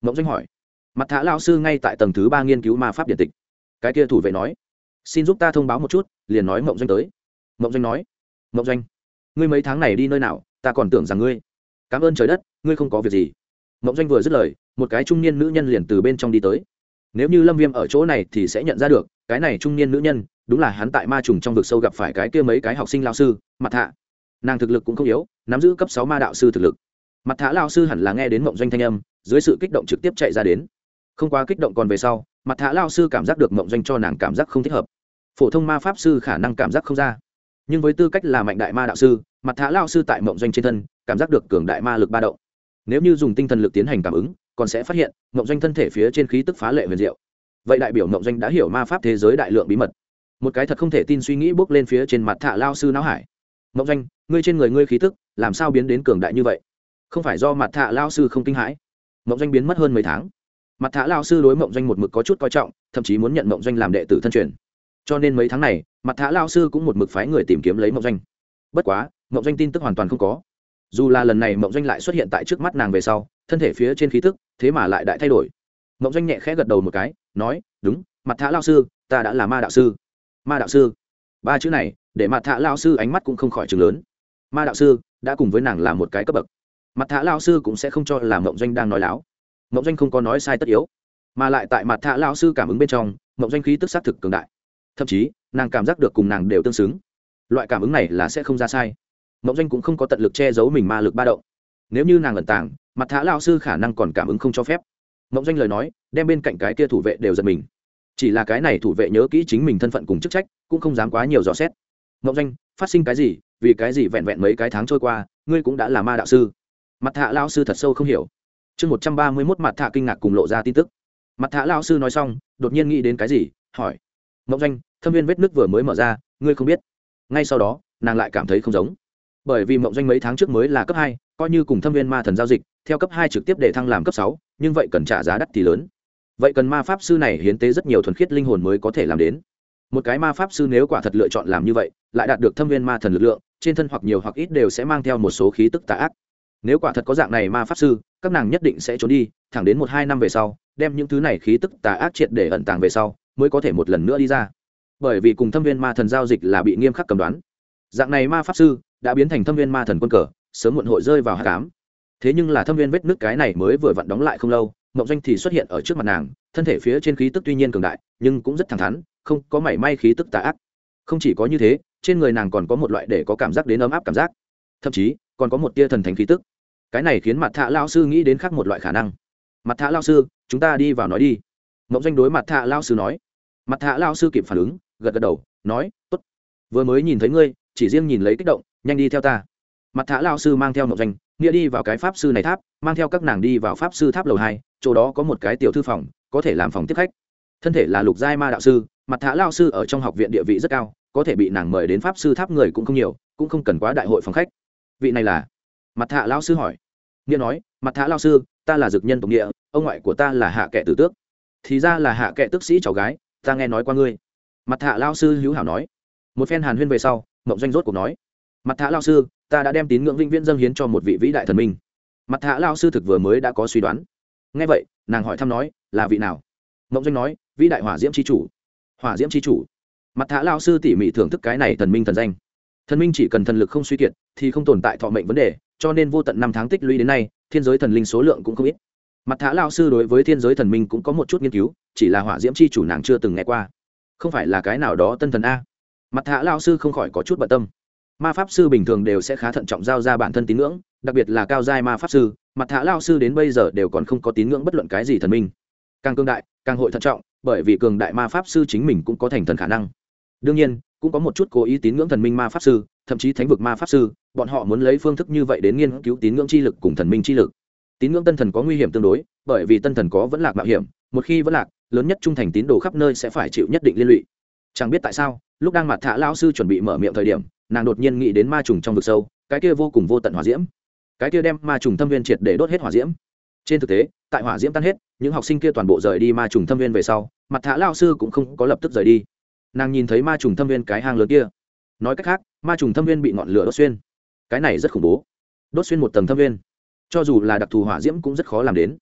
Mộng Doanh hỏi. Mặt thả lao sư ngay tại tầng thứ 3 nghiên cứu ma pháp điện tịch. Cái kia thủ vệ nói, xin giúp ta thông báo một chút, liền nói Mộng Doanh tới. Mộng Doanh nói, Mộng Doanh, ngươi mấy tháng này đi nơi nào, ta còn tưởng rằng ngươi. Cảm ơn trời đất, ngươi không có việc gì. Mộng Doanh vừa dứt lời, một cái trung niên nữ nhân liền từ bên trong đi tới. Nếu như Lâm Viêm ở chỗ này thì sẽ nhận ra được, cái này trung niên nữ nhân đúng là hắn tại ma trùng trong vực sâu gặp phải cái kia mấy cái học sinh lao sư. Mặt thạ, nàng thực lực cũng không yếu, nắm giữ cấp 6 ma đạo sư thực lực. Mặt thạ lao sư hẳn là nghe đến Mộng Doanh thanh âm, dưới sự kích động trực tiếp chạy ra đến. Không quá kích động còn về sau, Mặt thạ lao sư cảm giác được Mộng Doanh cho nàng cảm giác không thích hợp. Phổ thông ma pháp sư khả năng cảm giác không ra, nhưng với tư cách là mạnh đại ma đạo sư, Mặt thạ lao sư tại Mộng Doanh trên thân cảm giác được cường đại ma lực ba động. Nếu như dùng tinh thần lực tiến hành cảm ứng, còn sẽ phát hiện Mộng Doanh thân thể phía trên khí tức phá lệ huyền diệu. Vậy đại biểu Mộng Doanh đã hiểu ma pháp thế giới đại lượng bí mật. Một cái thật không thể tin suy nghĩ bước lên phía trên Mặt thạ lao sư não hải. Mộng Doanh, ngươi trên người ngươi khí tức làm sao biến đến cường đại như vậy? Không phải do Mặt thạ lao sư không kinh hãi. Mộng Doanh biến mất hơn 10 tháng. Mặt thạ lao sư đối Mộng Doanh một mực có chút coi trọng, thậm chí muốn nhận Mộng Doanh làm đệ tử thân truyền. Cho nên mấy tháng này, Mặt thạ lao sư cũng một mực phái người tìm kiếm lấy Mộng Doanh. Bất quá, Mộng Doanh tin tức hoàn toàn không có. Dù là lần này Mộng Doanh lại xuất hiện tại trước mắt nàng về sau, thân thể phía trên khí tức thế mà lại đại thay đổi. Mộng Doanh nhẹ khẽ gật đầu một cái, nói, đúng, Mặt thạ lao sư, ta đã là ma đạo sư. Ma đạo sư, ba chữ này để Mặt thạ lao sư ánh mắt cũng không khỏi trừng lớn. Ma đạo sư đã cùng với nàng là một cái cấp bậc. Mặt thạ lao sư cũng sẽ không cho là Mộng Doanh đang nói láo. Mộng Doanh không có nói sai tất yếu, mà lại tại Mặt thạ lao sư cảm ứng bên trong, Mộng Doanh khí tức xác thực cường đại, thậm chí nàng cảm giác được cùng nàng đều tương xứng. Loại cảm ứng này là sẽ không ra sai. Mộng Doanh cũng không có tận lực che giấu mình ma lực ba động. Nếu như nàng ẩn tàng, Mặt thạ lao sư khả năng còn cảm ứng không cho phép. Mộng Doanh lời nói đem bên cạnh cái kia thủ vệ đều giật mình. Chỉ là cái này thủ vệ nhớ kỹ chính mình thân phận cùng chức trách, cũng không dám quá nhiều dò xét. Mộng Doanh, phát sinh cái gì, vì cái gì vẹn vẹn mấy cái tháng trôi qua ngươi cũng đã là ma đạo sư? Mặt thạ lao sư thật sâu không hiểu. Chương 131 Mặt thạ kinh ngạc cùng lộ ra tin tức. Mặt thạ lao sư nói xong đột nhiên nghĩ đến cái gì, hỏi, Mộng Doanh, thâm viên vết nứt vừa mới mở ra, ngươi không biết? Ngay sau đó nàng lại cảm thấy không giống, bởi vì Mộng Doanh mấy tháng trước mới là cấp 2, coi như cùng thâm viên ma thần giao dịch, theo cấp 2 trực tiếp để thăng làm cấp 6, nhưng vậy cần trả giá đắt thì lớn. Vậy cần ma pháp sư này hiến tế rất nhiều thuần khiết linh hồn mới có thể làm đến. Một cái ma pháp sư nếu quả thật lựa chọn làm như vậy, lại đạt được thâm viên ma thần lực lượng, trên thân hoặc nhiều hoặc ít đều sẽ mang theo một số khí tức tà ác. Nếu quả thật có dạng này ma pháp sư, các nàng nhất định sẽ trốn đi, thẳng đến 1-2 năm về sau, đem những thứ này khí tức tà ác triệt để ẩn tàng về sau, mới có thể một lần nữa đi ra. Bởi vì cùng thâm viên ma thần giao dịch là bị nghiêm khắc cầm đoán. Dạng này ma pháp sư đã biến thành thâm viên ma thần quân cờ, sớm muộn hội rơi vào hắc ám. Thế nhưng là thâm viên vết nứt cái này mới vừa vặn đóng lại không lâu, Mộng Doanh thì xuất hiện ở trước mặt nàng, thân thể phía trên khí tức tuy nhiên cường đại, nhưng cũng rất thẳng thắn, không có mảy may khí tức tà ác. Không chỉ có như thế, trên người nàng còn có một loại để có cảm giác đến ấm áp cảm giác, thậm chí còn có một tia thần thánh khí tức. Cái này khiến Mặt thạ lao sư nghĩ đến khác một loại khả năng. Mặt thạ lao sư, chúng ta đi vào nói đi. Mộng Doanh đối Mặt thạ lao sư nói. Mặt thạ lao sư kịp phản ứng, gật gật đầu, nói, tốt. Vừa mới nhìn thấy ngươi, chỉ riêng nhìn lấy kích động, nhanh đi theo ta. Mặt thạ lao sư mang theo Mộng Doanh, nghĩa đi vào cái pháp sư này tháp, mang theo các nàng đi vào pháp sư tháp lầu 2, chỗ đó có một cái tiểu thư phòng, có thể làm phòng tiếp khách. Thân thể là lục giai ma đạo sư, Mặt thạ lao sư ở trong học viện địa vị rất cao, có thể bị nàng mời đến pháp sư tháp người cũng không nhiều, cũng không cần quá đại hội phòng khách. Vị này là? Mặt thạ lao sư hỏi. Nghĩa nói, Mặt thạ lao sư, ta là dực nhân tộc địa, ông ngoại của ta là Hạ Kệ tử tước. Thì ra là Hạ Kệ tước sĩ cháu gái, ta nghe nói qua ngươi. Mặt thạ lao sư hữu hảo nói. Một phen hàn huyên về sau, Mộng Doanh rốt cuộc nói, Mặt thạ lao sư, ta đã đem tín ngưỡng vĩnh viễn dâng hiến cho một vị vĩ đại thần minh. Mặt thạ lao sư thực vừa mới đã có suy đoán. Nghe vậy nàng hỏi thăm nói, là vị nào? Mộng Doanh nói, vĩ đại hỏa diễm c h i chủ. Hỏa diễm c h i chủ. Mặt thạ lao sư tỉ mỉ thưởng thức cái này thần minh thần danh. Thần minh chỉ cần thần lực không suy kiệt thì không tồn tại thọ mệnh vấn đề, cho nên vô tận năm tháng tích lũy đến nay, thiên giới thần linh số lượng cũng không ít. Mặt thạ lao sư đối với thiên giới thần minh cũng có một chút nghiên cứu, chỉ là hỏa diễm c h i chủ nàng chưa từng nghe qua. Không phải là cái nào đó tân thần a? Mặt thạ lao sư không khỏi có chút bận tâm. Ma pháp sư bình thường đều sẽ khá thận trọng giao ra bản thân tín ngưỡng, đặc biệt là cao giai ma pháp sư. Mặt thạ lao sư đến bây giờ đều còn không có tín ngưỡng bất luận cái gì thần minh. Càng cường đại càng hội thận trọng, bởi vì cường đại ma pháp sư chính mình cũng có thành thần khả năng. Đương nhiên cũng có một chút cố ý tín ngưỡng thần minh ma pháp sư, thậm chí thánh vực ma pháp sư, bọn họ muốn lấy phương thức như vậy đến nghiên cứu tín ngưỡng chi lực cùng thần minh chi lực. Tín ngưỡng tân thần có nguy hiểm tương đối, bởi vì tân thần có vẫn lạc mạo hiểm, một khi vẫn lạc, lớn nhất trung thành tín đồ khắp nơi sẽ phải chịu nhất định liên lụy. Chẳng biết tại sao, lúc đang Mặt thạ lao sư chuẩn bị mở miệng thời điểm, nàng đột nhiên nghĩ đến ma trùng trong vực sâu, cái kia vô cùng vô tận hỏa diễm, cái kia đem ma trùng thâm viên triệt để đốt hết hỏa diễm. Trên thực tế, tại hỏa diễm tan hết, những học sinh kia toàn bộ rời đi ma trùng thâm viên về sau, Mặt thạ lao sư cũng không có lập tức rời đi. Nàng nhìn thấy ma trùng thâm viên cái hang lớn kia, nói cách khác, ma trùng thâm viên bị ngọn lửa đốt xuyên. Cái này rất khủng bố, đốt xuyên một tầng thâm viên, cho dù là đặc thù hỏa diễm cũng rất khó làm đến.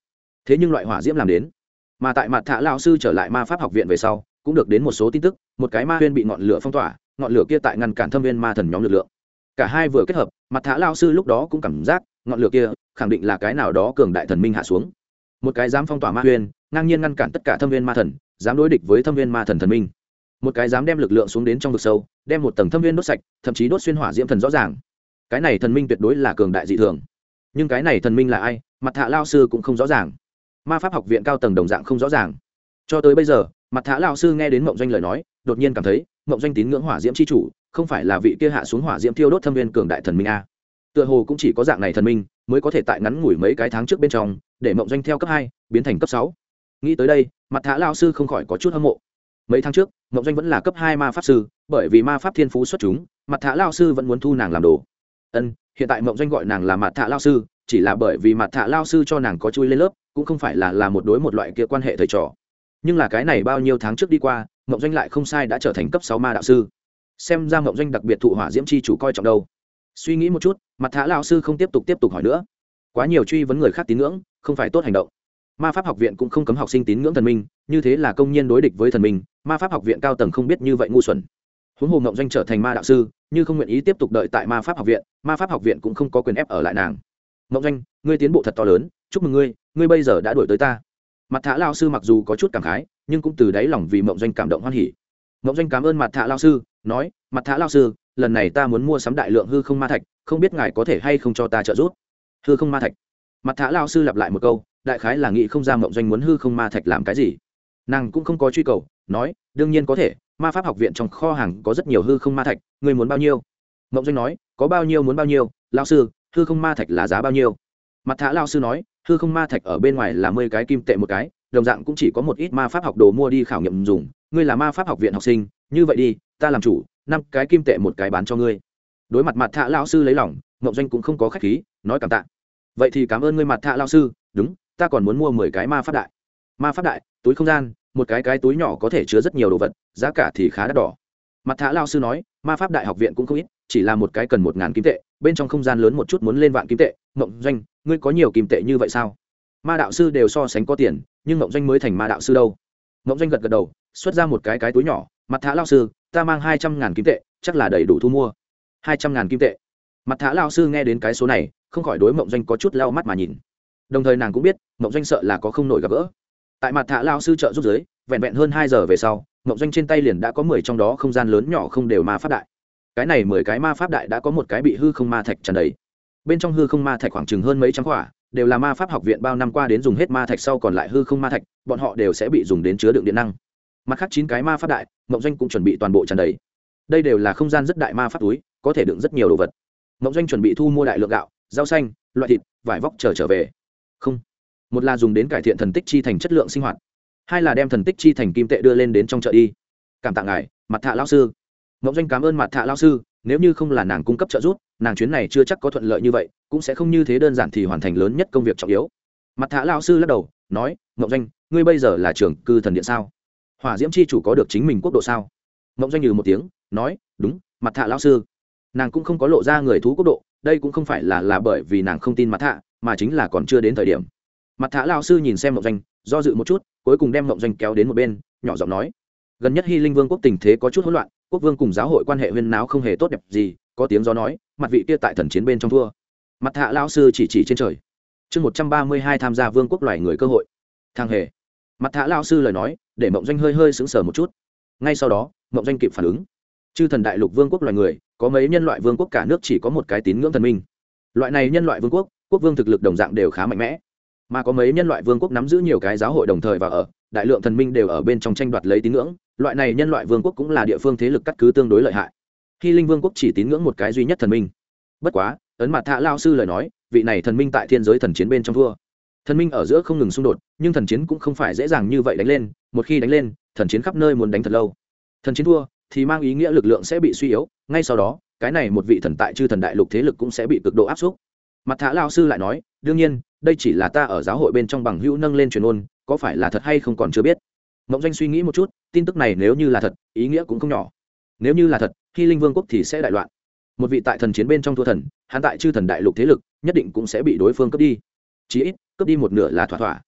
thế nhưng loại hỏa diễm làm đến. Mà tại mặt thạ lao sư trở lại ma pháp học viện về sau cũng được đến một số tin tức, một cái ma huyên bị ngọn lửa phong tỏa, ngọn lửa kia tại ngăn cản thâm viên ma thần nhóm lực lượng. Cả hai vừa kết hợp, mặt thạ lao sư lúc đó cũng cảm giác ngọn lửa kia khẳng định là cái nào đó cường đại thần minh hạ xuống, một cái dám phong tỏa ma huyên, ngang nhiên ngăn cản tất cả thâm viên ma thần, dám đối địch với thâm viên ma thần thần minh, một cái dám đem lực lượng xuống đến trong vực sâu, đem một tầng thâm viên đốt sạch, thậm chí đốt xuyên hỏa diễm thần rõ ràng. Cái này thần minh tuyệt đối là cường đại dị thường. Nhưng cái này thần minh là ai, mặt thạ lao sư cũng không rõ ràng, ma pháp học viện cao tầng đồng dạng không rõ ràng. Cho tới bây giờ, mặt thạ lao sư nghe đến Mộng Doanh lời nói, đột nhiên cảm thấy Mộng Doanh tín ngưỡng hỏa diễm chi chủ không phải là vị kia hạ xuống hỏa diễm thiêu đốt thâm viên cường đại thần minh a. Tựa hồ cũng chỉ có dạng này thần minh mới có thể tại ngắn ngủi mấy cái tháng trước bên trong để Mộng Doanh theo cấp 2 biến thành cấp 6. Nghĩ tới đây, mặt thạ lao sư không khỏi có chút hâm mộ. Mấy tháng trước, Mộng Doanh vẫn là cấp 2 ma pháp sư, bởi vì ma pháp thiên phú xuất chúng, mặt thạ lao sư vẫn muốn thu nàng làm đồ. Hiện tại Mộng Doanh gọi nàng là mặt thạ lao sư, chỉ là bởi vì mặt thạ lao sư cho nàng có chui lên lớp, cũng không phải là một đối một loại kia quan hệ thầy trò. Nhưng là cái này bao nhiêu tháng trước đi qua, Mộng Doanh lại không sai đã trở thành cấp 6 ma đạo sư. Xem ra Mộng Doanh đặc biệt thụ hỏa diễm chi chủ coi trọng đâu. Suy nghĩ một chút, mặt thạ lao sư không tiếp tục hỏi nữa. Quá nhiều truy vấn người khác tín ngưỡng không phải tốt hành động. Ma pháp học viện cũng không cấm học sinh tín ngưỡng thần minh, như thế là công nhiên đối địch với thần minh, ma pháp học viện cao tầng không biết như vậy ngu xuẩn. Huống hồ Mộng Doanh trở thành ma đạo sư, như không nguyện ý tiếp tục đợi tại ma pháp học viện cũng không có quyền ép ở lại nàng. Mộng Doanh, ngươi tiến bộ thật to lớn, chúc mừng ngươi bây giờ đã đuổi tới ta. Mặt thạ lao sư mặc dù có chút cảm khái, nhưng cũng từ đáy lòng vì Mộng Doanh cảm động hoan hỉ. Mộng Doanh cảm ơn mặt thạ lao sư, nói, mặt thạ lao sư, lần này ta muốn mua sắm đại lượng hư không ma thạch, không biết ngài có thể hay không cho ta trợ giúp. Hư không ma thạch. Mặt thạ lao sư lặp lại một câu, đại khái là nghĩ không ra Mộng Doanh muốn hư không ma thạch làm cái gì. Nàng cũng không có truy cầu, nói, đương nhiên có thể, ma pháp học viện trong kho hàng có rất nhiều hư không ma thạch, ngươi muốn bao nhiêu? Mộng Doanh nói, có bao nhiêu muốn bao nhiêu, lao sư, hư không ma thạch là giá bao nhiêu? Mặt thạ lao sư nói, hư không ma thạch ở bên ngoài là 10 cái kim tệ một cái, đồng dạng cũng chỉ có một ít ma pháp học đồ mua đi khảo nghiệm dùng, ngươi là ma pháp học viện học sinh, như vậy đi, ta làm chủ, 5 cái kim tệ một cái bán cho ngươi. Đối mặt mặt thạ lao sư lấy lòng, Mộng Doanh cũng không có khách khí, nói cảm tạ. Vậy thì cảm ơn ngươi mặt thạ lao sư, đúng, ta còn muốn mua 10 cái ma pháp đại. Ma pháp đại, túi không gian, một cái túi nhỏ có thể chứa rất nhiều đồ vật, giá cả thì khá đắt đỏ. Mặt thạ lao sư nói, ma pháp đại học viện cũng không ít, chỉ là một cái cần 1000 kim tệ, bên trong không gian lớn một chút muốn lên vạn kim tệ. Mộng Doanh, ngươi có nhiều kim tệ như vậy sao? Ma đạo sư đều so sánh có tiền, nhưng Mộng Doanh mới thành ma đạo sư đâu. Mộng Doanh gật đầu, xuất ra một cái túi nhỏ. Mặt thạ lao sư, ta mang 200.000 kim tệ, chắc là đầy đủ thu mua. 200.000 kim tệ. Mặt thạ lao sư nghe đến cái số này, không khỏi đối Mộng Doanh có chút lau mắt mà nhìn. Đồng thời nàng cũng biết, Mộng Doanh sợ là có không nổi gặp gỡ. Tại mặt thạ lao sư trợ giúp dưới, vẹn vẹn hơn 2 giờ về sau, Mộng Doanh trên tay liền đã có 10 trong đó không gian lớn nhỏ không đều ma pháp đại. Cái này 10 cái ma pháp đại đã có một cái bị hư không ma thạch tràn đầy. Bên trong hư không ma thạch khoảng chừng hơn mấy trăm quả, đều là ma pháp học viện bao năm qua đến dùng hết ma thạch sau còn lại hư không ma thạch, bọn họ đều sẽ bị dùng đến chứa đựng điện năng. Mặt khác 9 cái ma pháp đại, Mộng Doanh cũng chuẩn bị toàn bộ tràn đầy. Đây đều là không gian rất đại ma pháp túi, có thể đựng rất nhiều đồ vật. Mộng Doanh chuẩn bị thu mua đại lượng gạo, rau xanh, loại thịt, vải vóc trở về. Không, một là dùng đến cải thiện thần tích chi thành chất lượng sinh hoạt, hai là đem thần tích chi thành kim tệ đưa lên đến trong chợ đi. Cảm tạ ngài, mặt thạ lão sư. Mộng Doanh cảm ơn mặt thạ lão sư, nếu như không là nàng cung cấp trợ giúp, nàng chuyến này chưa chắc có thuận lợi như vậy, cũng sẽ không như thế đơn giản thì hoàn thành lớn nhất công việc trọng yếu. Mặt thạ lão sư lắc đầu, nói, Mộng Doanh, ngươi bây giờ là trưởng cư thần điện sao? Hỏa diễm chi chủ có được chính mình quốc độ sao? Mộng Doanh nhừ một tiếng, nói, đúng, mặt thạ lão sư. Nàng cũng không có lộ ra người thú quốc độ, đây cũng không phải là bởi vì nàng không tin mặt thạ, mà chính là còn chưa đến thời điểm. Mặt thạ lão sư nhìn xem Mộng Doanh, do dự một chút, cuối cùng đem Mộng Doanh kéo đến một bên, nhỏ giọng nói, gần nhất Hy Linh Vương quốc tình thế có chút hỗn loạn, quốc vương cùng giáo hội quan hệ huyên náo không hề tốt đẹp gì, có tiếng gió nói, mặt vị kia tại thần chiến bên trong thua. Mặt thạ lão sư chỉ trên trời. Chương 132 tham gia vương quốc loài người cơ hội. Thang hề. Mặt thạ lão sư lời nói, để Mộng Doanh hơi sững sờ một chút. Ngay sau đó, Mộng Doanh kịp phản ứng. Chư thần đại lục vương quốc loài người, có mấy nhân loại vương quốc cả nước chỉ có một cái tín ngưỡng thần minh. Loại này nhân loại vương quốc, quốc vương thực lực đồng dạng đều khá mạnh mẽ, mà có mấy nhân loại vương quốc nắm giữ nhiều cái giáo hội đồng thời và ở đại lượng thần minh đều ở bên trong tranh đoạt lấy tín ngưỡng. Loại này nhân loại vương quốc cũng là địa phương thế lực cắt cứ tương đối lợi hại. Hy Linh vương quốc chỉ tín ngưỡng một cái duy nhất thần minh. Bất quá, ấn mặt thạ lao sư lời nói, vị này thần minh tại thiên giới thần chiến bên trong thua. Thần minh ở giữa không ngừng xung đột, nhưng thần chiến cũng không phải dễ dàng như vậy đánh lên, một khi đánh lên, thần chiến khắp nơi muốn đánh thật lâu. Thần chiến thua thì mang ý nghĩa lực lượng sẽ bị suy yếu, ngay sau đó, cái này một vị thần tại chư thần đại lục thế lực cũng sẽ bị cực độ áp suất. Mặt thạ lao sư lại nói, đương nhiên, đây chỉ là ta ở giáo hội bên trong bằng hữu nâng lên truyền ôn, có phải là thật hay không còn chưa biết. Mộng Doanh suy nghĩ một chút, tin tức này nếu như là thật, ý nghĩa cũng không nhỏ. Nếu như là thật, Hy Linh vương quốc thì sẽ đại loạn. Một vị tại thần chiến bên trong thua thần, hắn tại chư thần đại lục thế lực, nhất định cũng sẽ bị đối phương cướp đi. Chí ít, cướp đi một nửa là thỏa thỏa.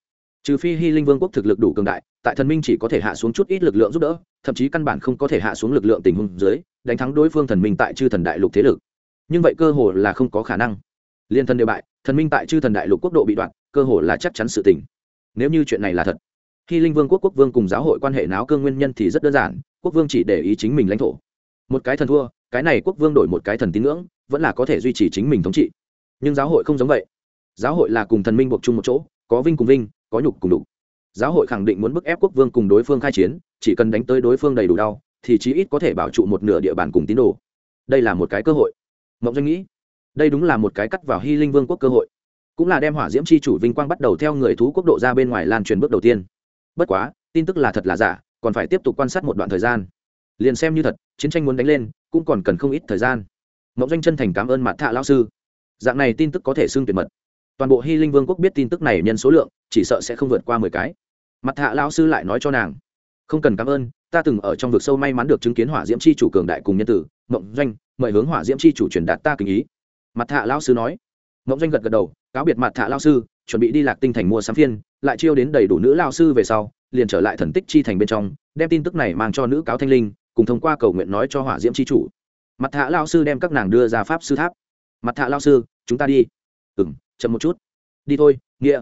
trừ phi hy linh vương quốc thực lực đủ cường đại, tại thần minh chỉ có thể hạ xuống chút ít lực lượng giúp đỡ, thậm chí căn bản không có thể hạ xuống lực lượng tình huống dưới đánh thắng đối phương thần minh tại chư thần đại lục thế lực. Nhưng vậy cơ hồ là không có khả năng. Liên thần đều bại, thần minh tại chư thần đại lục quốc độ bị đoạn, cơ hồ là chắc chắn sự tình. Nếu như chuyện này là thật, hy linh vương quốc quốc vương cùng giáo hội quan hệ náo cương nguyên nhân thì rất đơn giản, quốc vương chỉ để ý chính mình lãnh thổ. Một cái thần thua, cái này quốc vương đổi một cái thần tín ngưỡng, vẫn là có thể duy trì chính mình thống trị. Nhưng giáo hội không giống vậy. Giáo hội là cùng thần minh buộc chung một chỗ, có vinh cùng vinh, có nhục cùng đục. Giáo hội khẳng định muốn bức ép quốc vương cùng đối phương khai chiến, chỉ cần đánh tới đối phương đầy đủ đau thì chí ít có thể bảo trụ một nửa địa bàn cùng tín đồ. Đây là một cái cơ hội. Mộng Doanh nghĩ, đây đúng là một cái cắt vào hy linh vương quốc cơ hội, cũng là đem hỏa diễm chi chủ vinh quang bắt đầu theo người thú quốc độ ra bên ngoài lan truyền bước đầu tiên. Bất quá tin tức là thật là giả, còn phải tiếp tục quan sát một đoạn thời gian. Liền xem như thật, chiến tranh muốn đánh lên cũng còn cần không ít thời gian. Mộng Doanh chân thành cảm ơn Mạt Thạ lão sư. Dạng này tin tức có thể xưng tuyệt mật. Toàn bộ hy linh vương quốc biết tin tức này nhân số lượng chỉ sợ sẽ không vượt qua 10 cái. Mạt Thạ lão sư lại nói cho nàng, không cần cảm ơn, ta từng ở trong vực sâu may mắn được chứng kiến hỏa diễm chi chủ cường đại cùng nhân tử. Mộng Doanh mời hướng hỏa diễm chi chủ truyền đạt ta kính ý. Mạt Thạ lão sư nói. Mộng Doanh gật gật đầu, cáo biệt Mạt Thạ lão sư, chuẩn bị đi Lạc Tinh thành mua sắm phiên, lại chiêu đến đầy đủ nữ lão sư về sau, liền trở lại thần tích chi thành bên trong, đem tin tức này mang cho nữ cáo thanh linh, cùng thông qua cầu nguyện nói cho hỏa diễm chi chủ. Mạt Thạ lão sư đem các nàng đưa ra pháp sư tháp. Mạt Thạ lão sư, chúng ta đi. Chậm một chút. Đi thôi, Nghĩa.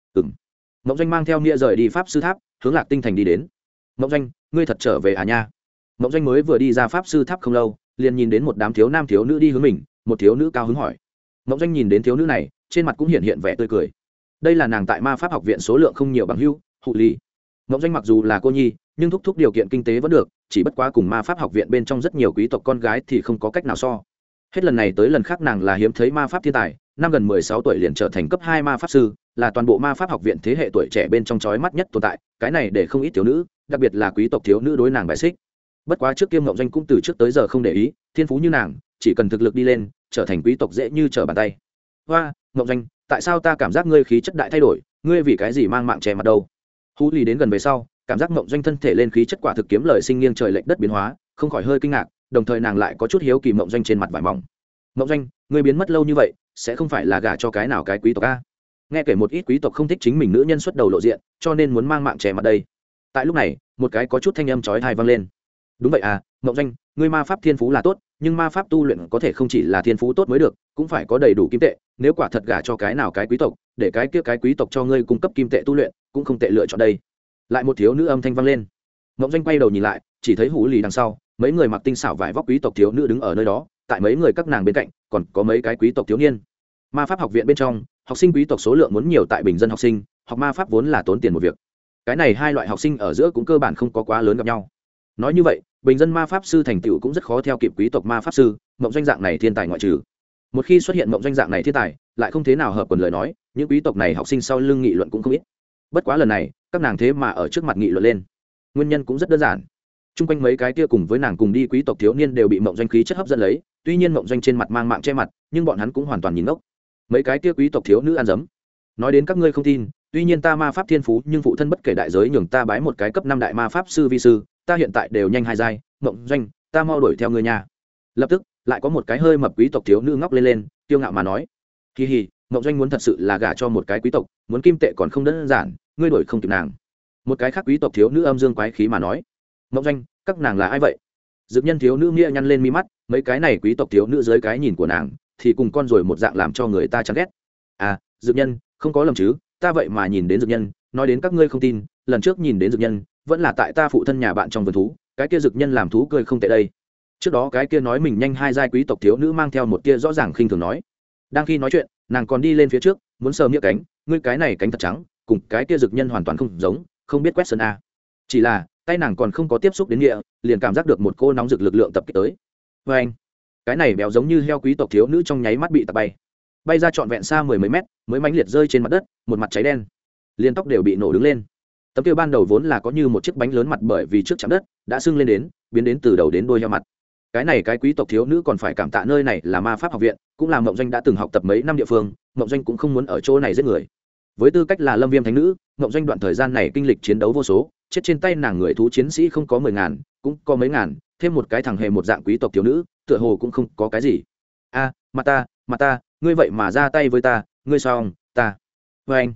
Mộng Doanh mang theo Nghĩa rời đi pháp sư tháp, hướng Lạc Tinh thành đi đến. Mộng Doanh, ngươi thật trở về à nha? Mộng Doanh mới vừa đi ra pháp sư tháp không lâu, liền nhìn đến một đám thiếu nam thiếu nữ đi hướng mình, một thiếu nữ cao hứng hỏi. Mộng Doanh nhìn đến thiếu nữ này, trên mặt cũng hiện vẻ tươi cười. Đây là nàng tại ma pháp học viện số lượng không nhiều bằng hữu, Hụ Ly. Mộng Doanh mặc dù là cô nhi, nhưng thúc điều kiện kinh tế vẫn được, chỉ bất quá cùng ma pháp học viện bên trong rất nhiều quý tộc con gái thì không có cách nào so. Hết lần này tới lần khác nàng là hiếm thấy ma pháp thiên tài, năm gần 16 tuổi liền trở thành cấp 2 ma pháp sư, là toàn bộ ma pháp học viện thế hệ tuổi trẻ bên trong chói mắt nhất tồn tại, cái này để không ít thiếu nữ, đặc biệt là quý tộc thiếu nữ đối nàng bài xích. Bất quá trước kia Mộng Doanh cũng từ trước tới giờ không để ý, thiên phú như nàng, chỉ cần thực lực đi lên, trở thành quý tộc dễ như trở bàn tay. Hoa, Mộng Doanh, tại sao ta cảm giác ngươi khí chất đại thay đổi, ngươi vì cái gì mang mạng che mặt đâu? Hú Lì đến gần về sau, cảm giác Mộng Doanh thân thể lên khí chất quả thực kiếm lời sinh nghiêng trời lệch đất biến hóa, không khỏi hơi kinh ngạc, đồng thời nàng lại có chút hiếu kỳ Mộng Doanh trên mặt vải mỏng. Mộng Doanh, ngươi biến mất lâu như vậy, sẽ không phải là gả cho cái nào cái quý tộc a? Nghe kể một ít quý tộc không thích chính mình nữ nhân xuất đầu lộ diện, cho nên muốn mang mạng che mặt đây. Tại lúc này, một cái có chút thanh âm chói tai vang lên. Đúng vậy à, Mộng Doanh, ngươi ma pháp thiên phú là tốt, nhưng ma pháp tu luyện có thể không chỉ là thiên phú tốt mới được, cũng phải có đầy đủ kim tệ, nếu quả thật gả cho cái nào cái quý tộc, để cái kia cái quý tộc cho ngươi cung cấp kim tệ tu luyện, cũng không tệ lựa chọn đây. Lại một thiếu nữ âm thanh vang lên. Mộng Doanh quay đầu nhìn lại, chỉ thấy Hú Lì đằng sau, mấy người mặc tinh xảo vải vóc quý tộc thiếu nữ đứng ở nơi đó, tại mấy người các nàng bên cạnh, còn có mấy cái quý tộc thiếu niên. Ma pháp học viện bên trong, học sinh quý tộc số lượng muốn nhiều tại bình dân học sinh, học ma pháp vốn là tốn tiền một việc. Cái này hai loại học sinh ở giữa cũng cơ bản không có quá lớn gặp nhau. Nói như vậy, bình dân ma pháp sư thành tựu cũng rất khó theo kịp quý tộc ma pháp sư, Mộng Doanh dạng này thiên tài ngoại trừ. Một khi xuất hiện Mộng Doanh dạng này thiên tài, lại không thế nào hợp quần lời nói, những quý tộc này học sinh sau lưng nghị luận cũng không ít. Bất quá lần này, các nàng thế mà ở trước mặt nghị luận lên. Nguyên nhân cũng rất đơn giản. Trung quanh mấy cái kia cùng với nàng cùng đi quý tộc thiếu niên đều bị Mộng Doanh khí chất hấp dẫn lấy, tuy nhiên Mộng Doanh trên mặt mang mạng che mặt, nhưng bọn hắn cũng hoàn toàn nhìn ngốc. Mấy cái kia quý tộc thiếu nữ ăn dấm. Nói đến các ngươi không tin, tuy nhiên ta ma pháp thiên phú, nhưng phụ thân bất kể đại giới nhường ta bái một cái cấp 5 đại ma pháp sư vi sư, ta hiện tại đều nhanh 2 giai, Mộng Doanh, ta mau đuổi theo ngươi nha. Lập tức, lại có một cái hơi mập quý tộc thiếu nữ ngóc lên, kiêu ngạo mà nói: "Hi hi, Mộng Doanh muốn thật sự là gả cho một cái quý tộc, muốn kim tệ còn không đơn giản, ngươi đuổi không kịp nàng." Một cái khác quý tộc thiếu nữ âm dương quái khí mà nói: "Mộng Doanh, các nàng là ai vậy?" Dực nhân thiếu nữ nghĩa nhăn lên mi mắt, mấy cái này quý tộc thiếu nữ dưới cái nhìn của nàng thì cùng con rồi một dạng làm cho người ta chán ghét. À, Dực nhân, không có lầm chứ, ta vậy mà nhìn đến Dực nhân, nói đến các ngươi không tin, lần trước nhìn đến Dực nhân, vẫn là tại ta phụ thân nhà bạn trong vườn thú, cái kia Dực nhân làm thú cười không tệ đây. Trước đó cái kia nói mình nhanh 2 giai quý tộc thiếu nữ mang theo một tia rõ ràng khinh thường nói. Đang khi nói chuyện, nàng còn đi lên phía trước, muốn sờ nghĩa cánh, ngươi cái này cánh thật trắng, cùng cái kia Dực nhân hoàn toàn không giống, không biết quét sơn a. Chỉ là tay nàng còn không có tiếp xúc đến nghĩa, liền cảm giác được một cô nóng rực lực lượng tập kích tới. Với anh, cái này béo giống như heo quý tộc thiếu nữ trong nháy mắt bị tạt bay ra trọn vẹn xa 10 mấy mét, mới mãnh liệt rơi trên mặt đất, một mặt cháy đen, liền tóc đều bị nổ đứng lên. Tấm kia ban đầu vốn là có như một chiếc bánh lớn mặt, bởi vì trước chạm đất đã sưng lên đến, biến đến từ đầu đến đuôi heo mặt. Cái này cái quý tộc thiếu nữ còn phải cảm tạ nơi này là ma pháp học viện, cũng là Mộng Doanh đã từng học tập mấy năm địa phương, Mộng Doanh cũng không muốn ở chỗ này giết người. Với tư cách là Lâm Viêm thánh nữ, Mộng Doanh đoạn thời gian này kinh lịch chiến đấu vô số, chết trên tay nàng người thú chiến sĩ không có 10.000, cũng có mấy ngàn, thêm một cái thằng hề một dạng quý tộc thiếu nữ, tựa hồ cũng không có cái gì. A, mặt ta, ngươi vậy mà ra tay với ta, ngươi sao ta. Với anh,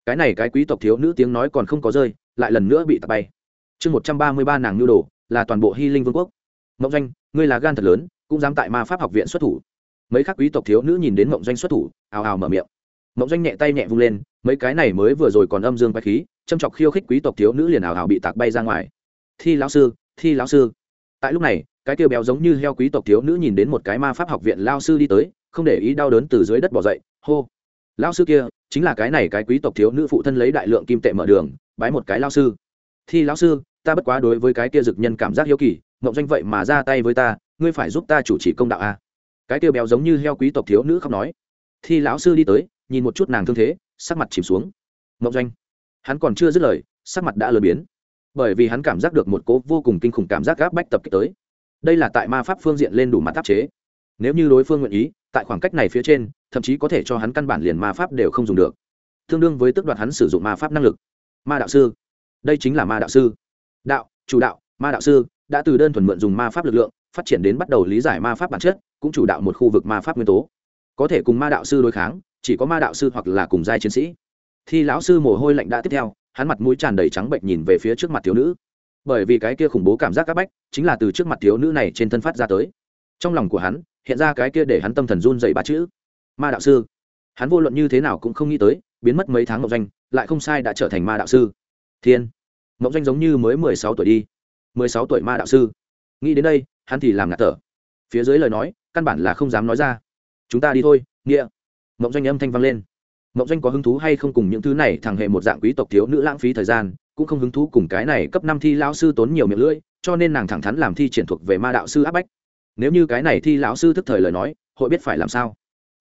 cái này cái quý tộc thiếu nữ tiếng nói còn không có rơi lại lần nữa bị tạt bay. Chương 133 nàng nhu đồ là toàn bộ Hy Linh Vương quốc. Mộng Doanh, ngươi là gan thật lớn, cũng dám tại Ma Pháp học viện xuất thủ. Mấy khác quý tộc thiếu nữ nhìn đến Mộng Doanh xuất thủ, ào ào mở miệng. Mộng Doanh nhẹ tay nhẹ vung lên, mấy cái này mới vừa rồi còn âm dương quái khí, châm chọc khiêu khích quý tộc thiếu nữ liền ào ào bị tạc bay ra ngoài. Thi lão sư, thi lão sư. Tại lúc này, cái kia béo giống như heo quý tộc thiếu nữ nhìn đến một cái Ma Pháp học viện lao sư đi tới, không để ý đau đớn từ dưới đất bò dậy, hô. Lão sư kia chính là cái này cái quý tộc thiếu nữ phụ thân lấy đại lượng kim tệ mở đường, bái một cái lao sư. Thi lão sư, ta bất quá đối với cái kia dực nhân cảm giác hiếu kỳ, Mộng Doanh vậy mà ra tay với ta, ngươi phải giúp ta chủ trì công đạo a. Cái kia béo giống như heo quý tộc thiếu nữ khóc nói. Thi lão sư đi tới, nhìn một chút nàng thương thế, sắc mặt chìm xuống. Mộng Doanh, hắn còn chưa dứt lời, sắc mặt đã lờ biến, bởi vì hắn cảm giác được một cỗ vô cùng kinh khủng cảm giác gáp bách tập kích tới. Đây là tại ma pháp phương diện lên đủ mặt áp chế. Nếu như đối phương nguyện ý, tại khoảng cách này phía trên, thậm chí có thể cho hắn căn bản liền ma pháp đều không dùng được, tương đương với tước đoạt hắn sử dụng ma pháp năng lực. Ma đạo sư, đây chính là ma đạo sư. Đạo, chủ đạo, ma đạo sư đã từ đơn thuần mượn dùng ma pháp lực lượng, phát triển đến bắt đầu lý giải ma pháp bản chất, cũng chủ đạo một khu vực ma pháp nguyên tố. Có thể cùng ma đạo sư đối kháng, chỉ có ma đạo sư hoặc là cùng giai chiến sĩ. Thi lão sư mồ hôi lạnh đã tiếp theo, hắn mặt mũi tràn đầy trắng bệnh nhìn về phía trước mặt thiếu nữ, bởi vì cái kia khủng bố cảm giác áp bách chính là từ trước mặt thiếu nữ này trên thân phát ra tới. Trong lòng của hắn hiện ra cái kia để hắn tâm thần run dậy ba chữ: ma đạo sư. Hắn vô luận như thế nào cũng không nghĩ tới, biến mất mấy tháng Mộng Doanh lại không sai đã trở thành ma đạo sư. Thiên, Mộng Doanh giống như mới 16 tuổi đi, 16 tuổi ma đạo sư. Nghĩ đến đây, hắn thì làm ngạt thở. Phía dưới lời nói căn bản là không dám nói ra. Chúng ta đi thôi, nghĩa. Mộng Doanh âm thanh vang lên. Mộng Doanh có hứng thú hay không cùng những thứ này thằng hề một dạng quý tộc thiếu nữ lãng phí thời gian, cũng không hứng thú cùng cái này cấp 5 thi lão sư tốn nhiều miệng lưỡi, cho nên nàng thẳng thắn làm thi triển thuộc về ma đạo sư áp bách. Nếu như cái này thi lão sư thức thời lời nói, hội biết phải làm sao.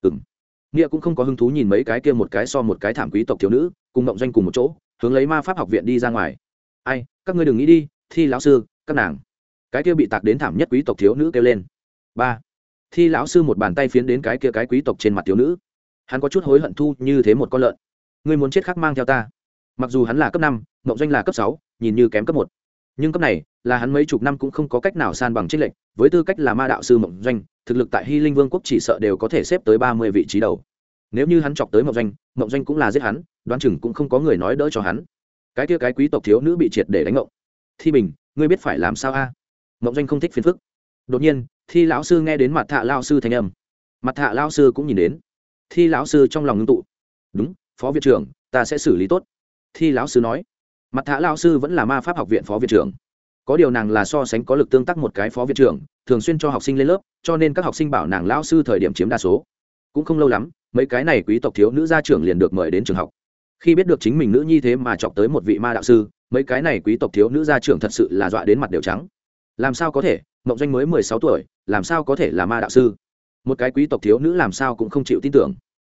Nghĩa cũng không có hứng thú nhìn mấy cái kia một cái so một cái thảm quý tộc thiếu nữ, cùng Mộng Doanh cùng một chỗ, hướng lấy ma pháp học viện đi ra ngoài. Ai, các ngươi đừng nghĩ đi, thi lão sư, các nàng. Cái kia bị tạc đến thảm nhất quý tộc thiếu nữ kêu lên. Ba. Thi lão sư một bàn tay phiến đến cái kia cái quý tộc trên mặt thiếu nữ. Hắn có chút hối hận thu như thế một con lợn. Ngươi muốn chết khác mang theo ta. Mặc dù hắn là cấp 5, Mộng Doanh là cấp 6, nhìn như kém cấp 1. Nhưng cấp này là hắn mấy chục năm cũng không có cách nào san bằng chênh lệch, với tư cách là ma đạo sư Mộng Doanh, thực lực tại Hy Linh Vương quốc chỉ sợ đều có thể xếp tới 30 vị trí đầu. Nếu như hắn chọc tới Mộng Doanh cũng là giết hắn, đoán chừng cũng không có người nói đỡ cho hắn. Cái kia cái quý tộc thiếu nữ bị triệt để đánh ngộng. Thi Bình, ngươi biết phải làm sao a? Mộng Doanh không thích phiền phức. Đột nhiên, Thi lão sư nghe đến Mặt Thạ lão sư thanh âm. Mặt Thạ lão sư cũng nhìn đến. Thi lão sư trong lòng ngưng tụ. Đúng, phó viện trưởng, ta sẽ xử lý tốt. Thi lão sư nói. Mặt Thạ lão sư vẫn là ma pháp học viện phó viện trưởng, có điều nàng là so sánh có lực tương tác một cái phó viện trưởng, thường xuyên cho học sinh lên lớp, cho nên các học sinh bảo nàng lão sư thời điểm chiếm đa số. Cũng không lâu lắm, mấy cái này quý tộc thiếu nữ gia trưởng liền được mời đến trường học. Khi biết được chính mình nữ nhi thế mà chọc tới một vị ma đạo sư, mấy cái này quý tộc thiếu nữ gia trưởng thật sự là dọa đến mặt đều trắng. Làm sao có thể, Mộng Doanh mới 16 tuổi, làm sao có thể là ma đạo sư? Một cái quý tộc thiếu nữ làm sao cũng không chịu tin tưởng.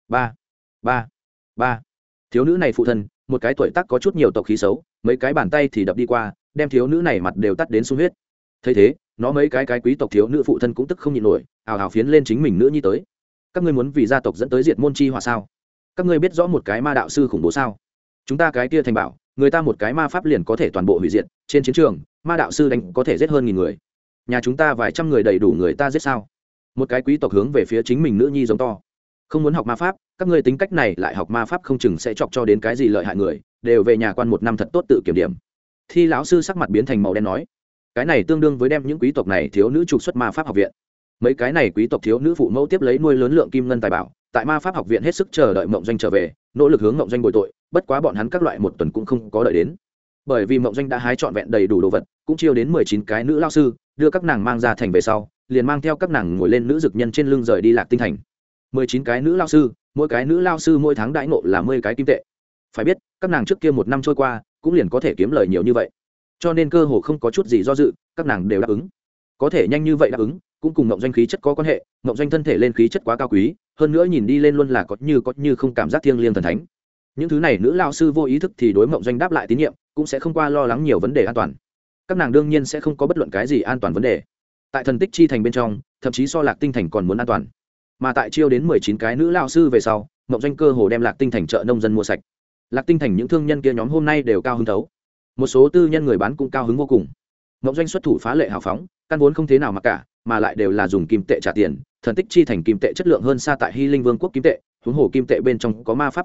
Ba. Thiếu nữ này phụ thân, một cái tuổi tác có chút nhiều tộc khí xấu, mấy cái bàn tay thì đập đi qua, đem thiếu nữ này mặt đều tắt đến sung huyết. Thấy thế, nó mấy cái quý tộc thiếu nữ phụ thân cũng tức không nhịn nổi, ào ào phiến lên chính mình nữ nhi tới. Các ngươi muốn vì gia tộc dẫn tới diệt môn chi họa sao? Các ngươi biết rõ một cái ma đạo sư khủng bố sao? Chúng ta cái kia thành bảo, người ta một cái ma pháp liền có thể toàn bộ hủy diệt, trên chiến trường, ma đạo sư đánh có thể giết hơn 1000 người. Nhà chúng ta vài trăm người đầy đủ người ta giết sao? Một cái quý tộc hướng về phía chính mình nữ nhi giống to. Không muốn học ma pháp, các ngươi tính cách này lại học ma pháp không chừng sẽ chọc cho đến cái gì lợi hại người, đều về nhà quan 1 năm thật tốt tự kiểm điểm. Thi lão sư sắc mặt biến thành màu đen nói, cái này tương đương với đem những quý tộc này thiếu nữ trục xuất ma pháp học viện. Mấy cái này quý tộc thiếu nữ phụ mẫu tiếp lấy nuôi lớn lượng kim ngân tài bảo, tại ma pháp học viện hết sức chờ đợi Mộng Doanh trở về, nỗ lực hướng Mộng Doanh bồi tội, bất quá bọn hắn các loại 1 tuần cũng không có đợi đến. Bởi vì Mộng Doanh đã hái trọn vẹn đầy đủ đồ vật, cũng chiêu đến 19 cái nữ lao sư, đưa các nàng mang ra thành về sau, liền mang theo các nàng ngồi lên nữ dực nhân trên lưng rời đi Lạc Tinh thành. 19 cái nữ lao sư, mỗi cái nữ lao sư mỗi tháng đãi ngộ là 10 cái kim tệ. Phải biết, các nàng trước kia 1 năm trôi qua, cũng liền có thể kiếm lời nhiều như vậy. Cho nên cơ hồ không có chút gì do dự, các nàng đều đáp ứng. Có thể nhanh như vậy đáp ứng, cũng cùng Mộng Doanh khí chất có quan hệ, Mộng Doanh thân thể lên khí chất quá cao quý, hơn nữa nhìn đi lên luôn là có như không cảm giác thiêng liêng thần thánh. Những thứ này nữ lao sư vô ý thức thì đối Mộng Doanh đáp lại tín nhiệm, cũng sẽ không qua lo lắng nhiều vấn đề an toàn. Các nàng đương nhiên sẽ không có bất luận cái gì an toàn vấn đề. Tại thần tích chi thành bên trong, thậm chí so Lạc Tinh thành còn muốn an toàn. Mà tại chiêu đến 19 cái nữ lao sư về sau, Mộng Doanh cơ hồ đem Lạc Tinh thành chợ nông dân mua sạch. Lạc Tinh thành những thương nhân kia nhóm hôm nay đều cao hứng thấu, một số tư nhân người bán cũng cao hứng vô cùng. Mộng Doanh xuất thủ phá lệ hào phóng, căn vốn không thế nào mà cả, mà lại đều là dùng kim tệ trả tiền, thần tích chi thành kim tệ chất lượng hơn xa tại Hy Linh Vương quốc kim tệ, huống hồ kim tệ bên trong có ma pháp phòng ngự,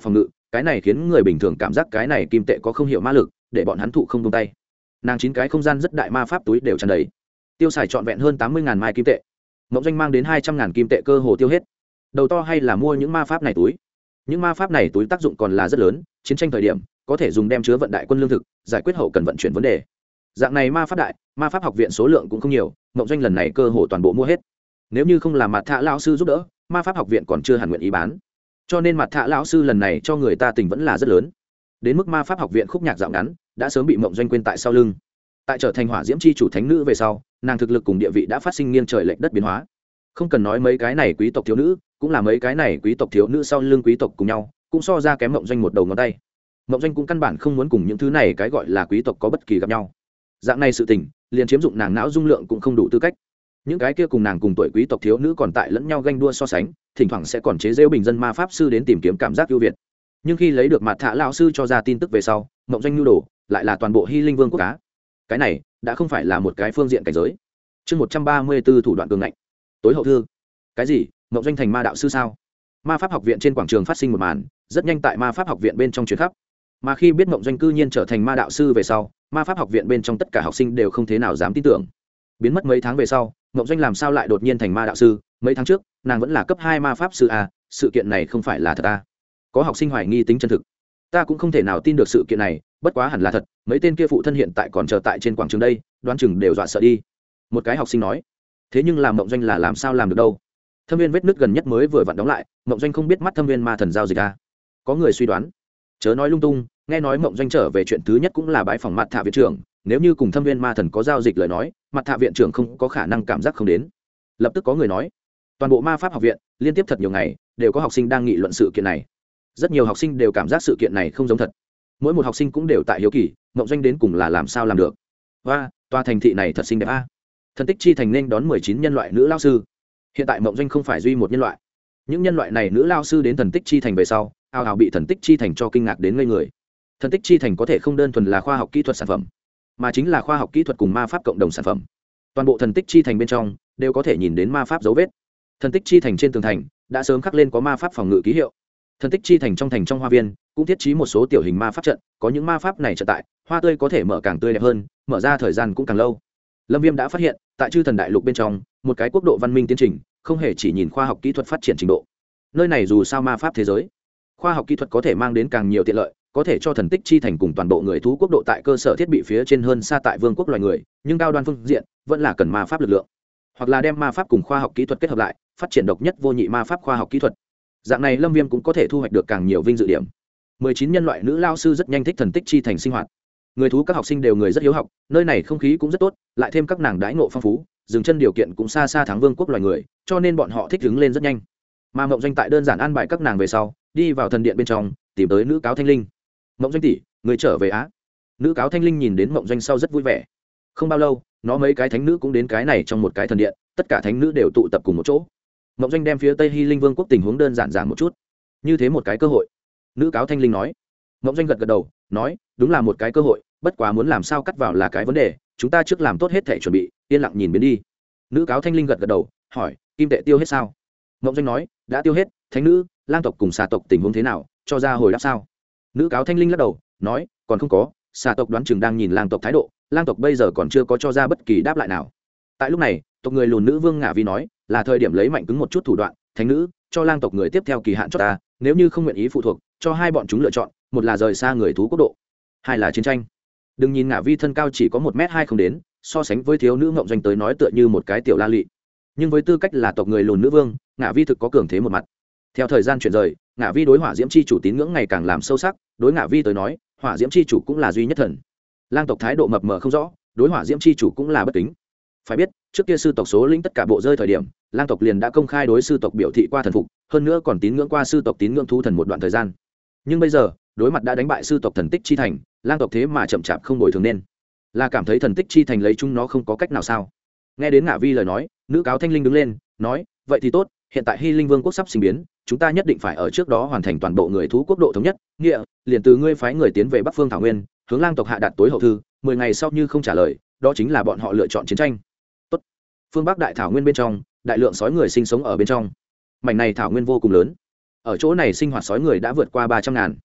cái này khiến người bình thường cảm giác cái này kim tệ có không hiểu ma lực để bọn hắn thụ không tung tay. Nàng 9 cái không gian rất đại ma pháp túi đều tràn đầy, tiêu xài trọn vẹn hơn 80.000 mai kim tệ. Mộng Doanh mang đến 200.000 kim tệ cơ hồ tiêu hết. Đầu to hay là mua những ma pháp này túi. Những ma pháp này túi tác dụng còn là rất lớn, chiến tranh thời điểm có thể dùng đem chứa vận đại quân lương thực, giải quyết hậu cần vận chuyển vấn đề. Dạng này ma pháp đại, ma pháp học viện số lượng cũng không nhiều, Mộng Doanh lần này cơ hồ toàn bộ mua hết. Nếu như không là Mạt Thạ lão sư giúp đỡ, ma pháp học viện còn chưa hẳn nguyện ý bán. Cho nên Mạt Thạ lão sư lần này cho người ta tình vẫn là rất lớn. Đến mức ma pháp học viện khúc nhạc dạo ngắn đã sớm bị Mộng Doanh quên tại sau lưng. Tại trở thành hỏa diễm chi chủ thánh nữ về sau, nàng thực lực cùng địa vị đã phát sinh nghiêng trời lệch đất biến hóa. Không cần nói mấy cái này quý tộc thiếu nữ, cũng là mấy cái này quý tộc thiếu nữ sau lưng quý tộc cùng nhau, cũng so ra kém Mộng Doanh một đầu ngón tay. Mộng Doanh cũng căn bản không muốn cùng những thứ này cái gọi là quý tộc có bất kỳ gặp nhau. Dạng này sự tình, liền chiếm dụng nàng não dung lượng cũng không đủ tư cách. Những cái kia cùng nàng cùng tuổi quý tộc thiếu nữ còn tại lẫn nhau ganh đua so sánh, thỉnh thoảng sẽ còn chế giễu bình dân ma pháp sư đến tìm kiếm cảm giác ưu việt. Nhưng khi lấy được Mạt Thạ lão sư cho ra tin tức về sau, Mộng Doanh nhu đồ lại là toàn bộ Hy Linh Vương quốc cá. Cái này đã không phải là một cái phương diện cảnh giới. Chương 134 thủ đoạn cường ngạnh. Tối hậu thư. Cái gì? Mộng Doanh thành ma đạo sư sao? Ma pháp học viện trên quảng trường phát sinh một màn, rất nhanh tại ma pháp học viện bên trong truyền khắp. Mà khi biết Mộng Doanh cư nhiên trở thành ma đạo sư về sau, ma pháp học viện bên trong tất cả học sinh đều không thế nào dám tin tưởng. Biến mất mấy tháng về sau, Mộng Doanh làm sao lại đột nhiên thành ma đạo sư? Mấy tháng trước, nàng vẫn là cấp 2 ma pháp sư a, sự kiện này không phải là thật a. Có học sinh hoài nghi tính chân thực. Ta cũng không thể nào tin được sự kiện này, bất quá hẳn là thật, mấy tên kia phụ thân hiện tại còn chờ tại trên quảng trường đây, đoán chừng đều dọa sợ đi. Một cái học sinh nói. Thế nhưng làm Mộng Doanh là làm sao làm được đâu? Thâm viên vết nứt gần nhất mới vừa vặn đóng lại, Mộng Doanh không biết mắt thâm viên ma thần giao dịch a. Có người suy đoán. Chớ nói lung tung, nghe nói Mộng Doanh trở về chuyện thứ nhất cũng là bái phòng Mạt Thạ viện trưởng, nếu như cùng thâm viên ma thần có giao dịch lời nói, Mạt Thạ viện trưởng không có khả năng cảm giác không đến. Lập tức có người nói, toàn bộ ma pháp học viện liên tiếp thật nhiều ngày đều có học sinh đang nghị luận sự kiện này. Rất nhiều học sinh đều cảm giác sự kiện này không giống thật. Mỗi một học sinh cũng đều tại hiếu kỳ, Mộng Doanh đến cùng là làm sao làm được. Và tòa thành thị này thật xinh đẹp a. Thần tích chi thành nên đón 19 nhân loại nữ lao sư. Hiện tại Mộng Doanh không phải duy một nhân loại. Những nhân loại này nữ lao sư đến thần tích chi thành về sau, ào ào bị thần tích chi thành cho kinh ngạc đến ngây người. Thần tích chi thành có thể không đơn thuần là khoa học kỹ thuật sản phẩm, mà chính là khoa học kỹ thuật cùng ma pháp cộng đồng sản phẩm. Toàn bộ thần tích chi thành bên trong đều có thể nhìn đến ma pháp dấu vết. Thần tích chi thành trên tường thành đã sớm khắc lên có ma pháp phòng ngự ký hiệu. Thần tích chi thành trong hoa viên cũng thiết trí một số tiểu hình ma pháp trận, có những ma pháp này trận tại, hoa tươi có thể mở càng tươi đẹp hơn, mở ra thời gian cũng càng lâu. Lâm Viêm đã phát hiện, tại Chư Thần Đại Lục bên trong, một cái quốc độ văn minh tiến trình, không hề chỉ nhìn khoa học kỹ thuật phát triển trình độ. Nơi này dù sao ma pháp thế giới, khoa học kỹ thuật có thể mang đến càng nhiều tiện lợi, có thể cho thần tích chi thành cùng toàn bộ người thú quốc độ tại cơ sở thiết bị phía trên hơn xa tại vương quốc loài người, nhưng cao đoan phương diện vẫn là cần ma pháp lực lượng, hoặc là đem ma pháp cùng khoa học kỹ thuật kết hợp lại, phát triển độc nhất vô nhị ma pháp khoa học kỹ thuật. Dạng này Lâm Viêm cũng có thể thu hoạch được càng nhiều vinh dự điểm. 19 nhân loại nữ lao sư rất nhanh thích thần tích chi thành sinh hoạt. Người thú các học sinh đều người rất hiếu học, nơi này không khí cũng rất tốt, lại thêm các nàng đãi ngộ phong phú, dừng chân điều kiện cũng xa xa thắng vương quốc loài người, cho nên bọn họ thích ứng lên rất nhanh. Mà Mộng Doanh tại đơn giản an bài các nàng về sau, đi vào thần điện bên trong, tìm tới nữ cáo Thanh Linh. Mộng Doanh tỷ, người trở về á? Nữ cáo Thanh Linh nhìn đến Mộng Doanh sau rất vui vẻ. Không bao lâu, nó mấy cái thánh nữ cũng đến cái này trong một cái thần điện, tất cả thánh nữ đều tụ tập cùng một chỗ. Mộng Doanh đem phía Tây Hy Linh Vương quốc tình huống đơn giản giảng một chút. Như thế một cái cơ hội. Nữ cáo Thanh Linh nói. Mộng Doanh gật gật đầu, nói, đúng là một cái cơ hội, bất quá muốn làm sao cắt vào là cái vấn đề, chúng ta trước làm tốt hết thể chuẩn bị, yên lặng nhìn biến đi. Nữ cáo Thanh Linh gật gật đầu, hỏi, kim tệ tiêu hết sao? Mộng Doanh nói, đã tiêu hết. Thánh nữ, lang tộc cùng xà tộc tình huống thế nào, cho ra hồi đáp sao? Nữ cáo Thanh Linh lắc đầu, nói, còn không có, xà tộc đoán chừng đang nhìn lang tộc thái độ, lang tộc bây giờ còn chưa có cho ra bất kỳ đáp lại nào. Tại lúc này, tộc người lùn nữ vương Ngả Vi nói, là thời điểm lấy mạnh cứng một chút thủ đoạn, thánh nữ, cho lang tộc người tiếp theo kỳ hạn cho ta, nếu như không nguyện ý phụ thuộc, cho hai bọn chúng lựa chọn, một là rời xa người thú quốc độ, hai là chiến tranh. Đừng nhìn Ngả Vi thân cao chỉ có 1m2 không đến, so sánh với thiếu nữ Mộng Doanh tới nói tựa như một cái tiểu la lị, nhưng với tư cách là tộc người lùn nữ vương, Ngả Vi thực có cường thế một mặt. Theo thời gian chuyển rời, Ngả Vi đối hỏa diễm chi chủ tín ngưỡng ngày càng làm sâu sắc, đối Ngả Vi tới nói, hỏa diễm chi chủ cũng là duy nhất thần. Lang tộc thái độ mập mờ không rõ, đối hỏa diễm chi chủ cũng là bất kính. Phải biết, trước kia sư tộc số lĩnh tất cả bộ rơi thời điểm, lang tộc liền đã công khai đối sư tộc biểu thị qua thần phục, hơn nữa còn tín ngưỡng qua sư tộc tín ngưỡng thú thần một đoạn thời gian. Nhưng bây giờ, đối mặt đã đánh bại sư tộc thần tích chi thành, lang tộc thế mà chậm chạp không bồi thường, nên là cảm thấy thần tích chi thành lấy chúng nó không có cách nào sao? Nghe đến Ngả Vi lời nói, nữ cáo Thanh Linh đứng lên, nói, vậy thì tốt, hiện tại Hy Linh Vương quốc sắp sinh biến, chúng ta nhất định phải ở trước đó hoàn thành toàn bộ người thú quốc độ thống nhất, nghĩa, liền từ ngươi phái người tiến về Bắc Phương Thảo Nguyên, hướng lang tộc hạ đạt tối hậu thư, 10 ngày sau như không trả lời, đó chính là bọn họ lựa chọn chiến tranh. Tốt. Phương Bắc Đại Thảo Nguyên bên trong, đại lượng sói người sinh sống ở bên trong. Mảnh này thảo nguyên vô cùng lớn. Ở chỗ này sinh hoạt sói người đã vượt qua 300.000.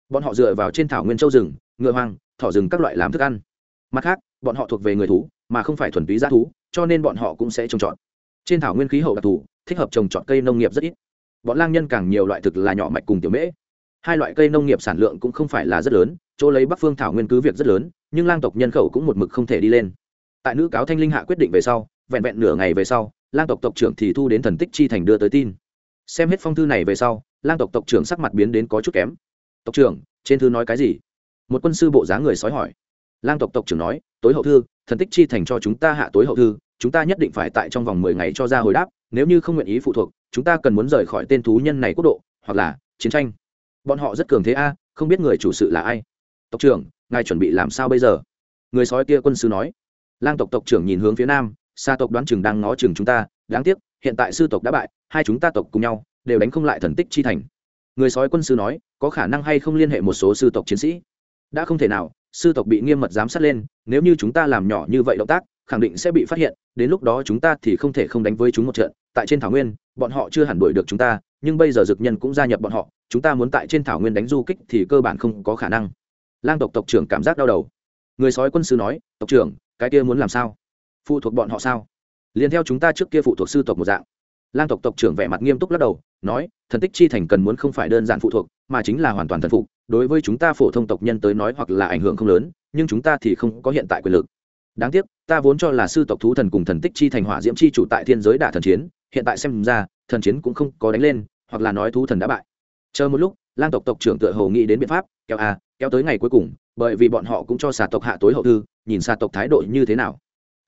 bọn họ dựa vào trên thảo nguyên châu rừng, ngựa hoang, thỏ rừng các loại làm thức ăn. Mặt khác, bọn họ thuộc về người thú mà không phải thuần túy dã thú, cho nên bọn họ cũng sẽ trồng trọt. Trên thảo nguyên khí hậu đặc thù, thích hợp trồng trọt cây nông nghiệp rất ít. Bọn lang nhân càng nhiều loại thực là nhỏ mạch cùng tiểu mễ. Hai loại cây nông nghiệp sản lượng cũng không phải là rất lớn, chỗ lấy Bắc Phương thảo nguyên cứ việc rất lớn, nhưng lang tộc nhân khẩu cũng một mực không thể đi lên. Tại nữ cáo Thanh Linh hạ quyết định về sau, vẹn vẹn nửa ngày về sau, lang tộc tộc trưởng thì thu đến Thần Tích Chi thành đưa tới tin. Xem hết phong thư này về sau, lang tộc tộc trưởng sắc mặt biến đến có chút kém. Tộc trưởng, trên thư nói cái gì? Một quân sư bộ dáng người sói hỏi. Lang tộc tộc trưởng nói, tối hậu thư, Thần Tích Chi thành cho chúng ta hạ tối hậu thư, chúng ta nhất định phải tại trong vòng 10 ngày cho ra hồi đáp, nếu như không nguyện ý phụ thuộc, chúng ta cần muốn rời khỏi tên thú nhân này quốc độ, hoặc là chiến tranh. Bọn họ rất cường thế a, không biết người chủ sự là ai. Tộc trưởng, ngài chuẩn bị làm sao bây giờ? Người sói kia quân sư nói. Lang tộc tộc trưởng nhìn hướng phía nam, Sa tộc đoán chừng đang ngó chừng chúng ta, đáng tiếc, hiện tại sư tộc đã bại, hai chúng ta tộc cùng nhau đều đánh không lại Thần Tích Chi thành. Người sói quân sư nói, có khả năng hay không liên hệ một số sư tộc chiến sĩ? Đã không thể nào, sư tộc bị nghiêm mật giám sát lên, nếu như chúng ta làm nhỏ như vậy động tác, khẳng định sẽ bị phát hiện, đến lúc đó chúng ta thì không thể không đánh với chúng một trận. Tại trên thảo nguyên, bọn họ chưa hẳn đuổi được chúng ta, nhưng bây giờ dực nhân cũng gia nhập bọn họ, chúng ta muốn tại trên thảo nguyên đánh du kích thì cơ bản không có khả năng. Lang tộc tộc trưởng cảm giác đau đầu. Người sói quân sư nói, tộc trưởng, cái kia muốn làm sao? Phụ thuộc bọn họ sao? Liên theo chúng ta trước kia phụ thuộc sư tộc một dạng. Lang tộc tộc trưởng vẻ mặt nghiêm túc lắc đầu, nói, Thần Tích Chi thành cần muốn không phải đơn giản phụ thuộc, mà chính là hoàn toàn thần phục. Đối với chúng ta phổ thông tộc nhân tới nói hoặc là ảnh hưởng không lớn, nhưng chúng ta thì không có hiện tại quyền lực. Đáng tiếc, ta vốn cho là sư tộc thú thần cùng Thần Tích Chi thành hỏa diễm chi chủ tại thiên giới đả thần chiến, hiện tại xem ra, thần chiến cũng không có đánh lên, hoặc là nói thú thần đã bại. Chờ một lúc, Lang tộc tộc trưởng tựa hồ nghĩ đến biện pháp, kéo tới ngày cuối cùng, bởi vì bọn họ cũng cho xà tộc hạ tối hậu thư, nhìn xà tộc thái độ như thế nào.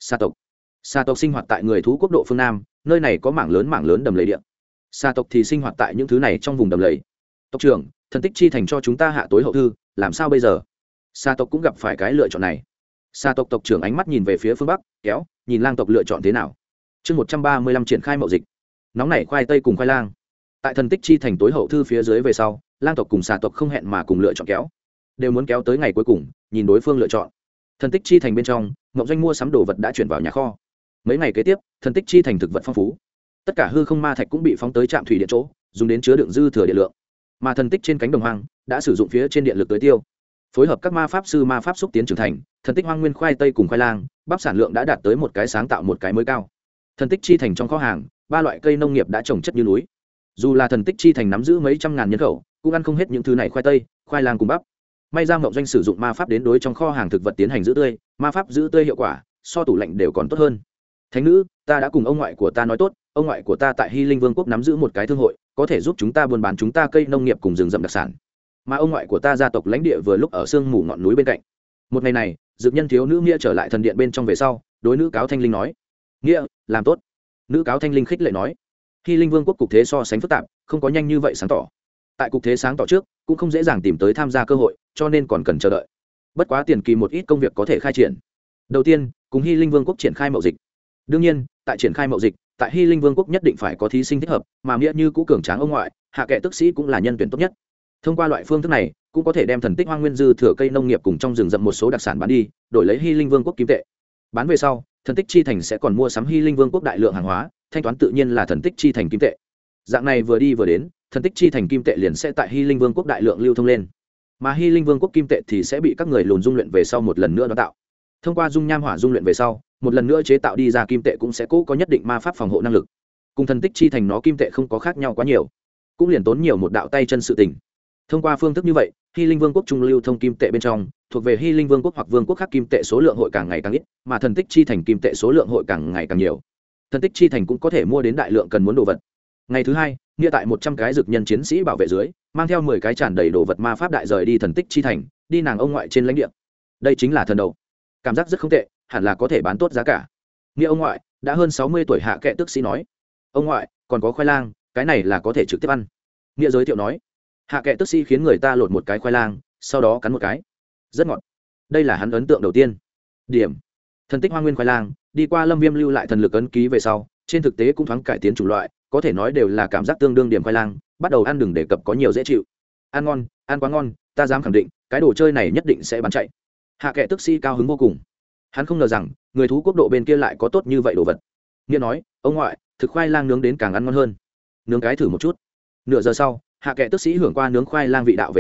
Xà tộc sinh hoạt tại người thú quốc độ phương Nam, nơi này có mảng lớn đầm lầy địa. Xà tộc thì sinh hoạt tại những thứ này trong vùng đầm lầy. Tộc trưởng, Thần Tích Chi thành cho chúng ta hạ tối hậu thư, làm sao bây giờ? Xà tộc cũng gặp phải cái lựa chọn này. Xà tộc tộc trưởng ánh mắt nhìn về phía phương Bắc, nhìn lang tộc lựa chọn thế nào. Chương 135 triển khai mậu dịch. Nóng nảy khoai tây cùng khoai lang. Tại Thần Tích Chi thành tối hậu thư phía dưới về sau, lang tộc cùng xà tộc không hẹn mà cùng lựa chọn đều muốn kéo tới ngày cuối cùng, nhìn đối phương lựa chọn. Thần Tích Chi thành bên trong, Ngọc Doanh mua sắm đồ vật đã chuyển vào nhà kho. Mấy ngày kế tiếp, Thần Tích Chi thành thực vật phong phú, tất cả hư không ma thạch cũng bị phóng tới trạm thủy điện chỗ, dùng đến chứa đựng dư thừa điện lượng. Mà thần tích trên cánh đồng hoang đã sử dụng phía trên điện lực tưới tiêu, phối hợp các ma pháp sư ma pháp xúc tiến trưởng thành, thần tích hoang nguyên khoai tây cùng khoai lang, bắp sản lượng đã đạt tới một cái sáng tạo một cái mới cao. Thần tích chi thành trong kho hàng, 3 loại cây nông nghiệp đã trồng chất như núi. Dù là thần tích chi thành nắm giữ mấy trăm ngàn nhân khẩu, cũng ăn không hết những thứ này khoai tây, khoai lang cùng bắp. May ra Mộng Doanh sử dụng ma pháp đến đối trong kho hàng thực vật tiến hành giữ tươi, ma pháp giữ tươi hiệu quả so tủ lạnh đều còn tốt hơn. Thánh nữ, ta đã cùng ông ngoại của ta nói tốt, ông ngoại của ta tại Hy Linh Vương quốc nắm giữ một cái thương hội, có thể giúp chúng ta buôn bán chúng ta cây nông nghiệp cùng rừng rậm đặc sản. Mà ông ngoại của ta gia tộc lãnh địa vừa lúc ở sương mù ngọn núi bên cạnh. Một ngày này, dược nhân thiếu nữ Nghĩa trở lại thần điện bên trong về sau, đối nữ cáo Thanh Linh nói: "Nghĩa, làm tốt." Nữ cáo Thanh Linh khích lệ nói: "Hy Linh Vương quốc cục thế so sánh phức tạp, không có nhanh như vậy sáng tỏ. Tại cục thế sáng tỏ trước, cũng không dễ dàng tìm tới tham gia cơ hội, cho nên còn cần chờ đợi. Bất quá tiền kỳ một ít công việc có thể khai triển. Đầu tiên, cùng Hy Linh Vương quốc triển khai mậu dịch. Đương nhiên, tại triển khai mậu dịch, tại Hy Linh Vương quốc nhất định phải có thí sinh thích hợp, mà Nghĩa như cũ cường tráng ông ngoại, hạ kệ tức sĩ cũng là nhân tuyển tốt nhất. Thông qua loại phương thức này, cũng có thể đem thần tích hoang nguyên dư thừa cây nông nghiệp cùng trong rừng rậm một số đặc sản bán đi, đổi lấy Hy Linh Vương quốc kim tệ. Bán về sau, thần tích chi thành sẽ còn mua sắm Hy Linh Vương quốc đại lượng hàng hóa, thanh toán tự nhiên là thần tích chi thành kim tệ. Dạng này vừa đi vừa đến, thần tích chi thành kim tệ liền sẽ tại Hy Linh Vương quốc đại lượng lưu thông lên, mà Hy Linh Vương quốc kim tệ thì sẽ bị các người lùn dung luyện về sau một lần nữa đào tạo. Thông qua dung nham hỏa dung luyện về sau, một lần nữa chế tạo đi ra kim tệ cũng sẽ cố có nhất định ma pháp phòng hộ năng lực. Cùng thần tích chi thành nó kim tệ không có khác nhau quá nhiều, cũng liền tốn nhiều một đạo tay chân sự tình. Thông qua phương thức như vậy, Hy Linh Vương quốc trung lưu thông kim tệ bên trong, thuộc về Hy Linh Vương quốc hoặc vương quốc khác kim tệ số lượng hội càng ngày càng ít, mà thần tích chi thành kim tệ số lượng hội càng ngày càng nhiều. Thần tích chi thành cũng có thể mua đến đại lượng cần muốn đồ vật. Ngày thứ hai, Nghĩa tại 100 cái dược nhân chiến sĩ bảo vệ dưới, mang theo 10 cái tràn đầy đồ vật ma pháp đại rời đi thần tích chi thành, đi nàng ông ngoại trên lãnh địa. Đây chính là thần đầu. Cảm giác rất không tệ, hẳn là có thể bán tốt giá cả. Nghĩa ông ngoại, đã hơn 60 tuổi hạ kệ tức sĩ nói: "Ông ngoại, còn có khoai lang, cái này là có thể trực tiếp ăn." Nghĩa giới thiệu nói. Hạ kệ tức sĩ khiến người ta lột một cái khoai lang, sau đó cắn một cái, rất ngọt. Đây là hắn ấn tượng đầu tiên. Điểm: thần tích hoang nguyên khoai lang, đi qua Lâm Viêm lưu lại thần lực ấn ký về sau, trên thực tế cũng thoáng cải tiến chủng loại, có thể nói đều là cảm giác tương đương điểm khoai lang, bắt đầu ăn đừng đề cập có nhiều dễ chịu. Ăn ngon, ăn quá ngon, ta dám khẳng định, cái đồ chơi này nhất định sẽ bán chạy. Hạ kệ tức sĩ cao hứng vô cùng. Hắn không ngờ rằng, người thú quốc độ bên kia lại có tốt như vậy đồ vật. Nghĩa nói: "Ông ngoại, thực khoai lang nướng đến càng ăn ngon hơn. Nướng cái thử một chút." Nửa giờ sau, hạ kệ tức sĩ hưởng qua nướng khoai lang vị đạo về sau,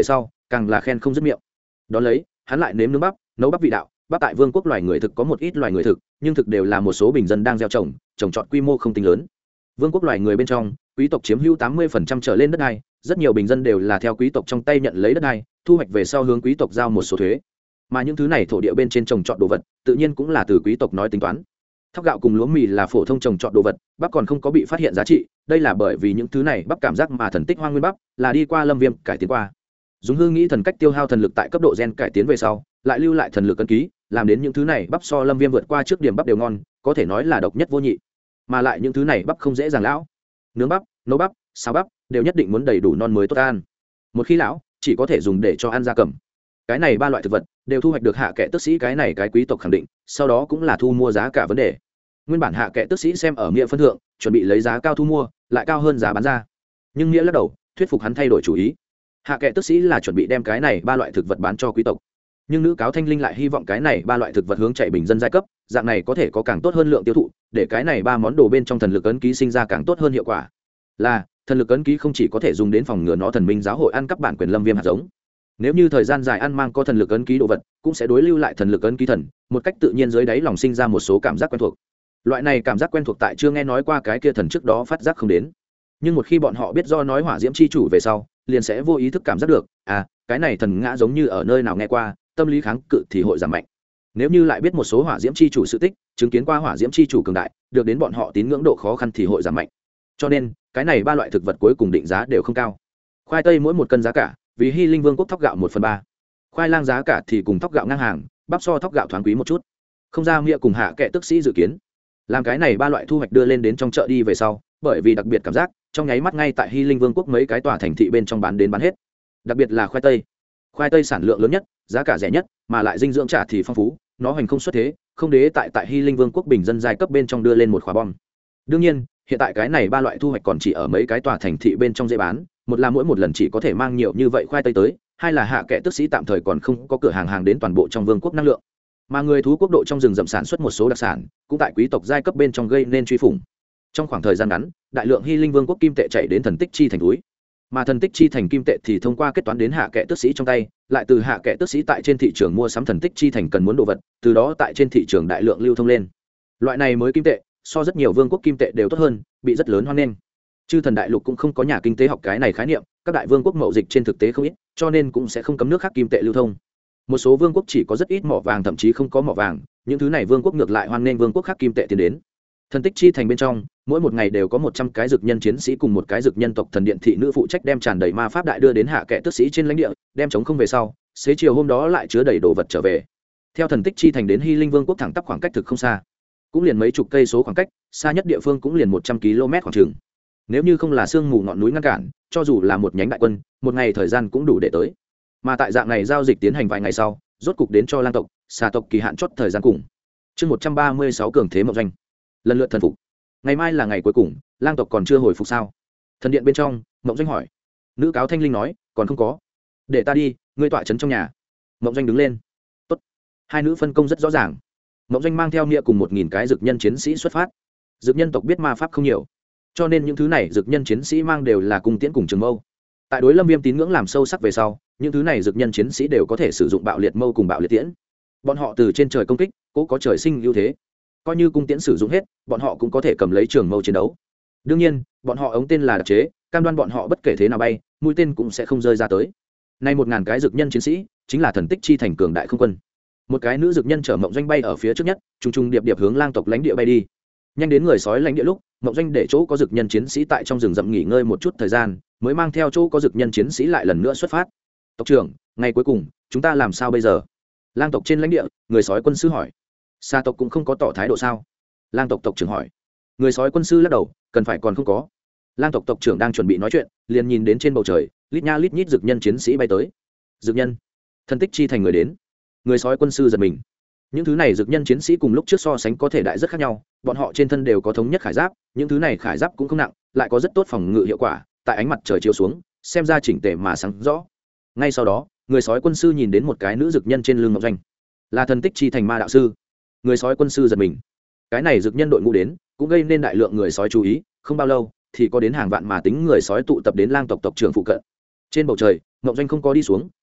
càng là khen không dứt miệng. Đón lấy hắn lại nếm nướng bắp, nấu bắp vị đạo. Bắp tại vương quốc loài người thực có một ít loài người thực, nhưng thực đều là một số bình dân đang gieo trồng trọt quy mô không tính lớn. Vương quốc loài người bên trong, quý tộc chiếm hữu 80% trở lên đất đai, rất nhiều bình dân đều là theo quý tộc trong tay nhận lấy đất đai, thu hoạch về sau hướng quý tộc giao một số thuế. Mà những thứ này thổ địa bên trên trồng trọt đồ vật, tự nhiên cũng là từ quý tộc nói tính toán. Thóc gạo cùng lúa mì là phổ thông trồng trọt đồ vật, bắp còn không có bị phát hiện giá trị, đây là bởi vì những thứ này bắp cảm giác mà thần tích hoang nguyên bắp là đi qua lâm viêm cải tiến qua. Dùng hư nghĩ thần cách tiêu hao thần lực tại cấp độ gen cải tiến về sau, lại lưu lại thần lực ấn ký, làm đến những thứ này bắp so lâm viêm vượt qua trước điểm bắp đều ngon, có thể nói là độc nhất vô nhị. Mà lại những thứ này bắp không dễ dàng lão, nướng bắp, nấu bắp, xào bắp đều nhất định muốn đầy đủ non mới tốt ăn. Một khi lão, chỉ có thể dùng để cho ăn gia cầm. Cái này ba loại thực vật đều thu hoạch được hạ kệ tước sĩ cái này cái quý tộc khẳng định, sau đó cũng là thu mua giá cả vấn đề. Nguyên bản hạ kệ tước sĩ xem ở nghĩa phân thượng, chuẩn bị lấy giá cao thu mua, lại cao hơn giá bán ra. Nhưng nghĩa lắc đầu, thuyết phục hắn thay đổi chủ ý. Hạ kệ tước sĩ là chuẩn bị đem cái này ba loại thực vật bán cho quý tộc, nhưng nữ cáo thanh linh lại hy vọng cái này ba loại thực vật hướng chạy bình dân giai cấp, dạng này có thể có càng tốt hơn lượng tiêu thụ, để cái này ba món đồ bên trong thần lực ấn ký sinh ra càng tốt hơn hiệu quả. Là thần lực ấn ký không chỉ có thể dùng đến phòng ngừa nó thần minh giáo hội ăn cắp bản quyền lâm viêm hạt giống, nếu như thời gian dài ăn mang có thần lực ấn ký đồ vật, cũng sẽ đối lưu lại thần lực ấn ký thần, một cách tự nhiên dưới đáy lòng sinh ra một số cảm giác quen thuộc. Loại này cảm giác quen thuộc tại chưa nghe nói qua cái kia thần trước đó phát giác không đến, nhưng một khi bọn họ biết do nói hỏa diễm chi chủ về sau, liền sẽ vô ý thức cảm giác được, cái này thần ngã giống như ở nơi nào nghe qua, tâm lý kháng cự thì hội giảm mạnh. Nếu như lại biết một số hỏa diễm chi chủ sự tích, chứng kiến qua hỏa diễm chi chủ cường đại, được đến bọn họ tín ngưỡng độ khó khăn thì hội giảm mạnh. Cho nên cái này ba loại thực vật cuối cùng định giá đều không cao. Khoai tây mỗi một cân giá cả vì Hy Linh Vương quốc thóc gạo 1/3, khoai lang giá cả thì cùng thóc gạo ngang hàng, bắp so thóc gạo thoáng quý một chút. Không ra nghĩa cùng hạ kệ tước sĩ dự kiến, làm cái này ba loại thu hoạch đưa lên đến trong chợ đi về sau, bởi vì đặc biệt cảm giác, trong nháy mắt ngay tại Hy Linh Vương quốc mấy cái tòa thành thị bên trong bán đến bán hết. Đặc biệt là khoai tây sản lượng lớn nhất, giá cả rẻ nhất, mà lại dinh dưỡng trả thì phong phú, nó hành không xuất thế, không đế tại Hy Linh Vương quốc bình dân giai cấp bên trong đưa lên một khóa bom. Đương nhiên, hiện tại cái này ba loại thu hoạch còn chỉ ở mấy cái tòa thành thị bên trong dễ bán, một là mỗi một lần chỉ có thể mang nhiều như vậy khoai tây tới, hai là hạ kệ tước sĩ tạm thời còn không có cửa hàng đến toàn bộ trong vương quốc năng lượng. Mà người thú quốc độ trong rừng rậm sản xuất một số đặc sản, cũng tại quý tộc giai cấp bên trong gây nên truy phủng. Trong khoảng thời gian ngắn, đại lượng Hy Linh Vương quốc kim tệ chạy đến thần tích chi thành túi, mà thần tích chi thành kim tệ thì thông qua kết toán đến hạ kệ tước sĩ trong tay, lại từ hạ kệ tước sĩ tại trên thị trường mua sắm thần tích chi thành cần muốn đồ vật, từ đó tại trên thị trường đại lượng lưu thông lên. Loại này mới kim tệ so rất nhiều vương quốc kim tệ đều tốt hơn, bị rất lớn hoan nghênh. Chư thần đại lục cũng không có nhà kinh tế học cái này khái niệm, các đại vương quốc mậu dịch trên thực tế không ít, cho nên cũng sẽ không cấm nước khác kim tệ lưu thông. Một số vương quốc chỉ có rất ít mỏ vàng, thậm chí không có mỏ vàng, những thứ này vương quốc ngược lại hoan nghênh vương quốc khác kim tệ tiến đến. Thần tích chi thành bên trong, mỗi một ngày đều có 100 cái dược nhân chiến sĩ cùng một cái dược nhân tộc thần điện thị nữ phụ trách đem tràn đầy ma pháp đại đưa đến hạ kệ tước sĩ trên lãnh địa, đem chống không về sau, xế chiều hôm đó lại chứa đầy đồ vật trở về. Theo thần tích chi thành đến Hy Linh Vương quốc thẳng tắp khoảng cách thực không xa, cũng liền mấy chục cây số khoảng cách, xa nhất địa phương cũng liền 100 km khoảng chừng. Nếu như không là sương mù ngọn núi ngăn cản, cho dù là một nhánh đại quân, một ngày thời gian cũng đủ để tới. Mà tại dạng này giao dịch tiến hành vài ngày sau, rốt cục đến cho lang tộc, xà tộc kỳ hạn chót thời gian cùng. Chương 136 cường thế mộng doanh. Lần lượt thần phục. Ngày mai là ngày cuối cùng, lang tộc còn chưa hồi phục sao? Thần điện bên trong, mộng doanh hỏi. Nữ cáo thanh linh nói, còn không có. Để ta đi, ngươi tọa trấn trong nhà. Mộng doanh đứng lên. Tốt. Hai nữ phân công rất rõ ràng. Mộng doanh mang theo nghĩa cùng 1000 cái dược nhân chiến sĩ xuất phát. Dược nhân tộc biết ma pháp không nhiều, cho nên những thứ này dược nhân chiến sĩ mang đều là cung tiễn cùng trường mâu. Tại đối lâm viêm tín ngưỡng làm sâu sắc về sau, những thứ này dược nhân chiến sĩ đều có thể sử dụng bạo liệt mâu cùng bạo liệt tiễn. Bọn họ từ trên trời công kích, cố có trời sinh ưu thế. Coi như cung tiễn sử dụng hết, bọn họ cũng có thể cầm lấy trường mâu chiến đấu. Đương nhiên, bọn họ ống tên là đặc chế, cam đoan bọn họ bất kể thế nào bay, mũi tên cũng sẽ không rơi ra tới. Nay 1000 cái dược nhân chiến sĩ, chính là thần tích chi thành cường đại không quân. Một cái nữ dược nhân chở mộng doanh bay ở phía trước nhất, trùng trùng điệp điệp hướng lang tộc lãnh địa bay đi. Nhanh đến người sói lãnh địa lúc, mộng doanh để chỗ có dược nhân chiến sĩ tại trong rừng rậm nghỉ ngơi một chút thời gian, mới mang theo chỗ có dược nhân chiến sĩ lại lần nữa xuất phát. Tộc trưởng, ngày cuối cùng chúng ta làm sao bây giờ? Lang tộc trên lãnh địa, người sói quân sư hỏi. Sa tộc cũng không có tỏ thái độ sao? Lang tộc tộc trưởng hỏi. Người sói quân sư lắc đầu, cần phải còn không có. Lang tộc tộc trưởng đang chuẩn bị nói chuyện, liền nhìn đến trên bầu trời, lít nha lít nhít dược nhân chiến sĩ bay tới. Dược nhân, thân tích chi thành người đến. Người sói quân sư giật mình. Những thứ này dược nhân chiến sĩ cùng lúc trước so sánh có thể đại rất khác nhau, bọn họ trên thân đều có thống nhất khải giáp, những thứ này khải giáp cũng không nặng, lại có rất tốt phòng ngự hiệu quả, tại ánh mặt trời chiếu xuống, xem ra chỉnh tề mà sáng rõ. Ngay sau đó, người sói quân sư nhìn đến một cái nữ dược nhân trên lưng ngọc doanh, là thần tích chi thành ma đạo sư. Người sói quân sư giật mình. Cái này dược nhân đội ngũ đến, cũng gây nên đại lượng người sói chú ý, không bao lâu thì có đến hàng vạn mà tính người sói tụ tập đến lang tộc tộc trưởng phụ cận. Trên bầu trời, ngọc doanh không có đi xuống,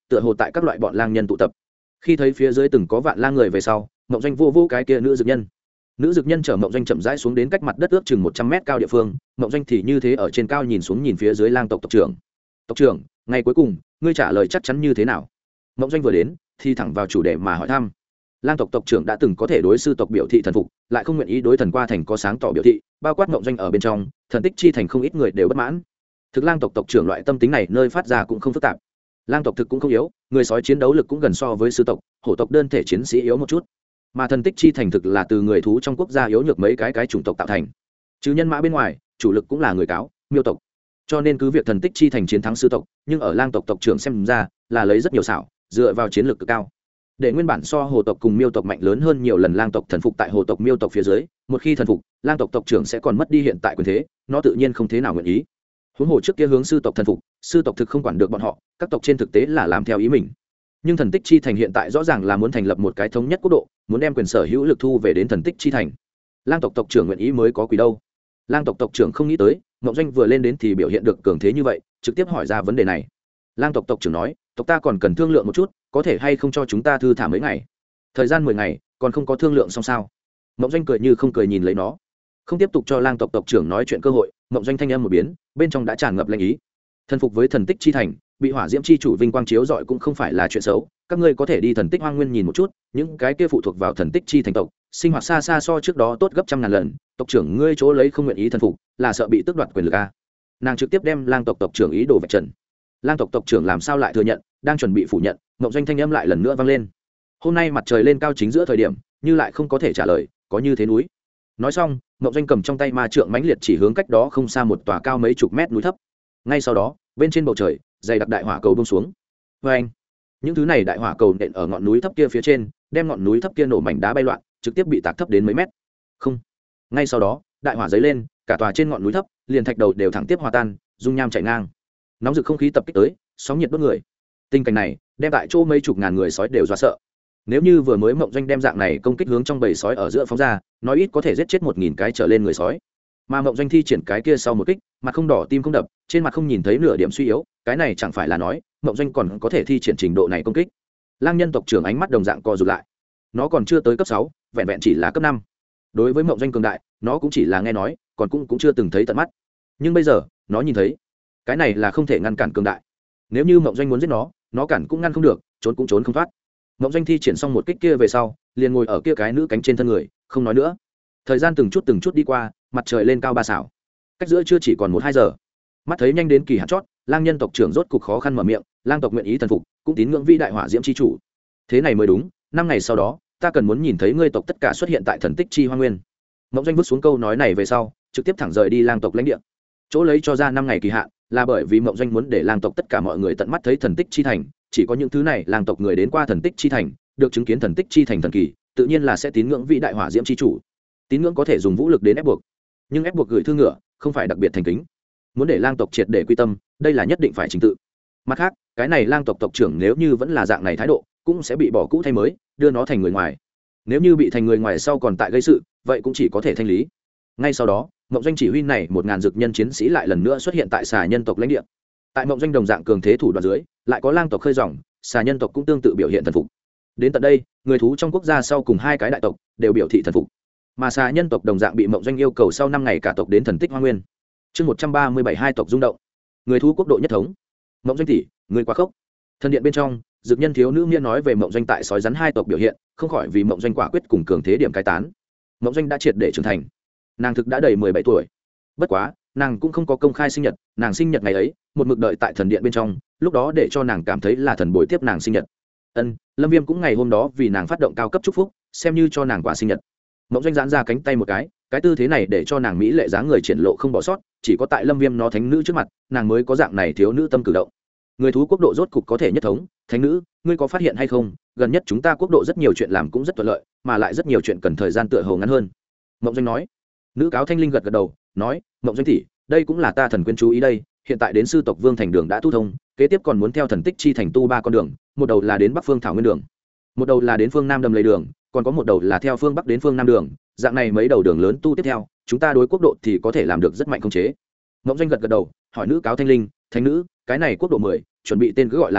tựa hồ tại các loại bọn lang nhân tụ tập. Khi thấy phía dưới từng có vạn lang người về sau, Mộng Doanh vô vô cái kia nữ dược nhân. Nữ dược nhân chở Mộng Doanh chậm rãi xuống đến cách mặt đất ước chừng 100 mét cao địa phương. Mộng Doanh thì như thế ở trên cao nhìn xuống nhìn phía dưới lang tộc tộc trưởng. Tộc trưởng, ngày cuối cùng ngươi trả lời chắc chắn như thế nào? Mộng Doanh vừa đến thì thẳng vào chủ đề mà hỏi thăm. Lang tộc tộc trưởng đã từng có thể đối sư tộc biểu thị thần phục, lại không nguyện ý đối thần qua thành có sáng tỏ biểu thị, bao quát Mộng Doanh ở bên trong, thần tích chi thành không ít người đều bất mãn. Thực lang tộc tộc trưởng loại tâm tính này nơi phát ra cũng không phức tạp. Lang tộc thực cũng không yếu, người sói chiến đấu lực cũng gần so với sư tộc, hổ tộc đơn thể chiến sĩ yếu một chút. Mà thần tích chi thành thực là từ người thú trong quốc gia yếu nhược mấy cái chủng tộc tạo thành. Chứ nhân mã bên ngoài, chủ lực cũng là người cáo, miêu tộc. Cho nên cứ việc thần tích chi thành chiến thắng sư tộc, nhưng ở lang tộc tộc trưởng xem ra là lấy rất nhiều xảo, dựa vào chiến lược cực cao. Để nguyên bản so hồ tộc cùng miêu tộc mạnh lớn hơn nhiều lần lang tộc thần phục tại hồ tộc miêu tộc phía dưới, một khi thần phục, lang tộc tộc trưởng sẽ còn mất đi hiện tại quyền thế, nó tự nhiên không thế nào nguyện ý. Huống hồ trước kia hướng sư tộc thần phục, sư tộc thực không quản được bọn họ, các tộc trên thực tế là làm theo ý mình. Nhưng thần tích chi thành hiện tại rõ ràng là muốn thành lập một cái thống nhất quốc độ, muốn đem quyền sở hữu lực thu về đến thần tích chi thành. Lang tộc tộc trưởng nguyện ý mới có quỷ đâu. Lang tộc tộc trưởng không nghĩ tới, Mộng Doanh vừa lên đến thì biểu hiện được cường thế như vậy, trực tiếp hỏi ra vấn đề này. Lang tộc tộc trưởng nói, tộc ta còn cần thương lượng một chút, có thể hay không cho chúng ta thư thả mấy ngày? Thời gian 10 ngày, còn không có thương lượng xong sao? Mộng Doanh cười như không cười nhìn lấy nó, không tiếp tục cho lang tộc tộc trưởng nói chuyện cơ hội. Mộng Doanh thanh âm một biến, bên trong đã tràn ngập lệnh ý. Thần phục với thần tích chi thành, bị hỏa diễm chi chủ vinh quang chiếu rọi cũng không phải là chuyện xấu, các ngươi có thể đi thần tích hoang nguyên nhìn một chút, những cái kia phụ thuộc vào thần tích chi thành tộc, sinh hoạt xa xa so trước đó tốt gấp trăm ngàn lần. Tộc trưởng ngươi chỗ lấy không nguyện ý thần phục, là sợ bị tước đoạt quyền lực a? Nàng trực tiếp đem lang tộc tộc trưởng ý đồ vạch trần. Lang tộc tộc trưởng làm sao lại thừa nhận, đang chuẩn bị phủ nhận, Mộng Doanh thanh âm lại lần nữa vang lên. Hôm nay mặt trời lên cao chính giữa thời điểm, như lại không có thể trả lời, có như thế núi. Nói xong, Mộng Doanh cầm trong tay ma trượng mãnh liệt chỉ hướng cách đó không xa một tòa cao mấy chục mét núi thấp. Ngay sau đó, bên trên bầu trời, dày đặc đại hỏa cầu buông xuống. Và anh, những thứ này đại hỏa cầu nện ở ngọn núi thấp kia phía trên, đem ngọn núi thấp kia nổ mảnh đá bay loạn, trực tiếp bị tạc thấp đến mấy mét. Không. Ngay sau đó, đại hỏa dấy lên, cả tòa trên ngọn núi thấp, liền thạch đầu đều thẳng tiếp hòa tan, dung nham chảy ngang. Nóng rực không khí tập kích tới, sóng nhiệt đốt người. Tình cảnh này, đem tại chỗ mấy chục ngàn người sói đều dọa sợ. Nếu như vừa mới Mộng Doanh đem dạng này công kích hướng trong bầy sói ở giữa phóng ra, nói ít có thể giết chết 1000 cái trở lên người sói. Mà Mộng Doanh thi triển cái kia sau một kích, mặt không đỏ tim không đập, trên mặt không nhìn thấy nửa điểm suy yếu, cái này chẳng phải là nói Mộng Doanh còn có thể thi triển trình độ này công kích. Lang nhân tộc trưởng ánh mắt đồng dạng co rụt lại. Nó còn chưa tới cấp 6, vẹn vẹn chỉ là cấp 5. Đối với Mộng Doanh cường đại, nó cũng chỉ là nghe nói, còn cũng chưa từng thấy tận mắt. Nhưng bây giờ, nó nhìn thấy. Cái này là không thể ngăn cản cường đại. Nếu như Mộng Doanh muốn giết nó cản cũng ngăn không được, trốn cũng trốn không thoát. Mộng Doanh thi triển xong một kích kia về sau, liền ngồi ở kia cái nữ cánh trên thân người, không nói nữa. Thời gian từng chút đi qua, mặt trời lên cao 3 xảo. Cách giữa chưa chỉ còn 1-2 giờ. Mắt thấy nhanh đến kỳ hạn chót, lang nhân tộc trưởng rốt cục khó khăn mở miệng, lang tộc nguyện ý thần phục, cũng tín ngưỡng vĩ đại hỏa diễm chi chủ. Thế này mới đúng, 5 ngày sau đó, ta cần muốn nhìn thấy ngươi tộc tất cả xuất hiện tại thần tích chi hoang nguyên. Mộng Doanh vứt xuống câu nói này về sau, trực tiếp thẳng rời đi lang tộc lãnh địa. Chỗ lấy cho ra 5 ngày kỳ hạn, là bởi vì Mộng Doanh muốn để lang tộc tất cả mọi người tận mắt thấy thần tích chi thành, chỉ có những thứ này lang tộc người đến qua thần tích chi thành, được chứng kiến thần tích chi thành thần kỳ, tự nhiên là sẽ tín ngưỡng vĩ đại hỏa diễm chi chủ. Tín ngưỡng có thể dùng vũ lực đến ép buộc, nhưng ép buộc gửi thư ngựa không phải đặc biệt thành kính. Muốn để lang tộc triệt để quy tâm, đây là nhất định phải trình tự. Mặt khác, cái này lang tộc tộc trưởng nếu như vẫn là dạng này thái độ, cũng sẽ bị bỏ cũ thay mới, đưa nó thành người ngoài. Nếu như bị thành người ngoài sau còn tại gây sự, vậy cũng chỉ có thể thanh lý. Ngay sau đó, Mộng Doanh chỉ huy này 1000 dược nhân chiến sĩ lại lần nữa xuất hiện tại xà nhân tộc lãnh địa. Tại Mộng Doanh đồng dạng cường thế thủ đoạn dưới, lại có lang tộc khơi ròng, xà nhân tộc cũng tương tự biểu hiện thần phục. Đến tận đây, người thú trong quốc gia sau cùng 2 cái đại tộc đều biểu thị thần phục. Mà xà nhân tộc đồng dạng bị Mộng Doanh yêu cầu sau 5 ngày cả tộc đến thần tích hoang nguyên. Chương 137 hai tộc rung động. Người thú quốc độ nhất thống. Mộng Doanh tỷ, người quá khốc. Thần điện bên trong, dược nhân thiếu nữ miên nói về Mộng Doanh tại sói rắn 2 tộc biểu hiện, không khỏi vì Mộng Doanh quả quyết cùng cường thế điểm cái tán. Mộng Doanh đã triệt để trưởng thành. Nàng thực đã đầy 17 tuổi. Bất quá, nàng cũng không có công khai sinh nhật, nàng sinh nhật ngày ấy, một mực đợi tại thần điện bên trong, lúc đó để cho nàng cảm thấy là thần bồi tiếp nàng sinh nhật. Lâm Viêm cũng ngày hôm đó vì nàng phát động cao cấp chúc phúc, xem như cho nàng quà sinh nhật. Mộng Doanh giãn ra cánh tay một cái tư thế này để cho nàng mỹ lệ dáng người triển lộ không bỏ sót, chỉ có tại Lâm Viêm nó thánh nữ trước mặt, nàng mới có dạng này thiếu nữ tâm cử động. Người thú quốc độ rốt cục có thể nhất thống, thánh nữ, ngươi có phát hiện hay không, gần nhất chúng ta quốc độ rất nhiều chuyện làm cũng rất thuận lợi, mà lại rất nhiều chuyện cần thời gian tựa hồ ngắn hơn. Mộng Doanh nói. Nữ cáo Thanh Linh gật gật đầu, nói, Mộng Doanh tỷ, đây cũng là ta thần quyến chú ý đây, hiện tại đến sư tộc Vương thành đường đã tu thông, kế tiếp còn muốn theo thần tích chi thành tu 3 con đường, một đầu là đến Bắc Phương Thảo Nguyên đường, một đầu là đến phương Nam Đầm Lầy đường, còn có một đầu là theo phương Bắc đến phương Nam đường, dạng này mấy đầu đường lớn tu tiếp theo, chúng ta đối quốc độ thì có thể làm được rất mạnh khống chế. Mộng Doanh gật gật đầu, hỏi nữ cáo Thanh Linh, thánh nữ, cái này quốc độ 10, chuẩn bị tên cứ gọi là gì,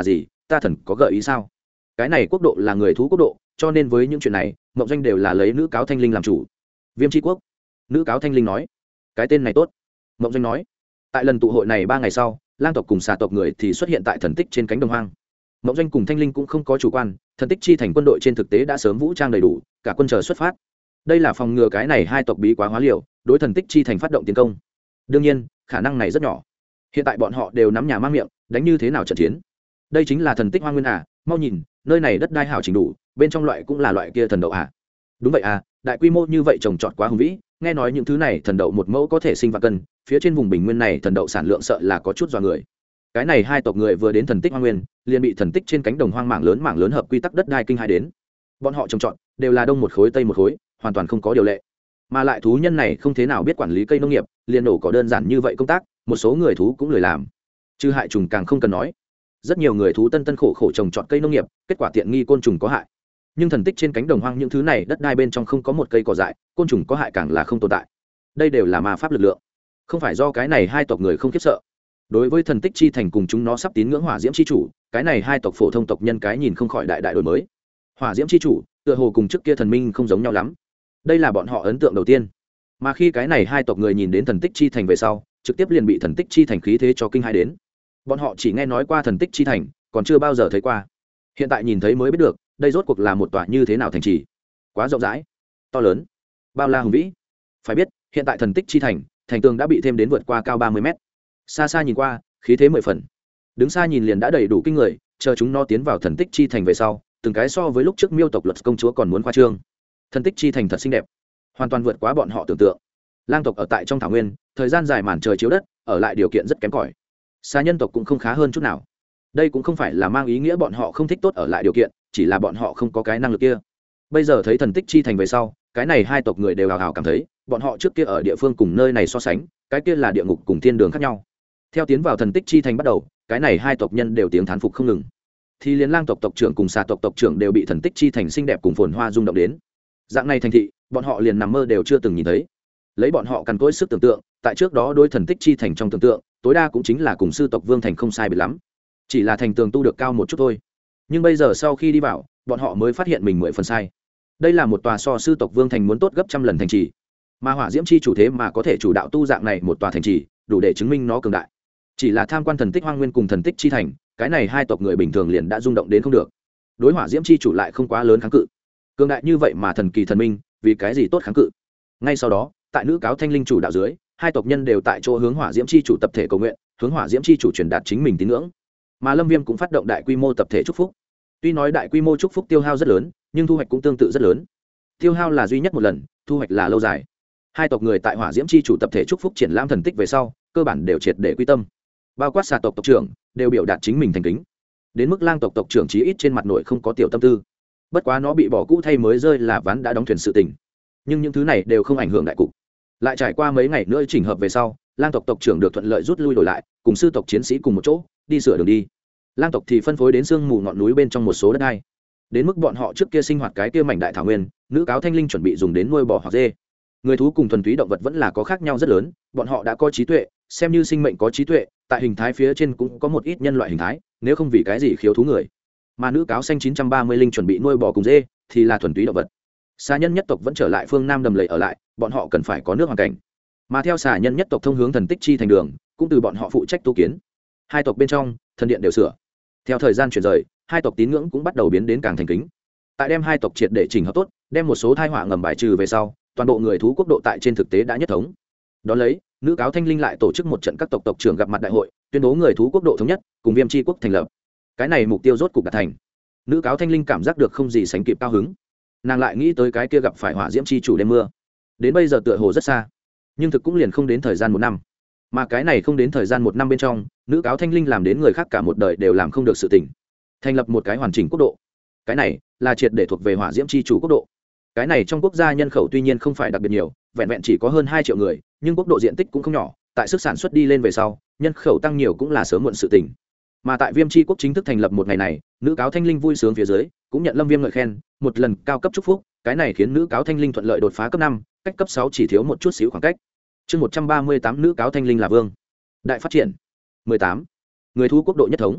ta thần có gợi ý sao? Cái này quốc độ là người thú quốc độ, cho nên với những chuyện này mộng doanh đều là lấy nữ cáo thanh linh làm chủ. Viêm tri quốc. Nữ cáo thanh linh nói. Cái tên này tốt. Mộng doanh nói. Tại lần tụ hội này 3 ngày sau, lang tộc cùng xà tộc người thì xuất hiện tại thần tích trên cánh đồng hoang. Mộng doanh cùng thanh linh cũng không có chủ quan, thần tích chi thành quân đội trên thực tế đã sớm vũ trang đầy đủ, cả quân chờ xuất phát. Đây là phòng ngừa cái này hai tộc bí quá hóa liều đối thần tích chi thành phát động tiến công. Đương nhiên khả năng này rất nhỏ. Hiện tại bọn họ đều nắm nhà mang miệng, đánh như thế nào trận chiến. Đây chính là thần tích hoang nguyên à, mau nhìn, nơi này đất đai hảo chỉnh đủ, bên trong loại cũng là loại kia thần đậu à. Đúng vậy à, đại quy mô như vậy trồng trọt quá hùng vĩ, nghe nói những thứ này thần đậu một mẫu có thể sinh vạn cân, phía trên vùng bình nguyên này thần đậu sản lượng sợ là có chút dọa người. Cái này hai tộc người vừa đến thần tích hoang nguyên, liền bị thần tích trên cánh đồng hoang mảng lớn hợp quy tắc đất đai kinh hai đến. Bọn họ trồng trọt đều là đông một khối tây một khối, hoàn toàn không có điều lệ. Mà lại thú nhân này không thế nào biết quản lý cây nông nghiệp, liền nổ có đơn giản như vậy công tác, một số người thú cũng lười làm. Trừ hại trùng càng không cần nói. Rất nhiều người thú tân khổ trồng trọt cây nông nghiệp, kết quả tiện nghi côn trùng có hại. Nhưng thần tích trên cánh đồng hoang những thứ này đất đai bên trong không có một cây cỏ dại, côn trùng có hại càng là không tồn tại. Đây đều là ma pháp lực lượng, không phải do cái này hai tộc người không khiếp sợ. Đối với thần tích chi thành cùng chúng nó sắp tín ngưỡng hỏa diễm chi chủ, cái này hai tộc phổ thông tộc nhân cái nhìn không khỏi đại đổi mới. Hỏa diễm chi chủ tựa hồ cùng trước kia thần minh không giống nhau lắm, đây là bọn họ ấn tượng đầu tiên. Mà khi cái này hai tộc người nhìn đến thần tích chi thành về sau, trực tiếp liền bị thần tích chi thành khí thế cho kinh hãi đến. Bọn họ chỉ nghe nói qua thần tích chi thành, còn chưa bao giờ thấy qua. Hiện tại nhìn thấy mới biết được, đây rốt cuộc là một tòa như thế nào thành trì. Quá rộng rãi, to lớn, bao la hùng vĩ. Phải biết, hiện tại thần tích chi thành, thành tường đã bị thêm đến vượt qua cao 30 mét. Xa xa nhìn qua, khí thế 10 phần. Đứng xa nhìn liền đã đầy đủ kinh người, chờ chúng nó tiến vào thần tích chi thành về sau, từng cái so với lúc trước miêu tộc luật công chúa còn muốn khoa trương. Thần tích chi thành thật xinh đẹp, hoàn toàn vượt quá bọn họ tưởng tượng. Lang tộc ở tại trong thảo nguyên, thời gian dài màn trời chiếu đất, ở lại điều kiện rất kém cỏi. Xa nhân tộc cũng không khá hơn chút nào. Đây cũng không phải là mang ý nghĩa bọn họ không thích tốt ở lại điều kiện, chỉ là bọn họ không có cái năng lực kia. Bây giờ thấy thần tích chi thành về sau, cái này hai tộc người đều hào hào cảm thấy, bọn họ trước kia ở địa phương cùng nơi này so sánh, cái kia là địa ngục cùng thiên đường khác nhau. Theo tiến vào thần tích chi thành bắt đầu, cái này hai tộc nhân đều tiếng thán phục không ngừng. Thì liền lang tộc tộc trưởng cùng xà tộc tộc trưởng đều bị thần tích chi thành xinh đẹp cùng phồn hoa rung động đến. Dạng này thành thị, bọn họ liền nằm mơ đều chưa từng nhìn thấy. Lấy bọn họ cằn cỗi sức tưởng tượng, tại trước đó đối thần tích chi thành trong tưởng tượng, tối đa cũng chính là cùng sư tộc Vương thành không sai biệt lắm, chỉ là thành tường tu được cao một chút thôi. Nhưng bây giờ sau khi đi vào, bọn họ mới phát hiện mình 10 phần sai. Đây là một tòa so sư tộc Vương thành muốn tốt gấp trăm lần thành trì, mà hỏa diễm chi chủ thế mà có thể chủ đạo tu dạng này một tòa thành trì, đủ để chứng minh nó cường đại. Chỉ là tham quan thần tích hoang nguyên cùng thần tích chi thành, cái này hai tộc người bình thường liền đã rung động đến không được. Đối hỏa diễm chi chủ lại không quá lớn kháng cự, cường đại như vậy mà thần kỳ thần minh, vì cái gì tốt kháng cự. Ngay sau đó, tại nữ cáo thanh linh chủ đạo dưới, hai tộc nhân đều tại chỗ hướng hỏa diễm chi chủ tập thể cầu nguyện, hướng hỏa diễm chi chủ truyền đạt chính mình tín ngưỡng. Mà Lâm Viêm cũng phát động đại quy mô tập thể chúc phúc. Tuy nói đại quy mô chúc phúc tiêu hao rất lớn, nhưng thu hoạch cũng tương tự rất lớn. Tiêu hao là duy nhất một lần, thu hoạch là lâu dài. Hai tộc người tại hỏa diễm chi chủ tập thể chúc phúc triển lãm thần tích về sau, cơ bản đều triệt để quy tâm. Bao quát xà tộc tộc trưởng đều biểu đạt chính mình thành kính. Đến mức lang tộc tộc trưởng chí ít trên mặt nội không có tiểu tâm tư. Bất quá nó bị bỏ cũ thay mới rơi là ván đã đóng thuyền sự tình. Nhưng những thứ này đều không ảnh hưởng đại cục. Lại trải qua mấy ngày nữa chỉnh hợp về sau, lang tộc tộc trưởng được thuận lợi rút lui đổi lại, cùng sư tộc chiến sĩ cùng một chỗ đi sửa đường đi. Lang tộc thì phân phối đến sương mù ngọn núi bên trong một số đất đai. Đến mức bọn họ trước kia sinh hoạt cái kia mảnh đại thảo nguyên, nữ cáo thanh linh chuẩn bị dùng đến nuôi bò hoặc dê. Người thú cùng thuần túy động vật vẫn là có khác nhau rất lớn, bọn họ đã có trí tuệ, xem như sinh mệnh có trí tuệ, tại hình thái phía trên cũng có một ít nhân loại hình thái, nếu không vì cái gì khiếu thú người. Mà nữ cáo xanh 930 linh chuẩn bị nuôi bò cùng dê, thì là thuần túy động vật. Xà nhân nhất tộc vẫn trở lại phương Nam đầm lầy ở lại, bọn họ cần phải có nước hoàn cảnh. Mà theo xà nhân nhất tộc thông hướng thần tích chi thành đường, cũng từ bọn họ phụ trách tu kiến. Hai tộc bên trong, thần điện đều sửa. Theo thời gian chuyển rời, hai tộc tín ngưỡng cũng bắt đầu biến đến càng thành kính. Tại đem hai tộc triệt để chỉnh hợp tốt, đem một số tai họa ngầm bài trừ về sau, toàn bộ người thú quốc độ tại trên thực tế đã nhất thống. Đón lấy, nữ cáo thanh linh lại tổ chức một trận các tộc tộc trưởng gặp mặt đại hội, tuyên bố người thú quốc độ thống nhất, cùng Viêm Chi quốc thành lập. Cái này mục tiêu rốt cục đạt thành. Nữ cáo thanh linh cảm giác được không gì sánh kịp cao hứng. Nàng lại nghĩ tới cái kia gặp phải hỏa diễm chi chủ đêm mưa. Đến bây giờ tựa hồ rất xa, nhưng thực cũng liền không đến thời gian 1 năm. Mà cái này không đến thời gian 1 năm bên trong, nữ cáo thanh linh làm đến người khác cả một đời đều làm không được sự tình. Thành lập một cái hoàn chỉnh quốc độ. Cái này là triệt để thuộc về hỏa diễm chi chủ quốc độ. Cái này trong quốc gia nhân khẩu tuy nhiên không phải đặc biệt nhiều, vẹn vẹn chỉ có hơn 2 triệu người, nhưng quốc độ diện tích cũng không nhỏ, tại sức sản xuất đi lên về sau, nhân khẩu tăng nhiều cũng là sớm muộn sự tình. Mà tại Viêm Chi quốc chính thức thành lập một ngày này, nữ cáo thanh linh vui sướng phía dưới, cũng nhận Lâm Viêm ngợi khen, một lần cao cấp chúc phúc, cái này khiến nữ cáo thanh linh thuận lợi đột phá cấp 5, cách cấp 6 chỉ thiếu một chút xíu khoảng cách. Chương 138 nữ cáo thanh linh là vương. Đại phát triển. 18. Người thú quốc độ nhất thống.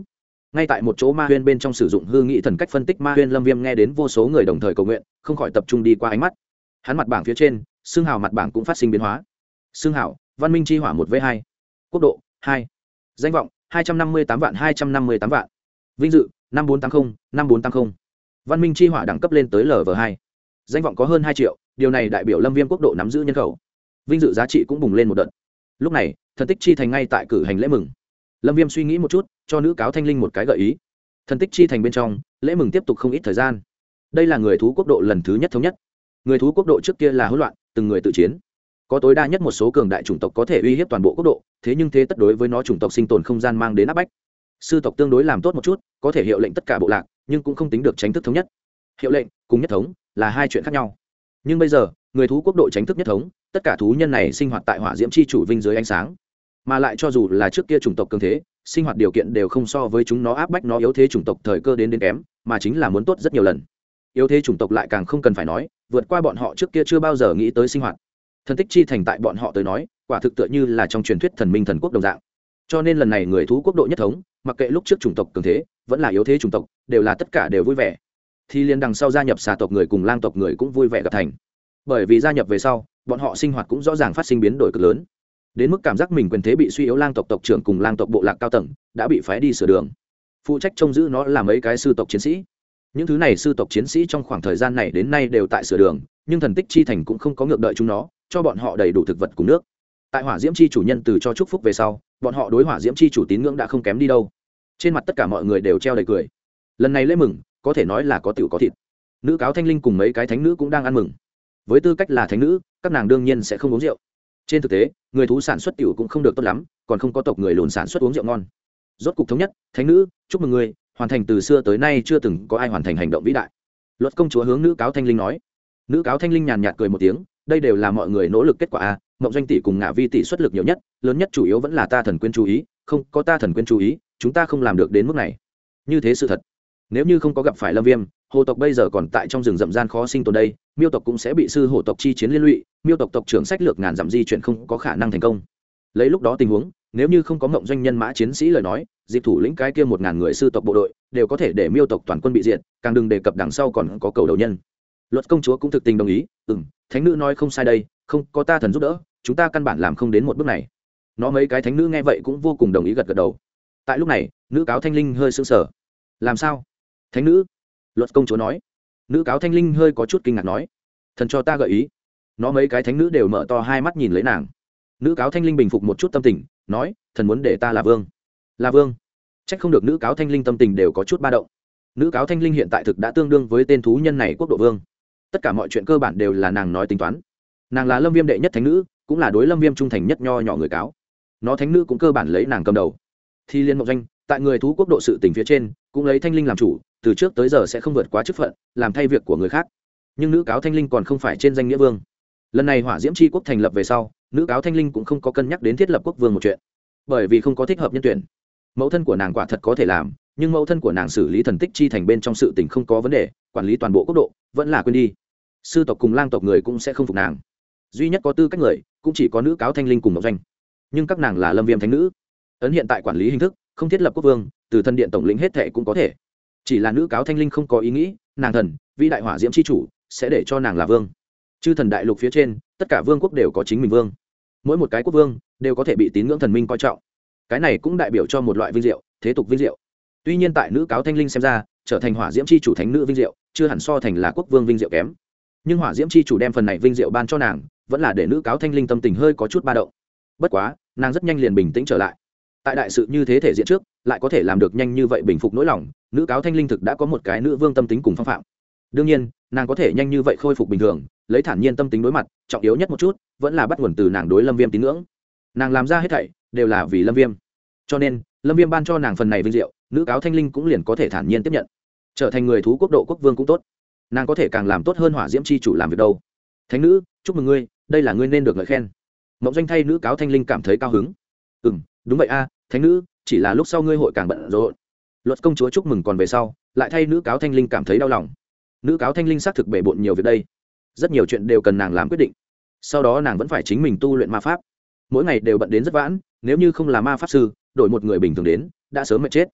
ngay tại một chỗ ma huyên bên trong sử dụng hư nghị thần cách phân tích ma huyên, Lâm Viêm nghe đến vô số người đồng thời cầu nguyện, không khỏi tập trung đi qua ánh mắt. Hắn mặt bảng phía trên, xương hào mặt bảng cũng phát sinh biến hóa. Xương hào: Văn Minh Chi Hỏa 1v2, quốc độ 2, danh vọng 258 vạn 258 vạn, vinh dự 5480 5480. Văn Minh Chi Hỏa đẳng cấp lên tới LV2, danh vọng có hơn 2 triệu, điều này đại biểu Lâm Viêm quốc độ nắm giữ nhân khẩu, vinh dự giá trị cũng bùng lên một đợt. Lúc này, thần tích chi thành ngay tại cử hành lễ mừng. Lâm Viêm suy nghĩ một chút, cho nữ cáo Thanh Linh một cái gợi ý. Thần tích chi thành bên trong, lễ mừng tiếp tục không ít thời gian. Đây là người thú quốc độ lần thứ nhất thống nhất. Người thú quốc độ trước kia là hỗn loạn, từng người tự chiến, có tối đa nhất một số cường đại chủng tộc có thể uy hiếp toàn bộ quốc độ, thế nhưng thế tất đối với nó chủng tộc sinh tồn không gian mang đến áp bách. Sư tộc tương đối làm tốt một chút, có thể hiệu lệnh tất cả bộ lạc, nhưng cũng không tính được chính thức thống nhất. Hiệu lệnh cùng nhất thống là hai chuyện khác nhau. Nhưng bây giờ, người thú quốc độ chính thức nhất thống, tất cả thú nhân này sinh hoạt tại hỏa diễm chi chủ vinh dưới ánh sáng, mà lại cho dù là trước kia chủng tộc cường thế, sinh hoạt điều kiện đều không so với chúng nó áp bách nó yếu thế chủng tộc thời cơ đến kém, mà chính là muốn tốt rất nhiều lần. Yếu thế chủng tộc lại càng không cần phải nói, vượt qua bọn họ trước kia chưa bao giờ nghĩ tới sinh hoạt. Thần tích chi thành tại bọn họ tới nói, quả thực tựa như là trong truyền thuyết thần minh thần quốc đồng dạng. Cho nên lần này người thú quốc độ nhất thống, mặc kệ lúc trước chủng tộc cường thế, vẫn là yếu thế chủng tộc, đều là tất cả đều vui vẻ. Thì liền đằng sau gia nhập xà tộc người cùng lang tộc người cũng vui vẻ gặp thành. Bởi vì gia nhập về sau, bọn họ sinh hoạt cũng rõ ràng phát sinh biến đổi cực lớn. Đến mức cảm giác mình quyền thế bị suy yếu, lang tộc tộc trưởng cùng lang tộc bộ lạc cao tầng đã bị phái đi sửa đường. Phụ trách trông giữ nó là mấy cái sư tộc chiến sĩ. Những thứ này sư tộc chiến sĩ trong khoảng thời gian này đến nay đều tại sửa đường, nhưng thần tích chi thành cũng không có ngược đợi chúng nó, cho bọn họ đầy đủ thực vật cùng nước. Tại hỏa diễm chi chủ nhân từ cho chúc phúc về sau, bọn họ đối hỏa diễm chi chủ tín ngưỡng đã không kém đi đâu. Trên mặt tất cả mọi người đều treo đầy cười. Lần này lễ mừng có thể nói là có tiểu có thịt. Nữ cáo Thanh Linh cùng mấy cái thánh nữ cũng đang ăn mừng. Với tư cách là thánh nữ, các nàng đương nhiên sẽ không uống rượu. Trên thực tế, người thú sản xuất tiểu cũng không được tốt lắm, còn không có tộc người lùn sản xuất uống rượu ngon. Rốt cục thống nhất, thánh nữ, chúc mừng ngươi, hoàn thành từ xưa tới nay chưa từng có ai hoàn thành hành động vĩ đại. Luật công chúa hướng nữ cáo Thanh Linh nói. Nữ cáo Thanh Linh nhàn nhạt cười một tiếng, đây đều là mọi người nỗ lực kết quả a. Mộng Doanh tỷ cùng Ngạ Vi tỷ xuất lực nhiều nhất, lớn nhất chủ yếu vẫn là ta thần quyến chú ý, không có ta thần quyến chú ý, chúng ta không làm được đến mức này. Như thế sự thật. Nếu như không có gặp phải Lâm Viêm, hồ tộc bây giờ còn tại trong rừng rậm gian khó sinh tồn đây, miêu tộc cũng sẽ bị sư hổ tộc chi chiến liên lụy, miêu tộc tộc trưởng sách lược ngàn dặm di chuyển không có khả năng thành công. Lấy lúc đó tình huống, nếu như không có Mộng Doanh nhân mã chiến sĩ lời nói, Diệp thủ lĩnh cái kia 1000 người sư tộc bộ đội đều có thể để miêu tộc toàn quân bị diệt, càng đừng đề cập đằng sau còn có cầu đầu nhân. Luật công chúa cũng thực tình đồng ý, thánh nữ nói không sai đây, không có ta thần giúp đỡ, chúng ta căn bản làm không đến một bước này. Nó mấy cái thánh nữ nghe vậy cũng vô cùng đồng ý gật gật đầu. Tại lúc này, nữ cáo Thanh Linh hơi sững sờ. Làm sao? Thánh nữ? Luật công chúa nói. Nữ cáo Thanh Linh hơi có chút kinh ngạc nói, thần cho ta gợi ý. Nó mấy cái thánh nữ đều mở to hai mắt nhìn lấy nàng. Nữ cáo Thanh Linh bình phục một chút tâm tình, nói, thần muốn để ta là vương. Là vương? Trách không được nữ cáo Thanh Linh tâm tình đều có chút ba động. Nữ cáo Thanh Linh hiện tại thực đã tương đương với tên thú nhân này quốc độ vương. Tất cả mọi chuyện cơ bản đều là nàng nói tính toán. Nàng là Lâm Viêm đệ nhất thánh nữ, cũng là đối Lâm Viêm trung thành nhất nho nhỏ người cáo. Nó thánh nữ cũng cơ bản lấy nàng cầm đầu. Thì liên Mộng Doanh, tại người thú quốc độ sự tình phía trên, cũng lấy Thanh Linh làm chủ, từ trước tới giờ sẽ không vượt quá chức phận, làm thay việc của người khác. Nhưng nữ cáo Thanh Linh còn không phải trên danh nghĩa vương. Lần này hỏa diễm chi quốc thành lập về sau, nữ cáo Thanh Linh cũng không có cân nhắc đến thiết lập quốc vương một chuyện, bởi vì không có thích hợp nhân tuyển. Mẫu thân của nàng quả thật có thể làm, nhưng mẫu thân của nàng xử lý thần tích chi thành bên trong sự tình không có vấn đề, quản lý toàn bộ quốc độ vẫn là quên đi. Sư tộc cùng lang tộc người cũng sẽ không phục nàng. Duy nhất có tư cách người cũng chỉ có nữ cáo Thanh Linh cùng Mộng Doanh, nhưng các nàng là Lâm Viêm thánh nữ, ấn hiện tại quản lý hình thức không thiết lập quốc vương, từ thân điện tổng lĩnh hết thệ cũng có thể. Chỉ là nữ cáo Thanh Linh không có ý nghĩ, nàng thần vĩ đại hỏa diễm chi chủ sẽ để cho nàng là vương. Chư thần đại lục phía trên, tất cả vương quốc đều có chính mình vương, mỗi một cái quốc vương đều có thể bị tín ngưỡng thần minh coi trọng. Cái này cũng đại biểu cho một loại vinh diệu, thế tục vinh diệu. Tuy nhiên tại nữ cáo Thanh Linh xem ra, trở thành hỏa diễm chi chủ thánh nữ vinh diệu chưa hẳn so thành là quốc vương vinh diệu kém, nhưng hỏa diễm chi chủ đem phần này vinh diệu ban cho nàng, vẫn là để nữ cáo Thanh Linh tâm tình hơi có chút ba động. Bất quá nàng rất nhanh liền bình tĩnh trở lại. Tại đại sự như thế thể diện trước, lại có thể làm được nhanh như vậy bình phục nỗi lòng, nữ cáo Thanh Linh thực đã có một cái nữ vương tâm tính cùng phong phạm. Đương nhiên nàng có thể nhanh như vậy khôi phục bình thường, lấy thản nhiên tâm tính đối mặt, trọng yếu nhất một chút vẫn là bắt nguồn từ nàng đối Lâm Viêm tín ngưỡng. Nàng làm ra hết thảy đều là vì Lâm Viêm, cho nên Lâm Viêm ban cho nàng phần này vinh diệu, nữ cáo Thanh Linh cũng liền có thể thản nhiên tiếp nhận. Trở thành người thú quốc độ quốc vương cũng tốt, nàng có thể càng làm tốt hơn hỏa diễm chi chủ làm việc đâu. Thánh nữ, chúc mừng ngươi, đây là ngươi nên được ngợi khen. Mộng Doanh thay nữ cáo Thanh Linh cảm thấy cao hứng. Đúng vậy a, thánh nữ, chỉ là lúc sau ngươi hội càng bận rộn. Luật công chúa chúc mừng còn về sau, lại thay nữ cáo Thanh Linh cảm thấy đau lòng. Nữ cáo Thanh Linh xác thực bể bộn nhiều việc đây, rất nhiều chuyện đều cần nàng làm quyết định. Sau đó nàng vẫn phải chính mình tu luyện ma pháp, mỗi ngày đều bận đến rất vãn, nếu như không là ma pháp sư, đổi một người bình thường đến đã sớm mệt chết.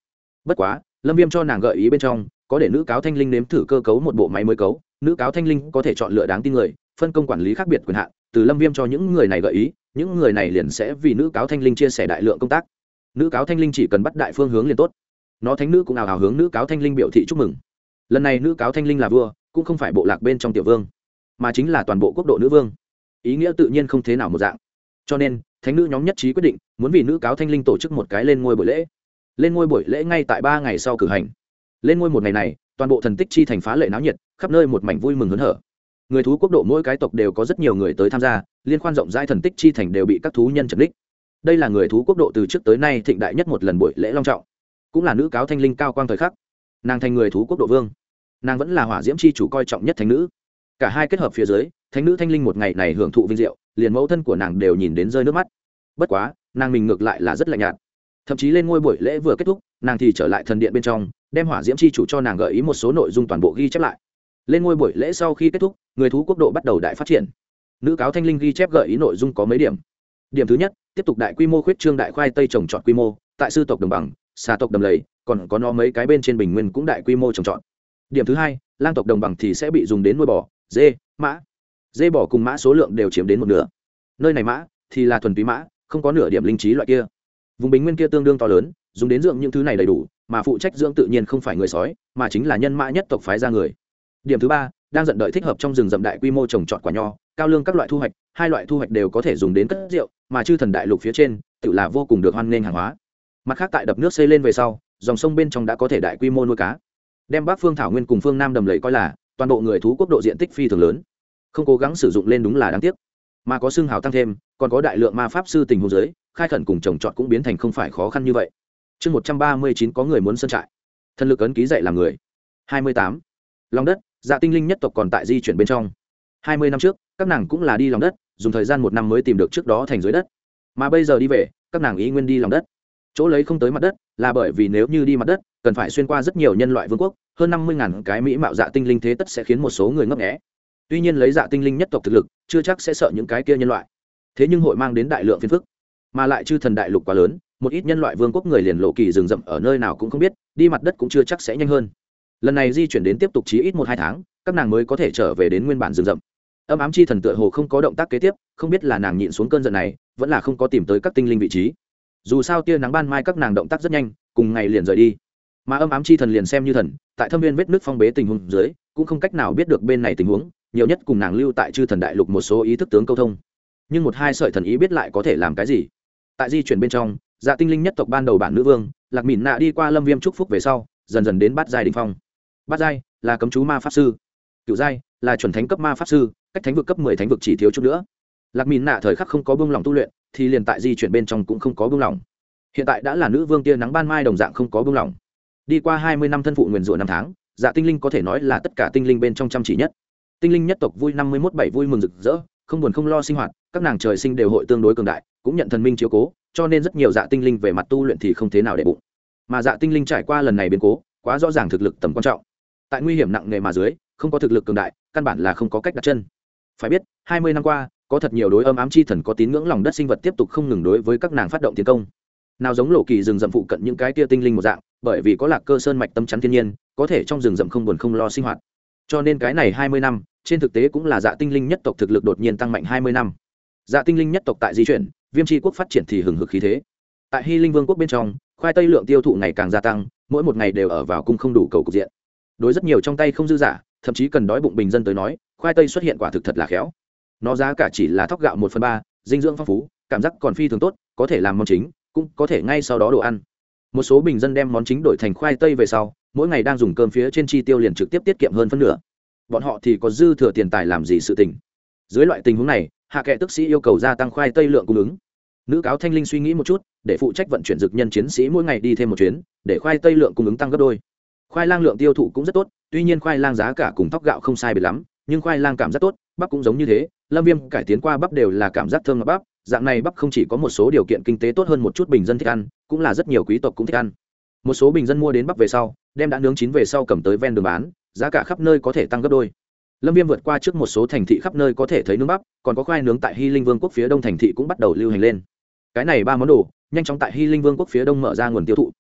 bất quá lâm viêm cho nàng gợi ý bên trong có để nữ cáo thanh linh nếm thử cơ cấu một bộ máy mới cấu, nữ cáo thanh linh có thể chọn lựa đáng tin người, phân công quản lý khác biệt quyền hạn, từ lâm viêm cho những người này gợi ý, những người này liền sẽ vì nữ cáo thanh linh chia sẻ đại lượng công tác. Nữ cáo thanh linh chỉ cần bắt đại phương hướng liền tốt. Nó thánh nữ cũng ào ào hướng nữ cáo thanh linh biểu thị chúc mừng. Lần này nữ cáo thanh linh là vua, cũng không phải bộ lạc bên trong tiểu vương, mà chính là toàn bộ quốc độ nữ vương, ý nghĩa tự nhiên không thế nào một dạng. Cho nên thánh nữ nhóm nhất trí quyết định muốn vì nữ cáo thanh linh tổ chức một cái lên ngôi buổi lễ. Lên ngôi buổi lễ ngay tại 3 ngày sau cử hành. Lên ngôi một ngày này, toàn bộ thần tích chi thành phá lệ náo nhiệt, khắp nơi một mảnh vui mừng hớn hở. Người thú quốc độ mỗi cái tộc đều có rất nhiều người tới tham gia, liên quan rộng rãi thần tích chi thành đều bị các thú nhân trấn đích. Đây là người thú quốc độ từ trước tới nay thịnh đại nhất một lần buổi lễ long trọng, cũng là nữ cáo thanh linh cao quang thời khắc. Nàng thành người thú quốc độ vương, nàng vẫn là hỏa diễm chi chủ coi trọng nhất thánh nữ. Cả hai kết hợp phía dưới, thánh nữ thanh linh một ngày này hưởng thụ vinh diệu, liền mẫu thân của nàng đều nhìn đến rơi nước mắt. Bất quá nàng mình ngược lại là rất lạnh nhạt, thậm chí lên ngôi buổi lễ vừa kết thúc, nàng thì trở lại thần điện bên trong, đem hỏa diễm chi chủ cho nàng gợi ý một số nội dung toàn bộ ghi chép lại. Lên ngôi buổi lễ sau khi kết thúc, người thú quốc độ bắt đầu đại phát triển. Nữ cáo thanh linh ghi chép gợi ý nội dung có mấy điểm. Điểm thứ nhất, tiếp tục đại quy mô khuyết trương đại khoai tây trồng trọt quy mô, tại sư tộc đồng bằng, xà tộc đầm lầy, còn có nó mấy cái bên trên bình nguyên cũng đại quy mô trồng trọt. Điểm thứ hai, lang tộc đồng bằng thì sẽ bị dùng đến nuôi bò, dê, mã. Dê bò cùng mã số lượng đều chiếm đến một nửa. Nơi này mã thì là thuần túy mã, không có nửa điểm linh trí loại kia. Vùng bình nguyên kia tương đương to lớn, dùng đến dưỡng những thứ này đầy đủ, mà phụ trách dưỡng tự nhiên không phải người sói, mà chính là nhân mã nhất tộc phái ra người. Điểm thứ ba, đang dần đợi thích hợp trong rừng rậm đại quy mô trồng trọt quả nho, cao lương các loại thu hoạch, hai loại thu hoạch đều có thể dùng đến cất rượu, mà chư thần đại lục phía trên tự là vô cùng được hoan nghênh hàng hóa. Mặt khác tại đập nước xây lên về sau, dòng sông bên trong đã có thể đại quy mô nuôi cá. Đem Bắc Phương thảo nguyên cùng phương Nam đầm lầy coi là toàn bộ người thú quốc độ diện tích phi thường lớn, không cố gắng sử dụng lên đúng là đáng tiếc. Mà có xương hào tăng thêm, còn có đại lượng ma pháp sư tình huống dưới, khai khẩn cùng trồng trọt cũng biến thành không phải khó khăn như vậy. Chương 139 có người muốn sơn trại. Thần lực ấn ký dạy làm người. 28. Lòng đất, Dạ tinh linh nhất tộc còn tại di chuyển bên trong. 20 năm trước, các nàng cũng là đi lòng đất, dùng thời gian 1 năm mới tìm được trước đó thành dưới đất. Mà bây giờ đi về, các nàng ý nguyên đi lòng đất. Chỗ lấy không tới mặt đất, là bởi vì nếu như đi mặt đất, cần phải xuyên qua rất nhiều nhân loại vương quốc, hơn 50.000 cái mỹ mạo dạ tinh linh thế tất sẽ khiến một số người ngấp nghé. Tuy nhiên lấy dạ tinh linh nhất tộc thực lực, chưa chắc sẽ sợ những cái kia nhân loại. Thế nhưng hội mang đến đại lượng phiền phức, mà lại chư thần đại lục quá lớn, một ít nhân loại vương quốc người liền lộ kỳ rừng rậm ở nơi nào cũng không biết, đi mặt đất cũng chưa chắc sẽ nhanh hơn. Lần này di chuyển đến tiếp tục chí ít 1-2 tháng, các nàng mới có thể trở về đến nguyên bản rừng rậm. Âm ám chi thần tựa hồ không có động tác kế tiếp, không biết là nàng nhịn xuống cơn giận này, vẫn là không có tìm tới các tinh linh vị trí. Dù sao tia nắng ban mai các nàng động tác rất nhanh, cùng ngày liền rời đi. Mà âm ám chi thần liền xem như thần, tại thâm viên vết nước phong bế tình huống dưới, cũng không cách nào biết được bên này tình huống, nhiều nhất cùng nàng lưu tại chư thần đại lục một số ý thức tướng câu thông. Nhưng 1-2 sợi thần ý biết lại có thể làm cái gì? Tại di chuyển bên trong, dạ tinh linh nhất tộc ban đầu bản nữ vương, Lạc Mịn Nạ đi qua Lâm Viêm chúc phúc về sau, dần dần đến bát giai đỉnh phong. Bát giai là cấm chú ma pháp sư, cửu giai là chuẩn thánh cấp ma pháp sư, cách thánh vực cấp 10 thánh vực chỉ thiếu chút nữa. Lạc Mịn Nạ thời khắc không có buông lỏng tu luyện, thì liền tại di chuyển bên trong cũng không có buông lỏng. Hiện tại đã là nữ vương tia nắng ban mai đồng dạng không có buông lỏng. Đi qua 20 năm thân phụ nguyền rủa 5 tháng, dạ tinh linh có thể nói là tất cả tinh linh bên trong chăm chỉ nhất. Tinh linh nhất tộc vui 51/7 vui mừng rực rỡ, không buồn không lo sinh hoạt, các nàng trời sinh đều hội tương đối cường đại, cũng nhận thần minh chiếu cố, cho nên rất nhiều dạ tinh linh về mặt tu luyện thì không thế nào để bụng. Mà dạ tinh linh trải qua lần này biến cố, quá rõ ràng thực lực tầm quan trọng. Tại nguy hiểm nặng nề mà dưới, không có thực lực cường đại, căn bản là không có cách đặt chân. Phải biết, 20 năm qua, có thật nhiều đối âm ám chi thần có tín ngưỡng lòng đất sinh vật tiếp tục không ngừng đối với các nàng phát động tiến công. Nào giống lộ kỳ rừng rậm phụ cận những cái tia tinh linh một dạng, bởi vì có lạc cơ sơn mạch tâm chắn thiên nhiên, có thể trong rừng rậm không buồn không lo sinh hoạt. Cho nên cái này 20 năm, trên thực tế cũng là dạ tinh linh nhất tộc thực lực đột nhiên tăng mạnh 20 năm. Dạ tinh linh nhất tộc tại di chuyển, viêm tri quốc phát triển thì hừng hực khí thế. Tại Hy Linh Vương quốc bên trong, khoai tây lượng tiêu thụ ngày càng gia tăng, mỗi một ngày đều ở vào cung không đủ cầu cục diện. Đối rất nhiều trong tay không dư giả, thậm chí cần đói bụng bình dân tới nói, khoai tây xuất hiện quả thực thật là khéo. Nó giá cả chỉ là thóc gạo 1/3, dinh dưỡng phong phú, cảm giác còn phi thường tốt, có thể làm món chính, cũng có thể ngay sau đó đồ ăn. Một số bình dân đem món chính đổi thành khoai tây về sau, mỗi ngày đang dùng cơm phía trên chi tiêu liền trực tiếp tiết kiệm hơn phân nửa. Bọn họ thì có dư thừa tiền tài làm gì sự tình. Dưới loại tình huống này, hạ kệ tức sĩ yêu cầu gia tăng khoai tây lượng cung ứng. Nữ cáo thanh linh suy nghĩ một chút, để phụ trách vận chuyển dược nhân chiến sĩ mỗi ngày đi thêm một chuyến, để khoai tây lượng cung ứng tăng gấp đôi. Khoai lang lượng tiêu thụ cũng rất tốt, tuy nhiên khoai lang giá cả cùng thóc gạo không sai biệt lắm, nhưng khoai lang cảm giác tốt, bắp cũng giống như thế. Lâm Viêm cải tiến qua bắp đều là cảm giác thơm ngọt bắp, dạng này bắp không chỉ có một số điều kiện kinh tế tốt hơn một chút bình dân thích ăn, cũng là rất nhiều quý tộc cũng thích ăn. Một số bình dân mua đến bắp về sau, đem đã nướng chín về sau cầm tới ven đường bán, giá cả khắp nơi có thể tăng gấp đôi. Lâm Viêm vượt qua trước một số thành thị khắp nơi có thể thấy nướng bắp, còn có khoai nướng tại Hy Linh Vương quốc phía đông thành thị cũng bắt đầu lưu hành lên. Cái này 3 món đồ nhanh chóng tại Hy Linh Vương quốc phía đông mở ra nguồn tiêu thụ.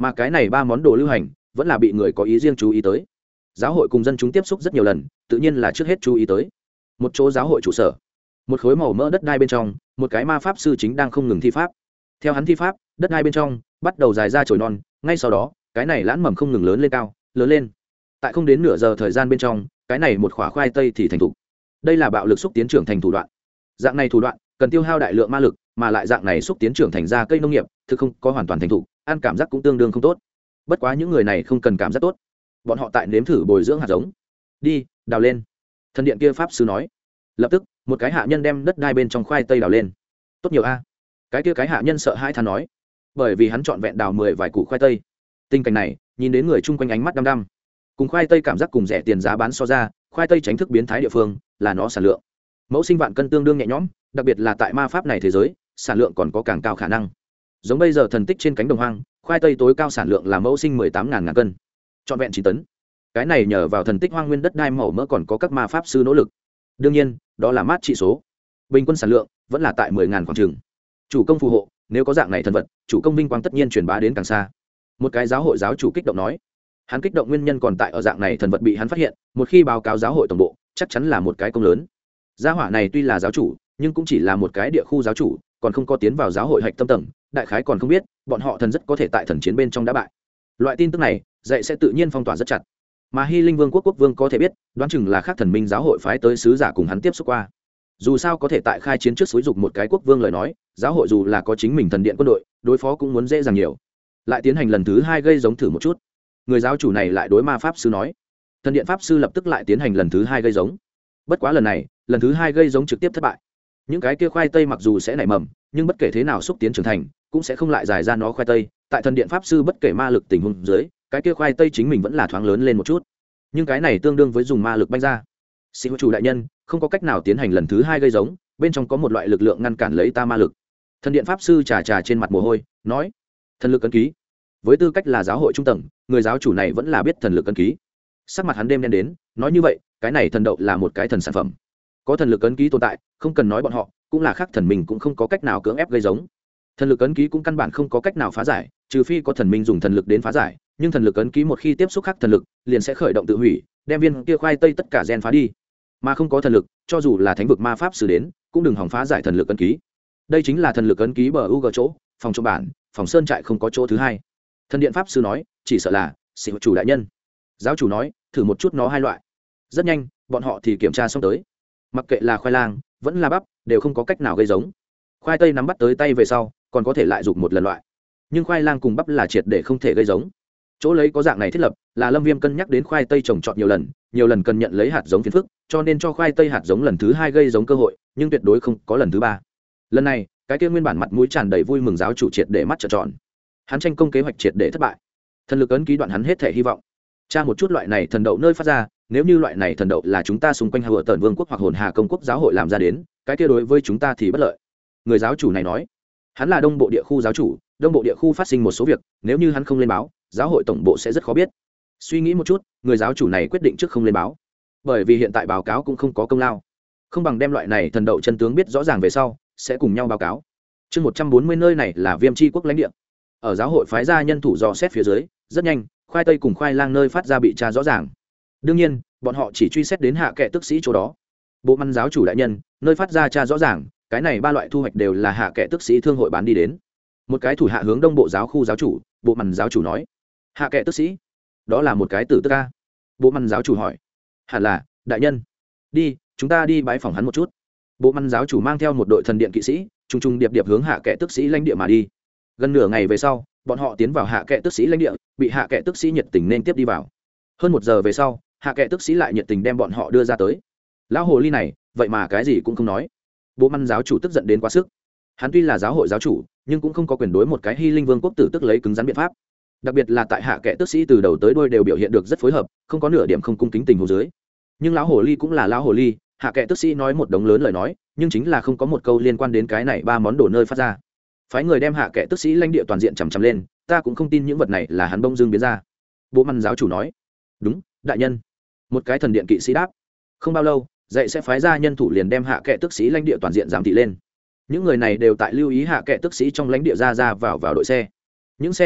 mà cái này ba món đồ lưu hành vẫn là bị người có ý riêng chú ý tới. Giáo hội cùng dân chúng tiếp xúc rất nhiều lần, tự nhiên là trước hết chú ý tới một chỗ giáo hội trụ sở, một khối màu mỡ đất đai bên trong, một cái ma pháp sư chính đang không ngừng thi pháp. Theo hắn thi pháp, đất đai bên trong bắt đầu dài ra chồi non, ngay sau đó cái này lãn mầm không ngừng lớn lên cao, lớn lên. Tại không đến nửa giờ thời gian bên trong, cái này một quả khoai tây thì thành thục. Đây là bạo lực xúc tiến trưởng thành thủ đoạn. Dạng này thủ đoạn cần tiêu hao đại lượng ma lực, mà lại dạng này xúc tiến trưởng thành ra cây nông nghiệp, thực không có hoàn toàn thành thục, ăn cảm giác cũng tương đương không tốt. Bất quá những người này không cần cảm giác tốt, bọn họ tại nếm thử bồi dưỡng hạt giống. Đi, đào lên. Thần điện kia pháp sư nói. Lập tức, một cái hạ nhân đem đất đai bên trong khoai tây đào lên. Tốt nhiều a. Cái kia cái hạ nhân sợ hãi than nói, bởi vì hắn trọn vẹn đào 10 vài củ khoai tây. Tình cảnh này, nhìn đến người chung quanh ánh mắt đăm đăm. Cùng khoai tây cảm giác cùng rẻ tiền giá bán so ra, khoai tây tránh thức biến thái địa phương là nó sản lượng. Mẫu sinh vạn cân tương đương nhẹ nhõm, đặc biệt là tại ma pháp này thế giới, sản lượng còn có càng cao khả năng. Giống bây giờ thần tích trên cánh đồng hoang, khoai tây tối cao sản lượng là mẫu sinh 18.000 cân, trọn vẹn 9 tấn. Cái này nhờ vào thần tích hoang nguyên đất đai màu mỡ còn có các ma pháp sư nỗ lực. Đương nhiên, đó là mát trị số. Bình quân sản lượng vẫn là tại 10.000 khoảng chừng. Chủ công phù hộ, nếu có dạng này thần vật, chủ công vinh quang tất nhiên truyền bá đến càng xa. Một cái giáo hội giáo chủ kích động nói. Hắn kích động nguyên nhân còn tại ở dạng này thần vật bị hắn phát hiện, một khi báo cáo giáo hội tổng bộ, chắc chắn là một cái công lớn. Gia hỏa này tuy là giáo chủ, nhưng cũng chỉ là một cái địa khu giáo chủ, còn không có tiến vào giáo hội hạch tâm tầng, đại khái còn không biết, bọn họ thần rất có thể tại thần chiến bên trong đã bại. Loại tin tức này, dạy sẽ tự nhiên phong tỏa rất chặt. Mà Hy Linh Vương quốc vương có thể biết, đoán chừng là khác thần minh giáo hội phái tới sứ giả cùng hắn tiếp xúc qua. Dù sao có thể tại khai chiến trước xúi dục một cái quốc vương lời nói, giáo hội dù là có chính mình thần điện quân đội, đối phó cũng muốn dễ dàng nhiều. Lại tiến hành lần thứ 2 gây giống thử một chút. Người giáo chủ này lại đối ma pháp sư nói. Thần điện pháp sư lập tức lại tiến hành lần thứ 2 gây giống. Bất quá lần thứ 2 gây giống trực tiếp thất bại. Những cái kia khoai tây mặc dù sẽ nảy mầm, nhưng bất kể thế nào xúc tiến trưởng thành, cũng sẽ không lại dài ra nó khoai tây. Tại thần điện pháp sư bất kể ma lực tình huống dưới, cái kia khoai tây chính mình vẫn là thoáng lớn lên một chút. Nhưng cái này tương đương với dùng ma lực banh ra. Sĩ chủ đại nhân, không có cách nào tiến hành lần thứ 2 gây giống, bên trong có một loại lực lượng ngăn cản lấy ta ma lực. Thần điện pháp sư trà trên mặt mồ hôi, nói: thần lực ấn ký. Với tư cách là giáo hội trung tầng, người giáo chủ này vẫn là biết thần lực ấn ký. Sắc mặt hắn đêm đen đến, nói như vậy, cái này thần đậu là một cái thần sản phẩm. Có thần lực ấn ký tồn tại, không cần nói bọn họ, cũng là khác thần mình cũng không có cách nào cưỡng ép gây giống. Thần lực ấn ký cũng căn bản không có cách nào phá giải, trừ phi có thần minh dùng thần lực đến phá giải, nhưng thần lực ấn ký một khi tiếp xúc khác thần lực, liền sẽ khởi động tự hủy, đem viên kia khoai tây tất cả gen phá đi. Mà không có thần lực, cho dù là thánh vực ma pháp sư đến, cũng đừng hòng phá giải thần lực ấn ký. Đây chính là thần lực ấn ký bờ UG chỗ, phòng trong bản, phòng sơn trại không có chỗ thứ hai. Thần điện pháp sư nói, chỉ sợ là sĩ chủ đại nhân. Giáo chủ nói, thử một chút nó 2 loại. Rất nhanh, bọn họ thì kiểm tra xong tới. Mặc kệ là khoai lang, vẫn là bắp, đều không có cách nào gây giống. Khoai tây nắm bắt tới tay về sau, còn có thể lại dục một lần loại. Nhưng khoai lang cùng bắp là triệt để không thể gây giống. Chỗ lấy có dạng này thiết lập, là Lâm Viêm cân nhắc đến khoai tây trồng trọt nhiều lần cần nhận lấy hạt giống phiền phức, cho nên cho khoai tây hạt giống lần thứ 2 gây giống cơ hội, nhưng tuyệt đối không có lần thứ 3. Lần này, cái kia nguyên bản mặt mũi tràn đầy vui mừng giáo chủ triệt để mắt trợn tròn. Hắn tranh công kế hoạch triệt để thất bại. Thần lực ấn ký đoạn hắn hết thể hy vọng. Tra một chút loại này thần đậu nơi phát ra, nếu như loại này thần đậu là chúng ta xung quanh Hựa Tần Vương quốc hoặc Hồn Hà công quốc giáo hội làm ra đến, cái kia đối với chúng ta thì bất lợi. Người giáo chủ này nói, hắn là đông bộ địa khu giáo chủ, đông bộ địa khu phát sinh một số việc, nếu như hắn không lên báo, giáo hội tổng bộ sẽ rất khó biết. Suy nghĩ một chút, người giáo chủ này quyết định trước không lên báo, bởi vì hiện tại báo cáo cũng không có công lao, không bằng đem loại này thần đậu chân tướng biết rõ ràng về sau, sẽ cùng nhau báo cáo. Chương 140 nơi này là Viêm Chi quốc lãnh địa. Ở giáo hội phái ra nhân thủ dò xét phía dưới, rất nhanh, khoai tây cùng khoai lang nơi phát ra bị tra rõ ràng. Đương nhiên, bọn họ chỉ truy xét đến hạ kệ tức sĩ chỗ đó. Bộ măn giáo chủ đại nhân, nơi phát ra tra rõ ràng, cái này 3 loại thu hoạch đều là hạ kệ tức sĩ thương hội bán đi đến. Một cái thủ hạ hướng đông bộ giáo khu giáo chủ, bộ măn giáo chủ nói: hạ kệ tức sĩ, đó là một cái tử tức a? Bộ măn giáo chủ hỏi. Hẳn là, đại nhân. Đi, chúng ta đi bái phỏng hắn một chút. Bộ măn giáo chủ mang theo một đội thần điện kỵ sĩ, trùng trùng điệp điệp hướng hạ kệ tức sĩ lãnh địa mà đi. Gần nửa ngày về sau, bọn họ tiến vào hạ kệ tức sĩ lãnh địa, bị hạ kệ tức sĩ nhiệt tình nên tiếp đi vào. Hơn 1 giờ về sau, hạ kệ tức sĩ lại nhiệt tình đem bọn họ đưa ra tới. Lão hồ ly này, vậy mà cái gì cũng không nói. Bộ măn giáo chủ tức giận đến quá sức. Hắn tuy là giáo hội giáo chủ, nhưng cũng không có quyền đối một cái Hy Linh Vương quốc tử tức lấy cứng rắn biện pháp. Đặc biệt là tại hạ kệ tức sĩ từ đầu tới đuôi đều biểu hiện được rất phối hợp, không có nửa điểm không cung kính tình hồ dưới. Nhưng lão hồ ly cũng là lão hồ ly, hạ kệ tức sĩ nói một đống lớn lời nói, nhưng chính là không có một câu liên quan đến cái này 3 món đồ nơi phát ra. Phái người đem hạ kệ tức sĩ lãnh địa toàn diện chằm chằm lên, ta cũng không tin những vật này là hắn bông dương biến ra. Bộ măn giáo chủ nói. Đúng, đại nhân. Một cái thần điện kỵ sĩ đáp. Không bao lâu, dạy sẽ phái ra nhân thủ liền đem hạ kệ tức sĩ lãnh địa toàn diện giám thị lên. Những người này đều tại lưu ý hạ kệ tức sĩ trong lãnh địa ra vào đội xe. Những xe này đội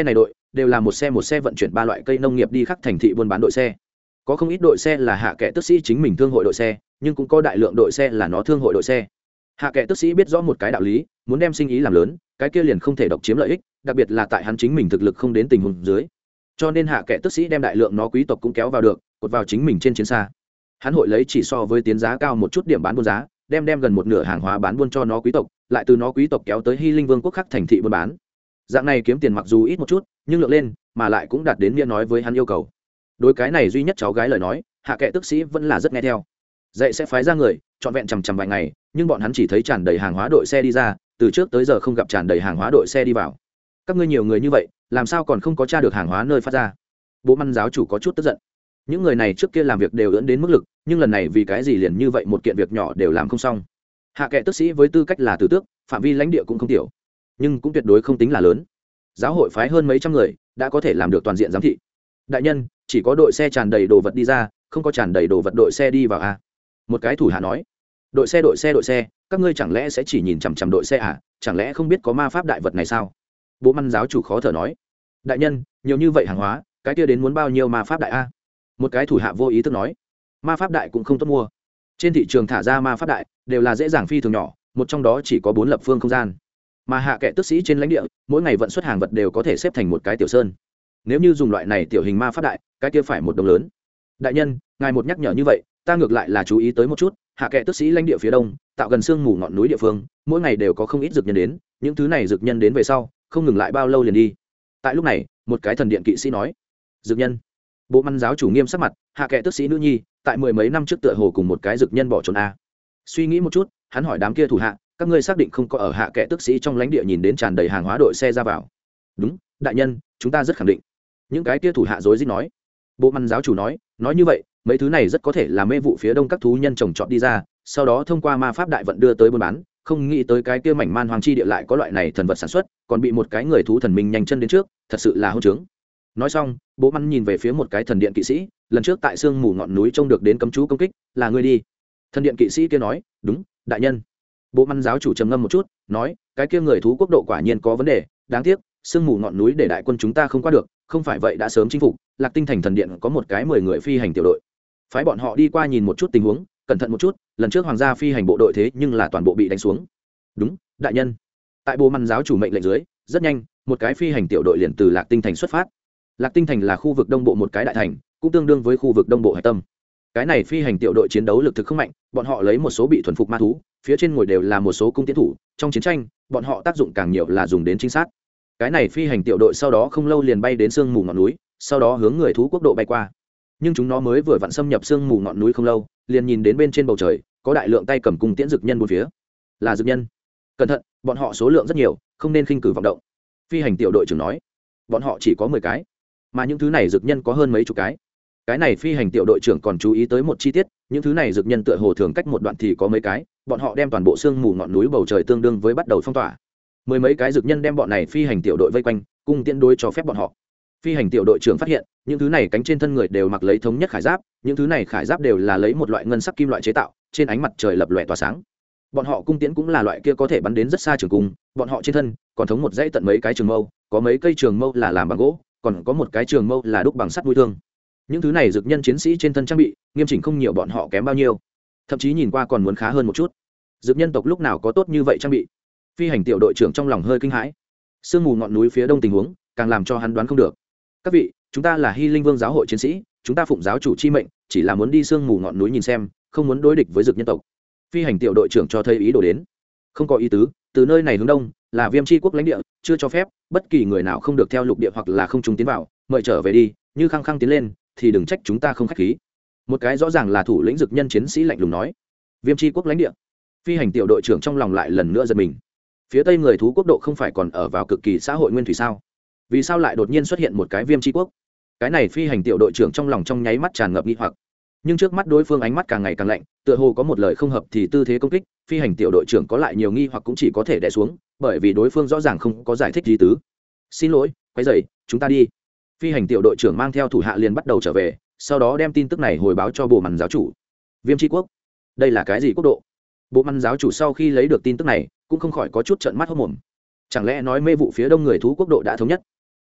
đều là một xe vận chuyển 3 loại cây nông nghiệp đi khắp thành thị buôn bán đội xe. Có không ít đội xe là hạ kệ tức sĩ chính mình thương hội đội xe, nhưng cũng có đại lượng đội xe là nó thương hội đội xe. Hạ kệ tức sĩ biết rõ một cái đạo lý, muốn đem sinh ý làm lớn, cái kia liền không thể độc chiếm lợi ích, đặc biệt là tại hắn chính mình thực lực không đến tình huống dưới. Cho nên hạ kệ tức sĩ đem đại lượng nó quý tộc cũng kéo vào được, cột vào chính mình trên chiến xa. Hắn hội lấy chỉ so với tiến giá cao một chút điểm bán buôn giá, đem gần một nửa hàng hóa bán buôn cho nó quý tộc, lại từ nó quý tộc kéo tới Hy Linh Vương quốc khác thành thị buôn bán. Dạng này kiếm tiền mặc dù ít một chút, nhưng lượng lên, mà lại cũng đạt đến nghĩa nói với hắn yêu cầu. Đối cái này duy nhất cháu gái lời nói, hạ kệ tức sĩ vẫn là rất nghe theo. Dạy sẽ phái ra người, trọn vẹn chằm vài ngày, nhưng bọn hắn chỉ thấy tràn đầy hàng hóa đội xe đi ra, từ trước tới giờ không gặp tràn đầy hàng hóa đội xe đi vào. Các ngươi nhiều người như vậy, làm sao còn không có tra được hàng hóa nơi phát ra? Bố Măn giáo chủ có chút tức giận. Những người này trước kia làm việc đều ưỡn đến mức lực, nhưng lần này vì cái gì liền như vậy một kiện việc nhỏ đều làm không xong. Hạ kệ tức sĩ với tư cách là tử tước, phạm vi lãnh địa cũng không tiểu, nhưng cũng tuyệt đối không tính là lớn. Giáo hội phái hơn mấy trăm người, đã có thể làm được toàn diện giám thị. Đại nhân, chỉ có đội xe tràn đầy đồ vật đi ra, không có tràn đầy đồ vật đội xe đi vào à? Một cái thủ hạ nói. Đội xe, các ngươi chẳng lẽ sẽ chỉ nhìn chằm chằm đội xe à? Chẳng lẽ không biết có ma pháp đại vật này sao? Bố Măn giáo chủ khó thở nói. Đại nhân, nhiều như vậy hàng hóa, cái kia đến muốn bao nhiêu ma pháp đại a? Một cái thủ hạ vô ý thức nói. Ma pháp đại cũng không tốt mua. Trên thị trường thả ra ma pháp đại đều là dễ dàng phi thường nhỏ, một trong đó chỉ có 4 lập phương không gian. Mà hạ kệ tức sĩ trên lãnh địa, mỗi ngày vận xuất hàng vật đều có thể xếp thành một cái tiểu sơn. Nếu như dùng loại này tiểu hình ma pháp đại, cái kia phải một đồng lớn. Đại nhân, ngài một nhắc nhở như vậy, ta ngược lại là chú ý tới một chút, hạ kệ tức sĩ lãnh địa phía đông, tạo gần sương mù ngọn núi địa phương, mỗi ngày đều có không ít dược nhân đến, những thứ này dược nhân đến về sau, không ngừng lại bao lâu liền đi. Tại lúc này, một cái thần điện kỵ sĩ nói, dược nhân. Bộ Măn giáo chủ nghiêm sắc mặt, hạ kệ tức sĩ nữ nhi, tại 10 mấy năm trước tựa hồ cùng một cái dược nhân bỏ trốn a. Suy nghĩ một chút, hắn hỏi đám kia thủ hạ, các ngươi xác định không có ở hạ kệ tức sĩ trong lãnh địa nhìn đến tràn đầy hàng hóa đội xe ra vào? Đúng, đại nhân, chúng ta rất khẳng định. Những cái kia thủ hạ rối rít nói. Bộ Măn giáo chủ nói như vậy, mấy thứ này rất có thể là mê vụ phía đông các thú nhân trồng trọt đi ra, sau đó thông qua ma pháp đại vận đưa tới buôn bán, không nghĩ tới cái kia mảnh man hoàng chi địa lại có loại này thần vật sản xuất, còn bị một cái người thú thần minh nhanh chân đến trước, thật sự là hỗn trướng. Nói xong, Bố Măn nhìn về phía một cái thần điện kỵ sĩ, lần trước tại sương mù ngọn núi trông được đến cấm chú công kích, là ngươi đi. Thần điện kỵ sĩ kia nói, đúng, đại nhân. Bố Măn giáo chủ trầm ngâm một chút, nói, cái kia người thú quốc độ quả nhiên có vấn đề, đáng tiếc, sương mù ngọn núi để đại quân chúng ta không qua được, không phải vậy đã sớm chinh phục. Lạc Tinh thành thần điện có một cái 10 người phi hành tiểu đội, phái bọn họ đi qua nhìn một chút tình huống, cẩn thận một chút, lần trước hoàng gia phi hành bộ đội thế nhưng là toàn bộ bị đánh xuống. Đúng, đại nhân. Tại Bố Măn giáo chủ mệnh lệnh dưới, rất nhanh, một cái phi hành tiểu đội liền từ Lạc Tinh thành xuất phát. Lạc Tinh thành là khu vực đông bộ một cái đại thành, cũng tương đương với khu vực đông bộ hải tâm. Cái này phi hành tiểu đội chiến đấu lực thực không mạnh, bọn họ lấy một số bị thuần phục ma thú, phía trên ngồi đều là một số cung tiến thủ, trong chiến tranh, bọn họ tác dụng càng nhiều là dùng đến trinh sát. Cái này phi hành tiểu đội sau đó không lâu liền bay đến sương mù ngọn núi, sau đó hướng người thú quốc độ bay qua. Nhưng chúng nó mới vừa vặn xâm nhập sương mù ngọn núi không lâu, liền nhìn đến bên trên bầu trời có đại lượng tay cầm cung tiễn dực nhân bốn phía. Là dực nhân. Cẩn thận, bọn họ số lượng rất nhiều, không nên khinh cử vọng động. Phi hành tiểu đội trưởng nói. Bọn họ chỉ có 10 cái, mà những thứ này dực nhân có hơn mấy chục cái. Cái này phi hành tiểu đội trưởng còn chú ý tới một chi tiết, những thứ này dực nhân tựa hồ thường cách một đoạn thì có mấy cái, bọn họ đem toàn bộ sương mù ngọn núi bầu trời tương đương với bắt đầu phong tỏa. 10 mấy cái dực nhân đem bọn này phi hành tiểu đội vây quanh, cung tiễn đối cho phép bọn họ. Phi hành tiểu đội trưởng phát hiện, những thứ này cánh trên thân người đều mặc lấy thống nhất khải giáp, những thứ này khải giáp đều là lấy một loại ngân sắc kim loại chế tạo, trên ánh mặt trời lập lòe tỏa sáng. Bọn họ cung tiễn cũng là loại kia có thể bắn đến rất xa trường cung, bọn họ trên thân còn thống một dãy tận mấy cái trường mâu, có mấy cây trường mâu là làm bằng gỗ, còn có một cái trường mâu là đúc bằng sắt mũi thương. Những thứ này dực nhân chiến sĩ trên thân trang bị, nghiêm chỉnh không nhiều bọn họ kém bao nhiêu, thậm chí nhìn qua còn muốn khá hơn một chút. Dực nhân tộc lúc nào có tốt như vậy trang bị? Phi hành tiểu đội trưởng trong lòng hơi kinh hãi. Sương mù ngọn núi phía đông tình huống, càng làm cho hắn đoán không được. Các vị, chúng ta là Hy Linh Vương giáo hội chiến sĩ, chúng ta phụng giáo chủ chi mệnh, chỉ là muốn đi sương mù ngọn núi nhìn xem, không muốn đối địch với dực nhân tộc. Phi hành tiểu đội trưởng cho thấy ý đồ đến. Không có ý tứ, từ nơi này hướng đông là Viêm Chi quốc lãnh địa, chưa cho phép bất kỳ người nào không được theo lục địa hoặc là không trung tiến vào, mời trở về đi, như khăng khăng tiến lên thì đừng trách chúng ta không khách khí. Một cái rõ ràng là thủ lĩnh dực nhân chiến sĩ lạnh lùng nói. Viêm Chi quốc lãnh địa. Phi hành tiểu đội trưởng trong lòng lại lần nữa giật mình. Phía tây người thú quốc độ không phải còn ở vào cực kỳ xã hội nguyên thủy sao? Vì sao lại đột nhiên xuất hiện một cái Viêm Chi quốc? Cái này phi hành tiểu đội trưởng trong lòng trong nháy mắt tràn ngập nghi hoặc. Nhưng trước mắt đối phương ánh mắt càng ngày càng lạnh, tựa hồ có một lời không hợp thì tư thế công kích, phi hành tiểu đội trưởng có lại nhiều nghi hoặc cũng chỉ có thể đè xuống, bởi vì đối phương rõ ràng không có giải thích gì tứ. Xin lỗi, quấy rầy, chúng ta đi. Phi hành tiểu đội trưởng mang theo thủ hạ liền bắt đầu trở về, sau đó đem tin tức này hồi báo cho Bộ Măn giáo chủ. Viêm Chi quốc, đây là cái gì quốc độ? Bộ Măn giáo chủ sau khi lấy được tin tức này, cũng không khỏi có chút trợn mắt hốt mồm. Chẳng lẽ nói mê vụ phía đông người thú quốc độ đã thống nhất?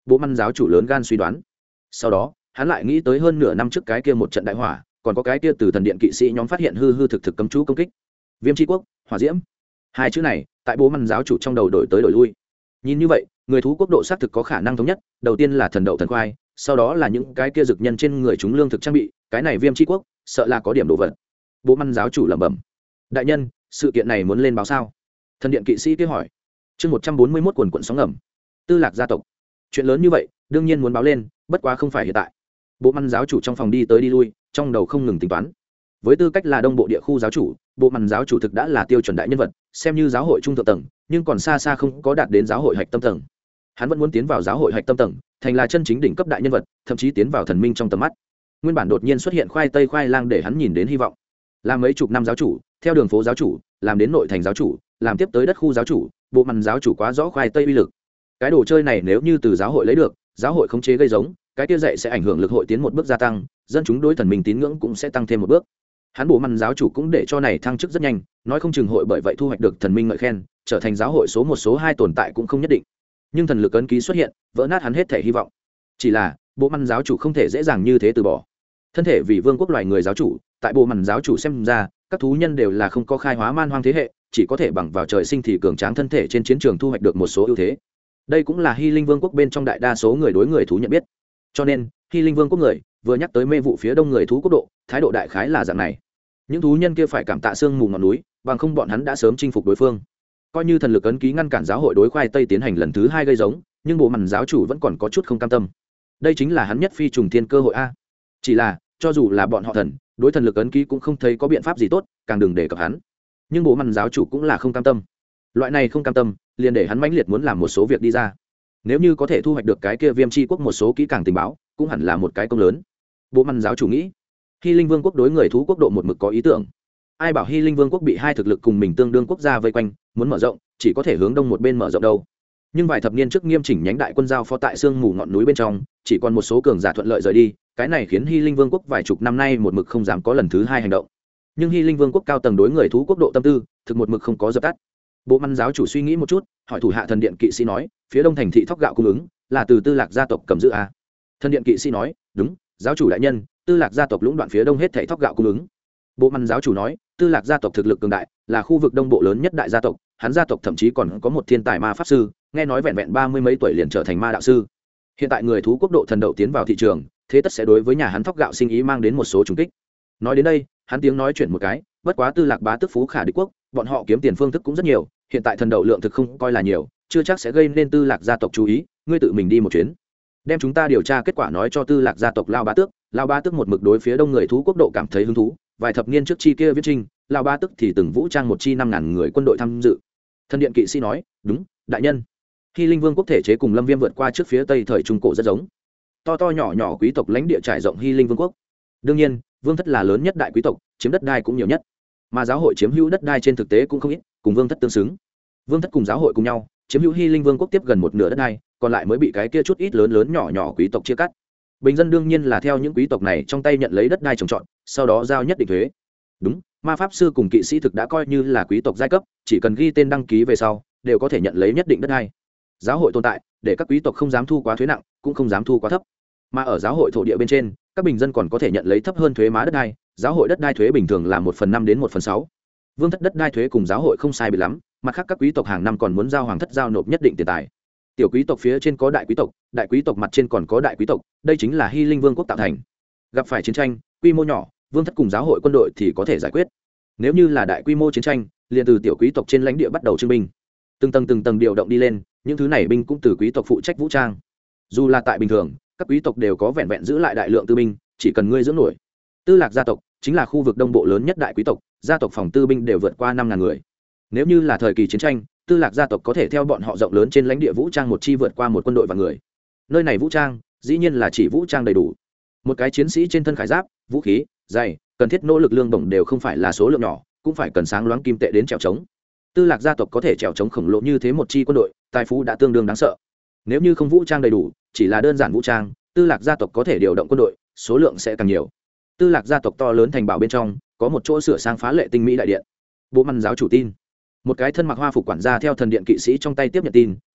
Bộ măn giáo chủ lớn gan suy đoán. Sau đó hắn lại nghĩ tới hơn nửa năm trước cái kia một trận đại hỏa, còn có cái kia từ thần điện kỵ sĩ nhóm phát hiện hư hư thực thực cấm chú công kích. Viêm chi quốc, hỏa diễm, hai chữ này tại bố măn giáo chủ trong đầu đổi tới đổi lui. Nhìn như vậy, người thú quốc độ xác thực có khả năng thống nhất, đầu tiên là thần đậu thần khoai, sau đó là những cái kia dược nhân trên người chúng lương thực trang bị, cái này viêm chi quốc sợ là có điểm đồ vật. Bố măn giáo chủ lẩm bẩm. Đại nhân, sự kiện này muốn lên báo sao? Thần điện kỵ sĩ kia hỏi. Chương 141 quần quần sóng ngầm. Tư Lạc gia tộc. Chuyện lớn như vậy, đương nhiên muốn báo lên, bất quá không phải hiện tại. Bộ măn giáo chủ trong phòng đi tới đi lui, trong đầu không ngừng tính toán. Với tư cách là đông bộ địa khu giáo chủ, bộ măn giáo chủ thực đã là tiêu chuẩn đại nhân vật, xem như giáo hội trung thượng tầng, nhưng còn xa xa không có đạt đến giáo hội hạch tâm tầng. Hắn vẫn muốn tiến vào giáo hội hạch tâm tầng, thành là chân chính đỉnh cấp đại nhân vật, thậm chí tiến vào thần minh trong tầm mắt. Nguyên bản đột nhiên xuất hiện khoai tây khoai lang để hắn nhìn đến hy vọng. Làm mấy chục năm giáo chủ, theo đường phố giáo chủ, làm đến nội thành giáo chủ, làm tiếp tới đất khu giáo chủ, bộ măn giáo chủ quá rõ khoai tây uy lực. Cái đồ chơi này nếu như từ giáo hội lấy được, giáo hội khống chế gây giống, cái kia dạy sẽ ảnh hưởng lực hội tiến một bước gia tăng, dân chúng đối thần minh tín ngưỡng cũng sẽ tăng thêm một bước. Hắn bộ măn giáo chủ cũng để cho này thăng chức rất nhanh, nói không chừng hội bởi vậy thu hoạch được thần minh ngợi khen, trở thành giáo hội số một số hai tồn tại cũng không nhất định. Nhưng thần lực ấn ký xuất hiện, vỡ nát hắn hết thể hy vọng. Chỉ là bộ măn giáo chủ không thể dễ dàng như thế từ bỏ. Thân thể vì vương quốc loài người giáo chủ, tại bộ măn giáo chủ xem ra, các thú nhân đều là không có khai hóa man hoang thế hệ, chỉ có thể bằng vào trời sinh thì cường tráng thân thể trên chiến trường thu hoạch được một số ưu thế. Đây cũng là Hy Linh Vương quốc bên trong đại đa số người đối người thú nhận biết. Cho nên, Hy Linh Vương quốc người vừa nhắc tới mê vụ phía đông người thú quốc độ, thái độ đại khái là dạng này. Những thú nhân kia phải cảm tạ sương mù ngọn núi, bằng không bọn hắn đã sớm chinh phục đối phương. Coi như thần lực ấn ký ngăn cản giáo hội đối khoai tây tiến hành lần thứ hai gây giống, nhưng bộ mằn giáo chủ vẫn còn có chút không cam tâm. Đây chính là hắn nhất phi trùng thiên cơ hội a. Chỉ là, cho dù là bọn họ thần, đối thần lực ấn ký cũng không thấy có biện pháp gì tốt, càng đừng đề cập hắn. Nhưng bộ mằn giáo chủ cũng là không cam tâm. Loại này không cam tâm, liền để hắn mãnh liệt muốn làm một số việc đi ra. Nếu như có thể thu hoạch được cái kia viêm chi quốc một số kỹ càng tình báo, cũng hẳn là một cái công lớn. Bộ mằn giáo chủ nghĩ, Hy Linh Vương quốc đối người thú quốc độ một mực có ý tưởng. Ai bảo Hy Linh Vương quốc bị hai thực lực cùng mình tương đương quốc gia vây quanh, muốn mở rộng, chỉ có thể hướng đông một bên mở rộng đâu. Nhưng vài thập niên trước nghiêm chỉnh nhánh đại quân giao phó tại sương mù ngọn núi bên trong, chỉ còn một số cường giả thuận lợi rời đi, cái này khiến Hy Linh Vương quốc vài chục năm nay một mực không dám có lần thứ hai hành động. Nhưng Hy Linh Vương quốc cao tầng đối người thú quốc độ tâm tư, thực một mực không có dập tắt. Bộ măn giáo chủ suy nghĩ một chút, hỏi thủ hạ thần điện kỵ sĩ nói, phía đông thành thị thóc gạo cung ứng là từ Tư Lạc gia tộc cầm giữ à? Thần điện kỵ sĩ nói, đúng, giáo chủ đại nhân, Tư Lạc gia tộc lũng đoạn phía đông hết thảy thóc gạo cung ứng. Bộ măn giáo chủ nói, Tư Lạc gia tộc thực lực cường đại, là khu vực đông bộ lớn nhất đại gia tộc, hắn gia tộc thậm chí còn có một thiên tài ma pháp sư, nghe nói vẹn vẹn 30 mấy tuổi liền trở thành ma đạo sư. Hiện tại người thú quốc độ thần đậu tiến vào thị trường, thế tất sẽ đối với nhà hắn thóc gạo sinh ý mang đến một số trùng kích. Nói đến đây, hắn tiếng nói chuyển một cái, bất quá Tư Lạc bá tước phú khả địch quốc, bọn họ kiếm tiền phương thức cũng rất nhiều, hiện tại thần đậu lượng thực không coi là nhiều, chưa chắc sẽ gây nên Tư Lạc gia tộc chú ý, ngươi tự mình đi một chuyến, đem chúng ta điều tra kết quả nói cho Tư Lạc gia tộc lao bá tước một mực đối phía đông người thú quốc độ cảm thấy hứng thú, vài thập niên trước chi kia viết trinh, lao bá tước thì từng vũ trang một chi 5.000 người quân đội tham dự. Thần điện kỵ sĩ nói, đúng, đại nhân. Hy Linh Vương quốc thể chế cùng Lâm Viêm vượt qua trước phía tây thời trung cổ rất giống, to to nhỏ nhỏ quý tộc lãnh địa trải rộng Hy Linh Vương quốc. Đương nhiên, vương thất là lớn nhất đại quý tộc, chiếm đất đai cũng nhiều nhất, mà giáo hội chiếm hữu đất đai trên thực tế cũng không ít, cùng vương thất tương xứng. Vương thất cùng giáo hội cùng nhau chiếm hữu Hy Linh Vương quốc tiếp gần một nửa đất đai, còn lại mới bị cái kia chút ít lớn lớn nhỏ nhỏ quý tộc chia cắt. Bình dân đương nhiên là theo những quý tộc này trong tay nhận lấy đất đai trồng trọt, sau đó giao nhất định thuế. Đúng, ma pháp sư cùng kỵ sĩ thực đã coi như là quý tộc giai cấp, chỉ cần ghi tên đăng ký về sau, đều có thể nhận lấy nhất định đất đai. Giáo hội tồn tại, để các quý tộc không dám thu quá thuế nặng, cũng không dám thu quá thấp. Mà ở giáo hội thổ địa bên trên, các bình dân còn có thể nhận lấy thấp hơn thuế má đất đai, giáo hội đất đai thuế bình thường là 1/5 đến 1/6. Vương thất đất đai thuế cùng giáo hội không sai biệt lắm, mặt khác các quý tộc hàng năm còn muốn giao hoàng thất giao nộp nhất định tiền tài. Tiểu quý tộc phía trên có đại quý tộc mặt trên còn có đại quý tộc, đây chính là Hy Linh Vương quốc tạo thành. Gặp phải chiến tranh, quy mô nhỏ, vương thất cùng giáo hội quân đội thì có thể giải quyết. Nếu như là đại quy mô chiến tranh, liền từ tiểu quý tộc trên lãnh địa bắt đầu trưng binh, từng tầng điều động đi lên, những thứ này binh cũng từ quý tộc phụ trách vũ trang. Dù là tại bình thường, các quý tộc đều có vẹn vẹn giữ lại đại lượng tư binh, chỉ cần ngươi dưỡng nổi. Tư Lạc gia tộc chính là khu vực đông bộ lớn nhất đại quý tộc, gia tộc phòng tư binh đều vượt qua 5.000 người. Nếu như là thời kỳ chiến tranh, Tư Lạc gia tộc có thể theo bọn họ rộng lớn trên lãnh địa vũ trang một chi vượt qua một quân đội và người. Nơi này vũ trang, dĩ nhiên là chỉ vũ trang đầy đủ. Một cái chiến sĩ trên thân khải giáp, vũ khí, giày, cần thiết nỗ lực lương bổng đều không phải là số lượng nhỏ, cũng phải cần sáng loáng kim tệ đến trèo trống. Tư Lạc gia tộc có thể trèo trống khổng lồ như thế một chi quân đội, tài phú đã tương đương đáng sợ. Nếu như không vũ trang đầy đủ, chỉ là đơn giản vũ trang, Tư Lạc gia tộc có thể điều động quân đội, số lượng sẽ càng nhiều. Tư Lạc gia tộc to lớn thành bảo bên trong, có một chỗ sửa sang phá lệ tinh mỹ đại điện. Bộ măn giáo chủ tin, một cái thân mặc hoa phục quản gia theo thần điện kỵ sĩ trong tay tiếp nhận tin,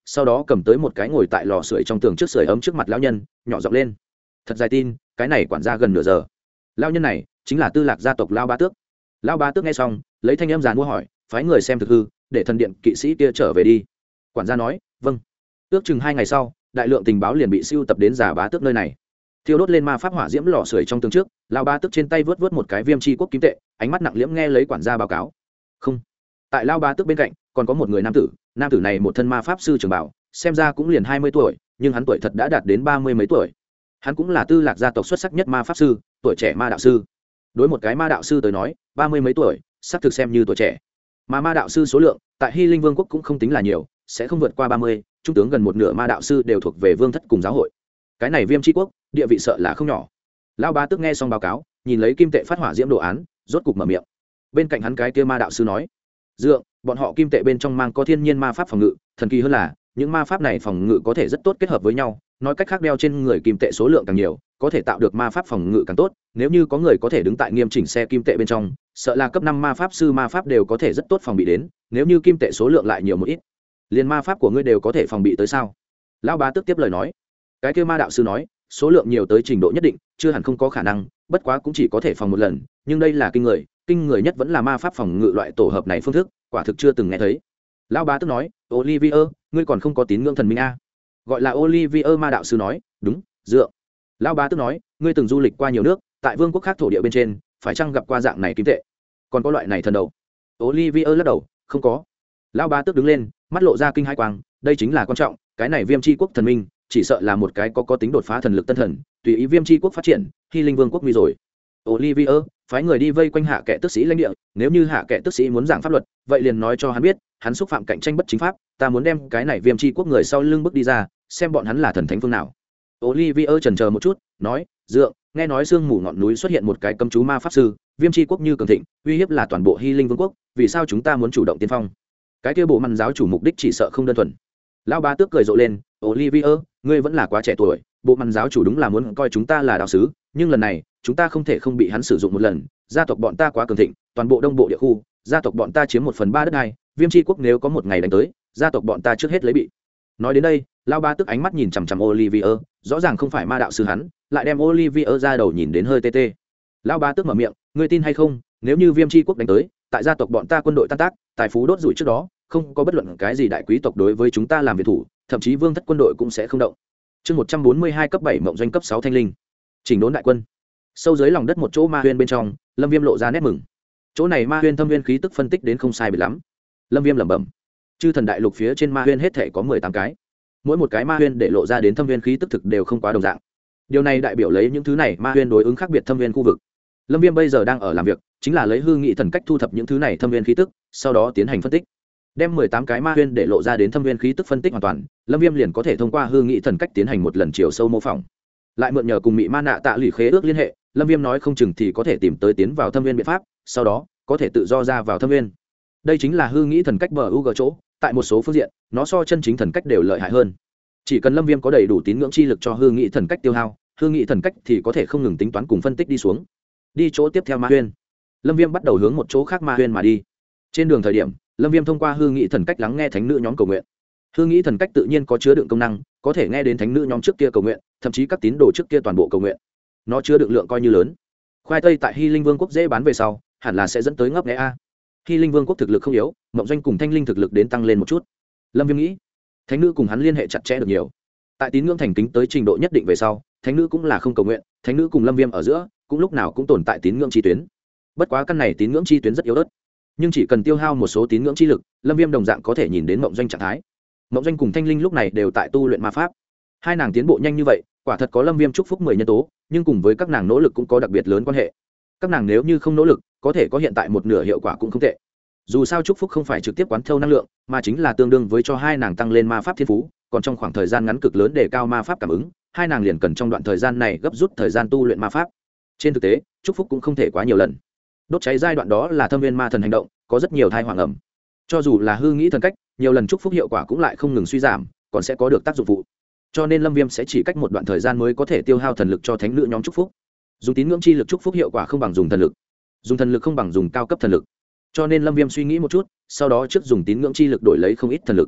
sau đó cầm tới một cái ngồi tại lò sưởi trong tường trước sưởi ấm trước mặt lão nhân, nhỏ giọng lên. Thật dài tin, cái này quản gia gần nửa giờ. Lão nhân này chính là Tư Lạc gia tộc Lão Bá Tước. Lão Bá Tước nghe xong, lấy thanh âm giàn mua hỏi, phái người xem thực hư, để thần điện kỵ sĩ kia trở về đi. Quản gia nói, vâng. Ước chừng 2 ngày sau, đại lượng tình báo liền bị siêu tập đến Già Bá Tước nơi này. Thiêu đốt lên ma pháp hỏa diễm lò sưởi trong tường trước, Lão Bá Tước trên tay vớt vớt một cái viêm chi quốc kim tệ, ánh mắt nặng liễm nghe lấy quản gia báo cáo. Không. Tại Lão Bá Tước bên cạnh, còn có một người nam tử này một thân ma pháp sư trường bảo, xem ra cũng liền 20 tuổi, nhưng hắn tuổi thật đã đạt đến 30 mấy tuổi. Hắn cũng là Tư Lạc gia tộc xuất sắc nhất ma pháp sư, tuổi trẻ ma đạo sư. Đối một cái ma đạo sư tới nói, 30 mấy tuổi, xác thực xem như tuổi trẻ. Mà ma đạo sư số lượng, tại Hy Linh Vương quốc cũng không tính là nhiều, sẽ không vượt qua 30, trung tướng gần một nửa ma đạo sư đều thuộc về vương thất cùng giáo hội. Cái này Viêm Chi quốc, địa vị sợ là không nhỏ. Lão Bá Tước nghe xong báo cáo, nhìn lấy kim tệ phát hỏa diễm đồ án, rốt cục mở miệng. Bên cạnh hắn cái kia ma đạo sư nói: "Dượng, bọn họ kim tệ bên trong mang có thiên nhiên ma pháp phòng ngự, thần kỳ hơn là, những ma pháp này phòng ngự có thể rất tốt kết hợp với nhau, nói cách khác đeo trên người kim tệ số lượng càng nhiều, có thể tạo được ma pháp phòng ngự càng tốt, nếu như có người có thể đứng tại nghiêm chỉnh xe kim tệ bên trong, sợ là cấp 5 ma pháp sư ma pháp đều có thể rất tốt phòng bị đến, nếu như kim tệ số lượng lại nhiều một ít, liền ma pháp của ngươi đều có thể phòng bị tới sao?" Lão Bá Tước tiếp lời nói. Cái kia ma đạo sư nói, số lượng nhiều tới trình độ nhất định, chưa hẳn không có khả năng, bất quá cũng chỉ có thể phòng một lần, nhưng đây là kinh người nhất vẫn là ma pháp phòng ngự loại tổ hợp này phương thức, quả thực chưa từng nghe thấy. Lão Bá Tước nói, Olivier, ngươi còn không có tín ngưỡng thần minh a? Gọi là Olivier ma đạo sư nói, đúng, dựa. Lão Bá Tước nói, ngươi từng du lịch qua nhiều nước, tại vương quốc khác thổ địa bên trên, phải chăng gặp qua dạng này kim tệ? Còn có loại này thần đầu? Olivier lắc đầu, không có. Lão Bá Tước đứng lên, mắt lộ ra kinh hai quang, đây chính là quan trọng, cái này Viêm Chi quốc thần minh, chỉ sợ là một cái có tính đột phá thần lực tân thần, tùy ý Viêm Chi quốc phát triển, Hy Linh Vương quốc nguy rồi. Olivier, phái người đi vây quanh hạ kệ tước sĩ lãnh địa, nếu như hạ kệ tước sĩ muốn giảng pháp luật, vậy liền nói cho hắn biết, hắn xúc phạm cạnh tranh bất chính pháp, ta muốn đem cái này Viêm Chi quốc người sau lưng bước đi ra, xem bọn hắn là thần thánh phương nào. Olivier chần chờ một chút, nói, dượng, nghe nói sương mù ngọn núi xuất hiện một cái cấm chú ma pháp sư, Viêm Chi quốc như cường thịnh, uy hiếp là toàn bộ Hy Linh Vương quốc, vì sao chúng ta muốn chủ động tiên phong? Cái kia bộ măn giáo chủ mục đích chỉ sợ không đơn thuần. Lão Bá Tước cười rộ lên, Olivier, ngươi vẫn là quá trẻ tuổi, bộ măn giáo chủ đúng là muốn coi chúng ta là đạo sứ, nhưng lần này chúng ta không thể không bị hắn sử dụng một lần, gia tộc bọn ta quá cường thịnh, toàn bộ đông bộ địa khu, gia tộc bọn ta chiếm 1/3 đất đai, Viêm Chi quốc nếu có một ngày đánh tới, gia tộc bọn ta trước hết lấy bị. Nói đến đây, Lão Bá Tước ánh mắt nhìn chằm chằm Olivier, rõ ràng không phải ma đạo sư hắn, lại đem Olivier ra đầu nhìn đến hơi tê tê. Lão Bá Tước mở miệng, ngươi tin hay không, nếu như Viêm Chi quốc đánh tới, tại gia tộc bọn ta quân đội tan tác, tài phú đốt rủi trước đó, không có bất luận cái gì đại quý tộc đối với chúng ta làm việc thủ, thậm chí vương thất quân đội cũng sẽ không động. Chương 142 cấp 7 mộng doanh cấp 6 thanh linh. Chỉnh đốn đại quân. Sâu dưới lòng đất một chỗ ma huyên bên trong, Lâm Viêm lộ ra nét mừng. Chỗ này ma huyên thâm viên khí tức phân tích đến không sai biệt lắm. Lâm Viêm lẩm bẩm. Chư thần đại lục phía trên ma huyên hết thảy có 18 cái. Mỗi một cái ma huyên để lộ ra đến thâm viên khí tức thực đều không quá đồng dạng. Điều này đại biểu lấy những thứ này ma huyên đối ứng khác biệt thâm viên khu vực. Lâm Viêm bây giờ đang ở làm việc, chính là lấy hư nghị thần cách thu thập những thứ này thâm viên khí tức, sau đó tiến hành phân tích. Đem 18 cái ma huyên để lộ ra đến thâm viên khí tức phân tích hoàn toàn, Lâm Viêm liền có thể thông qua hư nghị thần cách tiến hành một lần chiều sâu mô phỏng. Lại mượn nhờ cùng mị ma nạ tạ lỷ khế ước liên hệ, Lâm Viêm nói không chừng thì có thể tìm tới tiến vào thâm viên biện pháp, sau đó có thể tự do ra vào thâm viên. Đây chính là hư nghị thần cách bờ UG chỗ, tại một số phương diện, nó so chân chính thần cách đều lợi hại hơn. Chỉ cần Lâm Viêm có đầy đủ tín ngưỡng chi lực cho hư nghị thần cách tiêu hao, hư nghị thần cách thì có thể không ngừng tính toán cùng phân tích đi xuống. Đi chỗ tiếp theo ma huyên. Lâm Viêm bắt đầu hướng một chỗ khác ma huyên mà đi. Trên đường thời điểm, Lâm Viêm thông qua hư nghị thần cách lắng nghe thánh nữ nhóm cầu nguyện. Hư nghị thần cách tự nhiên có chứa đựng công năng, có thể nghe đến thánh nữ nhóm trước kia cầu nguyện, thậm chí các tín đồ trước kia toàn bộ cầu nguyện. Nó chứa đựng lượng coi như lớn. Khoai tây tại Hy Linh Vương quốc dễ bán về sau, hẳn là sẽ dẫn tới ngấp nghé a. Hy Linh Vương quốc thực lực không yếu, Mộng Doanh cùng Thanh Linh thực lực đến tăng lên một chút. Lâm Viêm nghĩ, thánh nữ cùng hắn liên hệ chặt chẽ được nhiều. Tại tín ngưỡng thành kính tới trình độ nhất định về sau, thánh nữ cũng là không cầu nguyện, thánh nữ cùng Lâm Viêm ở giữa, cũng lúc nào cũng tồn tại tín ngưỡng chi tuyến. Bất quá căn này tín ngưỡng chi tuyến rất yếu ớt, nhưng chỉ cần tiêu hao một số tín ngưỡng chi lực, Lâm Viêm đồng dạng có thể nhìn đến Mộng Doanh trạng thái. Mộng Doanh cùng Thanh Linh lúc này đều tại tu luyện ma pháp. Hai nàng tiến bộ nhanh như vậy, quả thật có Lâm Viêm chúc phúc 10 nhân tố, nhưng cùng với các nàng nỗ lực cũng có đặc biệt lớn quan hệ. Các nàng nếu như không nỗ lực, có thể có hiện tại một nửa hiệu quả cũng không tệ. Dù sao chúc phúc không phải trực tiếp quán thâu năng lượng, mà chính là tương đương với cho hai nàng tăng lên ma pháp thiên phú, còn trong khoảng thời gian ngắn cực lớn để cao ma pháp cảm ứng, hai nàng liền cần trong đoạn thời gian này gấp rút thời gian tu luyện ma pháp. Trên thực tế, chúc phúc cũng không thể quá nhiều lần. Đốt cháy giai đoạn đó là thâm viên ma thần hành động, có rất nhiều thai hoàng ẩm. Cho dù là hư nghĩ thần cách, nhiều lần chúc phúc hiệu quả cũng lại không ngừng suy giảm, còn sẽ có được tác dụng phụ. Cho nên Lâm Viêm sẽ chỉ cách một đoạn thời gian mới có thể tiêu hao thần lực cho thánh nữ nhóm chúc phúc. Dùng tín ngưỡng chi lực chúc phúc hiệu quả không bằng dùng thần lực, dùng thần lực không bằng dùng cao cấp thần lực. Cho nên Lâm Viêm suy nghĩ một chút, sau đó trước dùng tín ngưỡng chi lực đổi lấy không ít thần lực.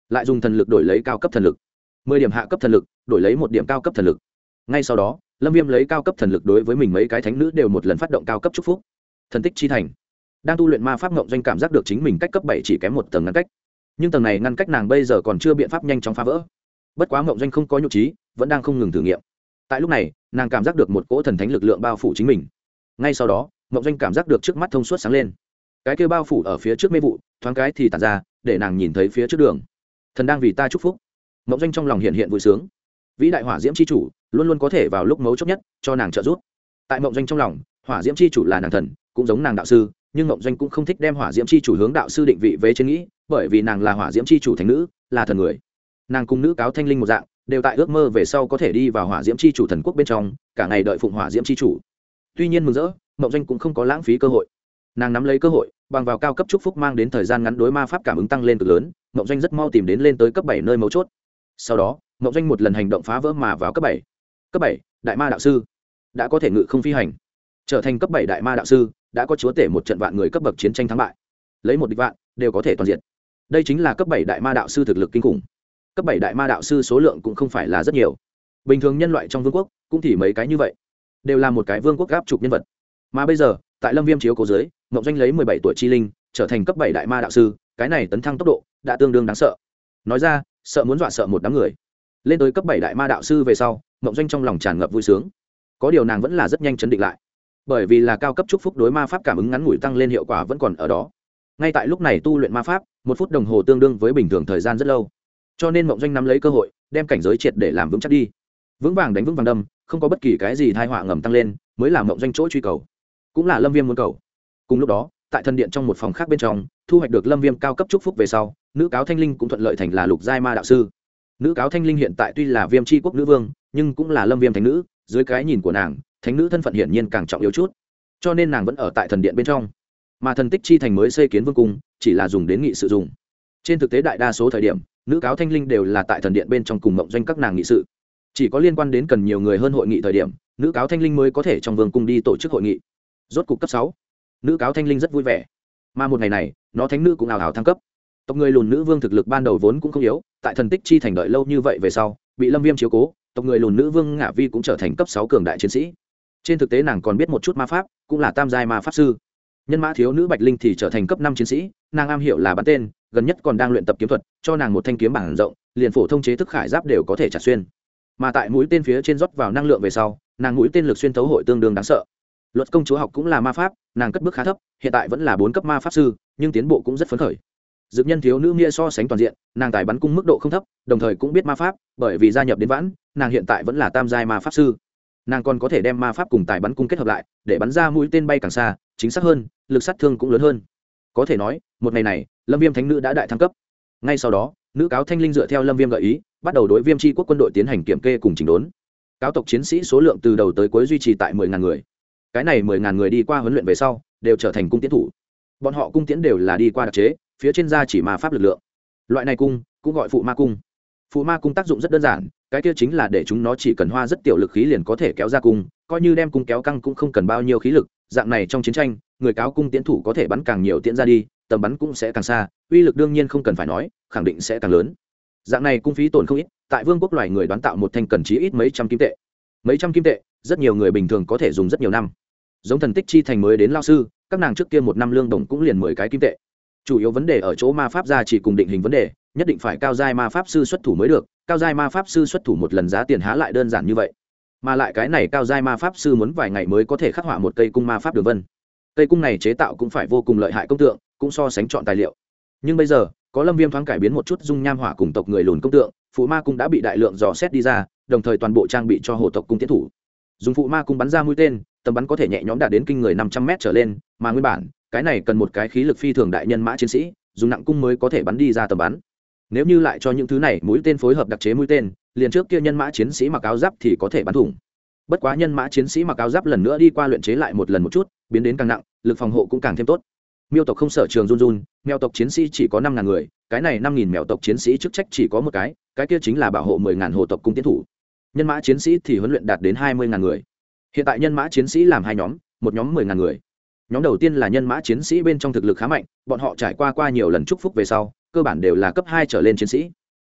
lại dùng thần lực đổi lấy cao cấp thần lực, 10 điểm hạ cấp thần lực đổi lấy 1 điểm cao cấp thần lực. Ngay sau đó lâm viêm lấy cao cấp thần lực đối với mình mấy cái thánh nữ đều một lần phát động cao cấp chúc phúc. Thần tích chi thành. Đang tu luyện ma pháp ngộng doanh cảm giác được chính mình cách cấp 7 chỉ kém một tầng ngăn cách, nhưng tầng này ngăn cách nàng bây giờ còn chưa biện pháp nhanh chóng phá vỡ. Bất quá ngộng doanh không có nhục trí, vẫn đang không ngừng thử nghiệm. Tại lúc này nàng cảm giác được một cỗ thần thánh lực lượng bao phủ chính mình. Ngay sau đó ngộng doanh cảm giác được trước mắt thông suốt sáng lên, cái kia bao phủ ở phía trước mê vụ thoáng cái thì tản ra, để nàng nhìn thấy phía trước đường. Thần đang vì ta chúc phúc. Ngộng doanh trong lòng hiện hiện vui sướng. Vĩ đại hỏa diễm chi chủ luôn luôn có thể vào lúc mấu chốt nhất cho nàng trợ giúp. Tại ngộng doanh trong lòng, hỏa diễm chi chủ là nàng thần, cũng giống nàng đạo sư, nhưng ngộng doanh cũng không thích đem hỏa diễm chi chủ hướng đạo sư định vị vế trên nghĩ, bởi vì nàng là hỏa diễm chi chủ thánh nữ, là thần người. Nàng cùng nữ cáo thanh linh một dạng, đều tại ước mơ về sau có thể đi vào hỏa diễm chi chủ thần quốc bên trong, cả ngày đợi phụng hỏa diễm chi chủ. Tuy nhiên mừng rỡ, ngộng doanh cũng không có lãng phí cơ hội. Nàng nắm lấy cơ hội, bằng vào cao cấp chúc phúc mang đến thời gian ngắn đối ma pháp cảm ứng tăng lên cực lớn, ngộng doanh rất mau tìm đến lên tới cấp 7 nơi mấu chốt. Sau đó ngộng doanh một lần hành động phá vỡ mà vào cấp 7. Cấp 7 đại ma đạo sư đã có thể ngự không phi hành, trở thành cấp 7 đại ma đạo sư đã có chúa tể một trận vạn người cấp bậc chiến tranh thắng bại, lấy một địch vạn đều có thể toàn diện. Đây chính là cấp 7 đại ma đạo sư thực lực kinh khủng. Cấp 7 đại ma đạo sư số lượng cũng không phải là rất nhiều, bình thường nhân loại trong vương quốc cũng thì mấy cái như vậy, đều là một cái vương quốc gáp trục nhân vật. Mà bây giờ tại lâm viêm chiếu cố dưới, ngộng doanh lấy 17 tuổi chi linh trở thành cấp 7 đại ma đạo sư, cái này tấn thăng tốc độ đã tương đương đáng sợ. Nói ra sợ muốn dọa sợ một đám người. Lên tới cấp 7 đại ma đạo sư về sau, ngộng doanh trong lòng tràn ngập vui sướng. Có điều nàng vẫn là rất nhanh chấn định lại, bởi vì là cao cấp chúc phúc đối ma pháp cảm ứng ngắn ngủi tăng lên hiệu quả vẫn còn ở đó. Ngay tại lúc này tu luyện ma pháp 1 phút đồng hồ tương đương với bình thường thời gian rất lâu, cho nên ngộng doanh nắm lấy cơ hội đem cảnh giới triệt để làm vững chắc đi. Vững vàng đánh vững vàng đâm, không có bất kỳ cái gì tai họa ngầm tăng lên, mới là ngộng doanh chỗ truy cầu, cũng là lâm viêm muốn cầu. Cùng lúc đó tại thần điện trong một phòng khác bên trong, thu hoạch được lâm viêm cao cấp chúc phúc về sau, nữ cáo thanh linh cũng thuận lợi thành là lục giai ma đạo sư. Nữ cáo thanh linh hiện tại tuy là viêm chi quốc nữ vương, nhưng cũng là lâm viêm thánh nữ, dưới cái nhìn của nàng thánh nữ thân phận hiển nhiên càng trọng yếu chút, cho nên nàng vẫn ở tại thần điện bên trong. Mà thần tích chi thành mới xây kiến vương cung chỉ là dùng đến nghị sự dùng. Trên thực tế đại đa số thời điểm nữ cáo thanh linh đều là tại thần điện bên trong cùng mộng doanh các nàng nghị sự, chỉ có liên quan đến cần nhiều người hơn hội nghị thời điểm, nữ cáo thanh linh mới có thể trong vương cung đi tổ chức hội nghị. Rốt cục cấp 6, nữ cáo thanh linh rất vui vẻ. Mà một ngày này nó thánh nữ cũng ào ào thăng cấp. Tộc người lùn nữ vương thực lực ban đầu vốn cũng không yếu, tại thần tích chi thành đợi lâu như vậy về sau bị lâm viêm chiếu cố, tộc người lùn nữ vương ngả vi cũng trở thành cấp 6 cường đại chiến sĩ. Trên thực tế nàng còn biết một chút ma pháp, cũng là tam giai ma pháp sư. Nhân mã thiếu nữ bạch linh thì trở thành cấp 5 chiến sĩ, nàng am hiểu là bắn tên, gần nhất còn đang luyện tập kiếm thuật, cho nàng một thanh kiếm bảng rộng, liền phổ thông chế thức khải giáp đều có thể chặt xuyên. Mà tại mũi tên phía trên rót vào năng lượng về sau, nàng mũi tên lực xuyên thấu hội tương đương đáng sợ. Luật công chúa học cũng là ma pháp, nàng cất bước khá thấp, hiện tại vẫn là 4 cấp ma pháp sư, nhưng tiến bộ cũng rất phấn khởi. Dực nhân thiếu nữ nghĩa so sánh toàn diện, nàng tài bắn cung mức độ không thấp, đồng thời cũng biết ma pháp, bởi vì gia nhập đến vãn, nàng hiện tại vẫn là tam giai ma pháp sư. Nàng còn có thể đem ma pháp cùng tài bắn cung kết hợp lại, để bắn ra mũi tên bay càng xa, chính xác hơn, lực sát thương cũng lớn hơn. Có thể nói, một ngày này, Lâm Viêm thánh nữ đã đại thăng cấp. Ngay sau đó, nữ cáo thanh linh dựa theo Lâm Viêm gợi ý, bắt đầu đối Viêm chi quốc quân đội tiến hành kiểm kê cùng chỉnh đốn. Cáo tộc chiến sĩ số lượng từ đầu tới cuối duy trì tại 10.000 người. Cái này 10.000 người đi qua huấn luyện về sau, đều trở thành cung tiễn thủ. Bọn họ cung tiễn đều là đi qua đặc chế, phía trên da chỉ ma pháp lực lượng. Loại này cung cũng gọi phụ ma cung. Phụ ma cung tác dụng rất đơn giản, cái kia chính là để chúng nó chỉ cần hoa rất tiểu lực khí liền có thể kéo ra cung, coi như đem cung kéo căng cũng không cần bao nhiêu khí lực. Dạng này trong chiến tranh, người cáo cung tiễn thủ có thể bắn càng nhiều tiễn ra đi, tầm bắn cũng sẽ càng xa, uy lực đương nhiên không cần phải nói, khẳng định sẽ càng lớn. Dạng này cung phí tổn không ít, tại vương quốc loài người đoán tạo một thanh cần chí ít mấy trăm kim tệ. Mấy trăm kim tệ, rất nhiều người bình thường có thể dùng rất nhiều năm. Giống thần tích chi thành mới đến lao sư, các nàng trước kia một năm lương đồng cũng liền 10 cái kim tệ. Chủ yếu vấn đề ở chỗ ma pháp gia chỉ cùng định hình vấn đề, nhất định phải cao giai ma pháp sư xuất thủ mới được, cao giai ma pháp sư xuất thủ một lần giá tiền há lại đơn giản như vậy. Mà lại cái này cao giai ma pháp sư muốn vài ngày mới có thể khắc họa một cây cung ma pháp đường vân. Cây cung này chế tạo cũng phải vô cùng lợi hại công tượng, cũng so sánh chọn tài liệu. Nhưng bây giờ, có Lâm Viêm thoáng cải biến một chút dung nham hỏa cùng tộc người lùn công tượng, phụ ma cung đã bị đại lượng dò xét đi ra, đồng thời toàn bộ trang bị cho hồ tộc cung tiến thủ. Dùng phụ ma cung bắn ra mũi tên, tầm bắn có thể nhẹ nhõm đạt đến kinh người 500m trở lên, mà nguyên bản, cái này cần một cái khí lực phi thường đại nhân mã chiến sĩ, dùng nặng cung mới có thể bắn đi ra tầm bắn. Nếu như lại cho những thứ này mũi tên phối hợp đặc chế mũi tên, liền trước kia nhân mã chiến sĩ mặc áo giáp thì có thể bắn thủng. Bất quá nhân mã chiến sĩ mặc áo giáp lần nữa đi qua luyện chế lại một lần một chút, biến đến càng nặng, lực phòng hộ cũng càng thêm tốt. Miêu tộc không sở trường run run, mèo tộc chiến sĩ chỉ có 5.000 người, cái này 5.000 mèo tộc chiến sĩ chức trách chỉ có một cái kia chính là bảo hộ 10.000 hồ tộc cung tiến thủ. Nhân mã chiến sĩ thì huấn luyện đạt đến 20.000 người. Hiện tại nhân mã chiến sĩ làm hai nhóm, một nhóm 10.000 người. Nhóm đầu tiên là nhân mã chiến sĩ bên trong thực lực khá mạnh, bọn họ trải qua nhiều lần chúc phúc về sau, cơ bản đều là cấp 2 trở lên chiến sĩ.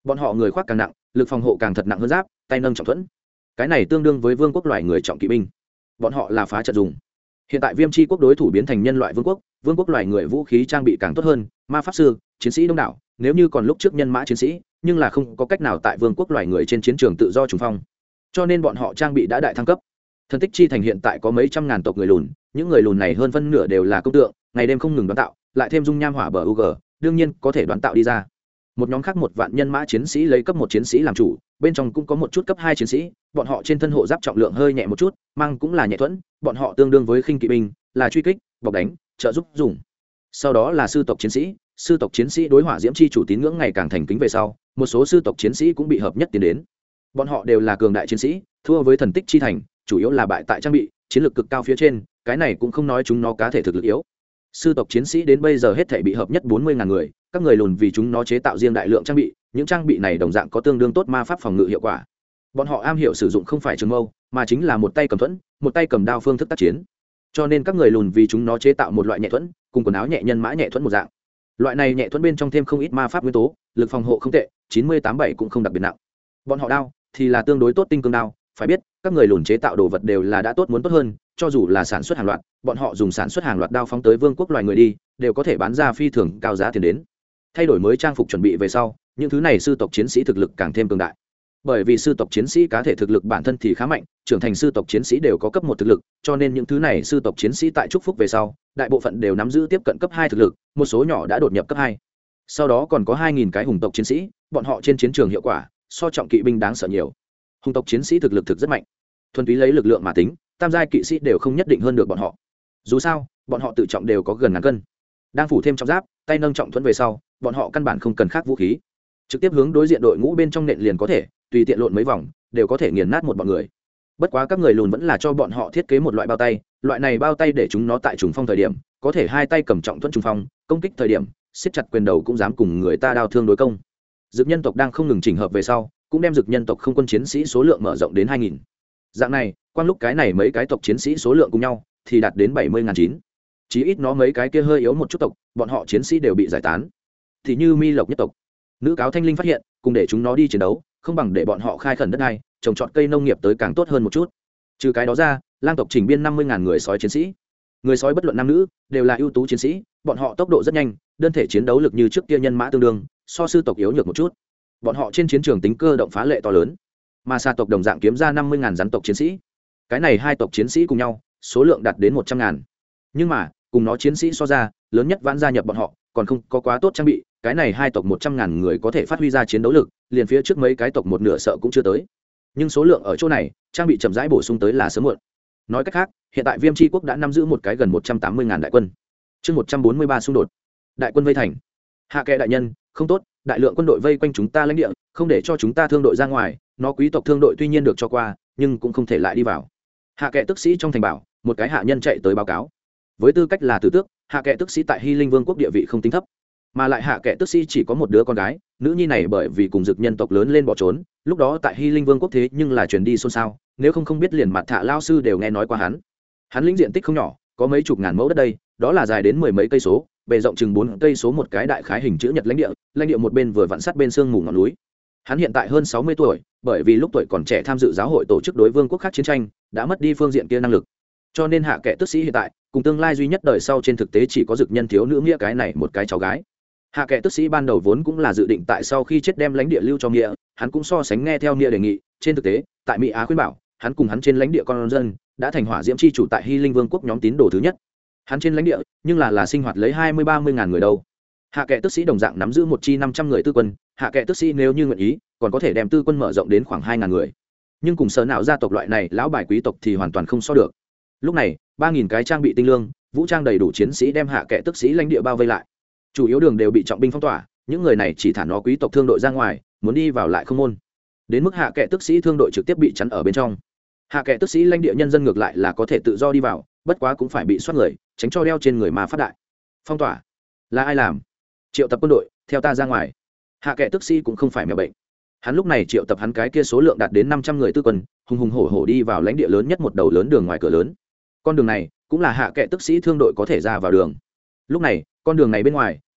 bọn họ người khoác càng nặng, lực phòng hộ càng thật nặng hơn giáp, tay nâng trọng thuẫn. Cái này tương đương với vương quốc loài người trọng kỵ binh, bọn họ là phá trận dùng. Hiện tại viêm chi quốc đối thủ biến thành nhân loại vương quốc loài người vũ khí trang bị càng tốt hơn, ma pháp sư, chiến sĩ đông đảo, nếu như còn lúc trước nhân mã chiến sĩ, nhưng là không có cách nào tại vương quốc loài người trên chiến trường tự do trùng phong, cho nên bọn họ trang bị đã đại thăng cấp. Thần tích chi thành hiện tại có mấy trăm ngàn tộc người lùn, những người lùn này hơn phân nửa đều là công tượng, ngày đêm không ngừng đoán tạo, lại thêm dung nham hỏa bờ UG, đương nhiên có thể đoán tạo đi ra. Một nhóm khác 1 vạn nhân mã chiến sĩ lấy cấp 1 chiến sĩ làm chủ, bên trong cũng có một chút cấp 2 chiến sĩ, bọn họ trên thân hộ giáp trọng lượng hơi nhẹ một chút, mang cũng là nhẹ thuẫn, bọn họ tương đương với khinh kỵ binh, là truy kích, bọc đánh, trợ giúp dùng. Sau đó là sư tộc chiến sĩ đối hỏa diễm chi chủ tín ngưỡng ngày càng thành kính về sau, một số sư tộc chiến sĩ cũng bị hợp nhất tiến đến. Bọn họ đều là cường đại chiến sĩ, thua với thần tích chi thành, chủ yếu là bại tại trang bị, chiến lược cực cao phía trên, cái này cũng không nói chúng nó cá thể thực lực yếu. Sư tộc chiến sĩ đến bây giờ hết thảy bị hợp nhất 40.000 người, các người lùn vì chúng nó chế tạo riêng đại lượng trang bị, những trang bị này đồng dạng có tương đương tốt ma pháp phòng ngự hiệu quả. Bọn họ am hiểu sử dụng không phải trường mâu, mà chính là một tay cầm thuẫn, một tay cầm đao phương thức tác chiến. Cho nên các người lùn vì chúng nó chế tạo một loại nhẹ thuẫn, cùng quần áo nhẹ nhân mã nhẹ thuẫn một dạng. Loại này nhẹ thuẫn bên trong thêm không ít ma pháp nguyên tố, lực phòng hộ không tệ, 98-7 cũng không đặc biệt nặng. Bọn họ đao thì là tương đối tốt tinh cương đao, phải biết, các người lùn chế tạo đồ vật đều là đã tốt muốn tốt hơn, cho dù là sản xuất hàng loạt, bọn họ dùng sản xuất hàng loạt đao phóng tới vương quốc loài người đi, đều có thể bán ra phi thường cao giá tiền đến. Thay đổi mới trang phục chuẩn bị về sau, những thứ này sư tộc chiến sĩ thực lực càng thêm cường đại. Bởi vì sư tộc chiến sĩ cá thể thực lực bản thân thì khá mạnh, trưởng thành sư tộc chiến sĩ đều có cấp 1 thực lực, cho nên những thứ này sư tộc chiến sĩ tại chúc phúc về sau, đại bộ phận đều nắm giữ tiếp cận cấp 2 thực lực, một số nhỏ đã đột nhập cấp 2. Sau đó còn có 2000 cái hùng tộc chiến sĩ, bọn họ trên chiến trường hiệu quả so trọng kỵ binh đáng sợ nhiều. Hùng tộc chiến sĩ thực lực thực rất mạnh, thuần túy lấy lực lượng mà tính, tam giai kỵ sĩ đều không nhất định hơn được bọn họ. Dù sao, bọn họ tự trọng đều có gần ngàn cân, đang phủ thêm trọng giáp, tay nâng trọng thuẫn về sau, bọn họ căn bản không cần khác vũ khí, trực tiếp hướng đối diện đội ngũ bên trong nện liền có thể, tùy tiện lộn mấy vòng đều có thể nghiền nát một bọn người. Bất quá các người lùn vẫn là cho bọn họ thiết kế một loại bao tay, loại này bao tay để chúng nó tại trùng phong thời điểm có thể hai tay cầm trọng thuẫn trùng phong, công kích thời điểm siết chặt quyền đầu cũng dám cùng người ta đao thương đối công. Dực nhân tộc đang không ngừng chỉnh hợp về sau, cũng đem dực nhân tộc không quân chiến sĩ số lượng mở rộng đến 2000. Dạng này, quang lúc cái này mấy cái tộc chiến sĩ số lượng cùng nhau thì đạt đến 70.900. Chí ít nó mấy cái kia hơi yếu một chút tộc, bọn họ chiến sĩ đều bị giải tán. Thì như Mi Lộc nhất tộc, nữ cáo Thanh Linh phát hiện, cùng để chúng nó đi chiến đấu, không bằng để bọn họ khai khẩn đất đai, trồng trọt cây nông nghiệp tới càng tốt hơn một chút. Trừ cái đó ra, lang tộc chỉnh biên 50.000 người sói chiến sĩ. Người sói bất luận nam nữ, đều là ưu tú chiến sĩ, bọn họ tốc độ rất nhanh, đơn thể chiến đấu lực như trước kia nhân mã tương đương, so sư tộc yếu nhược một chút. Bọn họ trên chiến trường tính cơ động phá lệ to lớn. Mà Sa tộc đồng dạng kiếm ra 50.000 rắn tộc chiến sĩ. Cái này hai tộc chiến sĩ cùng nhau, số lượng đạt đến 100.000. Nhưng mà, cùng nó chiến sĩ so ra, lớn nhất vãn gia nhập bọn họ, còn không có quá tốt trang bị, cái này hai tộc 100.000 người có thể phát huy ra chiến đấu lực, liền phía trước mấy cái tộc một nửa sợ cũng chưa tới. Nhưng số lượng ở chỗ này, trang bị chậm rãi bổ sung tới là sớm muộn. Nói cách khác, hiện tại Viêm Chi quốc đã nắm giữ một cái gần 180.000 đại quân. Chương 143 xung đột. Đại quân vây thành. Hạ Kệ đại nhân, không tốt, đại lượng quân đội vây quanh chúng ta lãnh địa, không để cho chúng ta thương đội ra ngoài, nó quý tộc thương đội tuy nhiên được cho qua, nhưng cũng không thể lại đi vào. Hạ Kệ tức sĩ trong thành bảo, một cái hạ nhân chạy tới báo cáo. Với tư cách là tử tước, Hạ Kệ tức sĩ tại Hy Linh Vương quốc địa vị không tính thấp, mà lại Hạ Kệ tức sĩ chỉ có một đứa con gái, nữ nhi này bởi vì cùng dực nhân tộc lớn lên bỏ trốn, lúc đó tại Hy Linh Vương quốc thế nhưng là truyền đi xôn xao, nếu không biết liền mặt Thạ lao sư đều nghe nói qua hắn. Hắn lĩnh diện tích không nhỏ, có mấy chục ngàn mẫu đất đây, đó là dài đến 10 mấy cây số, bề rộng chừng 4 cây số một cái đại khái hình chữ nhật lãnh địa một bên vừa vặn sát bên sương mù ngọn núi. Hắn hiện tại hơn 60 tuổi, bởi vì lúc tuổi còn trẻ tham dự giáo hội tổ chức đối vương quốc khác chiến tranh, đã mất đi phương diện kia năng lực. Cho nên Hạ Kệ tức sĩ hiện tại, cùng tương lai duy nhất đời sau trên thực tế chỉ có dực nhân thiếu nữ Nghĩa cái này một cái cháu gái. Hạ Kệ tức sĩ ban đầu vốn cũng là dự định tại sau khi chết đem lãnh địa lưu cho Nghĩa, hắn cũng so sánh nghe theo Nghĩa đề nghị, trên thực tế, tại Mỹ Á khuyên bảo, hắn cùng hắn trên lãnh địa con dân đã thành hỏa diễm chi chủ tại Hy Linh Vương quốc nhóm tín đồ thứ nhất. Hắn trên lãnh địa, nhưng là sinh hoạt lấy 20-30 ngàn người đâu. Hạ Kệ tức sĩ đồng dạng nắm giữ một chi 500 người tư quân, Hạ Kệ tức sĩ nếu như nguyện ý, còn có thể đem tư quân mở rộng đến khoảng 2.000 người. Nhưng cùng sở nào gia tộc loại này lão bài quý tộc thì hoàn toàn không so được. Lúc này, 3.000 cái trang bị tinh lương, vũ trang đầy đủ chiến sĩ đem Hạ Kệ tức sĩ lãnh địa bao vây lại. Chủ yếu đường đều bị trọng binh phong tỏa, những người này chỉ thả nó quý tộc thương đội ra ngoài, muốn đi vào lại không môn. Đến mức Hạ Kệ tức sĩ thương đội trực tiếp bị chắn ở bên trong. Hạ Kệ tức sĩ lãnh địa nhân dân ngược lại là có thể tự do đi vào, bất quá cũng phải bị soát người, tránh cho đeo trên người mà phát đại. Phong tỏa là ai làm? Triệu tập quân đội, theo ta ra ngoài. Hạ Kệ tức sĩ cũng không phải mèo bệnh. Hắn lúc này triệu tập hắn cái kia số lượng đạt đến 500 người tư quân, hùng hùng hổ hổ đi vào lãnh địa lớn nhất một đầu lớn đường ngoài cửa lớn. Con đường này cũng là Hạ Kệ tức sĩ thương đội có thể ra vào đường. Lúc này, con đường này bên ngoài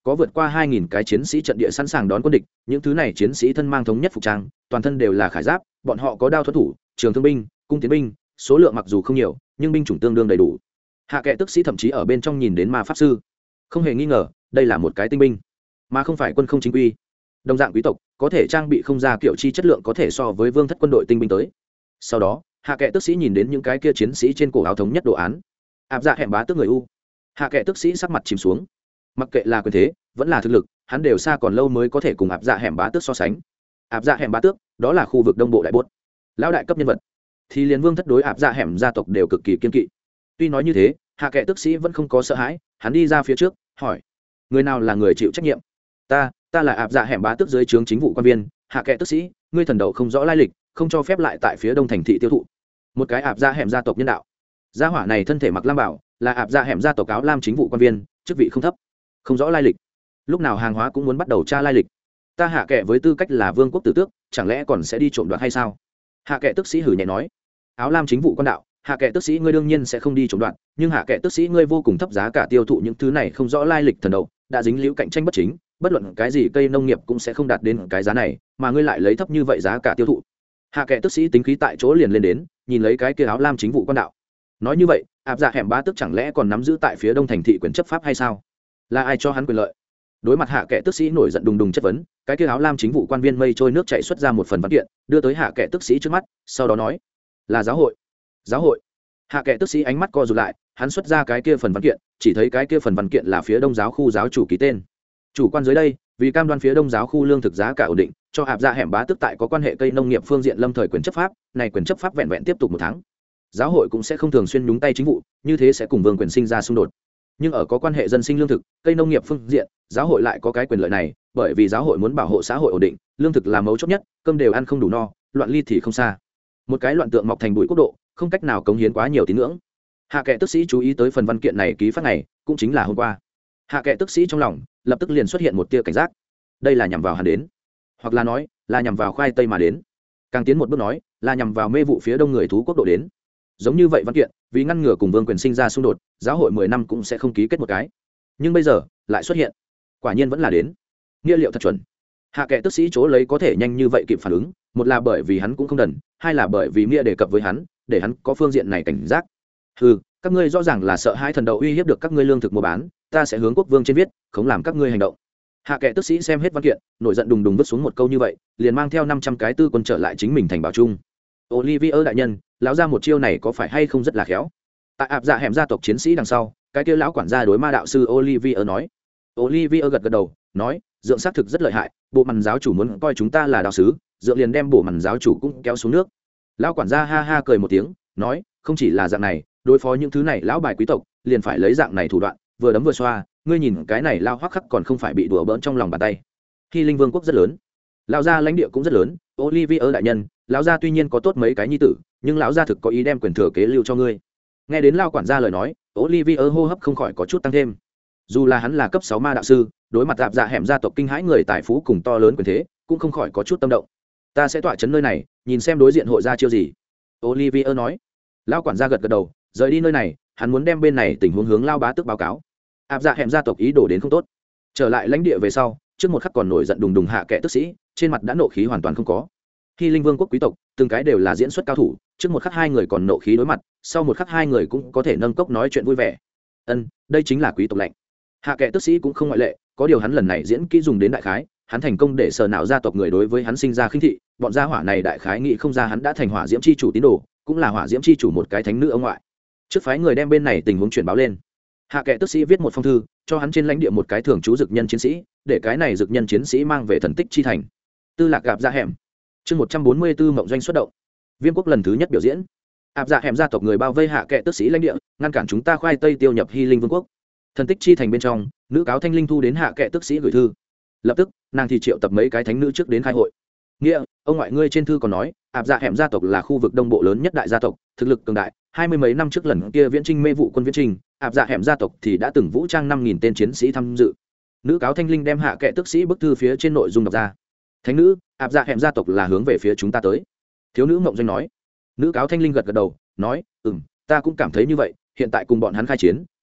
có vượt qua 2.000 cái chiến sĩ trận địa sẵn sàng đón quân địch. Những thứ này chiến sĩ thân mang thống nhất phục trang, toàn thân đều là khải giáp, bọn họ có đao thuẫn thủ, trường thương binh, cung tiến binh, số lượng mặc dù không nhiều nhưng binh chủng tương đương đầy đủ. Hạ kệ tức sĩ thậm chí ở bên trong nhìn đến ma pháp sư. Không hề nghi ngờ đây là một cái tinh binh mà không phải quân không chính quy. Đồng dạng quý tộc có thể trang bị không ra kiểu chi chất lượng có thể so với vương thất quân đội tinh binh tới. Sau đó hạ kệ tức sĩ nhìn đến những cái kia chiến sĩ trên cổ áo thống nhất đồ án áp dạ hẻm bá tước người u. Hạ kệ tức sĩ sắc mặt chìm xuống. Mặc kệ là quyền thế vẫn là thực lực, hắn đều xa còn lâu mới có thể cùng áp dạ hẻm bá tước so sánh. Áp dạ hẻm bá tước đó là khu vực đông bộ đại bốt lão đại cấp nhân vật, thì liền vương thất đối áp dạ hẻm gia tộc đều cực kỳ kiên kỵ. Tuy nói như thế, hạ kệ tức sĩ vẫn không có sợ hãi, hắn đi ra phía trước hỏi người nào là người chịu trách nhiệm. Ta là áp dạ hẻm bá tước dưới trướng chính vụ quan viên hạ kệ tức sĩ, ngươi thần đầu không rõ lai lịch, không cho phép lại tại phía đông thành thị tiêu thụ. Một cái áp dạ hẻm gia tộc nhân đạo. Gia hỏa này thân thể mặc lam bảo, là áp dạ hẻm gia tộc áo lam chính vụ quan viên, chức vị không thấp, không rõ lai lịch, lúc nào hàng hóa cũng muốn bắt đầu tra lai lịch. Ta hạ kệ với tư cách là vương quốc tử tước, chẳng lẽ còn sẽ đi trộm đoạt hay sao? Hạ kệ tức sĩ hử nhẹ nói. Áo lam chính vụ quan đạo, hạ kệ tức sĩ ngươi đương nhiên sẽ không đi trộm đoạt, nhưng hạ kệ tức sĩ ngươi vô cùng thấp giá cả tiêu thụ những thứ này không rõ lai lịch thần đầu, đã dính liễu cạnh tranh bất chính, bất luận cái gì cây nông nghiệp cũng sẽ không đạt đến cái giá này, mà ngươi lại lấy thấp như vậy giá cả tiêu thụ. Hạ kệ tức sĩ tính khí tại chỗ liền lên đến, nhìn lấy cái kia áo lam chính vụ quan đạo. Nói như vậy, áp dạ hẻm bá tước chẳng lẽ còn nắm giữ tại phía đông thành thị quyền chấp pháp hay sao? Là ai cho hắn quyền lợi? Đối mặt hạ kệ tức sĩ nổi giận đùng đùng chất vấn, cái kia áo lam chính vụ quan viên mây trôi nước chảy xuất ra một phần văn kiện, đưa tới hạ kệ tức sĩ trước mắt, sau đó nói là giáo hội. Giáo hội. Hạ kệ tức sĩ ánh mắt co rụt lại, hắn xuất ra cái kia phần văn kiện, chỉ thấy cái kia phần văn kiện là phía đông giáo khu giáo chủ ký tên. Chủ quan dưới đây vì cam đoan phía đông giáo khu lương thực giá cả ổn định, cho áp dạ hẻm bá tước tại có quan hệ cây nông nghiệp phương diện lâm thời quyền chấp pháp, này quyền chấp pháp vẹn vẹn tiếp tục 1 tháng. Giáo hội cũng sẽ không thường xuyên nhúng tay chính vụ, như thế sẽ cùng vương quyền sinh ra xung đột. Nhưng ở có quan hệ dân sinh lương thực, cây nông nghiệp phương diện, giáo hội lại có cái quyền lợi này, bởi vì giáo hội muốn bảo hộ xã hội ổn định, lương thực là mấu chốt nhất, cơm đều ăn không đủ no, loạn ly thì không xa. Một cái loạn tượng mọc thành bụi quốc độ, không cách nào cống hiến quá nhiều tín ngưỡng. Hạ kệ tức sĩ chú ý tới phần văn kiện này ký phát này, cũng chính là hôm qua. Hạ kệ tức sĩ trong lòng lập tức liền xuất hiện một tia cảnh giác. Đây là nhằm vào hắn đến, hoặc là nói là nhằm vào khoai tây mà đến. Càng tiến một bước nói, là nhằm vào mê vụ phía đông người thú quốc độ đến. Giống như vậy văn kiện, vì ngăn ngừa cùng vương quyền sinh ra xung đột, giáo hội 10 năm cũng sẽ không ký kết một cái. Nhưng bây giờ lại xuất hiện, quả nhiên vẫn là đến. Nghĩa liệu thật chuẩn. Hạ kệ tức sĩ chỗ lấy có thể nhanh như vậy kịp phản ứng, một là bởi vì hắn cũng không đần, hai là bởi vì nghĩa đề cập với hắn, để hắn có phương diện này cảnh giác. Hừ, các ngươi rõ ràng là sợ hai thần đầu uy hiếp được các ngươi lương thực mua bán, ta sẽ hướng quốc vương trên viết, không làm các ngươi hành động. Hạ kệ tức sĩ xem hết văn kiện, nổi giận đùng đùng vứt xuống một câu như vậy, liền mang theo 500 cái tư quân trở lại chính mình thành bảo trung. Olivier đại nhân, lão ra một chiêu này có phải hay không rất là khéo? Tại áp dạ hẻm gia tộc chiến sĩ đằng sau, cái kia lão quản gia đối ma đạo sư Olivier nói. Olivier gật gật đầu, nói, dượng xác thực rất lợi hại, bộ màn giáo chủ muốn coi chúng ta là đạo sứ, dượng liền đem bộ màn giáo chủ cũng kéo xuống nước. Lão quản gia ha ha cười một tiếng, nói, không chỉ là dạng này, đối phó những thứ này lão bài quý tộc, liền phải lấy dạng này thủ đoạn, vừa đấm vừa xoa, ngươi nhìn cái này lao hoắc khắc còn không phải bị đùa bỡn trong lòng bàn tay. Hy Linh Vương quốc rất lớn, lão gia lãnh địa cũng rất lớn, Olivier đại nhân, lão gia tuy nhiên có tốt mấy cái nhi tử, nhưng lão gia thực có ý đem quyền thừa kế lưu cho ngươi. Nghe đến lão quản gia lời nói, Olivier hô hấp không khỏi có chút tăng thêm. Dù là hắn là cấp 6 ma đạo sư, đối mặt áp dạ hẻm gia tộc kinh hãi người tài phú cùng to lớn quyền thế, cũng không khỏi có chút tâm động. Ta sẽ tọa chấn nơi này, nhìn xem đối diện hội ra chiêu gì. Olivier nói. Lão quản gia gật gật đầu, rời đi nơi này, hắn muốn đem bên này tình huống hướng lao bá tước báo cáo. Áp dạ hẻm gia tộc ý đồ đến không tốt. Trở lại lãnh địa về sau, trước một khắc còn nổi giận đùng đùng hạ kệ tức sĩ, trên mặt đã nộ khí hoàn toàn không có. Hy Linh Vương quốc quý tộc, từng cái đều là diễn xuất cao thủ, trước một khắc hai người còn nộ khí đối mặt, sau một khắc hai người cũng có thể nâng cốc nói chuyện vui vẻ. Đây chính là quý tộc lạnh. Hạ kệ tức sĩ cũng không ngoại lệ, có điều hắn lần này diễn kỹ dùng đến đại khái, hắn thành công để sở não gia tộc người đối với hắn sinh ra khinh thị, bọn gia hỏa này đại khái nghĩ không ra hắn đã thành hỏa diễm chi chủ tín đồ, cũng là hỏa diễm chi chủ một cái thánh nữ ông ngoại. Trước phái người đem bên này tình huống chuyển báo lên. Hạ kệ tức sĩ viết một phong thư, cho hắn trên lãnh địa một cái thường trú dực nhân chiến sĩ, để cái này dực nhân chiến sĩ mang về thần tích chi thành. Tư Lạc gặp ra hẻm. Chương 144 mộng doanh xuất động. Viêm quốc lần thứ nhất biểu diễn. Áp dạ hẻm gia tộc người bao vây hạ kệ tức sĩ lãnh địa, ngăn cản chúng ta khoai tây tiêu nhập Hy Linh Vương quốc. Thần tích chi thành bên trong, nữ cáo thanh linh thu đến hạ kệ tức sĩ gửi thư. Lập tức, nàng thì triệu tập mấy cái thánh nữ trước đến khai hội. Nghĩa, ông ngoại ngươi trên thư còn nói, áp dạ hẻm gia tộc là khu vực đông bộ lớn nhất đại gia tộc, thực lực cường đại, 20 mấy năm trước lần kia viễn trinh mê vụ quân viễn trinh, áp dạ hẻm gia tộc thì đã từng vũ trang 5.000 tên chiến sĩ tham dự. Nữ cáo thanh linh đem hạ kệ tức sĩ bức thư phía trên nội dung đọc ra. Thánh nữ, áp dạ hẻm gia tộc là hướng về phía chúng ta tới. Thiếu nữ mộng doanh nói. Nữ cáo thanh linh gật gật đầu, nói, ta cũng cảm thấy như vậy, hiện tại cùng bọn hắn khai chiến,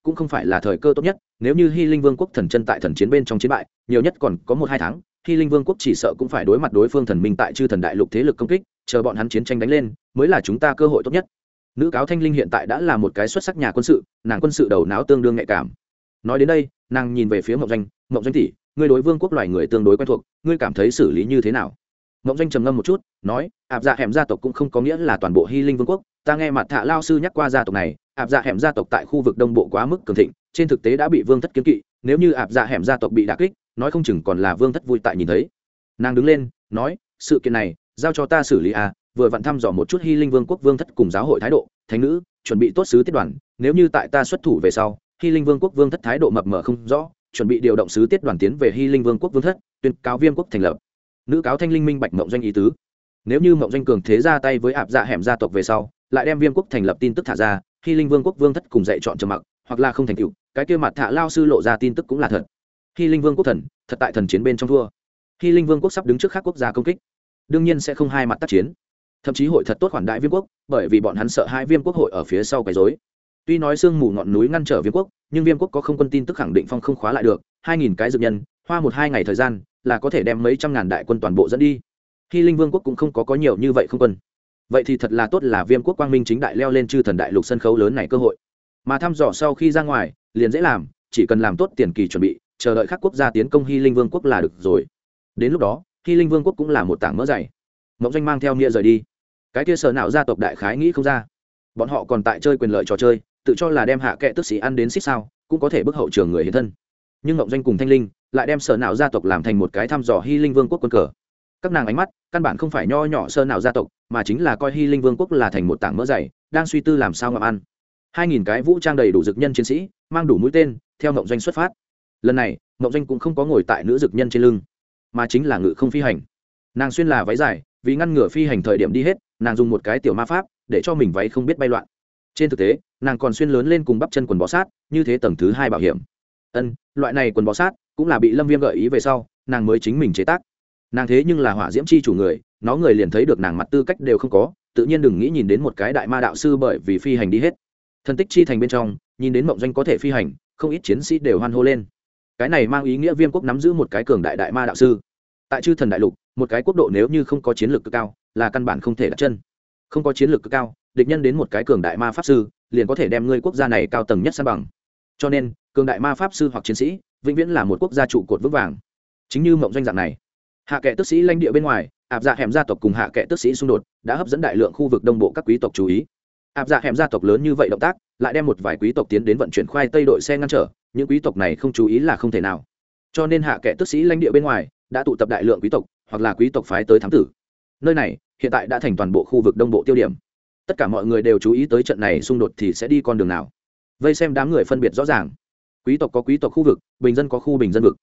cũng không phải là thời cơ tốt nhất. Nếu như Hy Linh Vương quốc thần chân tại thần chiến bên trong chiến bại, nhiều nhất còn có 1-2 tháng, Hy Linh Vương quốc chỉ sợ cũng phải đối mặt đối phương thần minh tại chư thần đại lục thế lực công kích, chờ bọn hắn chiến tranh đánh lên, mới là chúng ta cơ hội tốt nhất. Nữ cáo Thanh Linh hiện tại đã là một cái xuất sắc nhà quân sự, nàng quân sự đầu não tương đương nhạy cảm. Nói đến đây, nàng nhìn về phía Mộng Doanh tỷ, ngươi đối vương quốc loài người tương đối quen thuộc, ngươi cảm thấy xử lý như thế nào? Mộng Doanh trầm ngâm một chút, nói, ạp dạ hẻm gia tộc cũng không có nghĩa là toàn bộ Hy Linh Vương quốc, ta nghe mặt Thạ lao sư nhắc qua gia tộc này, ạp dạ hẻm gia tộc tại khu vực đông bộ quá mức cường thịnh, trên thực tế đã bị vương thất kiến kỵ, nếu như ạp dạ hẻm gia tộc bị đả kích, nói không chừng còn là vương thất vui tại nhìn thấy. Nàng đứng lên, nói, sự kiện này giao cho ta xử lý à, vừa vặn thăm dò một chút Hy Linh Vương quốc vương thất cùng giáo hội thái độ, thánh nữ chuẩn bị tốt sứ tiết đoàn, nếu như tại ta xuất thủ về sau, Hy Linh Vương quốc vương thất thái độ mập mờ không rõ, chuẩn bị điều động sứ tiết đoàn tiến về Hy Linh Vương quốc vương thất, tuyên cáo Viêm quốc thành lập. Nữ cáo Thanh Linh minh bạch Mộng Doanh ý tứ. Nếu như Mộng Doanh cường thế ra tay với ạp dạ hẻm gia tộc về sau, lại đem Viêm quốc thành lập tin tức thả ra, Hy Linh Vương quốc vương thất cùng dạy chọn trầm mặc, hoặc là không thành tựu, cái kia mặt Thạ lao sư lộ ra tin tức cũng là thật. Hy Linh Vương quốc thần, thật tại thần chiến bên trong thua. Hy Linh Vương quốc sắp đứng trước các quốc gia công kích, đương nhiên sẽ không hai mặt tác chiến, thậm chí hội thật tốt khoản đại Viêm quốc, bởi vì bọn hắn sợ hai Viêm quốc hội ở phía sau quấy rối. Tuy nói sương mù ngọn núi ngăn trở Viêm quốc, nhưng Viêm quốc có không quân tin tức khẳng định phong không khóa lại được, 2000 cái dược nhân, hoa 1-2 ngày thời gian, là có thể đem mấy trăm ngàn đại quân toàn bộ dẫn đi. Hy Linh Vương quốc cũng không có nhiều như vậy không quân. Vậy thì thật là tốt, là Viêm quốc quang minh chính đại leo lên chư thần đại lục sân khấu lớn này cơ hội. Mà thăm dò sau khi ra ngoài, liền dễ làm, chỉ cần làm tốt tiền kỳ chuẩn bị, chờ đợi các quốc gia tiến công Hy Linh Vương quốc là được rồi. Đến lúc đó, Hy Linh Vương quốc cũng là một tảng mỡ dày. Mộng Doanh mang theo nghĩa rời đi. Cái kia sở nào gia tộc đại khái nghĩ không ra, bọn họ còn tại chơi quyền lợi trò chơi, tự cho là đem hạ kệ tức sĩ ăn đến xích sao, cũng có thể bức hậu trường người hiện thân. Nhưng Mộng Doanh cùng Thanh Linh lại đem sở nào gia tộc làm thành một cái thăm dò Hy Linh Vương quốc quân cờ. Các nàng ánh mắt căn bản không phải nho nhỏ sở nào gia tộc, mà chính là coi Hy Linh Vương quốc là thành một tảng mỡ dày, đang suy tư làm sao ngậm ăn. 2000 cái vũ trang đầy đủ dực nhân chiến sĩ, mang đủ mũi tên, theo Mộng Doanh xuất phát. Lần này, Mộng Doanh cũng không có ngồi tại nữ dực nhân trên lưng, mà chính là ngự không phi hành. Nàng xuyên là váy dài, vì ngăn ngừa phi hành thời điểm đi hết, nàng dùng một cái tiểu ma pháp để cho mình váy không biết bay loạn. Trên thực tế, nàng còn xuyên lớn lên cùng bắp chân quần bó sát, như thế tầng thứ 2 bảo hiểm. Loại này quần bó sát cũng là bị Lâm Viêm gợi ý về sau, nàng mới chính mình chế tác. Nàng thế nhưng là hỏa diễm chi chủ người, nó người liền thấy được nàng mặt tư cách đều không có, tự nhiên đừng nghĩ nhìn đến một cái đại ma đạo sư bởi vì phi hành đi hết. Thần tích chi thành bên trong, nhìn đến Mộng Doanh có thể phi hành, không ít chiến sĩ đều hoan hô lên. Cái này mang ý nghĩa Viêm quốc nắm giữ một cái cường đại đại ma đạo sư. Tại chư thần đại lục, một cái quốc độ nếu như không có chiến lược cực cao, là căn bản không thể đặt chân. Không có chiến lược cực cao, địch nhân đến một cái cường đại ma pháp sư, liền có thể đem ngươi quốc gia này cao tầng nhất san bằng. Cho nên, cường đại ma pháp sư hoặc chiến sĩ, vĩnh viễn là một quốc gia trụ cột vững vàng. Chính như Mộng Doanh dạng này, hạ kệ tức sĩ lãnh địa bên ngoài, ạp dạ hẻm gia tộc cùng hạ kệ tức sĩ xung đột, đã hấp dẫn đại lượng khu vực đông bộ các quý tộc chú ý. Áp dạ hẻm gia tộc lớn như vậy động tác, lại đem một vài quý tộc tiến đến vận chuyển khoai tây đội xe ngăn trở, những quý tộc này không chú ý là không thể nào. Cho nên hạ kệ tức sĩ lãnh địa bên ngoài đã tụ tập đại lượng quý tộc, hoặc là quý tộc phái tới thám tử. Nơi này hiện tại đã thành toàn bộ khu vực đông bộ tiêu điểm. Tất cả mọi người đều chú ý tới trận này xung đột thì sẽ đi con đường nào. Vây xem đám người phân biệt rõ ràng. Quý tộc có quý tộc khu vực, bình dân có khu bình dân vực.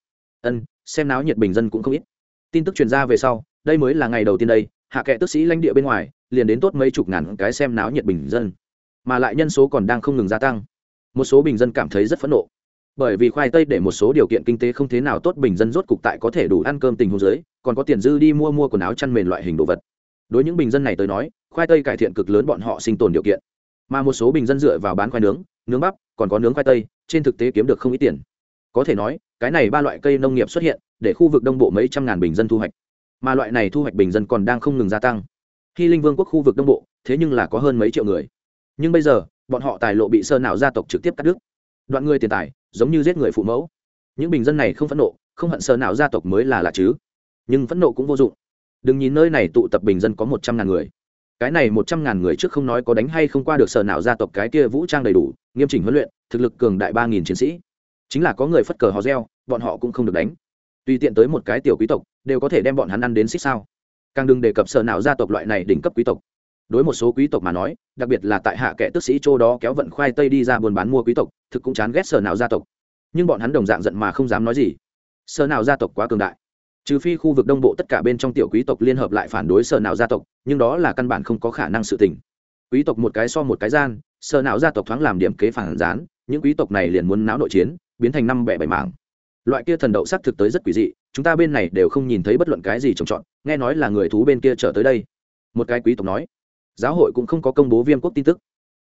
Xem náo nhiệt bình dân cũng không ít. Tin tức truyền ra về sau, đây mới là ngày đầu tiên đây, hạ kệ tức sĩ lãnh địa bên ngoài liền đến tốt mấy chục ngàn cái xem náo nhiệt bình dân, mà lại nhân số còn đang không ngừng gia tăng. Một số bình dân cảm thấy rất phẫn nộ, bởi vì khoai tây để một số điều kiện kinh tế không thế nào tốt bình dân rốt cục tại có thể đủ ăn cơm tình huống dưới, còn có tiền dư đi mua quần áo chăn mền loại hình đồ vật. Đối những bình dân này tới nói, khoai tây cải thiện cực lớn bọn họ sinh tồn điều kiện, mà một số bình dân dựa vào bán khoai nướng, nướng bắp, còn có nướng khoai tây, trên thực tế kiếm được không ít tiền. Có thể nói, cái này ba loại cây nông nghiệp xuất hiện, để khu vực đông bộ mấy trăm ngàn bình dân thu hoạch, mà loại này thu hoạch bình dân còn đang không ngừng gia tăng. Hy Linh Vương quốc khu vực đông bộ, thế nhưng là có hơn mấy triệu người, nhưng bây giờ bọn họ tài lộ bị sơ nào gia tộc trực tiếp cắt đứt, đoạn người tiền tài giống như giết người phụ mẫu. Những bình dân này không phẫn nộ, không hận sơ nào gia tộc mới là lạ chứ, nhưng phẫn nộ cũng vô dụng. Đừng nhìn nơi này tụ tập bình dân có 100.000 người, cái này 100.000 người trước không nói có đánh hay không qua được sơ nào gia tộc cái kia vũ trang đầy đủ, nghiêm chỉnh huấn luyện, thực lực cường đại 3000 chiến sĩ, chính là có người phất cờ hò reo, bọn họ cũng không được đánh. Tùy tiện tới một cái tiểu quý tộc đều có thể đem bọn hắn ăn đến xích sao, càng đừng đề cập sở nào gia tộc loại này đỉnh cấp quý tộc. Đối một số quý tộc mà nói, đặc biệt là tại hạ kệ tức sĩ châu đó kéo vận khoai tây đi ra buôn bán mua quý tộc, thực cũng chán ghét sở nào gia tộc, nhưng bọn hắn đồng dạng giận mà không dám nói gì. Sở nào gia tộc quá cường đại, trừ phi khu vực đông bộ tất cả bên trong tiểu quý tộc liên hợp lại phản đối sở nào gia tộc, nhưng đó là căn bản không có khả năng sự tình. Quý tộc một cái so một cái gian, sở nào gia tộc thoáng làm điểm kế phản gián, những quý tộc này liền muốn náo nội chiến, biến thành năm bẻ bảy mảng. Loại kia thần đậu xác thực tới rất quỷ dị, chúng ta bên này đều không nhìn thấy bất luận cái gì trồng trọt, nghe nói là người thú bên kia trở tới đây. Một cái quý tộc nói, giáo hội cũng không có công bố Viêm quốc tin tức,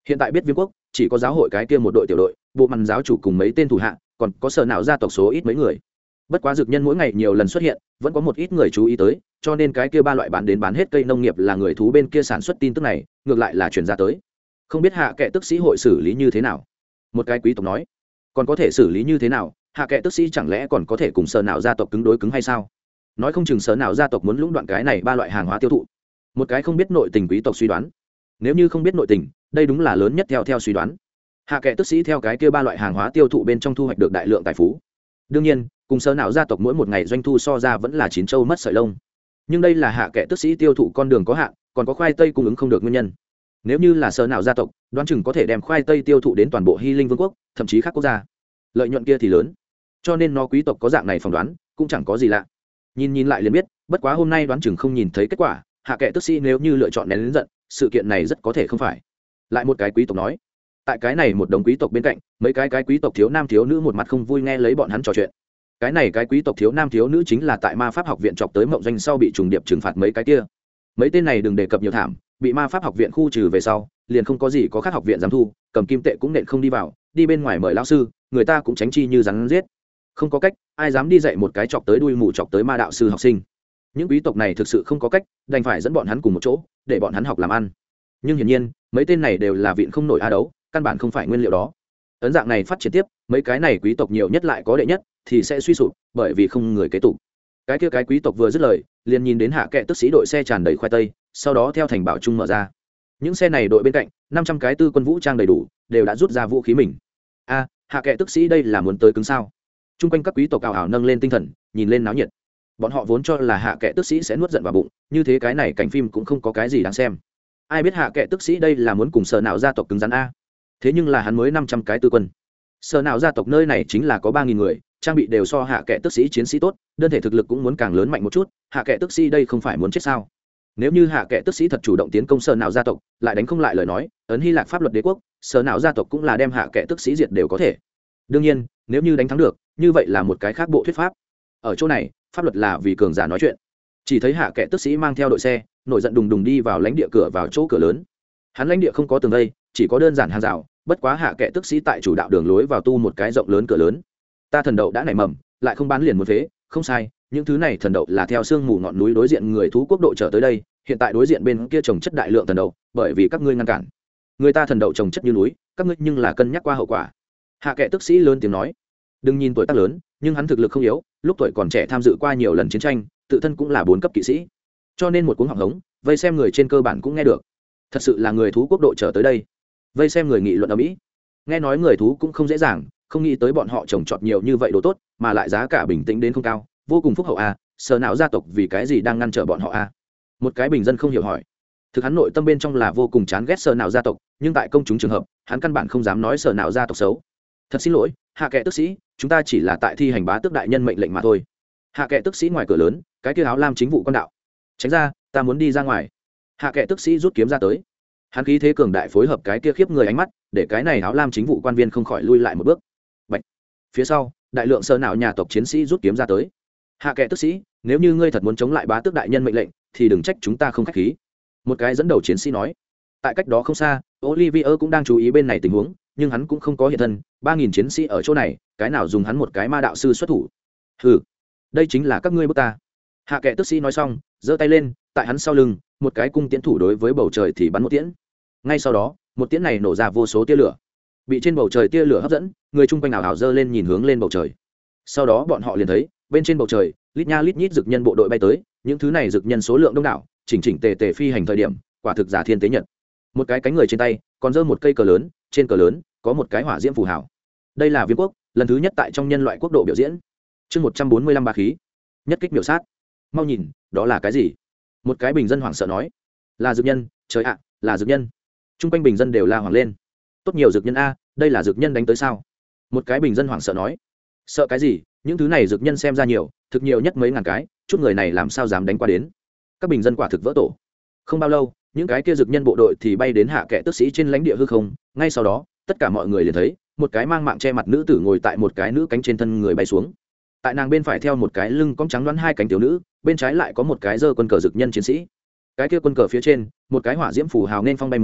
Hiện tại biết Viêm quốc chỉ có giáo hội cái kia một đội tiểu đội, bộ màn giáo chủ cùng mấy tên thủ hạ, còn có sở não gia tộc số ít mấy người. Bất quá dược nhân mỗi ngày nhiều lần xuất hiện, vẫn có một ít người chú ý tới, cho nên cái kia ba loại bán đến bán hết cây nông nghiệp là người thú bên kia sản xuất tin tức này, ngược lại là truyền ra tới. Không biết hạ kệ tức sĩ hội xử lý như thế nào. Một cái quý tộc nói, còn có thể xử lý như thế nào, hạ kệ tức sĩ chẳng lẽ còn có thể cùng sở não gia tộc cứng đối cứng hay sao? Nói không chừng sở não gia tộc muốn lũng đoạn cái này ba loại hàng hóa tiêu thụ. Một cái không biết nội tình quý tộc suy đoán. Nếu như không biết nội tình, đây đúng là lớn nhất theo suy đoán. Hạ kệ tức sĩ theo cái kia ba loại hàng hóa tiêu thụ bên trong thu hoạch được đại lượng tài phú. Đương nhiên, cùng sở não gia tộc mỗi một ngày doanh thu so ra vẫn là chín châu mất sợi lông. Nhưng đây là hạ kệ tức sĩ tiêu thụ con đường có hạn, còn có khoai tây cung ứng không được nguyên nhân. Nếu như là sở não gia tộc, đoán chừng có thể đem khoai tây tiêu thụ đến toàn bộ Hy Linh Vương quốc, thậm chí các quốc gia. Lợi nhuận kia thì lớn. Cho nên nó quý tộc có dạng này phỏng đoán, cũng chẳng có gì lạ. Nhìn lại liền biết, bất quá hôm nay đoán chừng không nhìn thấy kết quả, hạ kệ tức sĩ nếu như lựa chọn nén lớn giận, sự kiện này rất có thể không phải. Lại một cái quý tộc nói, tại cái này một đống quý tộc bên cạnh, mấy cái quý tộc thiếu nam thiếu nữ một mặt không vui nghe lấy bọn hắn trò chuyện. Cái này cái quý tộc thiếu nam thiếu nữ chính là tại ma pháp học viện chọc tới mộng doanh sau bị trùng điệp trừng phạt mấy cái kia. Mấy tên này đừng đề cập nhiều thảm, bị ma pháp học viện khu trừ về sau, liền không có gì có khác học viện dám thu, cầm kim tệ cũng nện không đi vào, đi bên ngoài mời lão sư, người ta cũng tránh chi như rắn giết. Không có cách, ai dám đi dạy một cái chọc tới đuôi mù chọc tới ma đạo sư học sinh. Những quý tộc này thực sự không có cách, đành phải dẫn bọn hắn cùng một chỗ, để bọn hắn học làm ăn. Nhưng hiển nhiên, mấy tên này đều là viện không nổi a đấu, căn bản không phải nguyên liệu đó. Ấn dạng này phát triển tiếp, mấy cái này quý tộc nhiều nhất lại có đệ nhất, thì sẽ suy sụp, bởi vì không người kế tục. Cái kia cái quý tộc vừa dứt lời, liền nhìn đến hạ kệ tức sĩ đội xe tràn đầy khoai tây, sau đó theo thành bảo trung mở ra. Những xe này đội bên cạnh, 500 cái tư quân vũ trang đầy đủ, đều đã rút ra vũ khí mình. A, hạ kệ tức sĩ đây là muốn tới cứng sao? Trung quanh các quý tộc ảo ảo nâng lên tinh thần, nhìn lên náo nhiệt. Bọn họ vốn cho là hạ kệ tức sĩ sẽ nuốt giận vào bụng, như thế cái này cảnh phim cũng không có cái gì đáng xem. Ai biết hạ kệ tức sĩ đây là muốn cùng sở não gia tộc cứng rắn a? Thế nhưng là hắn mới 500 cái tư quân. Sở não gia tộc nơi này chính là có 3000 người, trang bị đều so hạ kệ tức sĩ chiến sĩ tốt, đơn thể thực lực cũng muốn càng lớn mạnh một chút, hạ kệ tức sĩ đây không phải muốn chết sao? Nếu như hạ kệ tức sĩ thật chủ động tiến công sở não gia tộc, lại đánh không lại lời nói, ấn Hy Lạc pháp luật đế quốc, sở não gia tộc cũng là đem hạ kệ tức sĩ diệt đều có thể. Đương nhiên, nếu như đánh thắng được, như vậy là một cái khác bộ thuyết pháp. Ở chỗ này, pháp luật là vì cường giả nói chuyện. Chỉ thấy hạ kệ tức sĩ mang theo đội xe, nổi giận đùng đùng đi vào lãnh địa cửa vào chỗ cửa lớn. Hắn lãnh địa không có tường vây, chỉ có đơn giản hàng rào, bất quá hạ kệ tức sĩ tại chủ đạo đường lối vào tu một cái rộng lớn cửa lớn. Ta thần đậu đã nảy mầm, lại không bán liền một phế, không sai, những thứ này thần đậu là theo sương mù ngọn núi đối diện người thú quốc độ trở tới đây, hiện tại đối diện bên kia trồng chất đại lượng thần đậu, bởi vì các ngươi ngăn cản. Người ta thần đậu trồng chất như núi, các ngươi nhưng là cân nhắc qua hậu quả. Hạ kệ tức sĩ lớn tiếng nói, đừng nhìn tuổi tác lớn, nhưng hắn thực lực không yếu, lúc tuổi còn trẻ tham dự qua nhiều lần chiến tranh, tự thân cũng là 4 cấp kỵ sĩ, cho nên một cuống họng hống, vây xem người trên cơ bản cũng nghe được. Thật sự là người thú quốc độ trở tới đây. Vây xem người nghị luận ở mỹ, nghe nói người thú cũng không dễ dàng, không nghĩ tới bọn họ trồng trọt nhiều như vậy đồ tốt, mà lại giá cả bình tĩnh đến không cao, vô cùng phúc hậu a. Sở não gia tộc vì cái gì đang ngăn trở bọn họ a? Một cái bình dân không hiểu hỏi. Thực hắn nội tâm bên trong là vô cùng chán ghét sở não gia tộc, nhưng tại công chúng trường hợp, hắn căn bản không dám nói sở não gia tộc xấu. Thật xin lỗi, hạ kệ tức sĩ, chúng ta chỉ là tại thi hành bá tước đại nhân mệnh lệnh mà thôi. Hạ kệ tức sĩ ngoài cửa lớn, cái kia áo lam chính vụ quan đạo. Tránh ra, ta muốn đi ra ngoài. Hạ kệ tức sĩ rút kiếm ra tới. Hắn khí thế cường đại phối hợp cái kia khiếp người ánh mắt, để cái này áo lam chính vụ quan viên không khỏi lui lại một bước. Bạch. Phía sau, đại lượng sở não nhà tộc chiến sĩ rút kiếm ra tới. Hạ kệ tức sĩ, nếu như ngươi thật muốn chống lại bá tước đại nhân mệnh lệnh, thì đừng trách chúng ta không khách khí. Một cái dẫn đầu chiến sĩ nói. Tại cách đó không xa, Olivier cũng đang chú ý bên này tình huống, nhưng hắn cũng không có hiện thân. 3000 chiến sĩ ở chỗ này, cái nào dùng hắn một cái ma đạo sư xuất thủ? Hừ, đây chính là các ngươi bức ta. Hạ kệ tức sĩ nói xong, giơ tay lên, tại hắn sau lưng, một cái cung tiễn thủ đối với bầu trời thì bắn một tiễn. Ngay sau đó, một tiễn này nổ ra vô số tia lửa, bị trên bầu trời tia lửa hấp dẫn, người chung quanh ảo ảo giơ lên nhìn hướng lên bầu trời. Sau đó bọn họ liền thấy, bên trên bầu trời, lít nha lít nhít dực nhân bộ đội bay tới, những thứ này dực nhân số lượng đông đảo, chỉnh chỉnh tề tề phi hành thời điểm, quả thực giả thiên tế nhật. Một cái cánh người trên tay, còn giơ một cây cờ lớn, trên cờ lớn có một cái hỏa diễm phù hào. Đây là Viêm quốc, lần thứ nhất tại trong nhân loại quốc độ biểu diễn. Chương 145 bá khí, nhất kích biểu sát. Mau nhìn, đó là cái gì? Một cái bình dân hoảng sợ nói. Là dực nhân, trời ạ, là dực nhân. Trung quanh bình dân đều la hoảng lên. Tốt nhiều dực nhân a, đây là dực nhân đánh tới sao? Một cái bình dân hoảng sợ nói. Sợ cái gì, những thứ này dực nhân xem ra nhiều, thực nhiều nhất mấy ngàn cái, chút người này làm sao dám đánh qua đến? Các bình dân quả thực vỡ tổ. Không bao lâu, những cái kia dực nhân bộ đội thì bay đến hạ kệ tức sĩ trên lãnh địa hư không, ngay sau đó, tất cả mọi người liền thấy, một cái mang mạng che mặt nữ tử ngồi tại một cái nữ cánh trên thân người bay xuống. Tại nàng bên phải theo một cái lưng cong trắng đoán 2 cánh tiểu nữ, bên trái lại có một cái giơ quân cờ dực nhân chiến sĩ. Cái kia quân cờ phía trên, một cái hỏa diễm phù hào nên phong bay múa,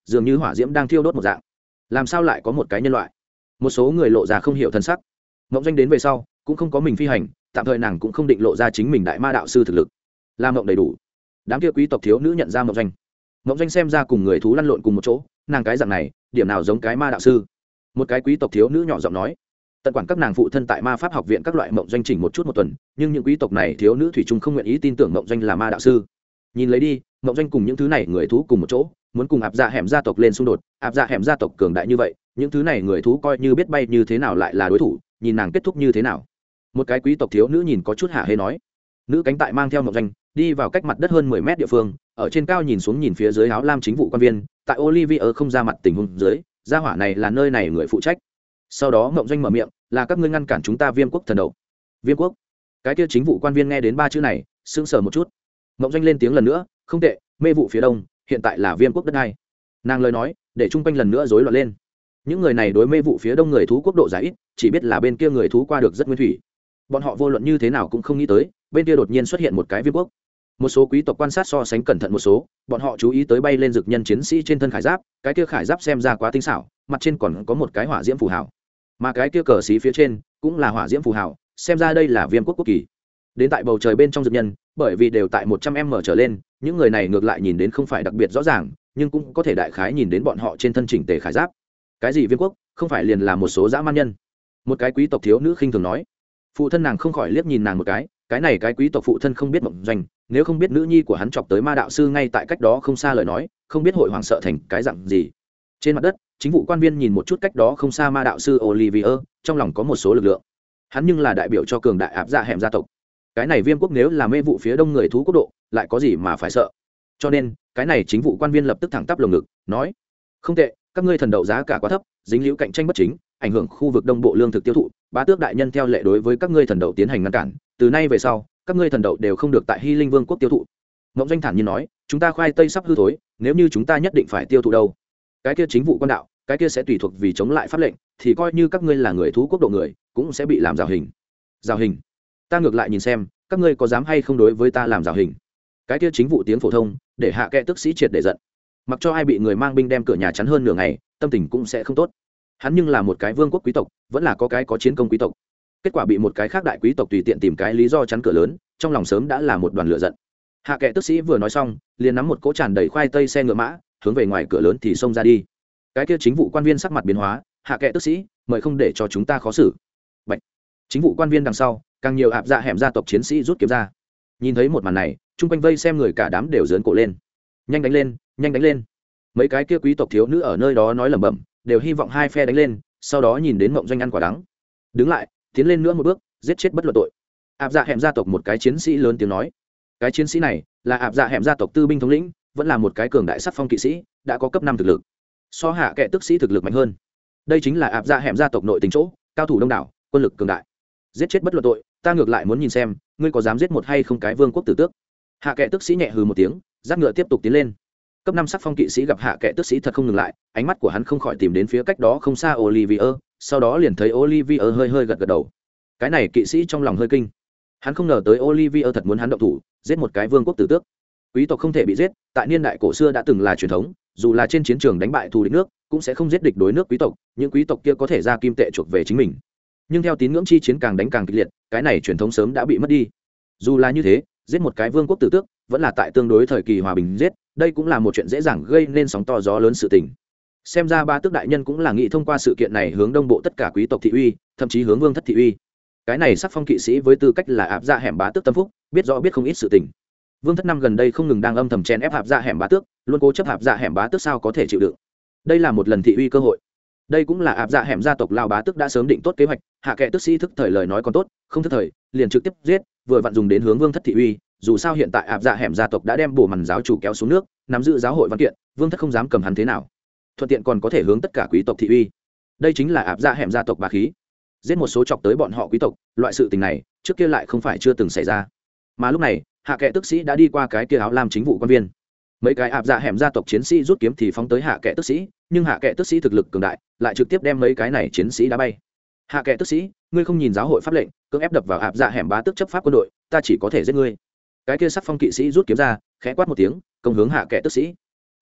dường như hỏa diễm đang thiêu đốt một dạng. Làm sao lại có một cái nhân loại? Một số người lộ ra không hiểu thân sắc. Mộng Doanh đến về sau cũng không có mình phi hành, tạm thời nàng cũng không định lộ ra chính mình đại ma đạo sư thực lực. Làm mộng đầy đủ. Đám kia quý tộc thiếu nữ nhận ra Mộng Doanh. Mộng Doanh xem ra cùng người thú lăn lộn cùng một chỗ, nàng cái dạng này điểm nào giống cái ma đạo sư? Một cái quý tộc thiếu nữ nhỏ giọng nói. Tận quản các nàng phụ thân tại ma pháp học viện các loại Mộng Doanh chỉnh một chút một tuần, nhưng những quý tộc này thiếu nữ thủy chung không nguyện ý tin tưởng Mộng Doanh là ma đạo sư. Nhìn lấy đi, Mộng Doanh cùng những thứ này người thú cùng một chỗ, muốn cùng áp dạ hẻm gia tộc lên xung đột. Áp dạ hẻm gia tộc cường đại như vậy, những thứ này người thú coi như biết bay như thế nào lại là đối thủ, nhìn nàng kết thúc như thế nào. Một cái quý tộc thiếu nữ nhìn có chút hạ hê nói. Nữ cánh tại mang theo Mộng Doanh đi vào cách mặt đất hơn 10 mét địa phương, ở trên cao nhìn xuống nhìn phía dưới áo lam chính vụ quan viên, tại Olivier không ra mặt tình huống dưới, gia hỏa này là nơi này người phụ trách. Sau đó Mộng Doanh mở miệng, là các ngươi ngăn cản chúng ta Viêm quốc thần đầu. Viêm quốc? Cái kia chính vụ quan viên nghe đến ba chữ này, sững sờ một chút. Mộng Doanh lên tiếng lần nữa, không tệ, mê vụ phía đông, hiện tại là Viêm quốc đất đai. Nàng lời nói, để chung quanh lần nữa rối loạn lên. Những người này đối mê vụ phía đông người thú quốc độ giải ít, chỉ biết là bên kia người thú qua được rất nguyên thủy. Bọn họ vô luận như thế nào cũng không nghĩ tới, bên kia đột nhiên xuất hiện một cái Viêm quốc. Một số quý tộc quan sát so sánh cẩn thận một số, bọn họ chú ý tới bay lên dực nhân chiến sĩ trên thân khải giáp, cái kia khải giáp xem ra quá tinh xảo, mặt trên còn có một cái hỏa diễm phù hào, mà cái kia cờ xí phía trên cũng là hỏa diễm phù hào, xem ra đây là Viêm quốc quốc kỳ. Đến tại bầu trời bên trong dực nhân, bởi vì đều tại 100m trở lên, những người này ngược lại nhìn đến không phải đặc biệt rõ ràng, nhưng cũng có thể đại khái nhìn đến bọn họ trên thân chỉnh tề khải giáp. Cái gì Viêm quốc, không phải liền là một số dã man nhân? Một cái quý tộc thiếu nữ khinh thường nói. Phụ thân nàng không khỏi liếc nhìn nàng một cái này cái quý tộc phụ thân không biết Mộng Doanh, nếu không biết nữ nhi của hắn chọc tới ma đạo sư ngay tại cách đó không xa lời nói, không biết hội hoảng sợ thành cái dạng gì. Trên mặt đất, chính vụ quan viên nhìn một chút cách đó không xa ma đạo sư Olivier, trong lòng có một số lực lượng. Hắn nhưng là đại biểu cho cường đại áp dạ hẻm gia tộc. Cái này Viêm quốc nếu là mê vụ phía đông người thú quốc độ, lại có gì mà phải sợ? Cho nên, cái này chính vụ quan viên lập tức thẳng tắp lồng ngực, nói: "Không tệ, các ngươi thần đậu giá cả quá thấp, dính liễu cạnh tranh bất chính, ảnh hưởng khu vực đông bộ lương thực tiêu thụ, bá tước đại nhân theo lệ đối với các ngươi thần đậu tiến hành ngăn cản, từ nay về sau, các ngươi thần đậu đều không được tại Hy Linh Vương quốc tiêu thụ." Mộng Doanh thản nhiên nói, "Chúng ta khoai tây sắp hư thối, nếu như chúng ta nhất định phải tiêu thụ đâu? Cái kia chính vụ quan đạo, cái kia sẽ tùy thuộc vì chống lại pháp lệnh, thì coi như các ngươi là người thú quốc độ người, cũng sẽ bị làm rào hình." Rào hình? Ta ngược lại nhìn xem, các ngươi có dám hay không đối với ta làm rào hình? Cái kia chính vụ tiếng phổ thông, để hạ kệ tức sĩ triệt để giận. Mặc cho ai bị người mang binh đem cửa nhà chắn hơn nửa ngày, tâm tình cũng sẽ không tốt. Hắn nhưng là một cái vương quốc quý tộc, vẫn là có cái có chiến công quý tộc, kết quả bị một cái khác đại quý tộc tùy tiện tìm cái lý do chắn cửa lớn, trong lòng sớm đã là một đoàn lửa giận. Hạ kệ tức sĩ vừa nói xong, liền nắm một cỗ tràn đầy khoai tây xe ngựa mã, hướng về ngoài cửa lớn thì xông ra đi. Cái kia chính vụ quan viên sắc mặt biến hóa, "Hạ kệ tức sĩ, mời không để cho chúng ta khó xử." Bạch. Chính vụ quan viên đằng sau, càng nhiều áp dạ hẻm gia tộc chiến sĩ rút kiếm ra. Nhìn thấy một màn này, chung quanh vây xem người cả đám đều giỡn cổ lên. "Nhanh đánh lên, nhanh đánh lên!" Mấy cái kia quý tộc thiếu nữ ở nơi đó nói lẩm bẩm, đều hy vọng hai phe đánh lên, sau đó nhìn đến Mộng Doanh ăn quả đắng. Đứng lại, tiến lên nữa một bước, giết chết bất luận tội. Áp dạ hẻm gia tộc một cái chiến sĩ lớn tiếng nói. Cái chiến sĩ này là áp dạ hẻm gia tộc tư binh thống lĩnh, vẫn là một cái cường đại sắc phong kỵ sĩ, đã có cấp 5 thực lực, so hạ kệ tức sĩ thực lực mạnh hơn. Đây chính là áp dạ hẻm gia tộc nội tình chỗ, cao thủ đông đảo, quân lực cường đại. Giết chết bất luận tội, ta ngược lại muốn nhìn xem ngươi có dám giết một hay không cái vương quốc tử tước. Hạ kệ tức sĩ nhẹ hừ một tiếng, dắt ngựa tiếp tục tiến lên. Cấp 5 sắc phong kỵ sĩ gặp hạ kệ tức sĩ thật không ngừng lại, ánh mắt của hắn không khỏi tìm đến phía cách đó không xa Olivier, sau đó liền thấy Olivier hơi hơi gật gật đầu. Cái này kỵ sĩ trong lòng hơi kinh, hắn không ngờ tới Olivier thật muốn hắn động thủ giết một cái vương quốc tử tước. Quý tộc không thể bị giết, tại niên đại cổ xưa đã từng là truyền thống, dù là trên chiến trường đánh bại thù địch nước, cũng sẽ không giết địch đối nước quý tộc, những quý tộc kia có thể ra kim tệ chuộc về chính mình. Nhưng theo tín ngưỡng chi chiến càng đánh càng kịch liệt, cái này truyền thống sớm đã bị mất đi. Dù là như thế, giết một cái vương quốc tử tước vẫn là tại tương đối thời kỳ hòa bình giết, đây cũng là một chuyện dễ dàng gây nên sóng to gió lớn sự tình. Xem ra ba tước đại nhân cũng là nghĩ thông qua sự kiện này hướng đông bộ tất cả quý tộc thị uy, thậm chí hướng vương thất thị uy. Cái này sắc phong kỵ sĩ với tư cách là áp dạ hẻm bá tước tâm phúc, biết rõ biết không ít sự tình. Vương thất năm gần đây không ngừng đang âm thầm chen ép áp dạ hẻm bá tước, luôn cố chấp áp dạ hẻm bá tước sao có thể chịu đựng. Đây là một lần thị uy cơ hội. Đây cũng là áp dạ hẻm gia tộc lao bá tước đã sớm định tốt kế hoạch, hạ kệ tức sĩ thức thời lời nói còn tốt, không thức thời liền trực tiếp giết, vừa vặn dùng đến hướng vương thất thị uy. Dù sao hiện tại áp dạ hẻm gia tộc đã đem bổ màn giáo chủ kéo xuống nước, nắm giữ giáo hội văn kiện, vương thất không dám cầm hắn thế nào, thuận tiện còn có thể hướng tất cả quý tộc thị uy. Đây chính là áp dạ hẻm gia tộc bá khí. Giết một số chọc tới bọn họ quý tộc, loại sự tình này trước kia lại không phải chưa từng xảy ra. Mà lúc này hạ kệ tức sĩ đã đi qua cái kia áo lam chính vụ quan viên, mấy cái áp dạ hẻm gia tộc chiến sĩ rút kiếm thì phóng tới hạ kệ tức sĩ, nhưng hạ kệ tức sĩ thực lực cường đại, lại trực tiếp đem mấy cái này chiến sĩ đá bay. Hạ kệ tức sĩ, ngươi không nhìn giáo hội pháp lệnh, cưỡng ép đập vào áp dạ hẻm bá tước chấp pháp quân đội, ta chỉ có thể giết ngươi. Cái kia sắc phong kỵ sĩ rút kiếm ra, khẽ quát một tiếng, công hướng hạ kệ tức sĩ.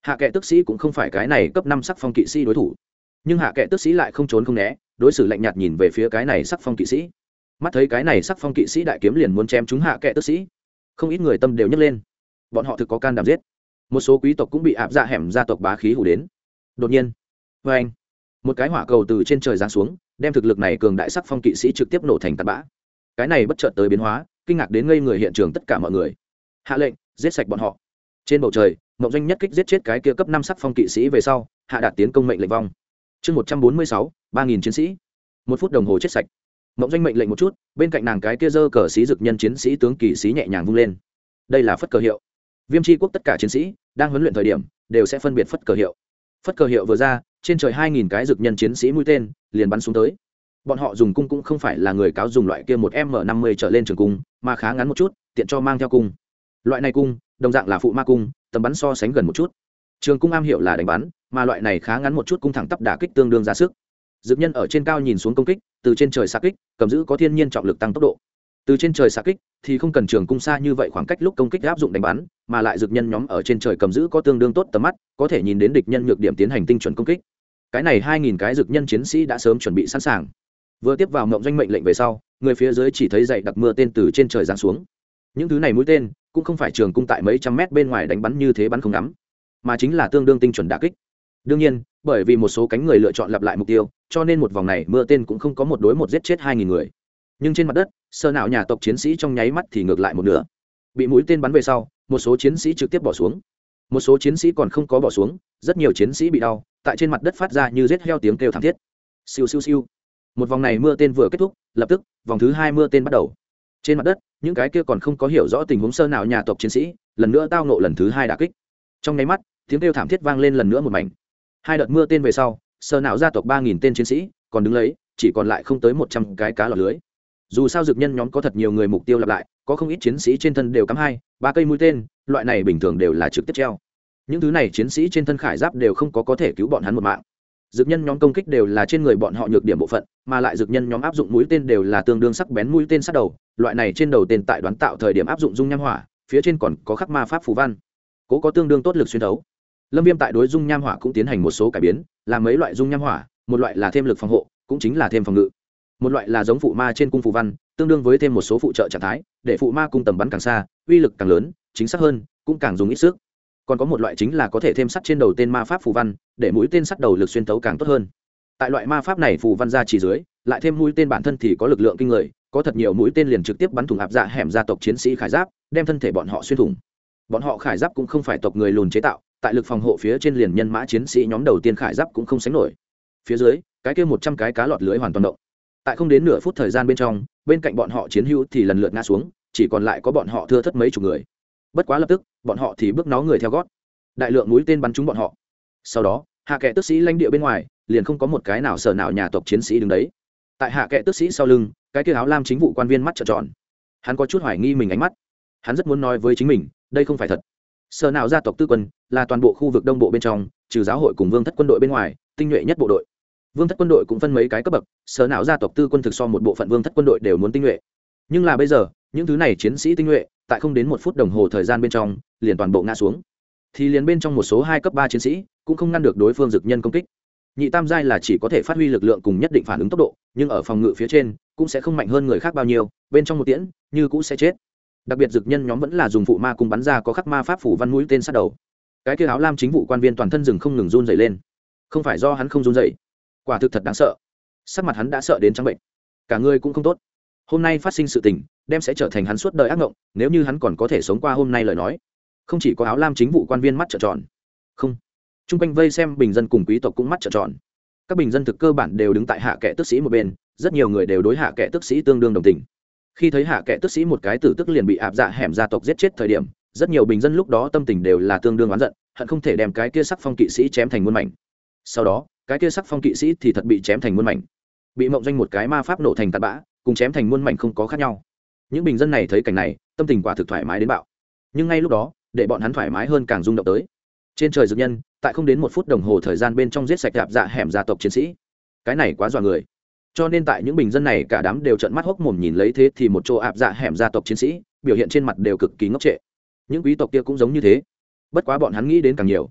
hạ kệ tức sĩ cũng không phải cái này cấp 5 sắc phong kỵ sĩ đối thủ, nhưng hạ kệ tức sĩ lại không trốn không né, đối xử lạnh nhạt nhìn về phía cái này sắc phong kỵ sĩ. Mắt thấy cái này sắc phong kỵ sĩ đại kiếm liền muốn chém chúng hạ kệ tức sĩ, không ít người tâm đều nhấc lên, bọn họ thực có can đảm giết. Một số quý tộc cũng bị áp dạ hẻm gia tộc bá khí hù đến. Đột nhiên, vê anh, một cái hỏa cầu từ trên trời giáng xuống, đem thực lực này cường đại sắc phong kỵ sĩ trực tiếp nổ thành tạt bã. Cái này bất chợt tới biến hóa, kinh ngạc đến ngây người hiện trường tất cả mọi người. Hạ lệnh giết sạch bọn họ. Trên bầu trời, Mộng Doanh nhất kích giết chết cái kia cấp 5 sắc phong kỵ sĩ về sau, hạ đạt tiến công mệnh lệnh vong. Chương 146, 3000 chiến sĩ. 1 phút đồng hồ chết sạch. Mộng Doanh mệnh lệnh một chút, bên cạnh nàng cái kia giơ cờ xí dực nhân chiến sĩ tướng kỵ sĩ nhẹ nhàng vung lên. Đây là phất cờ hiệu. Viêm Chi quốc tất cả chiến sĩ đang huấn luyện thời điểm đều sẽ phân biệt phất cờ hiệu. Phất cờ hiệu vừa ra, trên trời 2000 cái dực nhân chiến sĩ mũi tên liền bắn xuống tới. Bọn họ dùng cung cũng không phải là người cáo dùng loại kia một M50 trở lên trường cung, mà khá ngắn một chút, tiện cho mang theo cung. Loại này cung, đồng dạng là phụ ma cung, tầm bắn so sánh gần một chút. Trường cung am hiểu là đánh bắn, mà loại này khá ngắn một chút cung thẳng tắp đả kích tương đương ra sức. Dực nhân ở trên cao nhìn xuống công kích, từ trên trời xạ kích, cầm giữ có thiên nhiên trọng lực tăng tốc độ. Từ trên trời xạ kích thì không cần trường cung xa như vậy khoảng cách lúc công kích áp dụng đánh bắn, mà lại dực nhân nhóm ở trên trời cầm giữ có tương đương tốt tầm mắt, có thể nhìn đến địch nhân nhược điểm tiến hành tinh chuẩn công kích. Cái này 2000 cái dực nhân chiến sĩ đã sớm chuẩn bị sẵn sàng. Vừa tiếp vào Mộng Doanh mệnh lệnh về sau, người phía dưới chỉ thấy dày đặc mưa tên từ trên trời giáng xuống. Những thứ này mũi tên cũng không phải trường cung tại mấy trăm mét bên ngoài đánh bắn như thế bắn không ngắm, mà chính là tương đương tinh chuẩn đả kích. Đương nhiên, bởi vì một số cánh người lựa chọn lặp lại mục tiêu, cho nên một vòng này mưa tên cũng không có một đối một giết chết 2000 người. Nhưng trên mặt đất, sơ não nhà tộc chiến sĩ trong nháy mắt thì ngược lại một nửa. Bị mũi tên bắn về sau, một số chiến sĩ trực tiếp bỏ xuống. Một số chiến sĩ còn không có bỏ xuống, rất nhiều chiến sĩ bị đau, tại trên mặt đất phát ra như giết heo tiếng kêu thảm thiết. Siêu siêu siêu. Một vòng này mưa tên vừa kết thúc, lập tức, vòng thứ 2 mưa tên bắt đầu. Trên mặt đất, những cái kia còn không có hiểu rõ tình huống sơ nào nhà tộc chiến sĩ, lần nữa tao ngộ lần thứ 2 đả kích. Trong nháy mắt, tiếng kêu thảm thiết vang lên lần nữa một mảnh. 2 đợt mưa tên về sau, sơ nào gia tộc 3000 tên chiến sĩ, còn đứng lấy, chỉ còn lại không tới 100 cái cá lọt lưới. Dù sao dược nhân nhóm có thật nhiều người mục tiêu lặp lại, có không ít chiến sĩ trên thân đều cắm 2-3 cây mũi tên, loại này bình thường đều là trực tiếp treo. Những thứ này chiến sĩ trên thân khải giáp đều không có thể cứu bọn hắn một mạng. Dược nhân nhóm công kích đều là trên người bọn họ nhược điểm bộ phận, mà lại dược nhân nhóm áp dụng mũi tên đều là tương đương sắc bén mũi tên sát đầu, loại này trên đầu tên tại đoán tạo thời điểm áp dụng dung nham hỏa, phía trên còn có khắc ma pháp phù văn, cố có tương đương tốt lực xuyên thấu. Lâm Viêm tại đối dung nham hỏa cũng tiến hành một số cải biến, làm mấy loại dung nham hỏa, một loại là thêm lực phòng hộ, cũng chính là thêm phòng ngự. Một loại là giống phụ ma trên cung phù văn, tương đương với thêm một số phụ trợ trạng thái, để phụ ma cung tầm bắn càng xa, uy lực càng lớn, chính xác hơn, cũng càng dùng ít sức. Còn có một loại chính là có thể thêm sắt trên đầu tên ma pháp phù văn, để mũi tên sắt đầu lực xuyên thấu càng tốt hơn. Tại loại ma pháp này phù văn ra chỉ dưới, lại thêm mũi tên bản thân thì có lực lượng kinh người, có thật nhiều mũi tên liền trực tiếp bắn thủng áp dạ hẻm gia tộc chiến sĩ khải giáp, đem thân thể bọn họ xuyên thủng. Bọn họ khải giáp cũng không phải tộc người lùn chế tạo, tại lực phòng hộ phía trên liền nhân mã chiến sĩ nhóm đầu tiên khải giáp cũng không sánh nổi. Phía dưới, cái kia 100 cái cá lọt lưới hoàn toàn động. Tại không đến nửa phút thời gian bên trong, bên cạnh bọn họ chiến hữu thì lần lượt ngã xuống, chỉ còn lại có bọn họ thưa thất mấy chục người. Bất quá lập tức, bọn họ thì bước nó người theo gót. Đại lượng mũi tên bắn trúng bọn họ. Sau đó, hạ kệ tước sĩ lãnh địa bên ngoài, liền không có một cái nào sở nào nhà tộc chiến sĩ đứng đấy. Tại hạ kệ tước sĩ sau lưng, cái kia áo lam chính vụ quan viên mắt trợn tròn. Hắn có chút hoài nghi mình ánh mắt. Hắn rất muốn nói với chính mình, đây không phải thật. Sở nào gia tộc tư quân là toàn bộ khu vực đông bộ bên trong, trừ giáo hội cùng vương thất quân đội bên ngoài, tinh nhuệ nhất bộ đội. Vương thất quân đội cũng phân mấy cái cấp bậc, sở nào gia tộc tư quân thực so một bộ phận vương thất quân đội đều muốn tinh nhuệ. Nhưng là bây giờ, những thứ này chiến sĩ tinh nhuệ, tại không đến 1 phút đồng hồ thời gian bên trong, liền toàn bộ ngã xuống. Thì liền bên trong một số 2 cấp 3 chiến sĩ, cũng không ngăn được đối phương dực nhân công kích. Nhị tam giai là chỉ có thể phát huy lực lượng cùng nhất định phản ứng tốc độ, nhưng ở phòng ngự phía trên, cũng sẽ không mạnh hơn người khác bao nhiêu, bên trong một tiễn, như cũng sẽ chết. Đặc biệt dực nhân nhóm vẫn là dùng phụ ma cung bắn ra có khắc ma pháp phủ văn mũi tên sát đầu. Cái kia áo lam chính vụ quan viên toàn thân rừng không ngừng run rẩy lên. Không phải do hắn không run rẩy, quả thực thật đáng sợ. Sắc mặt hắn đã sợ đến trắng bệnh, cả người cũng không tốt. Hôm nay phát sinh sự tình, đem sẽ trở thành hắn suốt đời ác mộng, nếu như hắn còn có thể sống qua hôm nay lời nói. Không chỉ có áo lam chính vụ quan viên mắt trợn tròn, không, chung quanh vây xem bình dân cùng quý tộc cũng mắt trợn tròn. Các bình dân thực cơ bản đều đứng tại hạ kệ tước sĩ một bên, rất nhiều người đều đối hạ kệ tước sĩ tương đương đồng tình. Khi thấy hạ kệ tước sĩ một cái tử tức liền bị áp dạ hẻm gia tộc giết chết thời điểm, rất nhiều bình dân lúc đó tâm tình đều là tương đương oán giận, hận không thể đem cái kia sắc phong kỵ sĩ chém thành muôn mảnh. Sau đó, cái kia sắc phong kỵ sĩ thì thật bị chém thành muôn mảnh, bị Mộng Doanh một cái ma pháp nổ thành tạt bã, cùng chém thành muôn mảnh không có khác nhau. Những bình dân này thấy cảnh này, tâm tình quả thực thoải mái đến bạo. Nhưng ngay lúc đó, để bọn hắn thoải mái hơn càng rung động tới. Trên trời dược nhân, tại không đến 1 phút đồng hồ thời gian bên trong giết sạch áp dạ hẻm gia tộc chiến sĩ. Cái này quá dọa người. Cho nên tại những bình dân này cả đám đều trợn mắt hốc mồm nhìn lấy thế thì một chỗ áp dạ hẻm gia tộc chiến sĩ, biểu hiện trên mặt đều cực kỳ ngốc trệ. Những quý tộc kia cũng giống như thế. Bất quá bọn hắn nghĩ đến càng nhiều.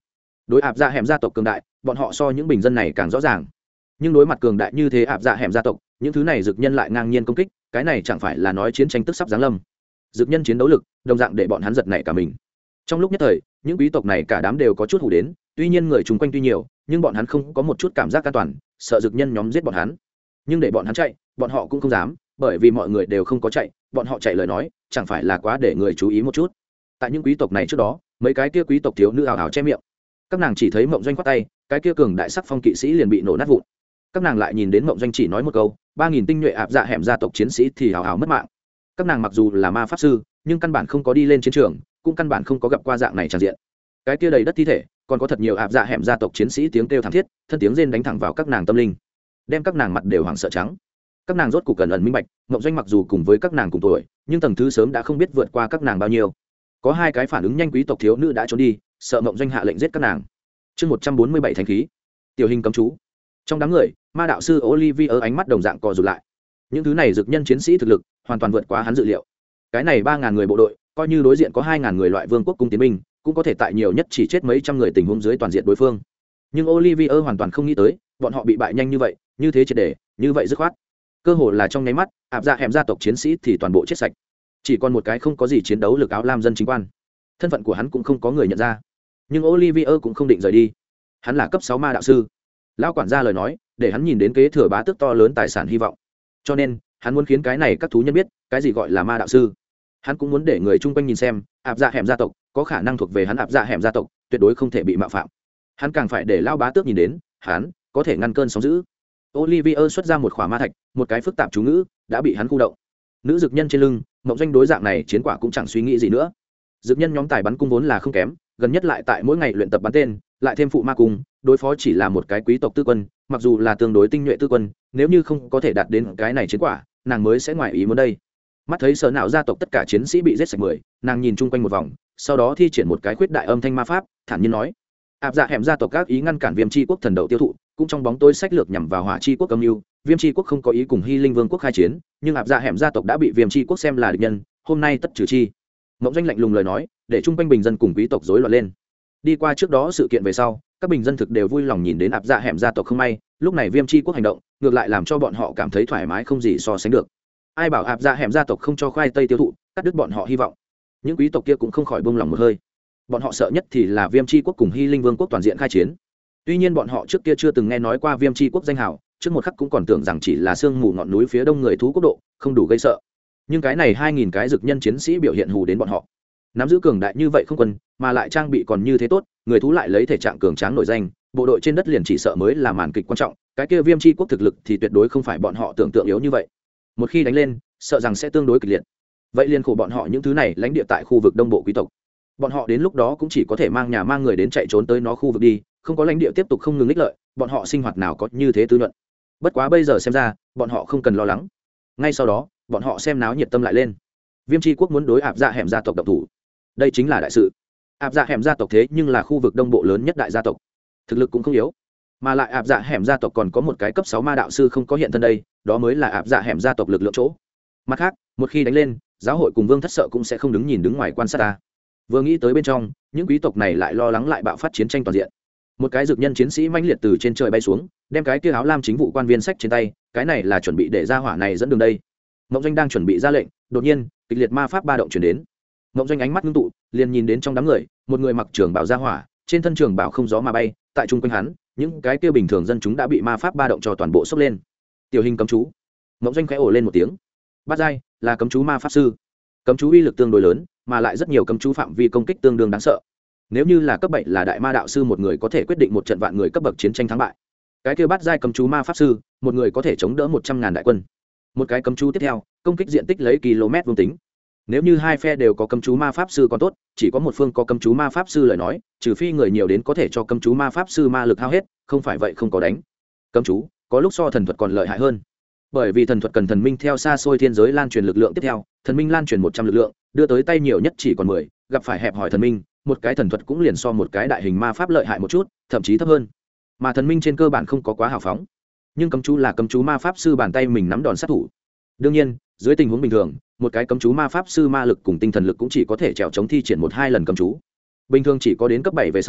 đối áp dạ hẻm gia tộc cường đại bọn họ so những bình dân này càng rõ ràng, nhưng đối mặt cường đại như thế áp dạ hẻm gia tộc, những thứ này dực nhân lại ngang nhiên công kích, cái này chẳng phải là nói chiến tranh tức sắp giáng lâm. Dực nhân chiến đấu lực đồng dạng để bọn hắn giật nảy cả mình. Trong lúc nhất thời những quý tộc này cả đám đều có chút hủ đến, tuy nhiên người chung quanh tuy nhiều nhưng bọn hắn không có một chút cảm giác an toàn, sợ dực nhân nhóm giết bọn hắn. Nhưng để bọn hắn chạy bọn họ cũng không dám, bởi vì mọi người đều không có chạy, bọn họ chạy lời nói chẳng phải là quá để người chú ý một chút. Tại những quý tộc này trước đó, mấy cái kia quý tộc thiếu nữ ảo ảo che miệng, các nàng chỉ thấy Mộng Doanh quát tay, cái kia cường đại sắc phong kỵ sĩ liền bị nổ nát vụn. Các nàng lại nhìn đến Mộng Doanh chỉ nói một câu, 3000 tinh nhuệ áp dạ hẻm gia tộc chiến sĩ thì hào hào mất mạng. Các nàng mặc dù là ma pháp sư nhưng căn bản không có đi lên chiến trường, cũng căn bản không có gặp qua dạng này tràn diện. Cái kia đầy đất thi thể, còn có thật nhiều áp dạ hẻm gia tộc chiến sĩ tiếng kêu thảm thiết, thân tiếng rên đánh thẳng vào các nàng tâm linh, đem các nàng mặt đều hoảng sợ trắng. Các nàng rốt cục cẩn ẩn minh bạch, Mộng Doanh mặc dù cùng với các nàng cùng tuổi nhưng tầng thứ sớm đã không biết vượt qua các nàng bao nhiêu. Có hai cái phản ứng nhanh quý tộc thiếu nữ đã trốn đi, sợ Mộng Doanh hạ lệnh giết các nàng. Chương 147 thánh khí. Tiểu hình cấm chú. Trong đám người, ma đạo sư Olivier ánh mắt đồng dạng co rụt lại. Những thứ này dực nhân chiến sĩ thực lực hoàn toàn vượt quá hắn dự liệu. Cái này 3000 người bộ đội, coi như đối diện có 2000 người loại vương quốc cung tiến binh, cũng có thể tại nhiều nhất chỉ chết mấy trăm người tình huống dưới toàn diện đối phương. Nhưng Olivier hoàn toàn không nghĩ tới, bọn họ bị bại nhanh như vậy, như thế triệt để, như vậy dứt khoát. Cơ hồ là trong nháy mắt, áp dạ hẻm gia tộc chiến sĩ thì toàn bộ chết sạch. Chỉ còn một cái không có gì chiến đấu lực áo lam dân chính quan. Thân phận của hắn cũng không có người nhận ra. Nhưng Olivier cũng không định rời đi. Hắn là cấp 6 ma đạo sư. Lão quản gia lời nói, để hắn nhìn đến kế thừa bá tước to lớn tài sản hy vọng. Cho nên, hắn muốn khiến cái này các thú nhân biết, cái gì gọi là ma đạo sư. Hắn cũng muốn để người chung quanh nhìn xem, áp dạ hẻm gia tộc có khả năng thuộc về hắn áp dạ hẻm gia tộc, tuyệt đối không thể bị mạo phạm. Hắn càng phải để lão bá tước nhìn đến, hắn có thể ngăn cơn sóng dữ. Olivier xuất ra một khỏa ma thạch, một cái phức tạp chú ngữ đã bị hắn khu động. Nữ dực nhân trên lưng, Mộng Doanh đối dạng này chiến quả cũng chẳng suy nghĩ gì nữa. Dực nhân nhóm tài bắn cung vốn là không kém, gần nhất lại tại mỗi ngày luyện tập bắn tên, lại thêm phụ ma cung, đối phó chỉ là một cái quý tộc tư quân, mặc dù là tương đối tinh nhuệ tư quân, nếu như không có thể đạt đến cái này chiến quả, nàng mới sẽ ngoài ý muốn đây. Mắt thấy sở não gia tộc tất cả chiến sĩ bị giết sạch 10, nàng nhìn chung quanh một vòng, sau đó thi triển một cái khuyết đại âm thanh ma pháp, thản nhiên nói: áp dạ hẻm gia tộc các ý ngăn cản viêm chi quốc thần đậu tiêu thụ, cũng trong bóng tối sách lược nhằm vào hỏa chi quốc âm mưu. Viêm chi quốc không có ý cùng Hy Linh Vương quốc khai chiến, nhưng áp dạ hẻm gia tộc đã bị viêm chi quốc xem là địch nhân, hôm nay tất trừ chi. Mộng Doanh lạnh lùng lời nói, để chung quanh bình dân cùng quý tộc rối loạn lên. Đi qua trước đó sự kiện về sau, các bình dân thực đều vui lòng nhìn đến áp dạ hẻm gia tộc không may, lúc này viêm chi quốc hành động ngược lại làm cho bọn họ cảm thấy thoải mái không gì so sánh được. Ai bảo áp dạ hẻm gia tộc không cho khoai tây tiêu thụ, cắt đứt bọn họ hy vọng. Những quý tộc kia cũng không khỏi buông lòng một hơi. Bọn họ sợ nhất thì là viêm chi quốc cùng Hy Linh Vương quốc toàn diện khai chiến. Tuy nhiên bọn họ trước kia chưa từng nghe nói qua viêm chi quốc danh hào, trước một khắc cũng còn tưởng rằng chỉ là sương mù ngọn núi phía đông người thú quốc độ, không đủ gây sợ. Nhưng cái này 2000 cái dực nhân chiến sĩ biểu hiện hù đến bọn họ. Nắm giữ cường đại như vậy không quân, mà lại trang bị còn như thế tốt, người thú lại lấy thể trạng cường tráng nổi danh, bộ đội trên đất liền chỉ sợ mới là màn kịch quan trọng, cái kia viêm chi quốc thực lực thì tuyệt đối không phải bọn họ tưởng tượng yếu như vậy. Một khi đánh lên, sợ rằng sẽ tương đối kịch liệt. Vậy liền khổ bọn họ những thứ này lãnh địa tại khu vực đông bộ quý tộc. Bọn họ đến lúc đó cũng chỉ có thể mang nhà mang người đến chạy trốn tới nó khu vực đi, không có lãnh địa tiếp tục không ngừng ích lợi, bọn họ sinh hoạt nào có như thế tư luận. Bất quá bây giờ xem ra, bọn họ không cần lo lắng. Ngay sau đó, bọn họ xem náo nhiệt tâm lại lên. Viêm chi quốc muốn đối áp dạ hẻm gia tộc động thủ, đây chính là đại sự. Áp dạ hẻm gia tộc thế nhưng là khu vực đông bộ lớn nhất đại gia tộc, thực lực cũng không yếu, mà lại áp dạ hẻm gia tộc còn có một cái cấp 6 ma đạo sư không có hiện thân đây, đó mới là áp dạ hẻm gia tộc lực lượng chỗ. Mặt khác, một khi đánh lên, giáo hội cùng vương thất sợ cũng sẽ không đứng nhìn đứng ngoài quan sát ta. Vừa nghĩ tới bên trong, những quý tộc này lại lo lắng lại bạo phát chiến tranh toàn diện. Một cái dược nhân chiến sĩ mãnh liệt từ trên trời bay xuống, đem cái kia áo lam chính vụ quan viên sách trên tay, cái này là chuẩn bị để ra hỏa này dẫn đường đây. Mộng Doanh đang chuẩn bị ra lệnh, đột nhiên kịch liệt ma pháp ba động chuyển đến. Mộng Doanh ánh mắt ngưng tụ, liền nhìn đến trong đám người một người mặc trường bào ra hỏa, trên thân trường bào không gió mà bay, tại trung quanh hắn những cái kia bình thường dân chúng đã bị ma pháp ba động cho toàn bộ sốc lên. Tiểu hình cấm chú. Mộng Doanh khẽ ồ lên một tiếng. Bát giai là cấm chú ma pháp sư, cấm chú uy lực tương đối lớn, mà lại rất nhiều cấm chú phạm vi công kích tương đương đáng sợ. Nếu như là cấp 7 là đại ma đạo sư, một người có thể quyết định một trận vạn người cấp bậc chiến tranh thắng bại. Cái kia bát giai cấm chú ma pháp sư, một người có thể chống đỡ 100.000 đại quân. Một cái cấm chú tiếp theo, công kích diện tích lấy km vuông tính. Nếu như hai phe đều có cấm chú ma pháp sư còn tốt, chỉ có một phương có cấm chú ma pháp sư lời nói, trừ phi người nhiều đến có thể cho cấm chú ma pháp sư ma lực hao hết, không phải vậy không có đánh. Cấm chú có lúc so thần thuật còn lợi hại hơn, bởi vì thần thuật cần thần minh theo xa xôi thiên giới lan truyền lực lượng tiếp theo, thần minh lan truyền 100 lực lượng, đưa tới tay nhiều nhất chỉ còn 10, gặp phải hẹp hỏi thần minh, một cái thần thuật cũng liền so một cái đại hình ma pháp lợi hại một chút, thậm chí thấp hơn. Mà thần minh trên cơ bản không có quá hào phóng, nhưng cấm chú là cấm chú ma pháp sư bàn tay mình nắm đòn sát thủ. Đương nhiên, dưới tình huống bình thường, một cái cấm chú ma pháp sư ma lực cùng tinh thần lực cũng chỉ có thể trèo chống thi triển 1-2 lần cấm chú. Bình thường chỉ có đến cấp 7 về sau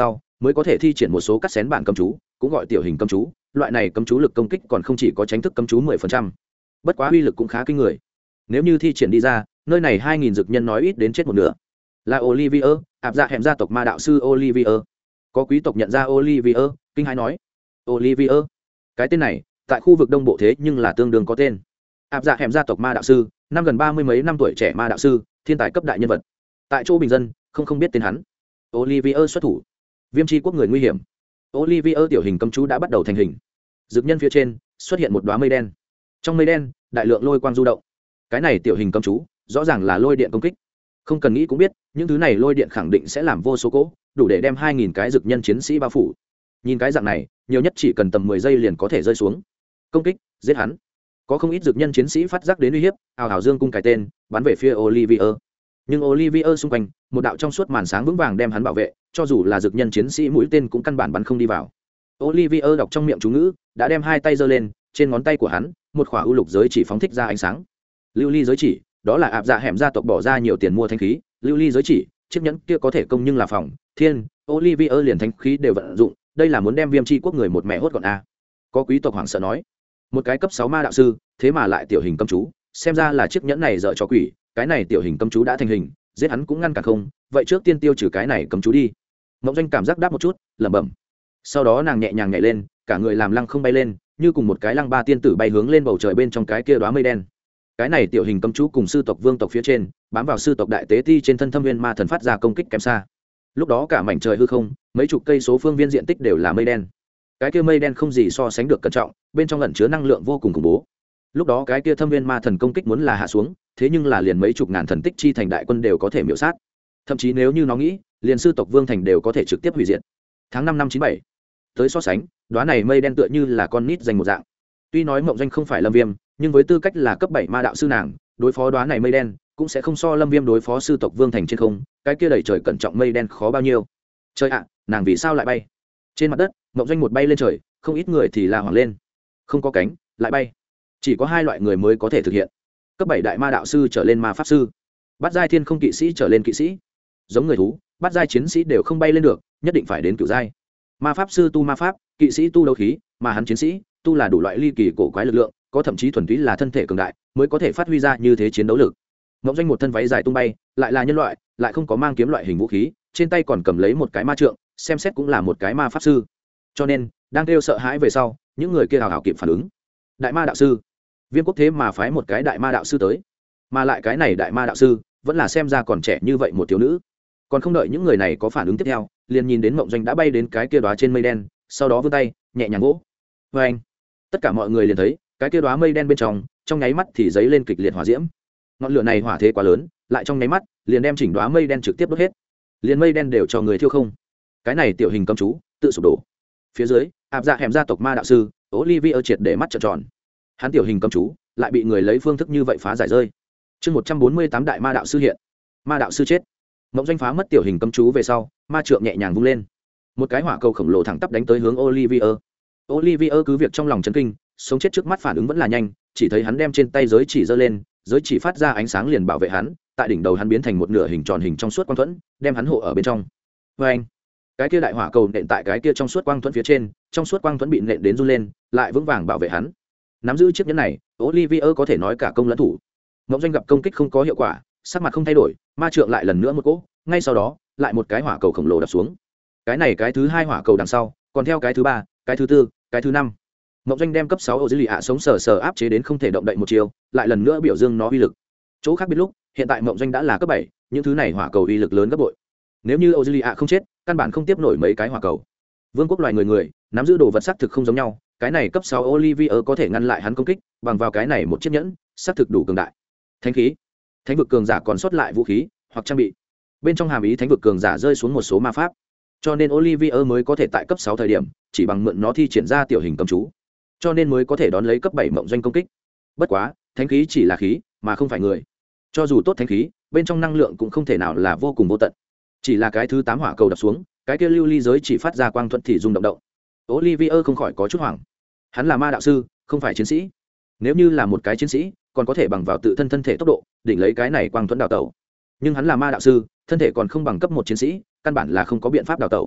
mới có thể thi triển một số cắt xén bản cấm chú, cũng gọi tiểu hình cấm chú. Loại này cấm chú lực công kích còn không chỉ có tránh thức cấm chú 10%, bất quá uy lực cũng khá kinh người. Nếu như thi triển đi ra, nơi này 2000 dược nhân nói ít đến chết một nửa. Là Olivier, áp dạ hẻm gia tộc ma đạo sư Olivier. Có quý tộc nhận ra Olivier, kinh hãi nói: Olivier, cái tên này tại khu vực đông bộ thế nhưng là tương đương có tên. Áp dạ hẻm gia tộc ma đạo sư, năm gần 30 mấy năm tuổi trẻ ma đạo sư, thiên tài cấp đại nhân vật. Tại chỗ bình dân không biết tên hắn. Olivier xuất thủ. Viêm chi quốc người nguy hiểm. Olivier tiểu hình cấm chú đã bắt đầu thành hình. Dược nhân phía trên xuất hiện một đóa mây đen. Trong mây đen, đại lượng lôi quang du động. Cái này tiểu hình cấm chú, rõ ràng là lôi điện công kích. Không cần nghĩ cũng biết, những thứ này lôi điện khẳng định sẽ làm vô số cỗ, đủ để đem 2000 cái dược nhân chiến sĩ bao phủ. Nhìn cái dạng này, nhiều nhất chỉ cần tầm 10 giây liền có thể rơi xuống. Công kích, giết hắn. Có không ít dược nhân chiến sĩ phát giác đến uy hiếp, ào ào dương cung cái tên, bắn về phía Olivier. Nhưng Olivier xung quanh, một đạo trong suốt màn sáng vững vàng đem hắn bảo vệ, cho dù là dược nhân chiến sĩ mũi tên cũng căn bản bắn không đi vào. Olivier đọc trong miệng chú ngữ, đã đem hai tay giơ lên, trên ngón tay của hắn, một khỏa ưu lục giới chỉ phóng thích ra ánh sáng. Lưu ly giới chỉ, đó là áp dạ hẻm gia tộc bỏ ra nhiều tiền mua thanh khí, lưu ly giới chỉ, chiếc nhẫn kia có thể công nhưng là phòng, thiên, Olivier liền thanh khí đều vận dụng, đây là muốn đem Viêm chi quốc người một mẹ hốt gọn a. Có quý tộc hoảng sợ nói, một cái cấp 6 ma đạo sư, thế mà lại tiểu hình cấm chú, xem ra là chiếc nhẫn này dở cho quỷ, cái này tiểu hình cấm chú đã thành hình, giết hắn cũng ngăn cản không, vậy trước tiên tiêu trừ cái này cấm chú đi. Mộng Doanh cảm giác đáp một chút, lẩm bẩm. Sau đó nàng nhẹ nhàng nhảy lên, cả người làm lăng không bay lên, như cùng một cái lăng ba tiên tử bay hướng lên bầu trời bên trong cái kia đóa mây đen. Cái này tiểu hình cấm chú cùng sư tộc vương tộc phía trên, bám vào sư tộc đại tế ti trên thân Thâm Nguyên ma thần phát ra công kích kém xa. Lúc đó cả mảnh trời hư không, mấy chục cây số phương viên diện tích đều là mây đen. Cái kia mây đen không gì so sánh được cẩn trọng, bên trong ẩn chứa năng lượng vô cùng khủng bố. Lúc đó cái kia Thâm Nguyên ma thần công kích muốn là hạ xuống, thế nhưng là liền mấy chục ngàn thần tích chi thành đại quân đều có thể miểu sát. Thậm chí nếu như nó nghĩ, liền sư tộc vương thành đều có thể trực tiếp hủy diệt. Tháng 5 năm 97, tới so sánh, đóa này mây đen tựa như là con nít dành một dạng. Tuy nói Mộng Doanh không phải Lâm Viêm, nhưng với tư cách là cấp 7 ma đạo sư nàng, đối phó đóa này mây đen cũng sẽ không so Lâm Viêm đối phó sư tộc vương thành trên không, cái kia đầy trời cẩn trọng mây đen khó bao nhiêu. Trời ạ, nàng vì sao lại bay? Trên mặt đất, Mộng Doanh một bay lên trời, không ít người thì la hoảng lên. Không có cánh, lại bay. Chỉ có hai loại người mới có thể thực hiện. Cấp 7 đại ma đạo sư trở lên ma pháp sư, bát giai thiên không kỵ sĩ trở lên kỵ sĩ. Giống người thú, bát giai chiến sĩ đều không bay lên được, nhất định phải đến cửu giai. Ma pháp sư tu ma pháp, kỵ sĩ tu đấu khí, mà hắn chiến sĩ tu là đủ loại ly kỳ cổ quái lực lượng, có thậm chí thuần túy là thân thể cường đại mới có thể phát huy ra như thế chiến đấu lực. Mộng Doanh một thân váy dài tung bay, lại là nhân loại, lại không có mang kiếm loại hình vũ khí, trên tay còn cầm lấy một cái ma trượng, xem xét cũng là một cái ma pháp sư. Cho nên, đang kêu sợ hãi về sau, những người kia hào hào kịp phản ứng. Đại ma đạo sư, Viêm quốc thế mà phái một cái đại ma đạo sư tới, mà lại cái này đại ma đạo sư vẫn là xem ra còn trẻ như vậy một thiếu nữ. Còn không đợi những người này có phản ứng tiếp theo, liền nhìn đến Mộng Doanh đã bay đến cái kia đóa trên mây đen, sau đó vươn tay nhẹ nhàng vỗ. Và anh, tất cả mọi người liền thấy cái kia đóa mây đen bên trong nháy mắt thì giấy lên kịch liệt hỏa diễm. Ngọn lửa này hỏa thế quá lớn, lại trong nháy mắt liền đem chỉnh đóa mây đen trực tiếp đốt hết, liền mây đen đều cho người thiêu không. Cái này tiểu hình cấm chú tự sụp đổ. Phía dưới, áp dạ hẻm gia tộc ma đạo sư Olivier triệt để mắt trợn tròn. Hắn tiểu hình cấm chú lại bị người lấy phương thức như vậy phá giải rơi. Chương 148 đại ma đạo sư hiện. Ma đạo sư chết. Mộng Doanh phá mất tiểu hình cấm chú về sau, ma trượng nhẹ nhàng vung lên, một cái hỏa cầu khổng lồ thẳng tắp đánh tới hướng Olivier. Olivier cứ việc trong lòng chấn kinh, sống chết trước mắt phản ứng vẫn là nhanh, chỉ thấy hắn đem trên tay giới chỉ giơ lên, giới chỉ phát ra ánh sáng liền bảo vệ hắn, tại đỉnh đầu hắn biến thành một nửa hình tròn hình trong suốt quang thuẫn, đem hắn hộ ở bên trong. Và anh, cái kia đại hỏa cầu nện tại cái kia trong suốt quang thuẫn phía trên, trong suốt quang thuẫn bị nện đến run lên, lại vững vàng bảo vệ hắn. Nắm giữ chiếc nhẫn này, Olivier có thể nói cả công lẫn thủ. Mộng Doanh gặp công kích không có hiệu quả, sắc mặt không thay đổi, ma trượng lại lần nữa một cỗ, ngay sau đó lại một cái hỏa cầu khổng lồ đập xuống. Cái này cái thứ hai hỏa cầu đằng sau, còn theo cái thứ ba, cái thứ tư, cái thứ năm. Mộng Doanh đem cấp 6 ô dữ lì ạ sống sờ sờ áp chế đến không thể động đậy một chiều, lại lần nữa biểu dương nó uy lực. Chỗ khác biệt lúc, hiện tại Mộng Doanh đã là cấp 7, những thứ này hỏa cầu uy lực lớn gấp bội. Nếu như ô dữ lì ạ không chết, căn bản không tiếp nổi mấy cái hỏa cầu. Vương quốc loài người nắm giữ đồ vật xác thực không giống nhau, cái này cấp 6 Olivier có thể ngăn lại hắn công kích, bằng vào cái này một chiếc nhẫn, xác thực đủ cường đại. Thánh khí, thánh vực cường giả còn sót lại vũ khí hoặc trang bị, bên trong hàm ý thánh vực cường giả rơi xuống một số ma pháp, cho nên Olivier mới có thể tại cấp 6 thời điểm chỉ bằng mượn nó thi triển ra tiểu hình cấm chú, cho nên mới có thể đón lấy cấp 7 Mộng Doanh công kích. Bất quá, thánh khí chỉ là khí, mà không phải người. Cho dù tốt thánh khí, bên trong năng lượng cũng không thể nào là vô cùng vô tận. Chỉ là cái thứ 8 hỏa cầu đập xuống, cái kia lưu ly giới chỉ phát ra quang thuận thì rung động động. Olivier không khỏi có chút hoảng. Hắn là ma đạo sư, không phải chiến sĩ. Nếu như là một cái chiến sĩ, còn có thể bằng vào tự thân thân thể tốc độ, đỉnh lấy cái này quang thuận đào tẩu. Nhưng hắn là ma đạo sư, thân thể còn không bằng cấp 1 chiến sĩ, căn bản là không có biện pháp đào tẩu.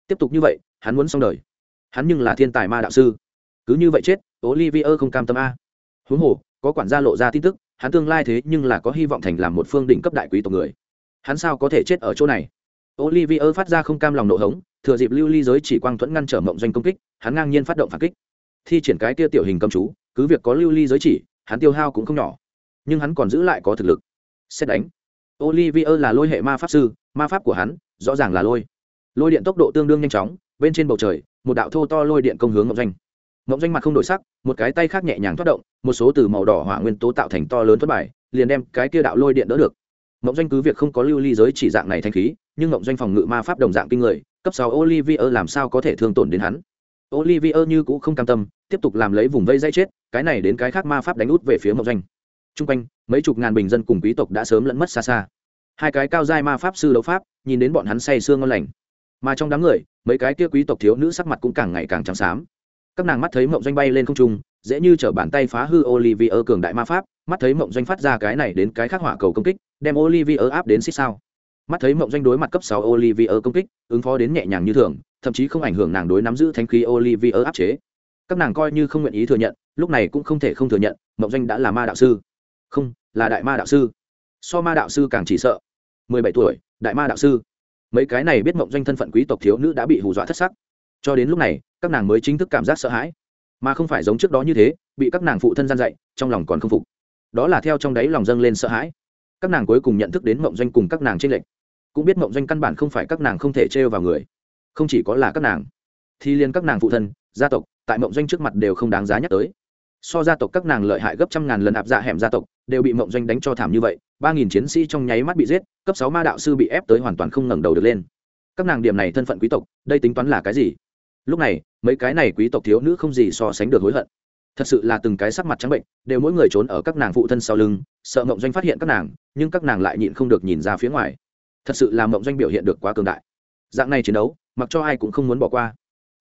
tiếp tục như vậy hắn muốn xong đời. Hắn nhưng là thiên tài ma đạo sư, cứ như vậy chết Olivier không cam tâm a. Huống hồ có quản gia lộ ra tin tức, hắn tương lai thế nhưng là có hy vọng thành làm một phương đỉnh cấp đại quý tộc người, hắn sao có thể chết ở chỗ này. Olivier phát ra không cam lòng nộ hống, thừa dịp lưu ly giới chỉ quang thuẫn ngăn trở mộng doanh công kích, hắn ngang nhiên phát động phản kích, thi triển cái kia tiểu hình cầm chú. Cứ việc có lưu ly giới chỉ, hắn tiêu hao cũng không nhỏ, nhưng hắn còn giữ lại có thực lực. Xét đánh. Olivier là lôi hệ ma pháp sư, ma pháp của hắn rõ ràng là lôi điện tốc độ tương đương nhanh chóng. Bên trên bầu trời một đạo thô to lôi điện công hướng mộng doanh. Mộng doanh mặt không đổi sắc, một cái tay khác nhẹ nhàng thoát động, một số từ màu đỏ hỏa nguyên tố tạo thành to lớn thoát bài, liền đem cái kia đạo lôi điện đỡ được. Mộng doanh cứ việc không có lưu ly giới chỉ dạng này thanh khí, nhưng mộng doanh phòng ngự ma pháp đồng dạng kinh người, cấp 6 Olivier làm sao có thể thương tổn đến hắn. Olivier như cũ không cam tâm, tiếp tục làm lấy vùng vây dây chết, cái này đến cái khác ma pháp đánh út về phía mộng doanh. Trung quanh mấy chục ngàn bình dân cùng quý tộc đã sớm lẫn mất xa xa. Hai cái cao giai ma pháp sư đấu pháp, nhìn đến bọn hắn say sưa ngon lành. Mà trong đám người, mấy cái kia quý tộc thiếu nữ sắc mặt cũng càng ngày càng trắng xám. Các nàng mắt thấy mộng doanh bay lên không trung, dễ như trở bàn tay phá hư Olivier cường đại ma pháp, mắt thấy mộng doanh phát ra cái này đến cái khác hỏa cầu công kích, đem Olivier áp đến xích sao. Mắt thấy mộng doanh đối mặt cấp 6 Olivier công kích, ứng phó đến nhẹ nhàng như thường, thậm chí không ảnh hưởng nàng đối nắm giữ thánh khí Olivier áp chế. Các nàng coi như không nguyện ý thừa nhận, lúc này cũng không thể không thừa nhận, mộng doanh đã là ma đạo sư. Không, là đại ma đạo sư. So ma đạo sư càng chỉ sợ. 17 tuổi, đại ma đạo sư. Mấy cái này biết mộng doanh thân phận quý tộc thiếu nữ đã bị hù dọa thất sắc. Cho đến lúc này, các nàng mới chính thức cảm giác sợ hãi, mà không phải giống trước đó như thế, bị các nàng phụ thân gian dạy, trong lòng còn không phục. Đó là theo trong đáy lòng dâng lên sợ hãi. Các nàng cuối cùng nhận thức đến mộng doanh cùng các nàng chênh lệch, cũng biết mộng doanh căn bản không phải các nàng không thể trêu vào người. Không chỉ có là các nàng, thì liền các nàng phụ thân, gia tộc, tại mộng doanh trước mặt đều không đáng giá nhắc tới. So gia tộc các nàng lợi hại gấp trăm ngàn lần, áp dạ hẻm gia tộc đều bị mộng doanh đánh cho thảm như vậy, 3000 chiến sĩ trong nháy mắt bị giết, cấp 6 ma đạo sư bị ép tới hoàn toàn không ngẩng đầu được lên. Các nàng điểm này thân phận quý tộc, đây tính toán là cái gì? Lúc này, mấy cái này quý tộc thiếu nữ không gì so sánh được hối hận. Thật sự là từng cái sắc mặt trắng bệnh, đều mỗi người trốn ở các nàng phụ thân sau lưng, sợ mộng doanh phát hiện các nàng, nhưng các nàng lại nhịn không được nhìn ra phía ngoài. Thật sự là mộng doanh biểu hiện được quá cường đại. Dạng này chiến đấu, mặc cho ai cũng không muốn bỏ qua.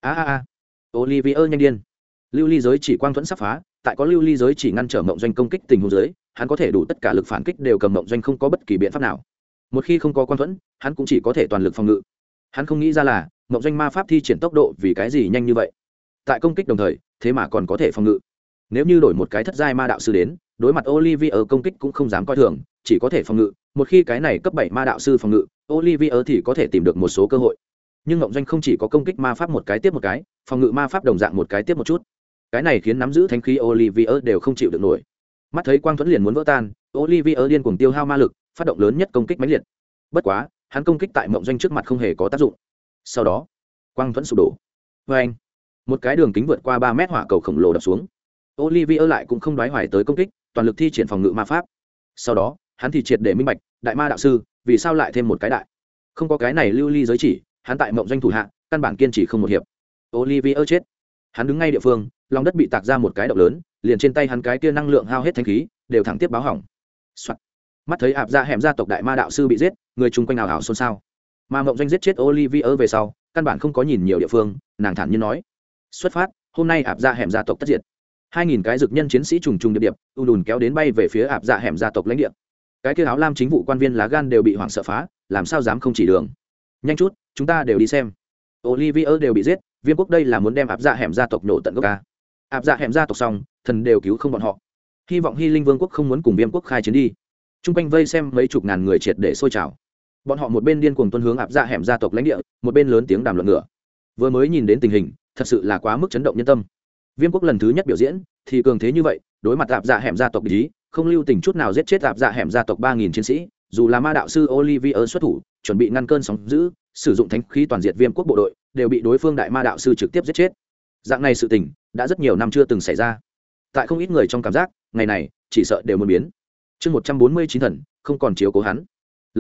Olivier nhanh điên. Lưu ly giới chỉ quang thuẫn sắp phá, tại có lưu ly giới chỉ ngăn trở mộng doanh công kích tình huống dưới, hắn có thể đủ tất cả lực phản kích đều cầm mộng doanh không có bất kỳ biện pháp nào. Một khi không có quang thuẫn, hắn cũng chỉ có thể toàn lực phòng ngự. Hắn không nghĩ ra là mộng doanh ma pháp thi triển tốc độ vì cái gì nhanh như vậy, tại công kích đồng thời thế mà còn có thể phòng ngự. Nếu như đổi một cái thất giai ma đạo sư đến, đối mặt Olivier công kích cũng không dám coi thường, chỉ có thể phòng ngự. Một khi cái này cấp 7 ma đạo sư phòng ngự, Olivier thì có thể tìm được một số cơ hội. Nhưng mộng doanh không chỉ có công kích ma pháp một cái tiếp một cái, phòng ngự ma pháp đồng dạng một cái tiếp một chút. Cái này khiến nắm giữ thánh khí Olivier đều không chịu được nổi. Mắt thấy quang thuẫn liền muốn vỡ tan, Olivier điên cuồng tiêu hao ma lực, phát động lớn nhất công kích mãnh liệt. Bất quá, hắn công kích tại mộng doanh trước mặt không hề có tác dụng. Sau đó, quang thuẫn sụp đổ. Vê anh, một cái đường kính vượt qua 3 mét hỏa cầu khổng lồ đập xuống. Olivier lại cũng không đoái hoài tới công kích, toàn lực thi triển phòng ngự ma pháp. Sau đó, hắn thì triệt để minh bạch, đại ma đạo sư, vì sao lại thêm một cái đại? Không có cái này lưu ly giới chỉ, hắn tại mộng doanh thủ hạ, căn bản kiên trì không một hiệp. Olivier chết. Hắn đứng ngay địa phương, lòng đất bị tạc ra một cái động lớn, liền trên tay hắn cái kia năng lượng hao hết thánh khí, đều thẳng tiếp báo hỏng. Soạt. Mắt thấy áp dạ hẻm gia tộc đại ma đạo sư bị giết, người chung quanh ào ào xôn xao. Mà mộng doanh giết chết Olivier về sau, căn bản không có nhìn nhiều địa phương, nàng thản nhiên nói: xuất phát, hôm nay áp dạ hẻm gia tộc tất diệt. 2000 cái dực nhân chiến sĩ trùng trùng điệp điệp, đùn kéo đến bay về phía áp dạ hẻm gia tộc lãnh địa. Cái kia áo lam chính vụ quan viên lá gan đều bị hoảng sợ phá, làm sao dám không chỉ đường. Nhanh chút, chúng ta đều đi xem. Olivier đều bị giết, Viêm quốc đây là muốn đem áp dạ hẻm gia tộc nổ tận gốc ca. Áp dạ hẻm gia tộc xong, thần đều cứu không bọn họ. Hy vọng Hy Linh Vương quốc không muốn cùng Viêm quốc khai chiến đi. Trung quanh vây xem mấy chục ngàn người triệt để sôi trào. Bọn họ một bên điên cuồng tuân hướng áp dạ hẻm gia tộc lãnh địa, một bên lớn tiếng đàm luận ngựa. Vừa mới nhìn đến tình hình, thật sự là quá mức chấn động nhân tâm. Viêm quốc lần thứ nhất biểu diễn thì cường thế như vậy, đối mặt áp dạ hẻm gia tộc ý, không lưu tình chút nào giết chết áp dạ hẻm gia tộc 3000 chiến sĩ, dù là ma đạo sư Olivier xuất thủ, chuẩn bị ngăn cơn sóng dữ, sử dụng thánh khí toàn diệt Viêm quốc bộ đội, đều bị đối phương đại ma đạo sư trực tiếp giết chết. Dạng này sự tình đã rất nhiều năm chưa từng xảy ra. Tại không ít người trong cảm giác, ngày này chỉ sợ đều muốn biến. Chương 149 thần, không còn chiếu cố hắn.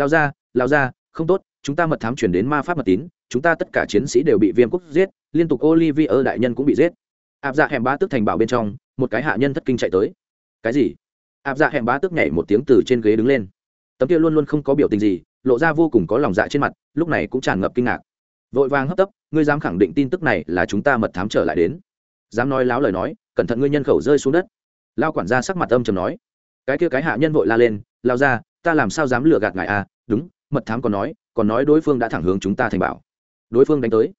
Lao ra, không tốt, chúng ta mật thám truyền đến ma pháp mật tín, chúng ta tất cả chiến sĩ đều bị Viêm quốc giết, liên tục Olivier đại nhân cũng bị giết. Áp dạ hẻm bá tước thành bảo bên trong, một cái hạ nhân thất kinh chạy tới. Cái gì? Áp dạ hẻm bá tước nhảy một tiếng từ trên ghế đứng lên. Tấm kia luôn luôn không có biểu tình gì, lộ ra vô cùng có lòng dạ trên mặt, lúc này cũng tràn ngập kinh ngạc. Vội vàng hấp tấp, ngươi dám khẳng định tin tức này là chúng ta mật thám trở lại đến? Dám nói láo lời nói, cẩn thận ngươi nhân khẩu rơi xuống đất. Lao quản gia sắc mặt âm trầm nói. Cái kia cái hạ nhân vội la lên, lao ra, ta làm sao dám lừa gạt ngài à? Đúng, mật thám còn nói đối phương đã thẳng hướng chúng ta thành bảo. Đối phương đánh tới.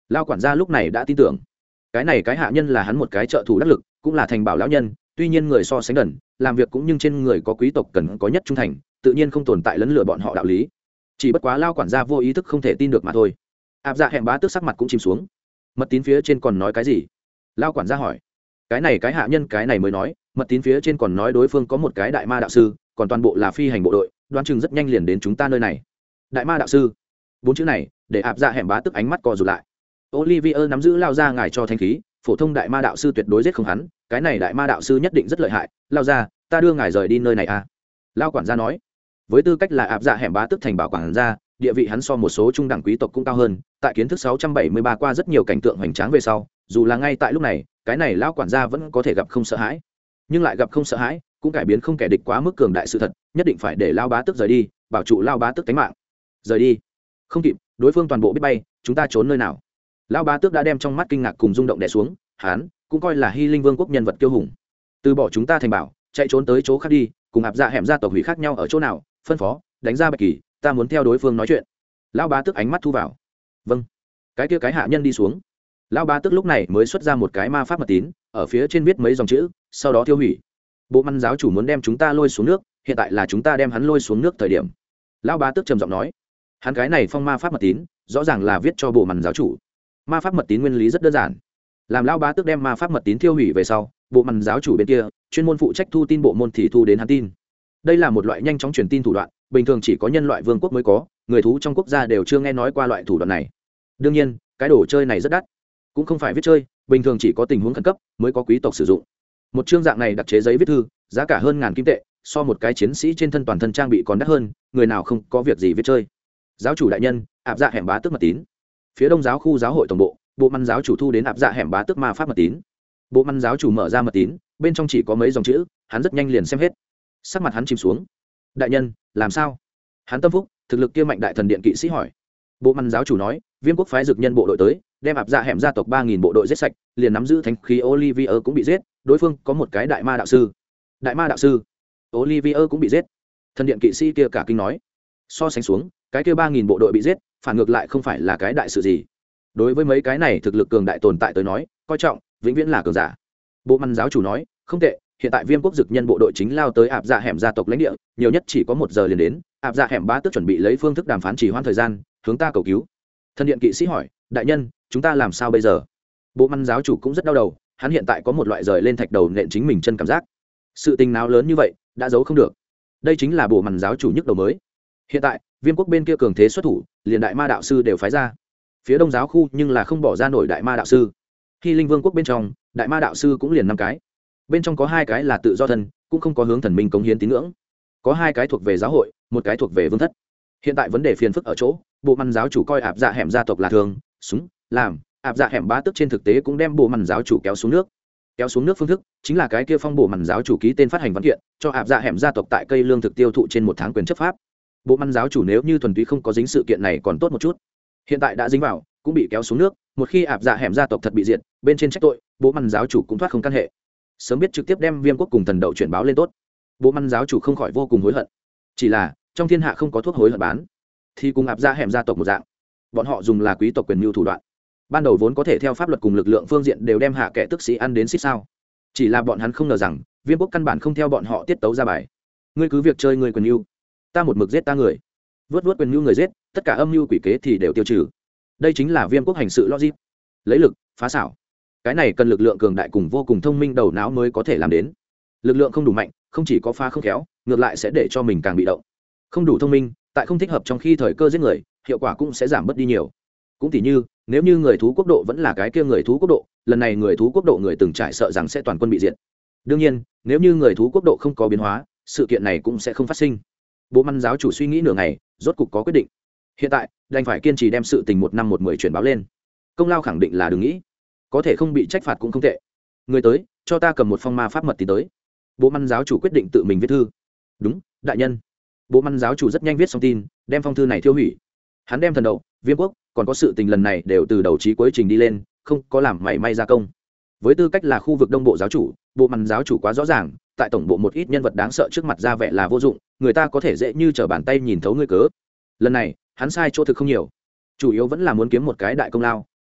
Lao quản gia lúc này đã tin tưởng cái này cái hạ nhân là hắn một cái trợ thủ đắc lực, cũng là thành bảo lão nhân. Tuy nhiên người so sánh đần, làm việc cũng nhưng trên người có quý tộc cần có nhất trung thành, tự nhiên không tồn tại lấn lừa bọn họ đạo lý. Chỉ bất quá Lao quản gia vô ý thức không thể tin được mà thôi. Áp Dạ Hẻm Bá Tước sắc mặt cũng chìm xuống. Mật tín phía trên còn nói cái gì? Lao quản gia hỏi. Cái này cái hạ nhân cái này mới nói, mật tín phía trên còn nói đối phương có một cái đại ma đạo sư, còn toàn bộ là phi hành bộ đội, đoán chừng rất nhanh liền đến chúng ta nơi này. Đại ma đạo sư, 4 chữ này để Áp Dạ Hẻm Bá Tước ánh mắt co rụt lại. Olivier nắm giữ Lao ra ngài cho thanh khí, phổ thông đại ma đạo sư tuyệt đối giết không hắn, cái này đại ma đạo sư nhất định rất lợi hại. Lao ra, ta đưa ngài rời đi nơi này à? Lao quản gia nói. Với tư cách là Áp Dạ Hẻm Bá Tước thành bảo quản gia, địa vị hắn so một số trung đẳng quý tộc cũng cao hơn. Tại kiến thức 673 qua rất nhiều cảnh tượng hoành tráng về sau, dù là ngay tại lúc này, cái này lão quản gia vẫn có thể gặp không sợ hãi, nhưng lại gặp không sợ hãi cũng cải biến không kẻ địch quá mức cường đại sự thật, nhất định phải để Lao Bá Tước rời đi, bảo trụ Lao Bá Tước tính mạng. Rời đi? Không kịp, đối phương toàn bộ biết bay, chúng ta trốn nơi nào? Lao Bá Tước đã đem trong mắt kinh ngạc cùng rung động đè xuống, hắn cũng coi là Hy Linh Vương quốc nhân vật kiêu hùng, từ bỏ chúng ta thành bảo, chạy trốn tới chỗ khác đi, cùng Áp Dạ Hẻm gia tộc hủy khác nhau ở chỗ nào? Phân phó, đánh ra Bạch Kỳ, ta muốn theo đối phương nói chuyện. Lao Bá Tước ánh mắt thu vào. Vâng. Cái kia cái hạ nhân đi xuống. Lão Bá Tước lúc này mới xuất ra một cái ma pháp mật tín, ở phía trên viết mấy dòng chữ, sau đó tiêu hủy. Bộ Măn giáo chủ muốn đem chúng ta lôi xuống nước, hiện tại là chúng ta đem hắn lôi xuống nước thời điểm. Lão Bá Tước trầm giọng nói, hắn cái này phong ma pháp mật tín, rõ ràng là viết cho Bộ Măn giáo chủ. Ma pháp mật tín nguyên lý rất đơn giản, làm Lão Bá Tước đem ma pháp mật tín tiêu hủy về sau, Bộ Măn giáo chủ bên kia chuyên môn phụ trách thu tin bộ môn thì thu đến hắn tin. Đây là một loại nhanh chóng truyền tin thủ đoạn, bình thường chỉ có nhân loại vương quốc mới có, người thú trong quốc gia đều chưa nghe nói qua loại thủ đoạn này. Đương nhiên, cái đồ chơi này rất đắt, cũng không phải viết chơi, bình thường chỉ có tình huống khẩn cấp mới có quý tộc sử dụng. Một chương dạng này đặc chế giấy viết thư, giá cả hơn 1000 kim tệ, so một cái chiến sĩ trên thân toàn thân trang bị còn đắt hơn, người nào không có việc gì viết chơi. Giáo chủ đại nhân, Áp Dạ Hẻm Bá Tước mật tín. Phía Đông giáo khu giáo hội tổng bộ, Bộ Măn giáo chủ thu đến Áp Dạ Hẻm Bá Tước ma pháp mật tín. Bộ Măn giáo chủ mở ra mật tín, bên trong chỉ có mấy dòng chữ, hắn rất nhanh liền xem hết. Sắc mặt hắn chìm xuống. Đại nhân, làm sao? Hắn tâm phúc, thực lực kia mạnh đại thần điện kỵ sĩ hỏi. Bộ Măn giáo chủ nói, Viêm quốc phái dược nhân bộ đội tới, đem Áp Dạ Hẻm gia tộc 3000 bộ đội giết sạch, liền nắm giữ thánh khí Olivier cũng bị giết, đối phương có một cái đại ma đạo sư. Đại ma đạo sư? Olivier cũng bị giết. Thần điện kỵ sĩ kia cả kinh nói. So sánh xuống, cái kia 3000 bộ đội bị giết, phản ngược lại không phải là cái đại sự gì. Đối với mấy cái này thực lực cường đại tồn tại tới nói, coi trọng, vĩnh viễn là cường giả. Bộ Măn giáo chủ nói, không tệ, hiện tại Viêm quốc dược nhân bộ đội chính lao tới Áp Dạ Hẻm gia tộc lãnh địa, nhiều nhất chỉ có 1 giờ liền đến. Áp Dạ Hẻm Bá Tước chuẩn bị lấy phương thức đàm phán trì hoãn thời gian, hướng ta cầu cứu. Thần điện kỵ sĩ hỏi, đại nhân, chúng ta làm sao bây giờ? Bộ Măn giáo chủ cũng rất đau đầu, hắn hiện tại có một loại rời lên thạch đầu nện chính mình chân cảm giác. Sự tình nào lớn như vậy đã giấu không được. Đây chính là Bộ Măn giáo chủ nhức đầu mới. Hiện tại Viêm quốc bên kia cường thế xuất thủ, liền đại ma đạo sư đều phái ra. Phía Đông giáo khu nhưng là không bỏ ra nổi đại ma đạo sư. Hy Linh Vương quốc bên trong, đại ma đạo sư cũng liền 5 cái. Bên trong có 2 cái là tự do thân, cũng không có hướng thần minh cống hiến tín ngưỡng. Có 2 cái thuộc về giáo hội, 1 cái thuộc về vương thất. Hiện tại vấn đề phiền phức ở chỗ, Bộ Măn giáo chủ coi Áp Dạ Hẻm gia tộc là thường súng làm, Áp Dạ Hẻm Bá Tước trên thực tế cũng đem Bộ Măn giáo chủ kéo xuống nước. Kéo xuống nước phương thức chính là cái kia phong Bộ Măn giáo chủ ký tên phát hành văn kiện, cho Áp Dạ Hẻm gia tộc tại cây lương thực tiêu thụ trên 1 tháng quyền chấp pháp. Bộ Măn giáo chủ nếu như thuần túy không có dính sự kiện này còn tốt một chút, hiện tại đã dính vào, cũng bị kéo xuống nước. Một khi Áp Dạ Hẻm gia tộc thật bị diệt, bên trên trách tội, Bộ Măn giáo chủ cũng thoát không căn hệ. Sớm biết trực tiếp đem Viêm quốc cùng thần đậu chuyển báo lên tốt. Bộ Măn giáo chủ không khỏi vô cùng hối hận. Chỉ là trong thiên hạ không có thuốc hối hận bán, thì cùng Áp Dạ Hẻm gia tộc một dạng, bọn họ dùng là quý tộc quyền mưu thủ đoạn, ban đầu vốn có thể theo pháp luật cùng lực lượng phương diện đều đem hạ kẻ tức sĩ ăn đến xít sao. Chỉ là bọn hắn không ngờ rằng Viêm quốc căn bản không theo bọn họ tiết tấu ra bài. Ngươi cứ việc chơi người quyền mưu, ta một mực giết ta người, vớt vớt quyền mưu người giết, tất cả âm mưu quỷ kế thì đều tiêu trừ. Đây chính là Viêm quốc hành sự logic, lấy lực phá xảo. Cái này cần lực lượng cường đại cùng vô cùng thông minh đầu não mới có thể làm đến. Lực lượng không đủ mạnh, không chỉ có phá không khéo, ngược lại sẽ để cho mình càng bị động. Không đủ thông minh, tại không thích hợp trong khi thời cơ giết người, hiệu quả cũng sẽ giảm bớt đi nhiều. Cũng tỉ như, nếu như người thú quốc độ vẫn là cái kia người thú quốc độ, lần này người thú quốc độ người từng trải sợ rằng sẽ toàn quân bị diệt. Đương nhiên, nếu như người thú quốc độ không có biến hóa, sự kiện này cũng sẽ không phát sinh. Bộ Măn giáo chủ suy nghĩ nửa ngày, rốt cục có quyết định. Hiện tại, đành phải kiên trì đem sự tình 1 năm 1 10 chuyển báo lên. Công lao khẳng định là đừng nghĩ, có thể không bị trách phạt cũng không tệ. Người tới, cho ta cầm một phong ma pháp mật tín tới. Bộ Măn giáo chủ quyết định tự mình viết thư. Đúng, đại nhân. Bộ Măn giáo chủ rất nhanh viết xong tin, đem phong thư này tiêu hủy. Hắn đem thần đậu, Viêm quốc, còn có sự tình lần này đều từ đầu chí cuối trình đi lên, không có làm mảy may gia công. Với tư cách là khu vực đông bộ giáo chủ, Bộ Măn giáo chủ quá rõ ràng, tại tổng bộ một ít nhân vật đáng sợ trước mặt ra vẻ là vô dụng, người ta có thể dễ như trở bàn tay nhìn thấu ngươi cớ. Lần này, hắn sai chỗ thực không nhiều, chủ yếu vẫn là muốn kiếm một cái đại công lao,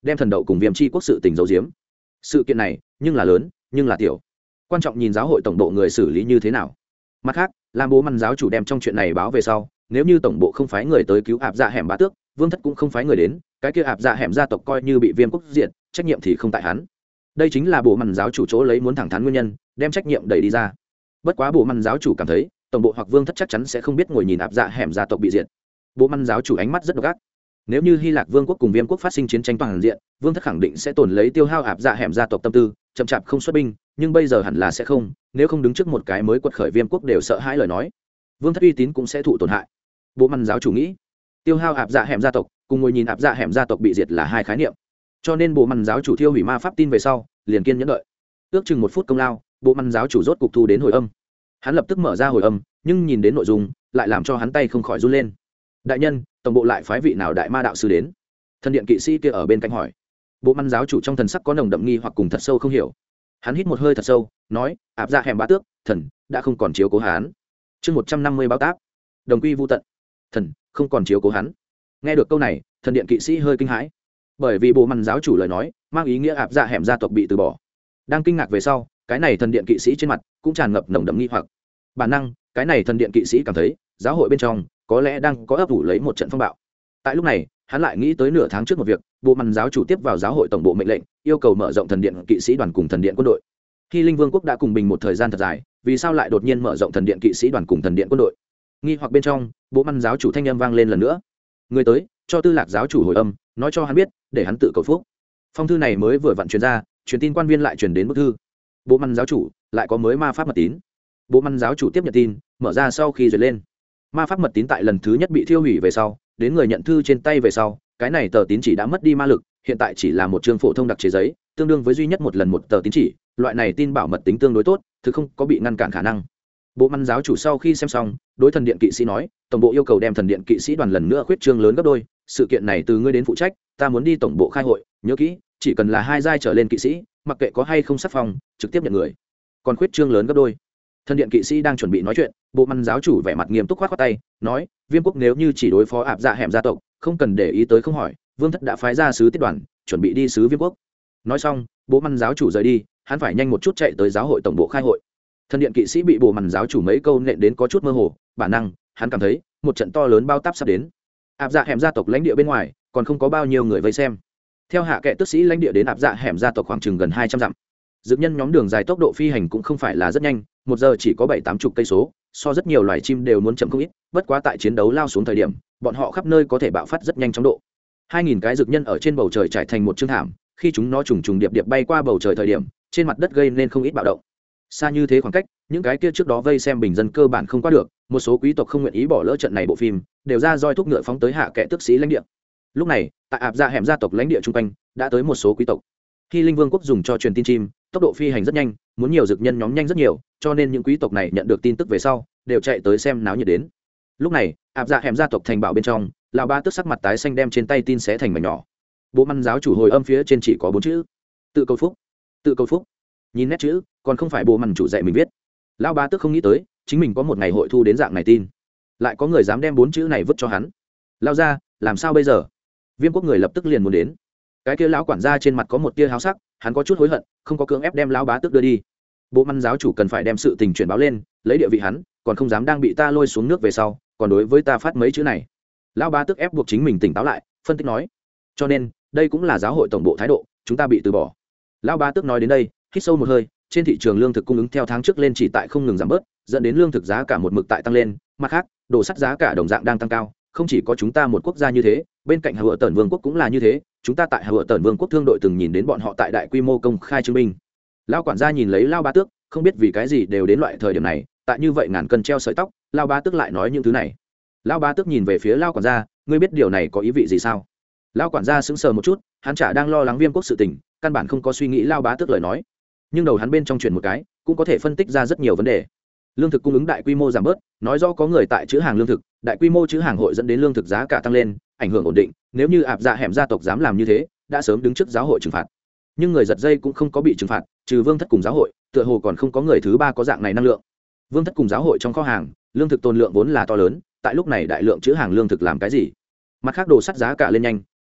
đem thần đậu cùng viêm chi quốc sự tình giấu giếm. Sự kiện này nhưng là lớn nhưng là tiểu, quan trọng nhìn giáo hội tổng bộ người xử lý như thế nào. Mặt khác, làm bố măn giáo chủ đem trong chuyện này báo về sau, nếu như tổng bộ không phái người tới cứu ạp dạ hẻm bá tước, vương thất cũng không phái người đến, cái kia ạp dạ hẻm gia tộc coi như bị viêm quốc diệt, trách nhiệm thì không tại hắn. Đây chính là bộ măn giáo chủ chỗ lấy muốn thẳng thắn nguyên nhân, đem trách nhiệm đẩy đi ra. Bất quá bộ măn giáo chủ cảm thấy tổng bộ hoặc vương thất chắc chắn sẽ không biết ngồi nhìn ạp dạ hẻm gia tộc bị diệt. Bộ măn giáo chủ ánh mắt rất độc ác. Nếu như Hy Lạc Vương quốc cùng Viêm quốc phát sinh chiến tranh toàn diện, vương thất khẳng định sẽ tổn lấy tiêu hao ạp dạ hẻm gia tộc tâm tư, chậm chạp không xuất binh, nhưng bây giờ hẳn là sẽ không, nếu không đứng trước một cái mới quật khởi Viêm quốc đều sợ hãi lời nói, vương thất uy tín cũng sẽ thụ tổn hại. Bộ măn giáo chủ nghĩ, tiêu hao ạp dạ hẻm gia tộc cùng ngồi nhìn ạp dạ hẻm gia tộc bị diệt là hai khái niệm, cho nên bộ măn giáo chủ thiêu hủy ma pháp tin về sau, liền kiên nhẫn đợi. Ước chừng 1 phút công lao, bộ măn giáo chủ rốt cục thu đến hồi âm. Hắn lập tức mở ra hồi âm, nhưng nhìn đến nội dung lại làm cho hắn tay không khỏi run lên. Đại nhân, tổng bộ lại phái vị nào đại ma đạo sư đến? Thần điện kỵ sĩ kia ở bên cạnh hỏi. Bộ măn giáo chủ trong thần sắc có nồng đậm nghi hoặc cùng thật sâu không hiểu. Hắn hít một hơi thật sâu, nói, ạp dạ hẻm bá tước, thần đã không còn chiếu cố hắn. Chương 150 báo táp. Đồng quy vu tận. Thần không còn chiếu cố hắn. Nghe được câu này, thần điện kỵ sĩ hơi kinh hãi, bởi vì bộ măn giáo chủ lời nói mang ý nghĩa ạp dạ hẻm gia tộc bị từ bỏ. Đang kinh ngạc về sau, cái này thần điện kỵ sĩ trên mặt cũng tràn ngập nồng đậm nghi hoặc. Bản năng, cái này thần điện kỵ sĩ cảm thấy giáo hội bên trong có lẽ đang có ấp ủ lấy một trận phong bạo. Tại lúc này, hắn lại nghĩ tới nửa tháng trước một việc, bộ măn giáo chủ tiếp vào giáo hội tổng bộ mệnh lệnh, yêu cầu mở rộng thần điện kỵ sĩ đoàn cùng thần điện quân đội. Khi Linh Vương quốc đã cùng bình một thời gian thật dài, vì sao lại đột nhiên mở rộng thần điện kỵ sĩ đoàn cùng thần điện quân đội? Nghi hoặc bên trong, bộ măn giáo chủ thanh âm vang lên lần nữa. Người tới, cho Tư Lạc giáo chủ hồi âm, nói cho hắn biết, để hắn tự cầu phúc. Phong thư này mới vừa vặn truyền ra, truyền tin quan viên lại truyền đến bức thư. Bộ măn giáo chủ lại có mới ma pháp mật tín. Bộ măn giáo chủ tiếp nhận tin, mở ra sau khi duyệt lên. Ma pháp mật tín tại lần thứ nhất bị thiêu hủy về sau, đến người nhận thư trên tay về sau, cái này tờ tín chỉ đã mất đi ma lực, hiện tại chỉ là một chương phổ thông đặc chế giấy, tương đương với duy nhất một lần một tờ tín chỉ. Loại này tin bảo mật tính tương đối tốt, thực không có bị ngăn cản khả năng. Bộ măn giáo chủ sau khi xem xong, đối thần điện kỵ sĩ nói, tổng bộ yêu cầu đem thần điện kỵ sĩ đoàn lần nữa khuyết trương lớn gấp đôi, sự kiện này từ ngươi đến phụ trách, ta muốn đi tổng bộ khai hội, nhớ kỹ, chỉ cần là 2 giai trở lên kỵ sĩ, mặc kệ có hay không sắc phong, trực tiếp nhận người. Còn khuyết trương lớn gấp đôi. Thần điện kỵ sĩ đang chuẩn bị nói chuyện, bộ măn giáo chủ vẻ mặt nghiêm túc khoát khoát tay, nói, Viêm quốc nếu như chỉ đối phó ạp dạ hẻm gia tộc, không cần để ý tới không hỏi, vương thất đã phái ra sứ tiết đoàn, chuẩn bị đi sứ Viêm quốc. Nói xong, bộ măn giáo chủ rời đi, hắn phải nhanh một chút chạy tới giáo hội tổng bộ khai hội. Thần điện kỵ sĩ bị bộ măn giáo chủ mấy câu nện đến có chút mơ hồ, bản năng, hắn cảm thấy một trận to lớn bao táp sắp đến. Ạp dạ hẻm gia tộc lãnh địa bên ngoài, còn không có bao nhiêu người vây xem. Theo hạ kệ tức sĩ lãnh địa đến ạp dạ hẻm gia tộc khoảng chừng gần 200 dặm. Dực nhân nhóm đường dài tốc độ phi hành cũng không phải là rất nhanh, 1 giờ chỉ có 7-80 cây số, so rất nhiều loài chim đều muốn chậm không ít, bất quá tại chiến đấu lao xuống thời điểm, bọn họ khắp nơi có thể bạo phát rất nhanh chóng độ. 2000 cái dực nhân ở trên bầu trời trải thành một chương thảm, khi chúng nó trùng trùng điệp điệp bay qua bầu trời thời điểm, trên mặt đất gây nên không ít bạo động. Xa như thế khoảng cách, những cái kia trước đó vây xem bình dân cơ bản không qua được, một số quý tộc không nguyện ý bỏ lỡ trận này bộ phim, đều ra roi thúc ngựa phóng tới hạ kệ tức sĩ lãnh địa. Lúc này, tại ạp dạ hẻm gia tộc lãnh địa trung quanh, đã tới một số quý tộc. Khi Linh Vương quốc dùng cho truyền tin chim, tốc độ phi hành rất nhanh, muốn nhiều dực nhân nhóm nhanh rất nhiều, cho nên những quý tộc này nhận được tin tức về sau, đều chạy tới xem náo nhiệt đến. Lúc này, ạp dạ hẻm gia tộc thành bảo bên trong, lão ba tức sắc mặt tái xanh đem trên tay tin xé thành mảnh nhỏ. Bộ măn giáo chủ hồi âm phía trên chỉ có 4 chữ: tự cầu phúc. Tự cầu phúc. Nhìn nét chữ, còn không phải bộ măn chủ dạy mình viết. Lão ba tức không nghĩ tới, chính mình có một ngày hội thu đến dạng này tin, lại có người dám đem 4 chữ này vứt cho hắn. Lao ra, làm sao bây giờ? Viêm quốc người lập tức liền muốn đến. Cái kia lão quản gia trên mặt có một tia háo sắc, hắn có chút hối hận, không có cưỡng ép đem lão bá tước đưa đi. Bộ măn giáo chủ cần phải đem sự tình chuyển báo lên, lấy địa vị hắn, còn không dám đang bị ta lôi xuống nước về sau, còn đối với ta phát mấy chữ này. Lão bá tước ép buộc chính mình tỉnh táo lại, phân tích nói, cho nên đây cũng là giáo hội tổng bộ thái độ, chúng ta bị từ bỏ. Lão bá tước nói đến đây, hít sâu một hơi, trên thị trường lương thực cung ứng theo tháng trước lên chỉ tại không ngừng giảm bớt, dẫn đến lương thực giá cả một mực tại tăng lên, mặt khác, đồ sắt giá cả đồng dạng đang tăng cao, không chỉ có chúng ta một quốc gia như thế, bên cạnh Hà Vợ Tần Vương quốc cũng là như thế, chúng ta tại Hà Vợ Tần Vương quốc thương đội từng nhìn đến bọn họ tại đại quy mô công khai chứng minh. Lão quản gia nhìn lấy Lão bá tước, không biết vì cái gì đều đến loại thời điểm này, tại như vậy ngàn cân treo sợi tóc, Lão bá tước lại nói những thứ này. Lão bá tước nhìn về phía Lão quản gia, ngươi biết điều này có ý vị gì sao? Lão quản gia sững sờ một chút, hắn chả đang lo lắng Viêm quốc sự tình, căn bản không có suy nghĩ Lão bá tước lời nói, nhưng đầu hắn bên trong chuyển một cái, cũng có thể phân tích ra rất nhiều vấn đề. Lương thực cung ứng đại quy mô giảm bớt, nói rõ có người tại trữ hàng lương thực, đại quy mô trữ hàng hội dẫn đến lương thực giá cả tăng lên, ảnh hưởng ổn định, nếu như ạp dạ hẻm gia tộc dám làm như thế, đã sớm đứng trước giáo hội trừng phạt. Nhưng người giật dây cũng không có bị trừng phạt, trừ Vương thất cùng giáo hội, tựa hồ còn không có người thứ ba có dạng này năng lượng. Vương thất cùng giáo hội trong kho hàng, lương thực tồn lượng vốn là to lớn, tại lúc này đại lượng trữ hàng lương thực làm cái gì? Mặt khác đồ sắt giá cả lên nhanh,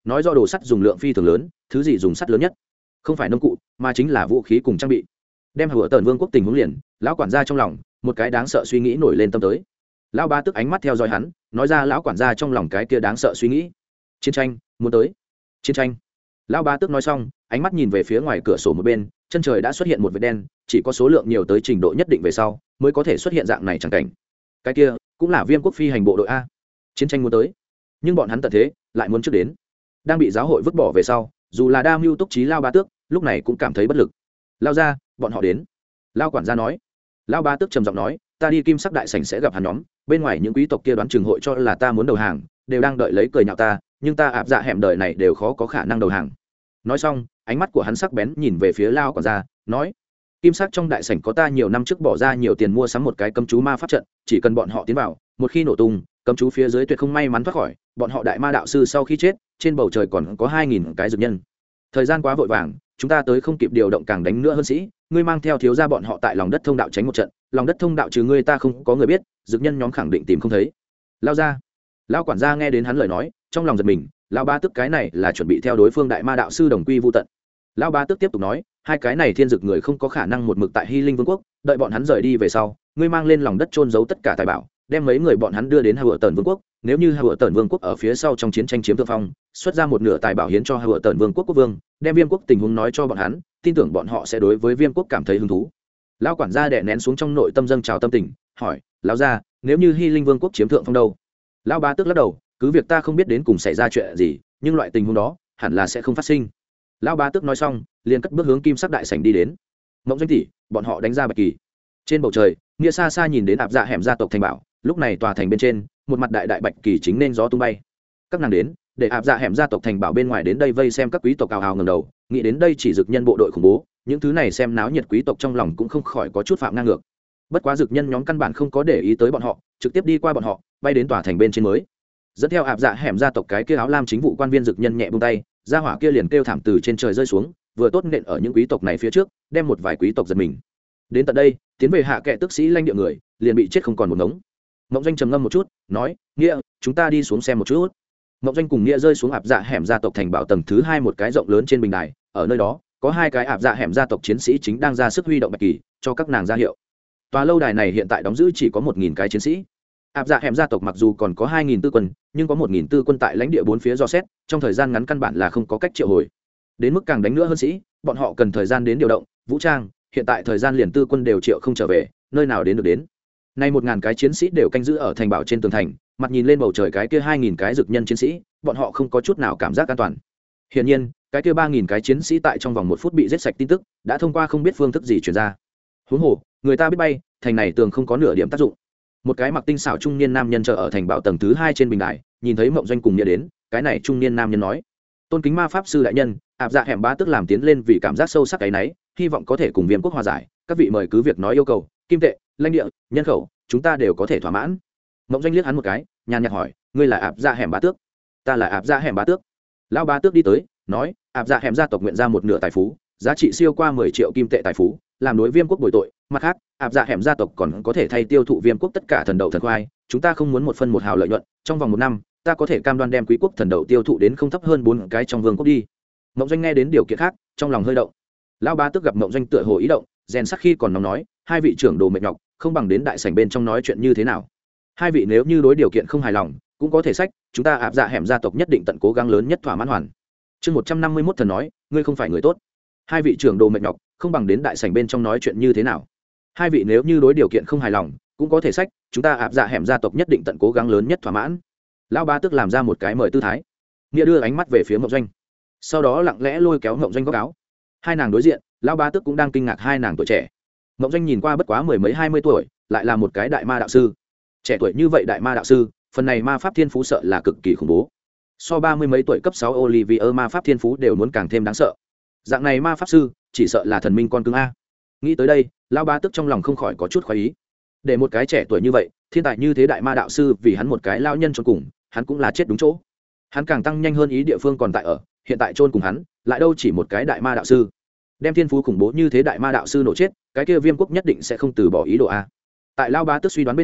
nói do đồ sắt dùng lượng phi thường lớn, thứ gì dùng sắt lớn nhất không phải nông cụ mà chính là vũ khí cùng trang bị. Đem Hựa Tần Vương quốc tình huống liền, lão quản gia trong lòng một cái đáng sợ suy nghĩ nổi lên tâm tới. Lão Bá Tước ánh mắt theo dõi hắn, nói ra lão quản gia trong lòng cái kia đáng sợ suy nghĩ. Chiến tranh muốn tới. Chiến tranh. Lão Bá Tước nói xong, ánh mắt nhìn về phía ngoài cửa sổ một bên, chân trời đã xuất hiện một vệt đen, chỉ có số lượng nhiều tới trình độ nhất định về sau mới có thể xuất hiện dạng này chẳng cảnh. Cái kia cũng là Viêm quốc phi hành bộ đội a. Chiến tranh muốn tới, nhưng bọn hắn tận thế lại muốn trước đến. Đang bị giáo hội vứt bỏ về sau, dù là đa mưu túc trí Lão Bá Tước lúc này cũng cảm thấy bất lực. Lao ra, bọn họ đến. Lão quản gia nói. Lão Bá Tước trầm giọng nói, ta đi Kim Sắc đại sảnh sẽ gặp hắn nhóm, bên ngoài những quý tộc kia đoán chừng hội cho là ta muốn đầu hàng, đều đang đợi lấy cười nhạo ta, nhưng ta ạp dạ hẻm đời này đều khó có khả năng đầu hàng. Nói xong, ánh mắt của hắn sắc bén nhìn về phía Lão quản gia, nói: Kim Sắc trong đại sảnh có ta nhiều năm trước bỏ ra nhiều tiền mua sắm một cái cấm chú ma pháp trận, chỉ cần bọn họ tiến vào, một khi nổ tung, cấm chú phía dưới tuyệt không may mắn thoát khỏi, bọn họ đại ma đạo sư sau khi chết, trên bầu trời còn có 2000 cái dược nhân. Thời gian quá vội vàng, chúng ta tới không kịp điều động càng đánh nữa hơn sĩ, ngươi mang theo thiếu gia bọn họ tại lòng đất thông đạo tránh một trận, lòng đất thông đạo trừ ngươi ta không có người biết, dược nhân nhóm khẳng định tìm không thấy. Lao ra. Lão quản gia nghe đến hắn lời nói, trong lòng giật mình, lão Bá Tước cái này là chuẩn bị theo đối phương đại ma đạo sư đồng quy vu tận. Lão Bá Tước tiếp tục nói, hai cái này thiên dược người không có khả năng một mực tại Hy Linh Vương quốc, đợi bọn hắn rời đi về sau, ngươi mang lên lòng đất chôn giấu tất cả tài bảo, đem mấy người bọn hắn đưa đến Hựa Tần Vương quốc, nếu như Hựa Tần Vương quốc ở phía sau trong chiến tranh chiếm thượng phong, xuất ra một nửa tài bảo hiến cho Hựa Tần Vương quốc quốc vương, đem Viêm quốc tình huống nói cho bọn hắn, tin tưởng bọn họ sẽ đối với Viêm quốc cảm thấy hứng thú. Lão quản gia đè nén xuống trong nội tâm dâng trào tâm tình, hỏi: "Lão gia, nếu như Hy Linh Vương quốc chiếm thượng phong đâu?" Lão Bá Tước lắc đầu, cứ việc ta không biết đến cùng xảy ra chuyện gì, nhưng loại tình huống đó hẳn là sẽ không phát sinh. Lão Bá Tước nói xong, liền cất bước hướng Kim Sắc đại sảnh đi đến. Mộng Doanh tỷ, bọn họ đánh ra bạch kỳ. Trên bầu trời, Nghĩa xa xa nhìn đến ạp dạ hẻm gia tộc thành bảo, lúc này tòa thành bên trên, một mặt đại đại bạch kỳ chính nên gió tung bay. Các nàng đến, để ạp dạ hẻm gia tộc thành bảo bên ngoài đến đây vây xem các quý tộc ào ào ngẩng đầu, nghĩ đến đây chỉ dực nhân bộ đội khủng bố, những thứ này xem náo nhiệt quý tộc trong lòng cũng không khỏi có chút phạm ngang ngược. Bất quá dực nhân nhóm căn bản không có để ý tới bọn họ, trực tiếp đi qua bọn họ, bay đến tòa thành bên trên mới. Dẫn theo ạp dạ hẻm gia tộc cái kia áo lam chính vụ quan viên dực nhân nhẹ buông tay, gia hỏa kia liền kêu thảm từ trên trời rơi xuống, vừa tốt nện ở những quý tộc này phía trước, đem một vài quý tộc giật mình. Đến tận đây, tiến về hạ kệ tức sĩ lãnh địa người, liền bị chết không còn một ngống. Mộng Doanh trầm ngâm một chút, nói: "Nghĩa, chúng ta đi xuống xem một chút." Mộng Doanh cùng Nghĩa rơi xuống ạp dạ hẻm gia tộc thành bảo tầng thứ 2 một cái rộng lớn trên bình đài, ở nơi đó, có hai cái ạp dạ hẻm gia tộc chiến sĩ chính đang ra sức huy động bạch kỳ, cho các nàng ra hiệu. Tòa lâu đài này hiện tại đóng giữ chỉ có 1000 cái chiến sĩ. Áp dạ hẻm gia tộc mặc dù còn có 2000 tư quân, nhưng có 1000 tư quân tại lãnh địa bốn phía do xét, trong thời gian ngắn căn bản là không có cách triệu hồi. Đến mức càng đánh nữa hơn sĩ, bọn họ cần thời gian đến điều động, vũ trang, hiện tại thời gian liền tư quân đều triệu không trở về, nơi nào đến được đến. Nay 1000 cái chiến sĩ đều canh giữ ở thành bảo trên tường thành, mặt nhìn lên bầu trời cái kia 2000 cái dực nhân chiến sĩ, bọn họ không có chút nào cảm giác an toàn. Hiển nhiên, cái kia 3000 cái chiến sĩ tại trong vòng 1 phút bị giết sạch tin tức, đã thông qua không biết phương thức gì truyền ra. Huống hồ, người ta biết bay, thành này tường không có nửa điểm tác dụng. Một cái mặc tinh xảo trung niên nam nhân chờ ở thành bảo tầng thứ 2 trên bình đài, nhìn thấy Mộng Doanh cùng Nghĩa đến, cái này trung niên nam nhân nói: "Tôn kính ma pháp sư đại nhân, áp dạ hẻm Bá Tước làm tiến lên vì cảm giác sâu sắc cái nấy, hy vọng có thể cùng Viêm quốc hòa giải, các vị mời cứ việc nói yêu cầu, kim tệ, lãnh địa, nhân khẩu, chúng ta đều có thể thỏa mãn." Mộng Doanh liếc hắn một cái, nhàn nhạt hỏi: "Ngươi là áp dạ hẻm Bá Tước?" "Ta là áp dạ hẻm Bá Tước." Lão Bá Tước đi tới, nói: "Áp dạ hẻm gia tộc nguyện ra một nửa tài phú, giá trị siêu qua 10 triệu kim tệ tài phú, làm đối Viêm quốc bồi tội, mặt khác, áp dạ hẻm gia tộc còn có thể thay tiêu thụ Viêm quốc tất cả thần đậu thần khoai, chúng ta không muốn một phân một hào lợi nhuận, trong vòng 1 năm, ta có thể cam đoan đem quý quốc thần đậu tiêu thụ đến không thấp hơn 4 cái trong vương quốc đi." Mộng Doanh nghe đến điều kiện khác, trong lòng hơi động. Lão Bá Tước gặp Mộng Doanh tựa hồ ý động, rèn sắc khi còn nóng nói: "Hai vị trưởng đồ mệt nhọc, không bằng đến đại sảnh bên trong nói chuyện như thế nào? Hai vị nếu như đối điều kiện không hài lòng, cũng có thể sách, chúng ta áp dạ hẻm gia tộc nhất định tận cố gắng lớn nhất thỏa mãn hoàn." Chương 151 thần nói: "Ngươi không phải người tốt." Hai vị trưởng đồ mệt nhọc, không bằng đến đại sảnh bên trong nói chuyện như thế nào? Hai vị nếu như đối điều kiện không hài lòng, cũng có thể sách, chúng ta áp dạ hẻm gia tộc nhất định tận cố gắng lớn nhất thỏa mãn. Lão Bá Tước làm ra một cái mời tư thái, Nghĩa đưa ánh mắt về phía Mộng Doanh, sau đó lặng lẽ lôi kéo Mộng Doanh góc áo. Hai nàng đối diện, Lão Bá Tước cũng đang kinh ngạc hai nàng tuổi trẻ. Mộng Doanh nhìn qua bất quá 10 mấy 20 tuổi, lại là một cái đại ma đạo sư. Trẻ tuổi như vậy đại ma đạo sư, phần này ma pháp thiên phú sợ là cực kỳ khủng bố. So 30 mấy tuổi cấp 6 Olivier ma pháp thiên phú đều muốn càng thêm đáng sợ. Dạng này ma pháp sư, chỉ sợ là thần minh con cưng a. Nghĩ tới đây, Lão Bá Tước trong lòng không khỏi có chút khoái ý. Để một cái trẻ tuổi như vậy, thiên tài như thế đại ma đạo sư vì hắn một cái lao nhân chôn cùng, hắn cũng là chết đúng chỗ. Hắn càng tăng nhanh hơn ý địa phương còn tại ở, hiện tại chôn cùng hắn, lại đâu chỉ một cái đại ma đạo sư. Đem thiên phú khủng bố như thế đại ma đạo sư nổ chết, cái kia Viêm quốc nhất định sẽ không từ bỏ ý đồ a. Tại Lão Bá Tước suy đoán bên trong,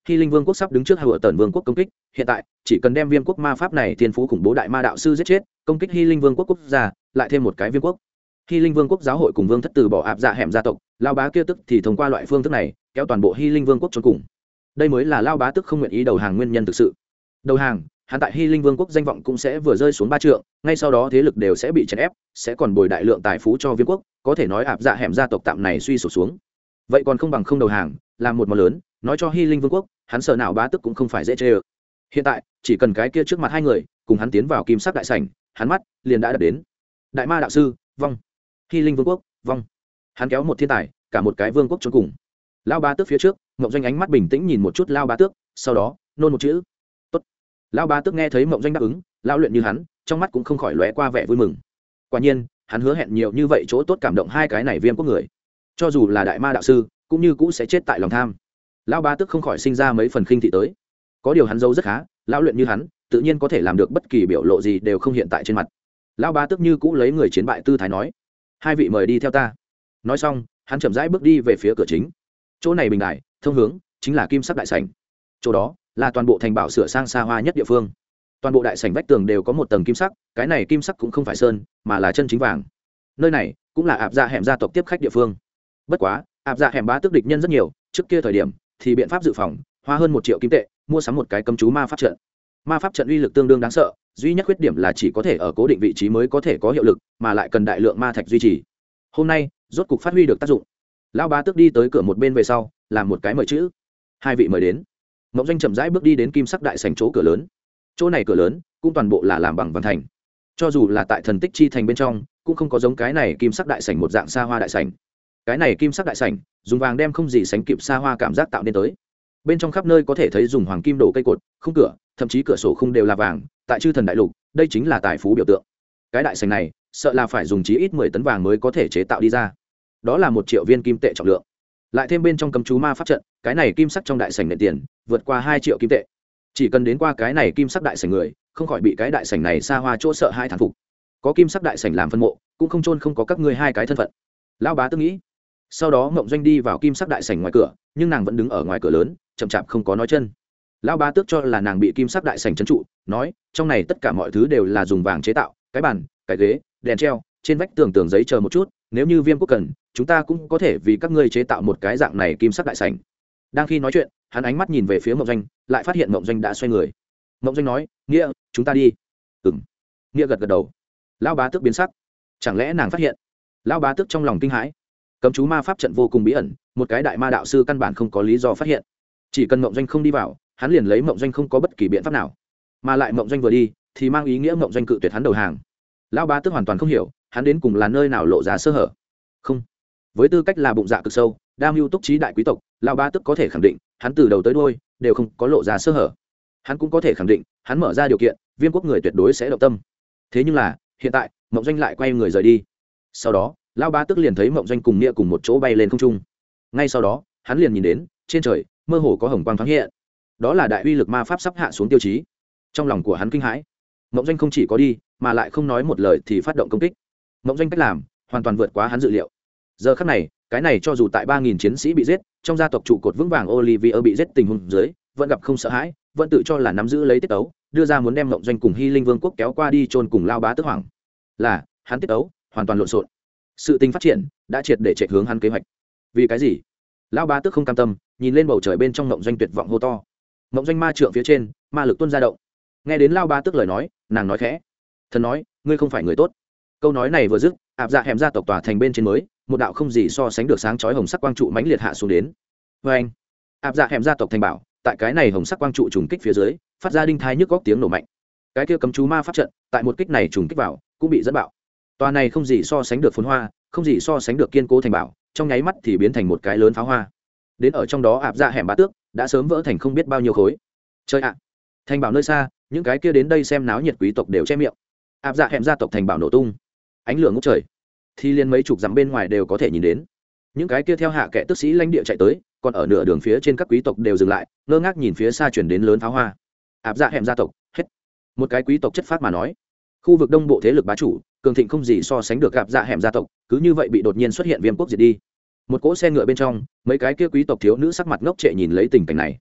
Hy Linh Vương quốc sắp đứng trước Hựa Tần Vương quốc công kích, hiện tại chỉ cần đem Viêm quốc ma pháp này thiên phú khủng bố đại ma đạo sư giết chết, công kích Hy Linh Vương quốc quốc gia, lại thêm một cái Viêm quốc. Hy Linh Vương quốc giáo hội cùng Vương thất từ bỏ áp dạ hẻm gia tộc, lao bá kia tức thì thông qua loại phương thức này, kéo toàn bộ Hy Linh Vương quốc chôn cùng. Đây mới là lao bá tức không nguyện ý đầu hàng nguyên nhân thực sự. Đầu hàng, hắn tại Hy Linh Vương quốc danh vọng cũng sẽ vừa rơi xuống 3 trượng, ngay sau đó thế lực đều sẽ bị chèn ép, sẽ còn bồi đại lượng tài phú cho Viêm quốc, có thể nói áp dạ hẻm gia tộc tạm này suy sụp xuống. Vậy còn không bằng không đầu hàng, làm một món lớn, nói cho Hy Linh Vương quốc, hắn sợ nào bá tức cũng không phải dễ chơi. Hiện tại, chỉ cần cái kia trước mặt hai người, cùng hắn tiến vào kim sắc đại sảnh, hắn mắt liền đã đạt đến. Đại ma đạo sư, vong. Hy Linh Vương quốc, vong. Hắn kéo một thiên tài, cả một cái vương quốc chôn cùng. Lao bá tước phía trước, Mộng Doanh ánh mắt bình tĩnh nhìn một chút Lao bá tước, sau đó nôn một chữ. Tốt. Lao bá tước nghe thấy Mộng Doanh đáp ứng, lao luyện như hắn, trong mắt cũng không khỏi lóe qua vẻ vui mừng. Quả nhiên, hắn hứa hẹn nhiều như vậy chỗ tốt cảm động hai cái này Viêm quốc người. Cho dù là đại ma đạo sư, cũng như cũ sẽ chết tại lòng tham. Lao bá tước không khỏi sinh ra mấy phần khinh thị tới. Có điều hắn giấu rất khá, lao luyện như hắn, tự nhiên có thể làm được bất kỳ biểu lộ gì đều không hiện tại trên mặt. Lao bá tước như cũ lấy người chiến bại tư thái nói: hai vị mời đi theo ta. Nói xong, hắn chậm rãi bước đi về phía cửa chính. Chỗ này bình đài thông hướng chính là kim sắc đại sảnh. Chỗ đó là toàn bộ thành bảo sửa sang xa hoa nhất địa phương. Toàn bộ đại sảnh vách tường đều có một tầng kim sắc, cái này kim sắc cũng không phải sơn, mà là chân chính vàng. Nơi này cũng là áp dạ hẻm gia tộc tiếp khách địa phương. Bất quá, áp dạ hẻm bá tước địch nhân rất nhiều, trước kia thời điểm thì biện pháp dự phòng, hoa hơn 1 triệu kim tệ, mua sắm một cái cấm chú ma pháp trận. Ma pháp trận uy lực tương đương đáng sợ, duy nhất khuyết điểm là chỉ có thể ở cố định vị trí mới có thể có hiệu lực, mà lại cần đại lượng ma thạch duy trì. Hôm nay, rốt cục phát huy được tác dụng. Lão bá tước đi tới cửa một bên về sau, làm một cái mời chữ. hai vị mời đến. Mộng Doanh chậm rãi bước đi đến kim sắc đại sảnh chỗ cửa lớn. Chỗ này cửa lớn cũng toàn bộ là làm bằng vàng thành. Cho dù là tại thần tích chi thành bên trong, cũng không có giống cái này kim sắc đại sảnh một dạng xa hoa đại sảnh. Cái này kim sắc đại sảnh, dùng vàng đem không gì sánh kịp xa hoa cảm giác tạo nên tới. Bên trong khắp nơi có thể thấy dùng hoàng kim đổ cây cột, khung cửa, thậm chí cửa sổ khung đều là vàng, tại chư thần đại lục, đây chính là tài phú biểu tượng. Cái đại sảnh này, sợ là phải dùng chí ít 10 tấn vàng mới có thể chế tạo đi ra. Đó là 1 triệu viên kim tệ trọng lượng. Lại thêm bên trong cấm chú ma pháp trận, cái này kim sắc trong đại sảnh nện tiền, vượt qua 2 triệu kim tệ. Chỉ cần đến qua cái này kim sắc đại sảnh người, không khỏi bị cái đại sảnh này xa hoa chỗ sợ hai thán phục. Có kim sắc đại sảnh làm phân mộ, cũng không chôn không có các ngươi hai cái thân phận. Lão bá tước nghĩ. Sau đó Mộng Doanh đi vào kim sắc đại sảnh ngoài cửa, nhưng nàng vẫn đứng ở ngoài cửa lớn, chậm chạp không có nói chân. Lão bá tước cho là nàng bị kim sắc đại sảnh trấn trụ, nói, trong này tất cả mọi thứ đều là dùng vàng chế tạo, cái bàn, cái ghế, đèn treo, trên vách tường giấy chờ một chút, nếu như Viêm quốc cần, chúng ta cũng có thể vì các ngươi chế tạo một cái dạng này kim sắc đại sảnh. Đang khi nói chuyện, hắn ánh mắt nhìn về phía Mộng Doanh, lại phát hiện Mộng Doanh đã xoay người. Mộng Doanh nói, nghĩa, chúng ta đi. Ừm. Nghĩa gật gật đầu. Lão bá tước biến sắc, chẳng lẽ nàng phát hiện? Lão bá tước trong lòng kinh hãi. Cấm chú ma pháp trận vô cùng bí ẩn, một cái đại ma đạo sư căn bản không có lý do phát hiện. Chỉ cần Mộng Doanh không đi vào, hắn liền lấy Mộng Doanh không có bất kỳ biện pháp nào. Mà lại Mộng Doanh vừa đi, thì mang ý nghĩa Mộng Doanh cự tuyệt hắn đầu hàng. Lão bá tước hoàn toàn không hiểu, hắn đến cùng là nơi nào lộ ra sơ hở. Không, với tư cách là bụng dạ cực sâu, đa mưu túc trí đại quý tộc, lão bá tước có thể khẳng định, hắn từ đầu tới đuôi đều không có lộ ra sơ hở. Hắn cũng có thể khẳng định, hắn mở ra điều kiện, Viêm quốc người tuyệt đối sẽ động tâm. Thế nhưng là, hiện tại, Mộng Doanh lại quay người rời đi. Sau đó, lão bá tước liền thấy Mộng Doanh cùng Nghĩa cùng một chỗ bay lên không trung. Ngay sau đó, hắn liền nhìn đến, trên trời, mơ hồ có hồng quang thoáng hiện. Đó là đại uy lực ma pháp sắp hạ xuống tiêu chí. Trong lòng của hắn kinh hãi. Mộng Doanh không chỉ có đi, mà lại không nói một lời thì phát động công kích. Mộng Doanh cách làm, hoàn toàn vượt quá hắn dự liệu. Giờ khắc này, cái này cho dù tại 3000 chiến sĩ bị giết, trong gia tộc trụ cột vững vàng Olivier bị giết tình huống dưới, vẫn gặp không sợ hãi, vẫn tự cho là nắm giữ lấy tiết tấu, đưa ra muốn đem Mộng Doanh cùng Hy Linh Vương quốc kéo qua đi chôn cùng lao bá tước hoàng. Là, hắn tiết tấu hoàn toàn lộn xộn. Sự tình phát triển đã triệt để chạy hướng hắn kế hoạch. Vì cái gì? Lao bá tước không cam tâm, nhìn lên bầu trời bên trong Mộng Doanh tuyệt vọng hô to. Mộng Doanh ma trượng phía trên, ma lực tuôn ra động. Nghe đến lao bá tước lời nói, nàng nói khẽ, thần nói, ngươi không phải người tốt. Câu nói này vừa dứt, áp dạ hẻm gia tộc tòa thành bên trên mới, một đạo không gì so sánh được sáng chói hồng sắc quang trụ mãnh liệt hạ xuống đến. Vê anh, áp dạ hẻm gia tộc thành bảo, tại cái này hồng sắc quang trụ trùng kích phía dưới, phát ra đinh thai nhức góc tiếng nổ mạnh. Cái kia cấm chú ma pháp trận, tại một kích này trùng kích vào, cũng bị dẫn bạo. Tòa này không gì so sánh được phồn hoa, không gì so sánh được kiên cố thành bảo, trong nháy mắt thì biến thành một cái lớn pháo hoa. Đến ở trong đó áp dạ hẻm bá tước đã sớm vỡ thành không biết bao nhiêu khối. Chơi ạ! Thành bảo nơi xa, những cái kia đến đây xem náo nhiệt quý tộc đều che miệng. Áp dạ hẻm gia tộc thành bảo nổ tung, ánh lửa ngút trời, thì liên mấy chục dặm bên ngoài đều có thể nhìn đến. Những cái kia theo hạ kẻ tức sĩ lãnh địa chạy tới, còn ở nửa đường phía trên các quý tộc đều dừng lại, ngơ ngác nhìn phía xa chuyển đến lớn pháo hoa. Áp dạ hẻm gia tộc hết. Một cái quý tộc chất phác mà nói, khu vực đông bộ thế lực bá chủ cường thịnh không gì so sánh được áp dạ hẻm gia tộc, cứ như vậy bị đột nhiên xuất hiện Viêm quốc diệt đi. Một cỗ xe ngựa bên trong, mấy cái kia quý tộc thiếu nữ sắc mặt ngốc trệ nhìn lấy tình cảnh này.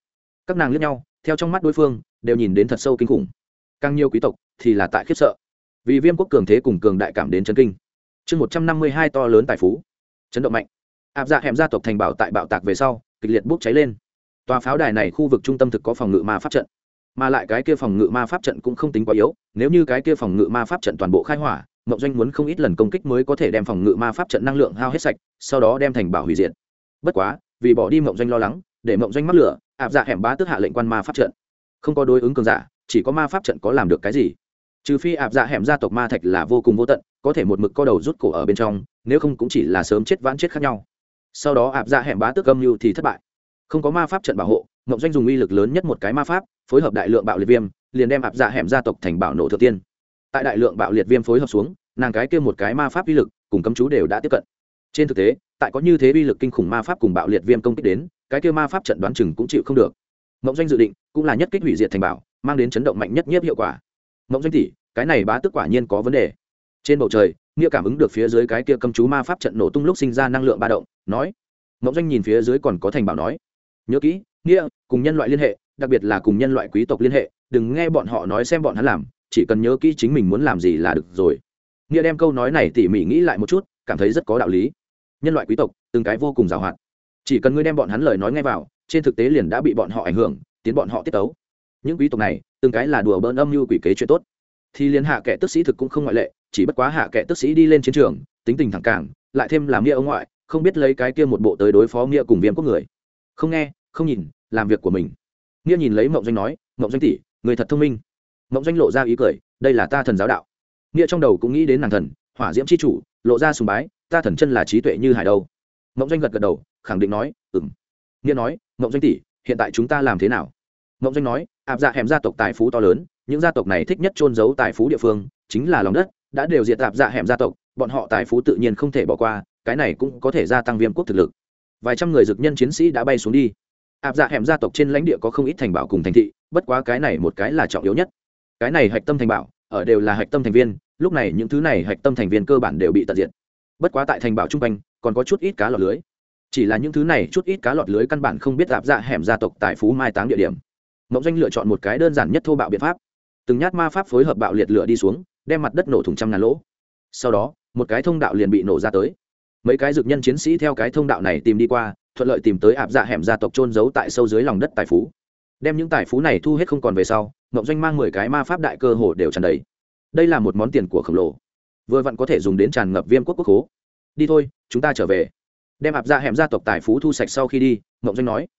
các nàng liếc nhau theo trong mắt đối phương đều nhìn đến thật sâu kinh khủng, càng nhiều quý tộc thì là tại khiếp sợ vì Viêm quốc cường thế cùng cường đại cảm đến chấn kinh. Chương 152 to lớn tài phú chấn động mạnh. Áp Dạ Hẻm gia tộc thành bảo tại bạo tạc về sau kịch liệt bốc cháy lên. Tòa pháo đài này khu vực trung tâm thực có phòng ngự ma pháp trận, mà lại cái kia phòng ngự ma pháp trận cũng không tính quá yếu, nếu như cái kia phòng ngự ma pháp trận toàn bộ khai hỏa, Mộng Doanh muốn không ít lần công kích mới có thể đem phòng ngự ma pháp trận năng lượng hao hết sạch, sau đó đem thành bảo hủy diệt. Bất quá, vì bỏ đi Mộng Doanh lo lắng, để Mộng Doanh mắc lửa, Áp Dạ Hẻm bá tước hạ lệnh quan ma pháp trận. Không có đối ứng cường giả, chỉ có ma pháp trận có làm được cái gì? Trừ phi Áp Dạ Hẻm gia tộc ma thạch là vô cùng vô tận, có thể một mực co đầu rút cổ ở bên trong, nếu không cũng chỉ là sớm chết vãn chết khác nhau. Sau đó Áp Dạ Hẻm bá tước âm mưu thì thất bại. Không có ma pháp trận bảo hộ, Mộng Doanh dùng uy lực lớn nhất một cái ma pháp, phối hợp đại lượng bạo liệt viêm, liền đem Áp Dạ Hẻm gia tộc thành bảo nổ thượng tiên. Tại đại lượng bạo liệt viêm phối hợp xuống, nàng cái kia một cái ma pháp uy lực cùng cấm chú đều đã tiếp cận. Trên thực tế, tại có như thế uy lực kinh khủng ma pháp cùng bạo liệt viêm công kích đến, cái kia ma pháp trận đoán chừng cũng chịu không được. Mộng Doanh dự định cũng là nhất kích hủy diệt thành bảo, mang đến chấn động mạnh nhất nhiếp hiệu quả. Mộng Doanh tỷ, cái này bá tước quả nhiên có vấn đề. Trên bầu trời, Nghĩa cảm ứng được phía dưới cái kia cấm chú ma pháp trận nổ tung lúc sinh ra năng lượng ba động, nói. Mộng Doanh nhìn phía dưới còn có thành bảo nói, nhớ kỹ, Nghĩa cùng nhân loại liên hệ, đặc biệt là cùng nhân loại quý tộc liên hệ, đừng nghe bọn họ nói xem bọn hắn làm, chỉ cần nhớ kỹ chính mình muốn làm gì là được rồi. Nghĩa đem câu nói này tỉ mỉ nghĩ lại một chút, cảm thấy rất có đạo lý. Nhân loại quý tộc từng cái vô cùng giàu hoạt, chỉ cần ngươi đem bọn hắn lời nói nghe vào, trên thực tế liền đã bị bọn họ ảnh hưởng, tiến bọn họ tiết tấu. Những quý tộc này từng cái là đùa bỡn âm mưu quỷ kế chuyện tốt, thì liên hạ kệ tức sĩ thực cũng không ngoại lệ, chỉ bất quá hạ kệ tức sĩ đi lên chiến trường tính tình thẳng cảng, lại thêm làm Nghĩa ông ngoại, không biết lấy cái kia một bộ tới đối phó Nghĩa cùng Viêm quốc người. Không nghe không nhìn, làm việc của mình. Nghĩa nhìn lấy Mộng Doanh nói, Mộng Doanh tỷ, người thật thông minh. Mộng Doanh lộ ra ý cười, đây là ta thần giáo đạo. Nghĩa trong đầu cũng nghĩ đến nàng thần hỏa diễm c h i chủ, lộ ra sùng bái, ta thần chân là trí tuệ như hải đâu. Mộng Doanh gật gật đầu, khẳng định nói, ừng. Nghĩa nói, Mộng Doanh tỷ, hiện tại chúng ta làm thế nào? Mộng Doanh nói, Áp Dạ Hẻm gia tộc tài phú to lớn, những gia tộc này thích nhất trôn giấu tài phú địa phương chính là lòng đất, đã đều diệt Áp Dạ Hẻm gia tộc, bọn họ tài phú tự nhiên không thể bỏ qua, cái này cũng có thể gia tăng Viêm quốc thực lực. Vài trăm người dực nhân chiến sĩ đã bay xuống đi. Áp Dạ Hẻm gia tộc trên lãnh địa có không ít thành bảo cùng thành thị, bất quá cái này một cái là trọng yếu nhất. Cái này hạch tâm thành bảo, ở đều là hạch tâm thành viên, lúc này những thứ này hạch tâm thành viên cơ bản đều bị tận diệt. Bất quá tại thành bảo trung quanh còn có chút ít cá lọt lưới. Chỉ là những thứ này chút ít cá lọt lưới căn bản không biết Áp Dạ Hẻm gia tộc tài phú mai táng địa điểm. Mộng Doanh lựa chọn một cái đơn giản nhất thô bạo biện pháp, từng nhát ma pháp phối hợp bạo liệt lửa đi xuống, đem mặt đất nổ thủng trăm ngàn lỗ. Sau đó, một cái thông đạo liền bị nổ ra tới. Mấy cái dực nhân chiến sĩ theo cái thông đạo này tìm đi qua, thuận lợi tìm tới Áp Dạ Hẻm gia tộc chôn giấu tại sâu dưới lòng đất tài phú. Đem những tài phú này thu hết không còn về sau, Mộng Doanh mang 10 cái ma pháp đại cơ hồ đều tràn đầy. Đây là một món tiền của khổng lồ, vừa vặn có thể dùng đến tràn ngập Viêm quốc quốc khố. Đi thôi, chúng ta trở về. Đem Áp Dạ Hẻm gia tộc tài phú thu sạch sau khi đi, Mộng Doanh nói,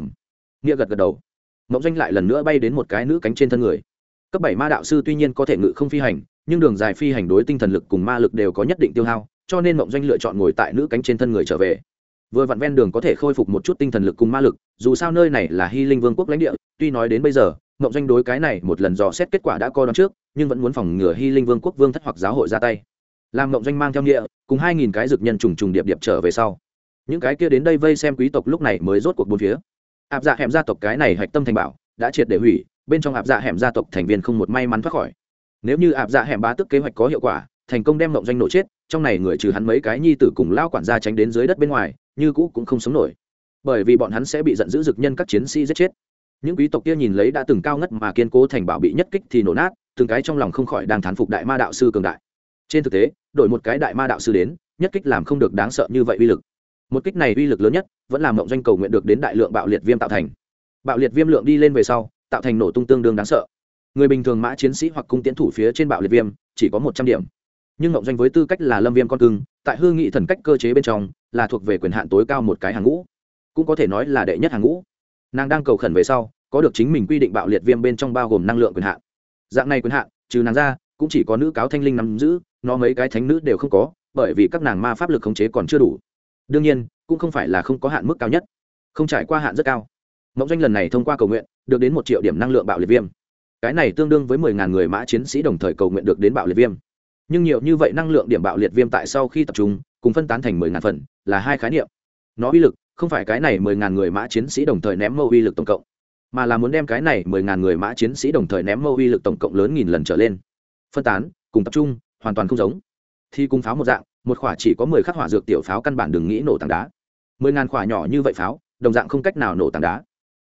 Nghĩa gật gật đầu. Mộng Doanh lại lần nữa bay đến một cái nữ cánh trên thân người. Cấp 7 ma đạo sư tuy nhiên có thể ngự không phi hành, nhưng đường dài phi hành đối tinh thần lực cùng ma lực đều có nhất định tiêu hao, cho nên Mộng Doanh lựa chọn ngồi tại nữ cánh trên thân người trở về. Vừa vặn ven đường có thể khôi phục một chút tinh thần lực cùng ma lực, dù sao nơi này là Hy Linh Vương quốc lãnh địa, tuy nói đến bây giờ, Mộng Doanh đối cái này một lần dò xét kết quả đã coi đoán trước, nhưng vẫn muốn phòng ngừa Hy Linh Vương quốc vương thất hoặc giáo hội ra tay. Làm Mộng Doanh mang theo Nghĩa, cùng 2000 cái dược nhân trùng trùng điệp điệp trở về sau. Những cái kia đến đây vây xem quý tộc lúc này mới rốt cuộc bốn phía. Áp Dạ Hẻm gia tộc cái này hạch tâm thành bảo đã triệt để hủy, bên trong Áp Dạ Hẻm gia tộc thành viên không một may mắn thoát khỏi. Nếu như Áp Dạ Hẻm bá tước kế hoạch có hiệu quả, thành công đem Mộng Doanh nổ chết, trong này người trừ hắn mấy cái nhi tử cùng lao quản gia tránh đến dưới đất bên ngoài, như cũ cũng không sống nổi, bởi vì bọn hắn sẽ bị giận dữ dực nhân các chiến sĩ giết chết. Những quý tộc kia nhìn lấy đã từng cao ngất mà kiên cố thành bảo bị nhất kích thì nổ nát, từng cái trong lòng không khỏi đang thán phục đại ma đạo sư cường đại. Trên thực tế, đổi một cái đại ma đạo sư đến, nhất kích làm không được đáng sợ như vậy uy lực. Một kích này uy lực lớn nhất vẫn là Mộng Doanh cầu nguyện được đến đại lượng bạo liệt viêm tạo thành. Bạo liệt viêm lượng đi lên về sau, tạo thành nổ tung tương đương đáng sợ. Người bình thường mã chiến sĩ hoặc cung tiễn thủ phía trên bạo liệt viêm chỉ có 100 điểm, nhưng Mộng Doanh với tư cách là lâm viêm con cưng, tại hư nghị thần cách cơ chế bên trong là thuộc về quyền hạn tối cao một cái hàng ngũ, cũng có thể nói là đệ nhất hàng ngũ. Nàng đang cầu khẩn về sau, có được chính mình quy định bạo liệt viêm bên trong bao gồm năng lượng quyền hạn. Dạng này quyền hạn, trừ nàng ra, cũng chỉ có nữ cáo thanh linh nắm giữ, nó mấy cái thánh nữ đều không có, bởi vì các nàng ma pháp lực khống chế còn chưa đủ. Đương nhiên, cũng không phải là không có hạn mức cao nhất, không trải qua hạn rất cao. Mộng Doanh lần này thông qua cầu nguyện, được đến 1 triệu điểm năng lượng bạo liệt viêm. Cái này tương đương với 10.000 người mã chiến sĩ đồng thời cầu nguyện được đến bạo liệt viêm. Nhưng nhiều như vậy năng lượng điểm bạo liệt viêm tại sau khi tập trung, cùng phân tán thành 10.000 phần, là hai khái niệm. Nó uy lực không phải cái này 10.000 người mã chiến sĩ đồng thời ném mâu uy lực tổng cộng, mà là muốn đem cái này 10.000 người mã chiến sĩ đồng thời ném mâu uy lực tổng cộng lớn nghìn lần trở lên. Phân tán cùng tập trung hoàn toàn không giống. Thì cùng pháo một dạng, một quả chỉ có 10 khắc hỏa dược tiểu pháo căn bản đừng nghĩ nổ tảng đá. 10.000 quả nhỏ như vậy pháo, đồng dạng không cách nào nổ tảng đá.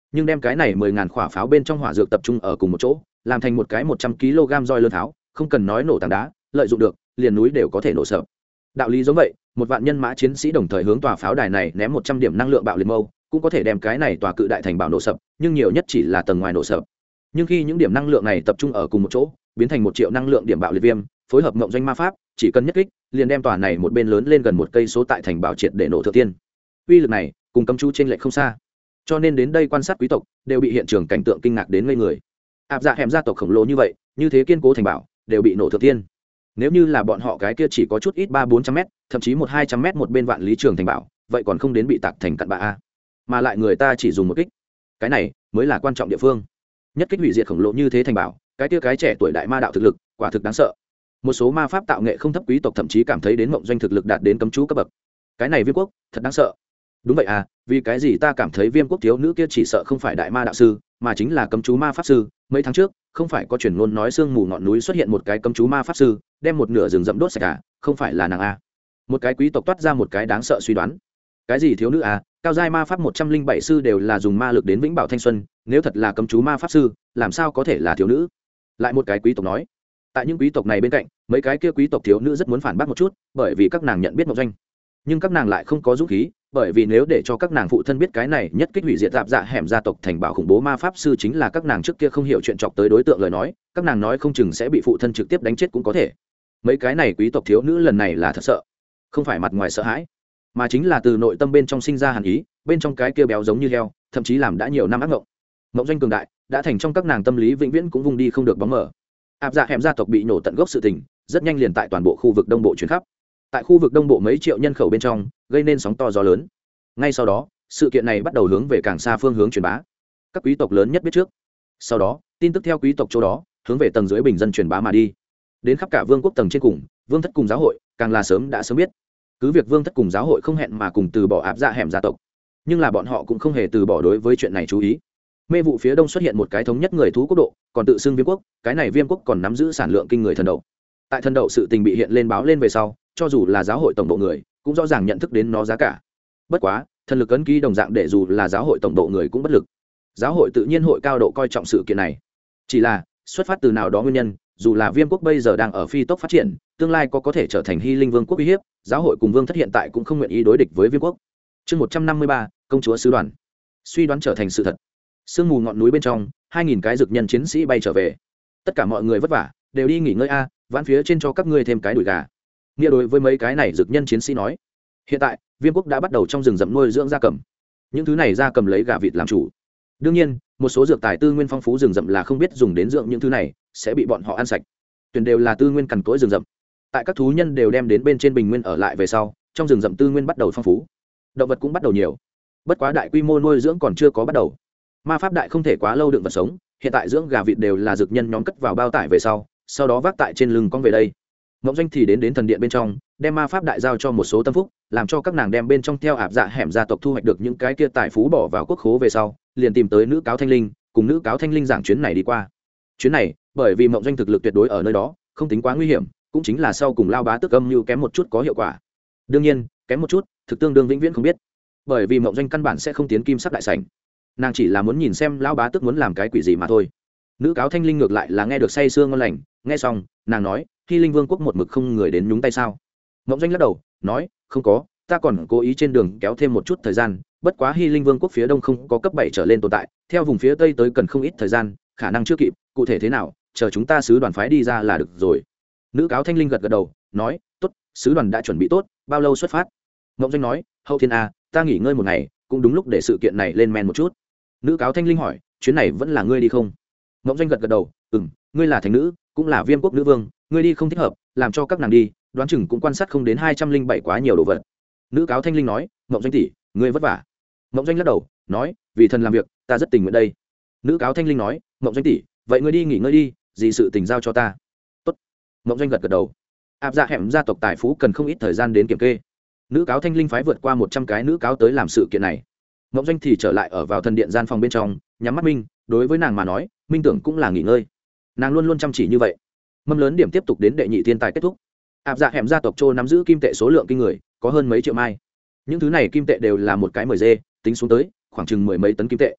nhưng đem cái này 10.000 quả pháo bên trong hỏa dược tập trung ở cùng một chỗ, làm thành một cái 100 kg roi lớn pháo, không cần nói nổ tảng đá, lợi dụng được liền núi đều có thể nổ sập. Đạo lý giống vậy, một vạn nhân mã chiến sĩ đồng thời hướng tòa pháo đài này ném 100 điểm năng lượng bạo liệt mâu, cũng có thể đem cái này tòa cự đại thành bảo nổ sập, nhưng nhiều nhất chỉ là tầng ngoài nổ sập. Nhưng khi những điểm năng lượng này tập trung ở cùng một chỗ, biến thành 1 triệu năng lượng điểm bạo liệt viêm, phối hợp mộng doanh ma pháp, chỉ cần nhất kích, liền đem tòa này một bên lớn lên gần 1 cây số tại thành bảo triệt để nổ thượng tiên. Uy lực này, cùng cấm chú trên lệch không xa. Cho nên đến đây quan sát quý tộc, đều bị hiện trường cảnh tượng kinh ngạc đến ngây người. Áp dạ hẻm gia tộc khổng lồ như vậy, như thế kiên cố thành bảo, đều bị nổ thượng tiên. Nếu như là bọn họ cái kia chỉ có chút ít 300-400 mét, thậm chí 100-200 mét một bên vạn lý trường thành bảo, vậy còn không đến bị tạc thành cặn bã a. Mà lại người ta chỉ dùng một kích. Cái này mới là quan trọng địa phương. Nhất kích hủy diệt khổng lồ như thế thành bảo, cái kia cái trẻ tuổi đại ma đạo thực lực, quả thực đáng sợ. Một số ma pháp tạo nghệ không thấp quý tộc thậm chí cảm thấy đến mộng doanh thực lực đạt đến cấm chú cấp bậc. Cái này Viêm quốc, thật đáng sợ. Đúng vậy à, vì cái gì ta cảm thấy Viêm quốc thiếu nữ kia chỉ sợ không phải đại ma đạo sư, mà chính là cấm chú ma pháp sư. Mấy tháng trước, không phải có truyền ngôn nói sương mù ngọn núi xuất hiện một cái cấm chú ma pháp sư, đem một nửa rừng rậm đốt sạch à, không phải là nàng à. Một cái quý tộc toát ra một cái đáng sợ suy đoán. Cái gì thiếu nữ à, cao giai ma pháp 107 sư đều là dùng ma lực đến vĩnh bảo thanh xuân, nếu thật là cấm chú ma pháp sư, làm sao có thể là thiếu nữ? Lại một cái quý tộc nói. Tại những quý tộc này bên cạnh, mấy cái kia quý tộc thiếu nữ rất muốn phản bác một chút, bởi vì các nàng nhận biết mộng doanh, nhưng các nàng lại không có dũng khí, bởi vì nếu để cho các nàng phụ thân biết cái này nhất kích hủy diệt dạp dạ hẻm gia tộc thành bảo khủng bố ma pháp sư chính là các nàng trước kia không hiểu chuyện chọc tới đối tượng lời nói, các nàng nói không chừng sẽ bị phụ thân trực tiếp đánh chết cũng có thể. Mấy cái này quý tộc thiếu nữ lần này là thật sợ, không phải mặt ngoài sợ hãi, mà chính là từ nội tâm bên trong sinh ra hàn ý, bên trong cái kia béo giống như heo, thậm chí làm đã nhiều năm ác mộng. Mộng doanh cường đại đã thành trong các nàng tâm lý vĩnh viễn cũng vùng đi không được bóng mờ. Áp dạ hẻm gia tộc bị nổ tận gốc sự tình rất nhanh liền tại toàn bộ khu vực đông bộ chuyển khắp, tại khu vực đông bộ mấy triệu nhân khẩu bên trong gây nên sóng to gió lớn. Ngay sau đó sự kiện này bắt đầu hướng về càng xa phương hướng truyền bá, các quý tộc lớn nhất biết trước, sau đó tin tức theo quý tộc chỗ đó hướng về tầng dưới bình dân truyền bá mà đi, đến khắp cả vương quốc tầng trên cùng. Vương thất cùng giáo hội càng là sớm đã sớm biết, cứ việc vương thất cùng giáo hội không hẹn mà cùng từ bỏ áp dạ hẻm gia tộc, nhưng là bọn họ cũng không hề từ bỏ đối với chuyện này chú ý. Mê vụ phía đông xuất hiện một cái thống nhất người thú quốc độ, còn tự xưng Viêm quốc, cái này Viêm quốc còn nắm giữ sản lượng kinh người thần đậu. Tại thần đậu sự tình bị hiện lên báo lên về sau, cho dù là giáo hội tổng bộ người cũng rõ ràng nhận thức đến nó giá cả. Bất quá thần lực ấn ký đồng dạng để dù là giáo hội tổng bộ người cũng bất lực. Giáo hội tự nhiên hội cao độ coi trọng sự kiện này, chỉ là xuất phát từ nào đó nguyên nhân, dù là Viêm quốc bây giờ đang ở phi tốc phát triển, tương lai có thể trở thành Hy Linh Vương quốc uy hiếp, giáo hội cùng vương thất hiện tại cũng không nguyện ý đối địch với Viêm quốc. Chương 153, công chúa sứ đoàn. Suy đoán trở thành sự thật. Sương mù ngọn núi bên trong, 2000 cái dực nhân chiến sĩ bay trở về. Tất cả mọi người vất vả, đều đi nghỉ ngơi a, vãn phía trên cho các ngươi thêm cái đùi gà. Nghĩa đối với mấy cái này dực nhân chiến sĩ nói, hiện tại Viêm quốc đã bắt đầu trong rừng rậm nuôi dưỡng gia cầm. Những thứ này gia cầm lấy gà vịt làm chủ. Đương nhiên, một số dược tài tư nguyên phong phú rừng rậm là không biết dùng đến dưỡng những thứ này, sẽ bị bọn họ ăn sạch. Tuyển đều là tư nguyên cằn cỗi rừng rậm. Tại các thú nhân đều đem đến bên trên bình nguyên ở lại về sau, trong rừng rậm tư nguyên bắt đầu phong phú, động vật cũng bắt đầu nhiều. Bất quá đại quy mô nuôi dưỡng còn chưa có bắt đầu. Ma pháp đại không thể quá lâu đựng vật sống, hiện tại dưỡng gà vịt đều là dược nhân nhóm cất vào bao tải về sau đó vác tại trên lưng con về đây. Mộng doanh thì đến thần điện bên trong, đem ma pháp đại giao cho một số tâm phúc, làm cho các nàng đem bên trong theo áp dạ hẻm gia tộc thu hoạch được những cái kia tài phú bỏ vào quốc khố về sau, liền tìm tới nữ cáo thanh linh, cùng nữ cáo thanh linh giảng chuyến này đi qua. Chuyến này, bởi vì mộng doanh thực lực tuyệt đối ở nơi đó, không tính quá nguy hiểm, cũng chính là sau cùng lao bá tức âm như kém một chút có hiệu quả. Đương nhiên, kém một chút, thực tương đương vĩnh viễn không biết, bởi vì mộng doanh căn bản sẽ không tiến kim sắc đại sảnh. Nàng chỉ là muốn nhìn xem lão bá tức muốn làm cái quỷ gì mà thôi. Nữ cáo thanh linh ngược lại là nghe được say sưa ngon lành, nghe xong nàng nói, Hy Linh Vương quốc một mực không người đến nhúng tay sao? Mộng doanh lắc đầu nói, không có, ta còn cố ý trên đường kéo thêm một chút thời gian, bất quá Hy Linh Vương quốc phía đông không có cấp 7 trở lên tồn tại, theo vùng phía tây tới cần không ít thời gian, khả năng chưa kịp, cụ thể thế nào chờ chúng ta sứ đoàn phái đi ra là được rồi. Nữ cáo thanh linh gật gật đầu nói, tốt, sứ đoàn đã chuẩn bị tốt, bao lâu xuất phát? Mộng doanh nói, hậu thiên a, ta nghỉ ngơi một ngày, cũng đúng lúc để sự kiện này lên men một chút. Nữ cáo thanh linh hỏi, chuyến này vẫn là ngươi đi không? Mộng doanh gật gật đầu, ngươi là thành nữ, cũng là Viêm quốc nữ vương, ngươi đi không thích hợp, làm cho các nàng đi, đoán chừng cũng quan sát không đến 207 quá nhiều đồ vật. Nữ cáo thanh linh nói, mộng doanh tỷ, ngươi vất vả. Mộng doanh lắc đầu nói, vì thần làm việc, ta rất tình nguyện đây. Nữ cáo thanh linh nói, mộng doanh tỷ, vậy ngươi đi nghỉ ngơi đi, gì sự tình giao cho ta. Tốt. Mộng doanh gật gật đầu. Áp dạ hẻm gia tộc tài phú cần không ít thời gian đến kiểm kê. Nữ cáo thanh linh phái vượt qua 100 cái nữ cáo tới làm sự kiện này. Mộng doanh thì trở lại ở vào thần điện gian phòng bên trong, nhắm mắt minh, đối với nàng mà nói, minh tưởng cũng là nghỉ ngơi. Nàng luôn luôn chăm chỉ như vậy. Mâm lớn điểm tiếp tục đến đệ nhị thiên tài kết thúc. Áp dạ hẻm gia tộc châu nắm giữ kim tệ số lượng kinh người, có hơn mấy triệu mai. Những thứ này kim tệ đều là một cái 10 dê, tính xuống tới khoảng chừng 10 mấy tấn kim tệ.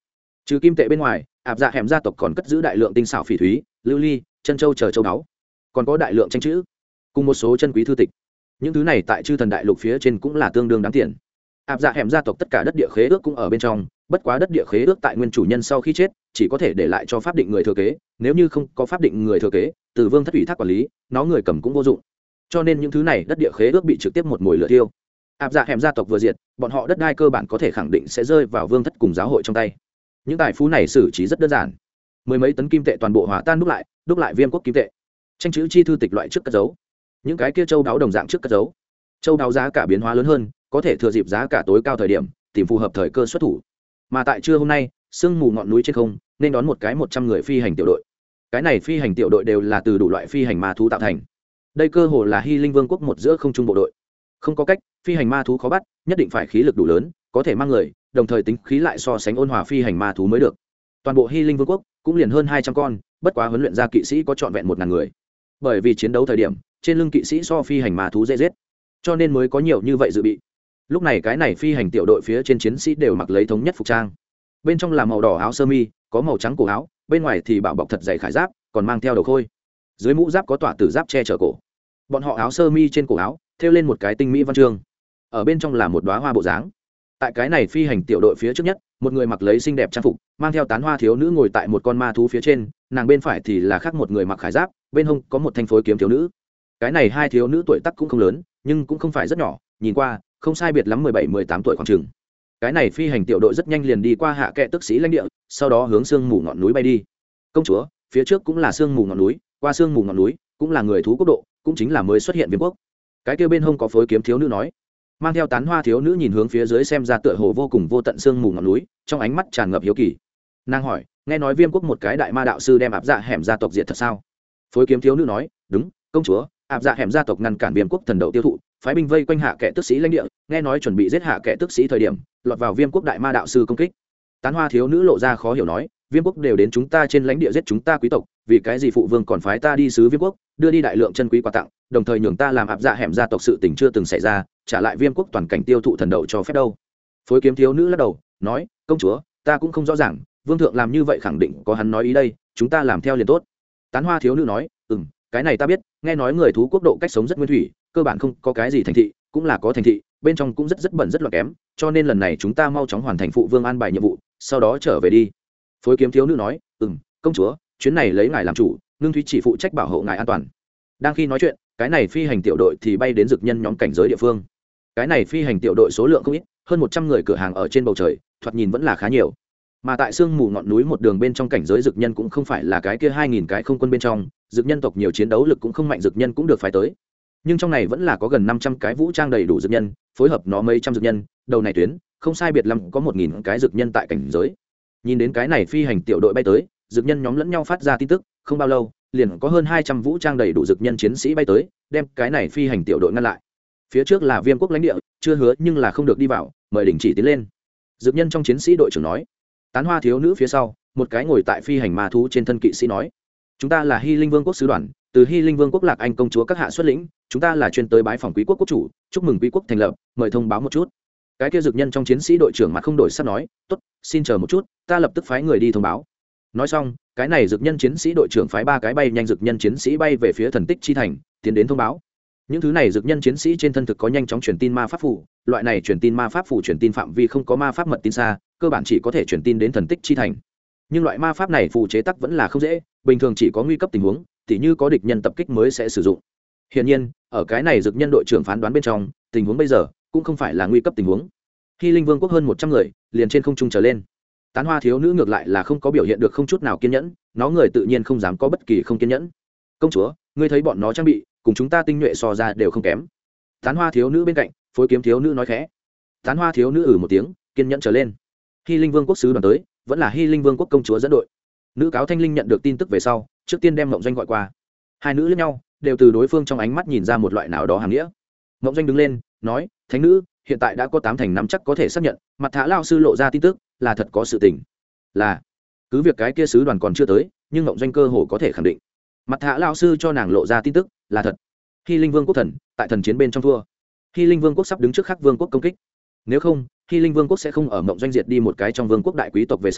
Trừ kim tệ bên ngoài, áp dạ hẻm gia tộc còn cất giữ đại lượng tinh xảo phỉ thúy, lưu ly, chân châu chờ châu báu, còn có đại lượng tranh chữ cùng một số chân quý thư tịch. Những thứ này tại chư thần đại lục phía trên cũng là tương đương đáng tiền. Áp dạ hẻm gia tộc tất cả đất địa khế ước cũng ở bên trong, bất quá đất địa khế ước tại nguyên chủ nhân sau khi chết chỉ có thể để lại cho pháp định người thừa kế, nếu như không có pháp định người thừa kế, từ vương thất ủy thác quản lý, nó người cầm cũng vô dụng. Cho nên những thứ này đất địa khế ước bị trực tiếp một mồi lửa tiêu. Áp dạ hẻm gia tộc vừa diệt, bọn họ đất đai cơ bản có thể khẳng định sẽ rơi vào vương thất cùng giáo hội trong tay. Những tài phú này xử trí rất đơn giản, mười mấy tấn kim tệ toàn bộ hòa tan đúc lại viêm quốc kim tệ, tranh chữ chi thư tịch loại trước cất giấu, những cái kia châu đáo đồng dạng trước cất giấu. Châu đáo giá cả biến hóa lớn hơn, có thể thừa dịp giá cả tối cao thời điểm tìm phù hợp thời cơ xuất thủ. Mà tại trưa hôm nay, sương mù ngọn núi trên không nên đón một cái 100 người phi hành tiểu đội. Cái này phi hành tiểu đội đều là từ đủ loại phi hành ma thú tạo thành. Đây cơ hồ là Hy Linh Vương quốc một giữa không trung bộ đội. Không có cách, phi hành ma thú khó bắt, nhất định phải khí lực đủ lớn, có thể mang người, đồng thời tính khí lại so sánh ôn hòa phi hành ma thú mới được. Toàn bộ Hy Linh Vương quốc cũng liền hơn 200 con, bất quá huấn luyện ra kỵ sĩ có trọn vẹn 1000 người. Bởi vì chiến đấu thời điểm, trên lưng kỵ sĩ so phi hành ma thú dễ giết, cho nên mới có nhiều như vậy dự bị. Lúc này cái này phi hành tiểu đội phía trên chiến sĩ đều mặc lấy thống nhất phục trang, bên trong là màu đỏ áo sơ mi, có màu trắng cổ áo, bên ngoài thì bảo bọc thật dày khải giáp, còn mang theo đầu khôi, dưới mũ giáp có tỏa tử giáp che chở cổ. Bọn họ áo sơ mi trên cổ áo thêu lên một cái tinh mỹ văn chương, ở bên trong là một đóa hoa bộ dáng. Tại cái này phi hành tiểu đội phía trước nhất, một người mặc lấy xinh đẹp trang phục, mang theo tán hoa thiếu nữ ngồi tại một con ma thú phía trên, nàng bên phải thì là khác một người mặc khải giáp, bên hông có một thanh phối kiếm thiếu nữ. Cái này hai thiếu nữ tuổi tác cũng không lớn, nhưng cũng không phải rất nhỏ, nhìn qua không sai biệt lắm 17-18 tuổi khoảng chừng. Cái này phi hành tiểu đội rất nhanh liền đi qua hạ kệ tức sĩ lãnh địa, sau đó hướng sương mù ngọn núi bay đi. Công chúa, phía trước cũng là sương mù ngọn núi, qua sương mù ngọn núi cũng là người thú quốc độ, cũng chính là mới xuất hiện viêm quốc. Cái kia bên hông có phối kiếm thiếu nữ nói. Mang theo tán hoa thiếu nữ nhìn hướng phía dưới xem ra tựa hồ vô cùng vô tận sương mù ngọn núi, trong ánh mắt tràn ngập hiếu kỳ. Nàng hỏi, nghe nói viêm quốc một cái đại ma đạo sư đem áp dạ hẻm gia tộc diệt thật sao? Phối kiếm thiếu nữ nói, đúng, công chúa, áp dạ hẻm gia tộc ngăn cản viêm quốc thần đậu tiêu thụ, phái binh vây quanh hạ kệ tức sĩ lãnh địa, nghe nói chuẩn bị giết hạ kệ tức sĩ thời điểm lọt vào viêm quốc đại ma đạo sư công kích. Tán hoa thiếu nữ lộ ra khó hiểu nói, viêm quốc đều đến chúng ta trên lãnh địa giết chúng ta quý tộc, vì cái gì phụ vương còn phái ta đi sứ viêm quốc, đưa đi đại lượng chân quý quà tặng, đồng thời nhường ta làm áp dạ hẻm gia tộc sự tình chưa từng xảy ra, trả lại viêm quốc toàn cảnh tiêu thụ thần đậu cho phép đâu? Phối kiếm thiếu nữ lắc đầu nói, công chúa, ta cũng không rõ ràng, vương thượng làm như vậy khẳng định có hắn nói ý đây, chúng ta làm theo liền tốt. Tán hoa thiếu nữ nói, cái này ta biết, nghe nói người thú quốc độ cách sống rất nguyên thủy, cơ bản không có cái gì thành thị, cũng là có thành thị, bên trong cũng rất bẩn rất loạn kém, cho nên lần này chúng ta mau chóng hoàn thành phụ vương an bài nhiệm vụ, sau đó trở về đi. Phối kiếm thiếu nữ nói, công chúa, chuyến này lấy ngài làm chủ, ngưng thúy chỉ phụ trách bảo hộ ngài an toàn. Đang khi nói chuyện, cái này phi hành tiểu đội thì bay đến dực nhân nhóm cảnh giới địa phương. Cái này phi hành tiểu đội số lượng không ít, hơn 100 người cửa hàng ở trên bầu trời, thoạt nhìn vẫn là khá nhiều. Mà tại sương mù ngọn núi một đường bên trong cảnh giới dực nhân cũng không phải là cái kia 2000 cái không quân bên trong, dực nhân tộc nhiều chiến đấu lực cũng không mạnh, dực nhân cũng được phái tới. Nhưng trong này vẫn là có gần 500 cái vũ trang đầy đủ dực nhân, phối hợp nó mấy trăm dực nhân, đầu này tuyến, không sai biệt lắm có 1000 cái dực nhân tại cảnh giới. Nhìn đến cái này phi hành tiểu đội bay tới, dực nhân nhóm lẫn nhau phát ra tin tức, không bao lâu, liền có hơn 200 vũ trang đầy đủ dực nhân chiến sĩ bay tới, đem cái này phi hành tiểu đội ngăn lại. Phía trước là viêm quốc lãnh địa, chưa hứa nhưng là không được đi vào, mời đình chỉ tiến lên. Dực nhân trong chiến sĩ đội trưởng nói. Tán hoa thiếu nữ phía sau, một cái ngồi tại phi hành ma thú trên thân kỵ sĩ nói, chúng ta là Hy Linh Vương quốc sứ đoàn, từ Hy Linh Vương quốc Lạc Anh công chúa các hạ xuất lĩnh, chúng ta là chuyên tới bái phòng quý quốc quốc chủ, chúc mừng quý quốc thành lập, mời thông báo một chút. Cái kia dực nhân trong chiến sĩ đội trưởng mặt không đổi sắc nói, tốt, xin chờ một chút, ta lập tức phái người đi thông báo. Nói xong, cái này dực nhân chiến sĩ đội trưởng phái 3 cái bay nhanh dực nhân chiến sĩ bay về phía thần tích chi thành, tiến đến thông báo. Những thứ này dực nhân chiến sĩ trên thân thực có nhanh chóng truyền tin ma pháp phù, loại này truyền tin ma pháp phù truyền tin phạm vi không có ma pháp mật tin xa, cơ bản chỉ có thể truyền tin đến thần tích chi thành. Nhưng loại ma pháp này phù chế tác vẫn là không dễ, bình thường chỉ có nguy cấp tình huống, tỉ như có địch nhân tập kích mới sẽ sử dụng. Hiển nhiên, ở cái này dực nhân đội trưởng phán đoán bên trong, tình huống bây giờ cũng không phải là nguy cấp tình huống. Hy Linh Vương quốc hơn 100 người, liền trên không trung trở lên. Tán hoa thiếu nữ ngược lại là không có biểu hiện được không chút nào kiên nhẫn, nó người tự nhiên không dám có bất kỳ không kiên nhẫn. Công chúa, ngươi thấy bọn nó trang bị cùng chúng ta tinh nhuệ so ra đều không kém. Tán hoa thiếu nữ bên cạnh, phối kiếm thiếu nữ nói khẽ. Tán hoa thiếu nữ một tiếng, kiên nhẫn trở lên. Hy Linh Vương quốc sứ đoàn tới, vẫn là Hy Linh Vương quốc công chúa dẫn đội. Nữ cáo Thanh Linh nhận được tin tức về sau, trước tiên đem Mộng Doanh gọi qua. Hai nữ liếc nhau, đều từ đối phương trong ánh mắt nhìn ra một loại nào đó hàm nghĩa. Mộng Doanh đứng lên, nói, thánh nữ, hiện tại đã có 8 thành 5 chắc có thể xác nhận, Mặt Thả Lão sư lộ ra tin tức, là thật có sự tình. Là, cứ việc cái kia sứ đoàn còn chưa tới, nhưng Mộng Doanh cơ hồ có thể khẳng định. Mặt Thả Lão sư cho nàng lộ ra tin tức, là thật. Hy Linh Vương quốc thần, tại thần chiến bên trong thua. Hy Linh Vương quốc sắp đứng trước Khắc Vương quốc công kích. Nếu không, Hy Linh Vương quốc sẽ không ở Mộng Doanh diệt đi một cái trong vương quốc đại quý tộc về sau,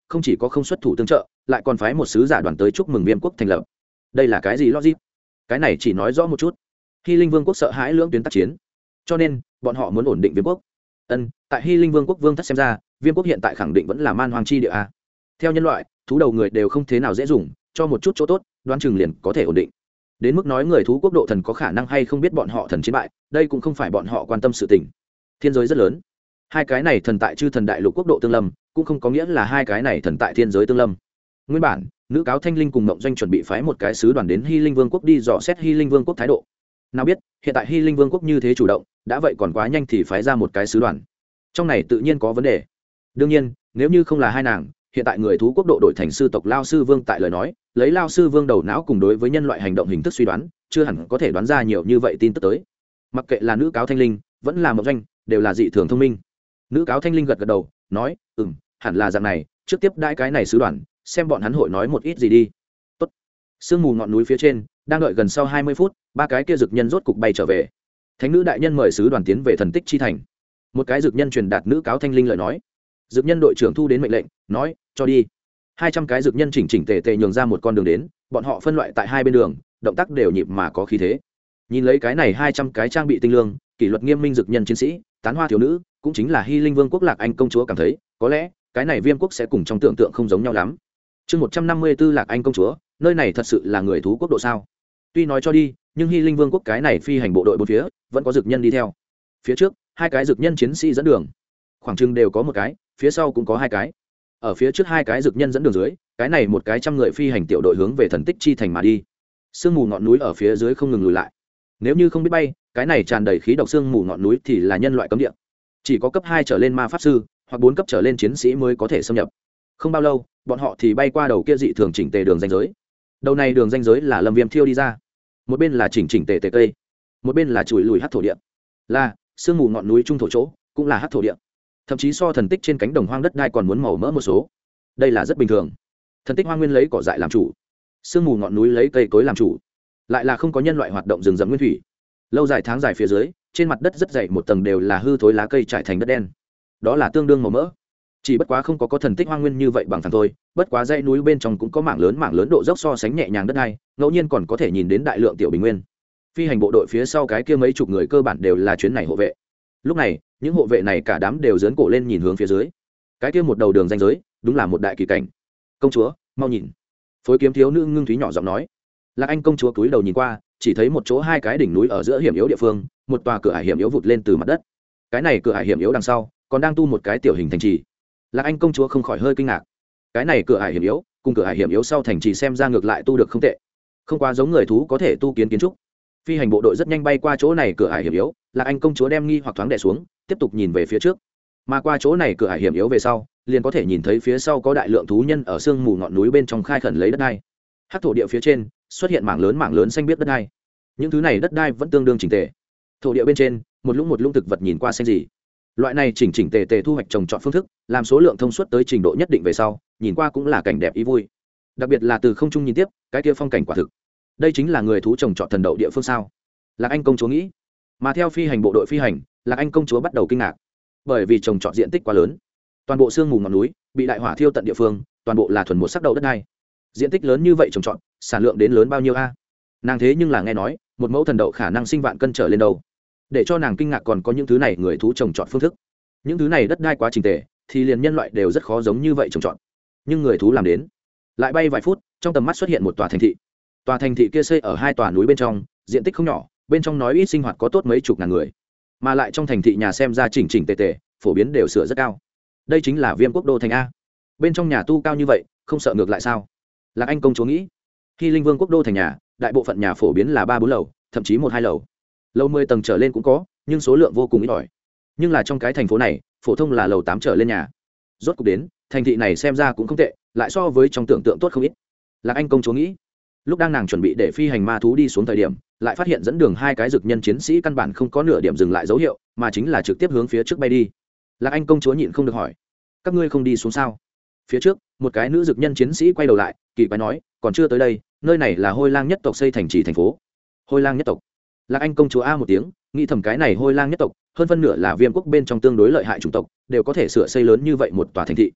không chỉ có không xuất thủ tương trợ, lại còn phái một sứ giả đoàn tới chúc mừng Viêm quốc thành lập. Đây là cái gì logic? Cái này chỉ nói rõ một chút, Hy Linh Vương quốc sợ hãi lưỡng tuyến tác chiến, cho nên bọn họ muốn ổn định Viêm quốc. Tại Hy Linh Vương quốc vương thất xem ra, Viêm quốc hiện tại khẳng định vẫn là man hoàng chi địa a. Theo nhân loại, thú đầu người đều không thế nào dễ dùng, cho một chút chỗ tốt, đoán chừng liền có thể ổn định. Đến mức nói người thú quốc độ thần có khả năng hay không biết bọn họ thần chiến bại, đây cũng không phải bọn họ quan tâm sự tình. Thiên giới rất lớn, hai cái này thần tại chư thần đại lục quốc độ tương lâm, cũng không có nghĩa là hai cái này thần tại thiên giới tương lâm. Nguyên bản, nữ cáo Thanh Linh cùng Mộng Doanh chuẩn bị phái một cái sứ đoàn đến Hy Linh Vương quốc đi dò xét Hy Linh Vương quốc thái độ. Nào biết, hiện tại Hy Linh Vương quốc như thế chủ động, đã vậy còn quá nhanh thì phái ra một cái sứ đoàn. Trong này tự nhiên có vấn đề. Đương nhiên, nếu như không là hai nàng, hiện tại người thú quốc độ đổi thành sư tộc Lao sư Vương tại lời nói, lấy Lao sư Vương đầu não cùng đối với nhân loại hành động hình thức suy đoán, chưa hẳn có thể đoán ra nhiều như vậy tin tức tới. Mặc kệ là nữ cáo Thanh Linh, vẫn là Mộng Doanh, đều là dị thường thông minh. Nữ cáo Thanh Linh gật gật đầu, nói, hẳn là dạng này, trước tiếp đãi cái này sứ đoàn, xem bọn hắn hội nói một ít gì đi. Tốt. Sương mù ngọn núi phía trên, đang đợi gần sau 20 phút, ba cái kia dực nhân rốt cục bay trở về. Thánh nữ đại nhân mời sứ đoàn tiến về thần tích chi thành. Một cái dực nhân truyền đạt nữ cáo Thanh Linh lời nói. Dực nhân đội trưởng thu đến mệnh lệnh, nói, cho đi. 200 cái dực nhân chỉnh chỉnh tề tề nhường ra một con đường đến, bọn họ phân loại tại hai bên đường, động tác đều nhịp mà có khí thế. Nhìn lấy cái này 200 cái trang bị tinh lương, kỷ luật nghiêm minh dực nhân chiến sĩ, tán hoa thiếu nữ, cũng chính là Hy Linh Vương quốc Lạc Anh công chúa cảm thấy, có lẽ cái này Viêm quốc sẽ cùng trong tưởng tượng không giống nhau lắm. Chương 154 Lạc Anh công chúa, nơi này thật sự là người thú quốc độ sao? Tuy nói cho đi, nhưng Hy Linh Vương quốc cái này phi hành bộ đội bốn phía, vẫn có dực nhân đi theo. Phía trước, hai cái dực nhân chiến sĩ dẫn đường, khoảng chừng đều có một cái, phía sau cũng có hai cái. Ở phía trước hai cái dực nhân dẫn đường dưới, cái này một cái trăm người phi hành tiểu đội hướng về thần tích chi thành mà đi. Sương mù ngọn núi ở phía dưới không ngừng lùi lại. Nếu như không biết bay, cái này tràn đầy khí độc sương mù ngọn núi thì là nhân loại cấm địa. Chỉ có cấp 2 trở lên ma pháp sư, hoặc 4 cấp trở lên chiến sĩ mới có thể xâm nhập. Không bao lâu, bọn họ thì bay qua đầu kia dị thường chỉnh tề đường ranh giới. Đầu này đường ranh giới là Lâm Viêm thiêu đi ra. Một bên là chỉnh chỉnh tề tề cây, một bên là chùi lùi hắc thổ địa. Là sương mù ngọn núi trung thổ chỗ, cũng là hắc thổ địa. Thậm chí so thần tích trên cánh đồng hoang đất đai còn muốn màu mỡ một số. Đây là rất bình thường. Thần tích hoang nguyên lấy cỏ dại làm chủ, sương mù ngọn núi lấy cây cối làm chủ, lại là không có nhân loại hoạt động rừng rậm nguyên thủy. Lâu dài tháng dài phía dưới, trên mặt đất rất dày một tầng đều là hư thối lá cây trải thành đất đen. Đó là tương đương màu mỡ. Chỉ bất quá không có thần tích hoang nguyên như vậy bằng thẳng thôi, bất quá dãy núi bên trong cũng có mảng lớn độ dốc so sánh nhẹ nhàng đất đai, ngẫu nhiên còn có thể nhìn đến đại lượng tiểu bình nguyên. Phi hành bộ đội phía sau cái kia mấy chục người cơ bản đều là chuyến này hộ vệ. Lúc này, những hộ vệ này cả đám đều giương cổ lên nhìn hướng phía dưới. Cái kia một đầu đường ranh giới, đúng là một đại kỳ cảnh. Công chúa, mau nhìn. Phối kiếm thiếu nữ ngưng thúy nhỏ giọng nói. Lạc Anh công chúa cúi đầu nhìn qua, chỉ thấy một chỗ hai cái đỉnh núi ở giữa hiểm yếu địa phương, một tòa cửa ải hiểm yếu vụt lên từ mặt đất. Cái này cửa ải hiểm yếu đằng sau, còn đang tu một cái tiểu hình thành trì. Lạc Anh công chúa không khỏi hơi kinh ngạc. Cái này cửa ải hiểm yếu, cùng cửa ải hiểm yếu sau thành trì xem ra ngược lại tu được không tệ. Không quá giống người thú có thể tu kiến kiến trúc. Phi hành bộ đội rất nhanh bay qua chỗ này cửa ải hiểm yếu, Lạc Anh công chúa đem nghi hoặc thoáng đè xuống, tiếp tục nhìn về phía trước. Mà qua chỗ này cửa ải hiểm yếu về sau, liền có thể nhìn thấy phía sau có đại lượng thú nhân ở sương mù ngọn núi bên trong khai khẩn lấy đất đai. Hắc thổ địa phía trên xuất hiện mảng lớn xanh biếc đất đai. Những thứ này đất đai vẫn tương đương chỉnh tề. Thổ địa bên trên, một lũng thực vật nhìn qua xanh gì. Loại này chỉnh tề thu hoạch trồng trọt phương thức, làm số lượng thông suốt tới trình độ nhất định về sau, nhìn qua cũng là cảnh đẹp ý vui. Đặc biệt là từ không trung nhìn tiếp, cái kia phong cảnh quả thực. Đây chính là người thú trồng trọt thần đậu địa phương sao? Lạc Anh công chúa nghĩ. Mà theo phi hành bộ đội phi hành, Lạc Anh công chúa bắt đầu kinh ngạc. Bởi vì trồng trọt diện tích quá lớn, toàn bộ sương mù ngọn núi bị đại hỏa thiêu tận địa phương, toàn bộ là thuần một sắc đậu đất đai. Diện tích lớn như vậy trồng trọt, sản lượng đến lớn bao nhiêu a? Nàng thế nhưng là nghe nói, một mẫu thần đậu khả năng sinh vạn cân trở lên đâu. Để cho nàng kinh ngạc còn có những thứ này người thú trồng trọt phương thức. Những thứ này đất đai quá trình tề, thì liền nhân loại đều rất khó giống như vậy trồng trọt. Nhưng người thú làm đến. Lại bay vài phút, trong tầm mắt xuất hiện một tòa thành thị. Tòa thành thị kia xây ở hai tòa núi bên trong, diện tích không nhỏ, bên trong nói ít sinh hoạt có tốt mấy chục ngàn người. Mà lại trong thành thị nhà xem ra chỉnh tề tề, phổ biến đều sửa rất cao. Đây chính là Viêm quốc đô thành a. Bên trong nhà tu cao như vậy, không sợ ngược lại sao? Lạc Anh công chúa nghĩ. Khi Linh Vương quốc đô thành nhà, đại bộ phận nhà phổ biến là 3-4 lầu, thậm chí 1-2 lầu. Lầu 10 tầng trở lên cũng có, nhưng số lượng vô cùng ít ỏi. Nhưng là trong cái thành phố này, phổ thông là lầu 8 trở lên nhà. Rốt cục đến, thành thị này xem ra cũng không tệ, lại so với trong tưởng tượng tốt không ít. Lạc Anh công chúa nghĩ. Lúc đang nàng chuẩn bị để phi hành ma thú đi xuống thời điểm, lại phát hiện dẫn đường hai cái dực nhân chiến sĩ căn bản không có nửa điểm dừng lại dấu hiệu, mà chính là trực tiếp hướng phía trước bay đi. Lạc Anh công chúa nhịn không được hỏi: các ngươi không đi xuống sao? Phía trước, một cái nữ dực nhân chiến sĩ quay đầu lại, kỳ quái nói: còn chưa tới đây, nơi này là Hôi Lang nhất tộc xây thành trì thành phố. Hôi Lang nhất tộc. Lạc Anh công chúa a một tiếng, nghĩ thầm cái này Hôi Lang nhất tộc, hơn phân nửa là Viêm quốc bên trong tương đối lợi hại chủng tộc, đều có thể sửa xây lớn như vậy một tòa thành thị.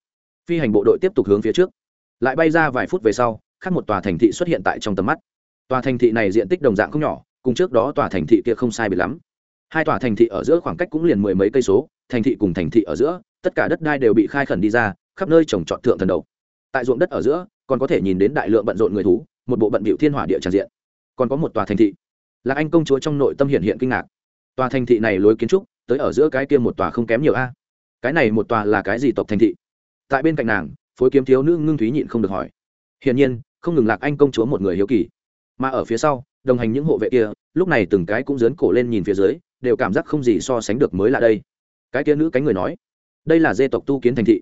phi hành bộ đội tiếp tục hướng phía trước, lại bay ra vài phút về sau, khác một tòa thành thị xuất hiện tại trong tầm mắt. Tòa thành thị này diện tích đồng dạng không nhỏ, cùng trước đó tòa thành thị kia không sai biệt lắm. Hai tòa thành thị ở giữa khoảng cách cũng liền mười mấy cây số, thành thị cùng thành thị ở giữa tất cả đất đai đều bị khai khẩn đi ra, khắp nơi trồng trọt thượng thần đầu. Tại ruộng đất ở giữa còn có thể nhìn đến đại lượng bận rộn người thú, một bộ bận bịu thiên hỏa địa tràn diện. Còn có một tòa thành thị. Lạc Anh công chúa trong nội tâm hiện hiện kinh ngạc. Tòa thành thị này lối kiến trúc tới ở giữa cái kia một tòa không kém nhiều a. Cái này một tòa là cái gì tộc thành thị? Tại bên cạnh nàng, phối kiếm thiếu nữ Ngưng Thúy nhịn không được hỏi. Hiển nhiên, không ngừng Lạc Anh công chúa một người hiếu kỳ, mà ở phía sau, đồng hành những hộ vệ kia, lúc này từng cái cũng giớn cổ lên nhìn phía dưới, đều cảm giác không gì so sánh được mới lạ đây. Cái kia nữ cánh người nói, đây là dê tộc tu kiến thành thị.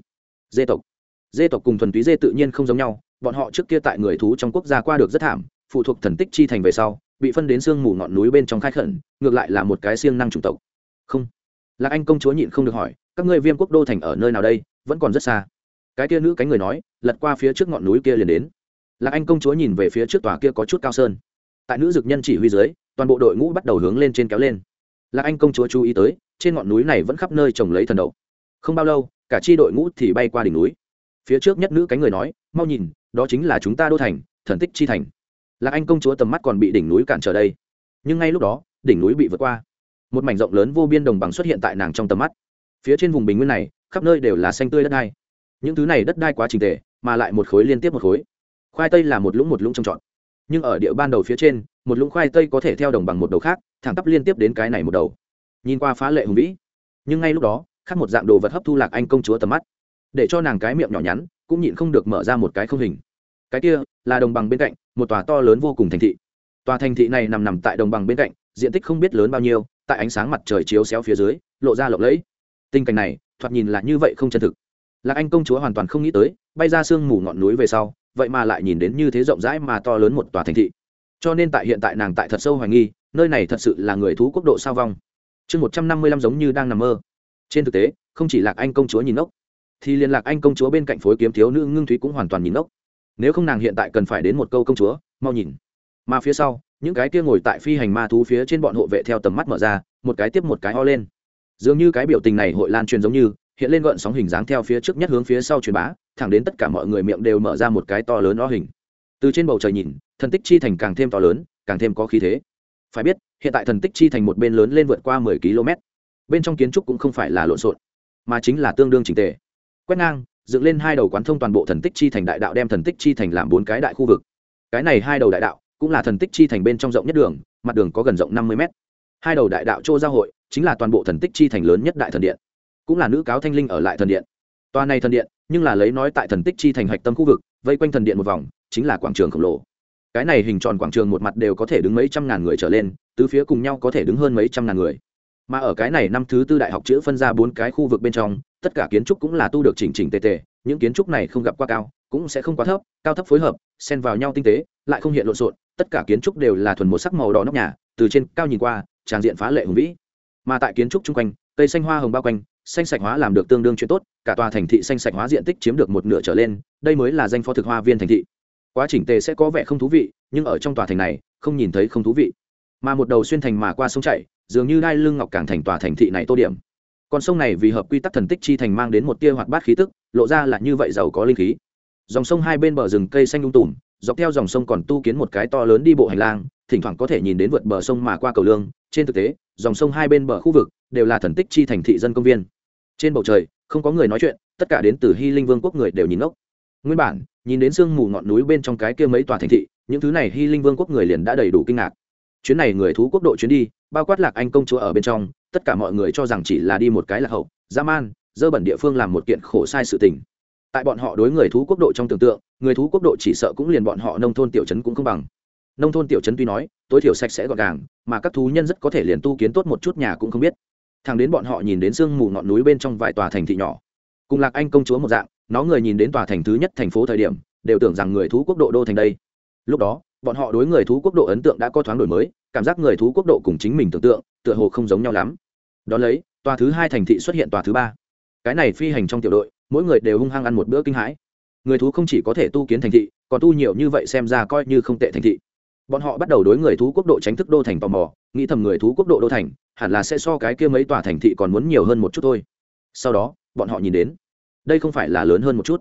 Dê tộc cùng thuần túy dê tự nhiên không giống nhau, bọn họ trước kia tại người thú trong quốc gia qua được rất thảm, phụ thuộc thần tích chi thành về sau, bị phân đến sương mù ngọn núi bên trong khai khẩn, ngược lại là một cái siêng năng chủng tộc. Không. Lạc Anh công chúa nhịn không được hỏi, các ngươi Viêm quốc đô thành ở nơi nào đây? Vẫn còn rất xa. Cái kia nữ cánh người nói, lật qua phía trước ngọn núi kia liền đến. Lạc Anh công chúa nhìn về phía trước tòa kia có chút cao sơn. Tại nữ dực nhân chỉ huy dưới, toàn bộ đội ngũ bắt đầu hướng lên trên kéo lên. Lạc Anh công chúa chú ý tới, trên ngọn núi này vẫn khắp nơi trồng lấy thần đậu. Không bao lâu, cả chi đội ngũ thì bay qua đỉnh núi. Phía trước nhất nữ cánh người nói, mau nhìn, đó chính là chúng ta đô thành, thần tích chi thành. Lạc Anh công chúa tầm mắt còn bị đỉnh núi cản trở đây, nhưng ngay lúc đó đỉnh núi bị vượt qua, một mảnh rộng lớn vô biên đồng bằng xuất hiện tại nàng trong tầm mắt. Phía trên vùng bình nguyên này khắp nơi đều là xanh tươi đất đai, những thứ này đất đai quá trình tề, mà lại một khối liên tiếp một khối. Khoai tây là một lũng trồng trọt, nhưng ở địa ban đầu phía trên, một lũng khoai tây có thể theo đồng bằng một đầu khác thẳng tắp liên tiếp đến cái này một đầu, nhìn qua phá lệ hùng vĩ. Nhưng ngay lúc đó khác một dạng đồ vật hấp thu Lạc Anh công chúa tầm mắt, để cho nàng cái miệng nhỏ nhắn cũng nhịn không được mở ra một cái không hình. Cái kia là đồng bằng bên cạnh một tòa to lớn vô cùng thành thị. Tòa thành thị này nằm tại đồng bằng bên cạnh, diện tích không biết lớn bao nhiêu, tại ánh sáng mặt trời chiếu xéo phía dưới lộ ra lộng lẫy. Tình cảnh này thoạt nhìn là như vậy không chân thực. Lạc Anh công chúa hoàn toàn không nghĩ tới, bay ra sương mù ngọn núi về sau, vậy mà lại nhìn đến như thế rộng rãi mà to lớn một tòa thành thị. Cho nên tại hiện tại nàng tại thật sâu hoài nghi, nơi này thật sự là người thú quốc độ sao vong. Chương 155 giống như đang nằm mơ. Trên thực tế, không chỉ Lạc Anh công chúa nhìn ngốc, thì liên Lạc Anh công chúa bên cạnh phối kiếm thiếu nữ Ngưng Thúy cũng hoàn toàn nhìn ngốc. Nếu không nàng hiện tại cần phải đến một câu công chúa, mau nhìn. Mà phía sau, những cái kia ngồi tại phi hành ma thú phía trên bọn hộ vệ theo tầm mắt mở ra, một cái tiếp một cái ho lên. Dường như cái biểu tình này hội lan truyền giống như hiện lên gợn sóng hình dáng theo phía trước nhất hướng phía sau truyền bá, thẳng đến tất cả mọi người miệng đều mở ra một cái to lớn o hình. Từ trên bầu trời nhìn, thần tích chi thành càng thêm to lớn, càng thêm có khí thế. Phải biết, hiện tại thần tích chi thành một bên lớn lên vượt qua 10 km. Bên trong kiến trúc cũng không phải là lộn xộn, mà chính là tương đương chỉnh tề. Quét ngang, dựng lên hai đầu quán thông toàn bộ thần tích chi thành đại đạo, đem thần tích chi thành làm 4 cái đại khu vực. Cái này hai đầu đại đạo cũng là thần tích chi thành bên trong rộng nhất đường, mặt đường có gần rộng 50 m. Hai đầu đại đạo chỗ giao hội chính là toàn bộ thần tích chi thành lớn nhất đại thần điện, cũng là nữ cáo thanh linh ở lại thần điện. Toa này thần điện, nhưng là lấy nói tại thần tích chi thành hạch tâm khu vực, vây quanh thần điện một vòng, chính là quảng trường khổng lồ. Cái này hình tròn quảng trường một mặt đều có thể đứng mấy trăm ngàn người trở lên, tứ phía cùng nhau có thể đứng hơn mấy trăm ngàn người. Mà ở cái này năm thứ tư đại học chữ phân ra 4 cái khu vực bên trong, tất cả kiến trúc cũng là tu được chỉnh chỉnh tề tề, những kiến trúc này không gặp quá cao, cũng sẽ không quá thấp, cao thấp phối hợp, xen vào nhau tinh tế, lại không hiện lộn xộn, tất cả kiến trúc đều là thuần một sắc màu đỏ nóc nhà, từ trên cao nhìn qua, tràng diện phá lệ hùng vĩ. Mà tại kiến trúc chung quanh, cây xanh hoa hồng bao quanh, xanh sạch hóa làm được tương đương chuyện tốt, cả tòa thành thị xanh sạch hóa diện tích chiếm được một nửa trở lên, đây mới là danh phó thực hoa viên thành thị. Quá chỉnh tề sẽ có vẻ không thú vị, nhưng ở trong tòa thành này, không nhìn thấy không thú vị. Mà một đầu xuyên thành mà qua sông chảy, dường như đai lưng ngọc càng thành tòa thành thị này tô điểm. Con sông này vì hợp quy tắc thần tích chi thành mang đến một tia hoạt bát khí tức, lộ ra là như vậy giàu có linh khí. Dòng sông hai bên bờ rừng cây xanh um tùm, dọc theo dòng sông còn tu kiến một cái to lớn đi bộ hành lang, thỉnh thoảng có thể nhìn đến vượt bờ sông mà qua cầu lương. Trên thực tế, dòng sông hai bên bờ khu vực đều là thần tích chi thành thị dân công viên. Trên bầu trời không có người nói chuyện, tất cả đến từ Hy Linh Vương quốc người đều nhìn ngốc. Nguyên bản nhìn đến sương mù ngọn núi bên trong cái kia mấy tòa thành thị, những thứ này Hy Linh Vương quốc người liền đã đầy đủ kinh ngạc. Chuyến này người thú quốc độ chuyến đi, bao quát Lạc Anh công chúa ở bên trong, tất cả mọi người cho rằng chỉ là đi một cái lạc hậu, dã man, dơ bẩn địa phương làm một kiện khổ sai sự tình. Tại bọn họ đối người thú quốc độ trong tưởng tượng, người thú quốc độ chỉ sợ cũng liền bọn họ nông thôn tiểu trấn cũng không bằng. Nông thôn tiểu trấn tuy nói tối thiểu sạch sẽ gọn gàng, mà các thú nhân rất có thể liền tu kiến tốt một chút nhà cũng không biết. Thẳng đến bọn họ nhìn đến sương mù ngọn núi bên trong vài tòa thành thị nhỏ, cùng Lạc Anh công chúa một dạng, nó người nhìn đến tòa thành thứ nhất thành phố thời điểm, đều tưởng rằng người thú quốc độ đô thành đây. Lúc đó, bọn họ đối người thú quốc độ ấn tượng đã có thoáng đổi mới, cảm giác người thú quốc độ cùng chính mình tưởng tượng tựa hồ không giống nhau lắm. Đó lấy, tòa thứ hai thành thị xuất hiện tòa thứ ba. Cái này phi hành trong tiểu đội, mỗi người đều hung hăng ăn một bữa kinh hãi. Người thú không chỉ có thể tu kiến thành thị, còn tu nhiều như vậy xem ra coi như không tệ thành thị. Bọn họ bắt đầu đối người thú quốc độ tránh thức đô thành tò mò, nghĩ thầm người thú quốc độ đô thành hẳn là sẽ so cái kia mấy tòa thành thị còn muốn nhiều hơn một chút thôi. Sau đó bọn họ nhìn đến, đây không phải là lớn hơn một chút,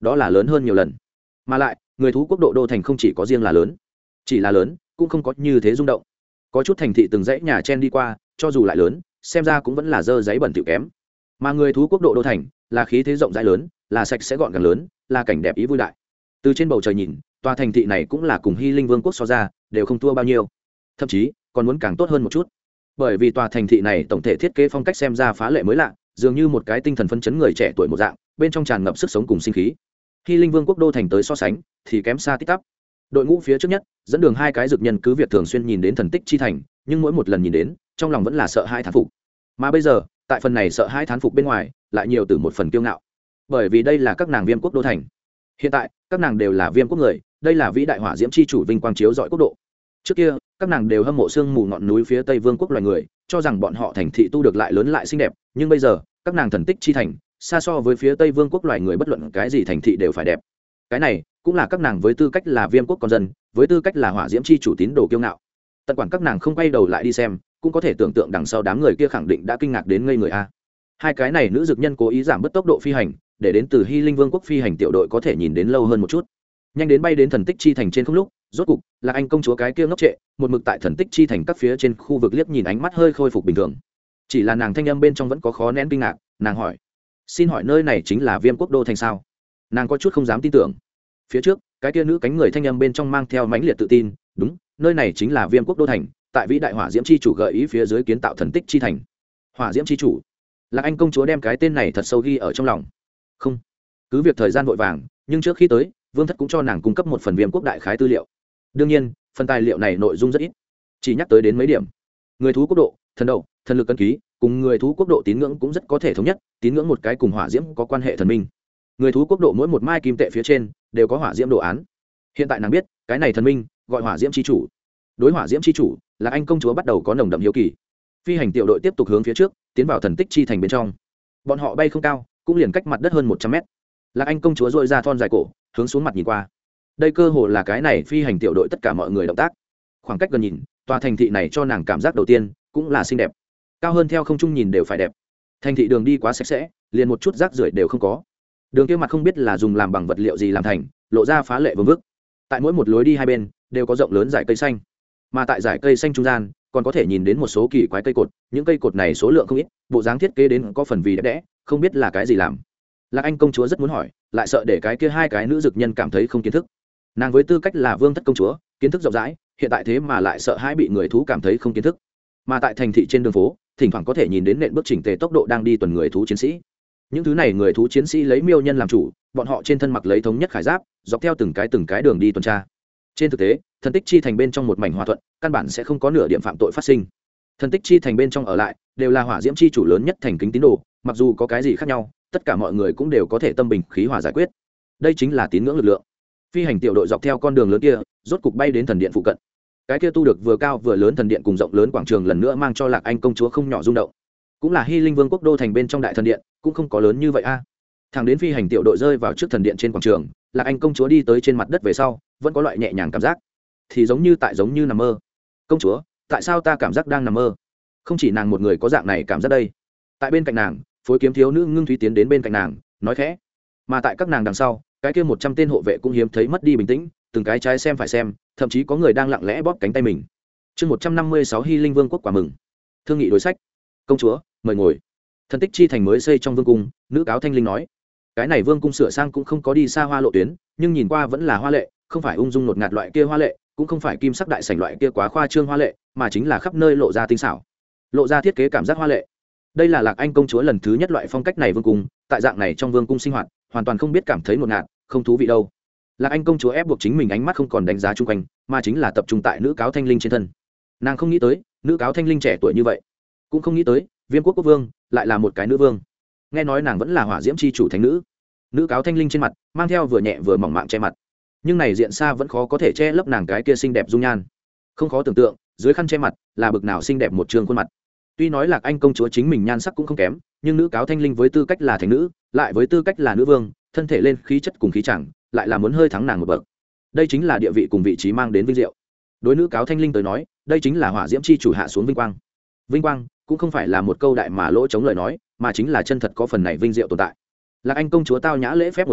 đó là lớn hơn nhiều lần. Mà lại người thú quốc độ đô thành không chỉ có riêng là lớn, chỉ là lớn cũng không có như thế rung động. Có chút thành thị từng dãy nhà chen đi qua, cho dù lại lớn xem ra cũng vẫn là dơ giấy bẩn thỉu kém. Mà người thú quốc độ đô thành là khí thế rộng rãi lớn, là sạch sẽ gọn gàng lớn, là cảnh đẹp ý vui đại. Từ trên bầu trời nhìn, tòa thành thị này cũng là cùng Hy Linh Vương quốc so ra đều không thua bao nhiêu, thậm chí còn muốn càng tốt hơn một chút. Bởi vì tòa thành thị này tổng thể thiết kế phong cách xem ra phá lệ mới lạ, dường như một cái tinh thần phấn chấn người trẻ tuổi một dạng, bên trong tràn ngập sức sống cùng sinh khí. Hy Linh Vương quốc đô thành tới so sánh thì kém xa tít tắp. Đội ngũ phía trước nhất dẫn đường hai cái dược nhân cứ việc thường xuyên nhìn đến thần tích chi thành, nhưng mỗi một lần nhìn đến trong lòng vẫn là sợ hãi thán phục. Mà bây giờ tại phần này sợ hãi thán phục bên ngoài lại nhiều từ một phần kiêu ngạo, bởi vì đây là các nàng Viêm quốc đô thành. Hiện tại các nàng đều là Viêm quốc người, đây là vĩ đại hỏa diễm chi chủ vinh quang chiếu dọi quốc độ. Trước kia các nàng đều hâm mộ sương mù ngọn núi phía tây Vương quốc loài người, cho rằng bọn họ thành thị tu được lại lớn lại xinh đẹp, nhưng bây giờ các nàng thần tích chi thành xa so với phía tây Vương quốc loài người bất luận cái gì thành thị đều phải đẹp. Cái này cũng là các nàng với tư cách là Viêm quốc con dân, với tư cách là hỏa diễm chi chủ tín đồ kiêu ngạo. Tận quản các nàng không quay đầu lại đi xem, cũng có thể tưởng tượng đằng sau đám người kia khẳng định đã kinh ngạc đến ngây người a. Hai cái này nữ dược nhân cố ý giảm bớt tốc độ phi hành, để đến từ Hy Linh Vương quốc phi hành tiểu đội có thể nhìn đến lâu hơn một chút. Nhanh đến bay đến thần tích chi thành trên không lúc, rốt cục là anh công chúa cái kia ngốc trệ, một mực tại thần tích chi thành các phía trên khu vực liếc nhìn ánh mắt hơi khôi phục bình thường. Chỉ là nàng thanh âm bên trong vẫn có khó nén kinh ngạc, nàng hỏi: "Xin hỏi nơi này chính là Viêm quốc đô thành sao?" Nàng có chút không dám tin tưởng. Phía trước, cái kia nữ cánh người thanh âm bên trong mang theo mãnh liệt tự tin, "Đúng, nơi này chính là Viêm quốc đô thành, tại vĩ đại hỏa diễm chi chủ gợi ý phía dưới kiến tạo thần tích chi thành." Hỏa diễm chi chủ? Lạc Anh công chúa đem cái tên này thật sâu ghi ở trong lòng. Không, cứ việc thời gian vội vàng, nhưng trước khi tới, Vương thất cũng cho nàng cung cấp một phần Viêm quốc đại khái tư liệu. Đương nhiên, phần tài liệu này nội dung rất ít, chỉ nhắc tới đến mấy điểm. Người thú quốc độ, thần đầu, thần lực cân ký, cùng người thú quốc độ tín ngưỡng cũng rất có thể thống nhất, tín ngưỡng một cái cùng hỏa diễm có quan hệ thần minh. Người thú quốc độ mỗi một mai kim tệ phía trên đều có hỏa diễm đồ án. Hiện tại nàng biết, cái này thần minh gọi hỏa diễm chi chủ. Đối hỏa diễm chi chủ, là anh công chúa bắt đầu có nồng đậm hiếu kỳ. Phi hành tiểu đội tiếp tục hướng phía trước, tiến vào thần tích chi thành bên trong. Bọn họ bay không cao, cũng liền cách mặt đất hơn 100 mét. Lạc Anh công chúa duỗi ra thon dài cổ, hướng xuống mặt nhìn qua. Đây cơ hồ là cái này phi hành tiểu đội tất cả mọi người động tác. Khoảng cách gần nhìn, tòa thành thị này cho nàng cảm giác đầu tiên cũng là xinh đẹp. Cao hơn theo không trung nhìn đều phải đẹp. Thành thị đường đi quá sạch sẽ, liền một chút rác rưởi đều không có. Đường kia mặt không biết là dùng làm bằng vật liệu gì làm thành, lộ ra phá lệ vương vức. Tại mỗi một lối đi hai bên đều có rộng lớn dải cây xanh, mà tại dải cây xanh trung gian còn có thể nhìn đến một số kỳ quái cây cột. Những cây cột này số lượng không ít, bộ dáng thiết kế đến có phần vì đẹp đẽ, không biết là cái gì làm. Lạc Anh công chúa rất muốn hỏi, lại sợ để cái kia hai cái nữ dược nhân cảm thấy không kiến thức. Nàng với tư cách là vương thất công chúa, kiến thức rộng rãi, hiện tại thế mà lại sợ hãi bị người thú cảm thấy không kiến thức. Mà tại thành thị trên đường phố, thỉnh thoảng có thể nhìn đến nện bước chỉnh tề tốc độ đang đi tuần người thú chiến sĩ. Những thứ này người thú chiến sĩ lấy miêu nhân làm chủ, bọn họ trên thân mặc lấy thống nhất khải giáp, dọc theo từng cái đường đi tuần tra. Trên thực tế, thần tích chi thành bên trong một mảnh hòa thuận, căn bản sẽ không có nửa điểm phạm tội phát sinh. Thần tích chi thành bên trong ở lại đều là hỏa diễm chi chủ lớn nhất thành kính tín đồ, mặc dù có cái gì khác nhau, tất cả mọi người cũng đều có thể tâm bình khí hòa giải quyết. Đây chính là tín ngưỡng lực lượng. Phi hành tiểu đội dọc theo con đường lớn kia, rốt cục bay đến thần điện phụ cận. Cái kia tu được vừa cao vừa lớn thần điện cùng rộng lớn quảng trường lần nữa mang cho Lạc Anh công chúa không nhỏ rung động. Cũng là Hy Linh Vương quốc đô thành bên trong đại thần điện, cũng không có lớn như vậy a. Thẳng đến phi hành tiểu đội rơi vào trước thần điện trên quảng trường, Lạc Anh công chúa đi tới trên mặt đất về sau, vẫn có loại nhẹ nhàng cảm giác, thì giống như nằm mơ. Công chúa, tại sao ta cảm giác đang nằm mơ? Không chỉ nàng một người có dạng này cảm giác đây. Tại bên cạnh nàng, phối kiếm thiếu nữ Ngưng Thúy tiến đến bên cạnh nàng, nói khẽ. Mà tại các nàng đằng sau, cái kia 100 tên hộ vệ cũng hiếm thấy mất đi bình tĩnh, từng cái trái xem phải xem, thậm chí có người đang lặng lẽ bóp cánh tay mình. Chương 156 Hy Linh Vương quốc quả mừng. Thương nghị đối sách. Công chúa, mời ngồi. Thần tích chi thành mới xây trong vương cung, nữ cáo Thanh Linh nói. Cái này vương cung sửa sang cũng không có đi xa hoa lộ tuyến, nhưng nhìn qua vẫn là hoa lệ, không phải ung dung ngột ngạt loại kia hoa lệ, cũng không phải kim sắc đại sảnh loại kia quá khoa trương hoa lệ, mà chính là khắp nơi lộ ra tinh xảo, lộ ra thiết kế cảm giác hoa lệ. Đây là Lạc Anh công chúa lần thứ nhất loại phong cách này vương cung, tại dạng này trong vương cung sinh hoạt, hoàn toàn không biết cảm thấy ngột ngạt, không thú vị đâu. Lạc Anh công chúa ép buộc chính mình ánh mắt không còn đánh giá chung quanh, mà chính là tập trung tại nữ cáo Thanh Linh trên thân. Nàng không nghĩ tới, nữ cáo Thanh Linh trẻ tuổi như vậy, cũng không nghĩ tới, Viêm quốc quốc vương lại là một cái nữ vương. Nghe nói nàng vẫn là hỏa diễm chi chủ thánh nữ. Nữ cáo Thanh Linh trên mặt mang theo vừa nhẹ vừa mỏng mạm che mặt, nhưng này diện xa vẫn khó có thể che lấp nàng cái kia xinh đẹp dung nhan. Không khó tưởng tượng, dưới khăn che mặt là bực nào xinh đẹp một trương khuôn mặt. Tuy nói Lạc Anh công chúa chính mình nhan sắc cũng không kém, nhưng nữ cáo Thanh Linh với tư cách là thánh nữ, lại với tư cách là nữ vương, thân thể lên khí chất cùng khí chẳng, lại là muốn hơi thắng nàng một bậc. Đây chính là địa vị cùng vị trí mang đến vinh diệu. Đối nữ cáo Thanh Linh tới nói, đây chính là hỏa diễm chi chủ hạ xuống vinh quang. Vinh quang cũng không phải là một câu đại mà lỗ chống lời nói, mà chính là chân thật có phần này vinh diệu tồn tại. Lạc Anh công chúa tao nhã lễ phép ngồi xuống,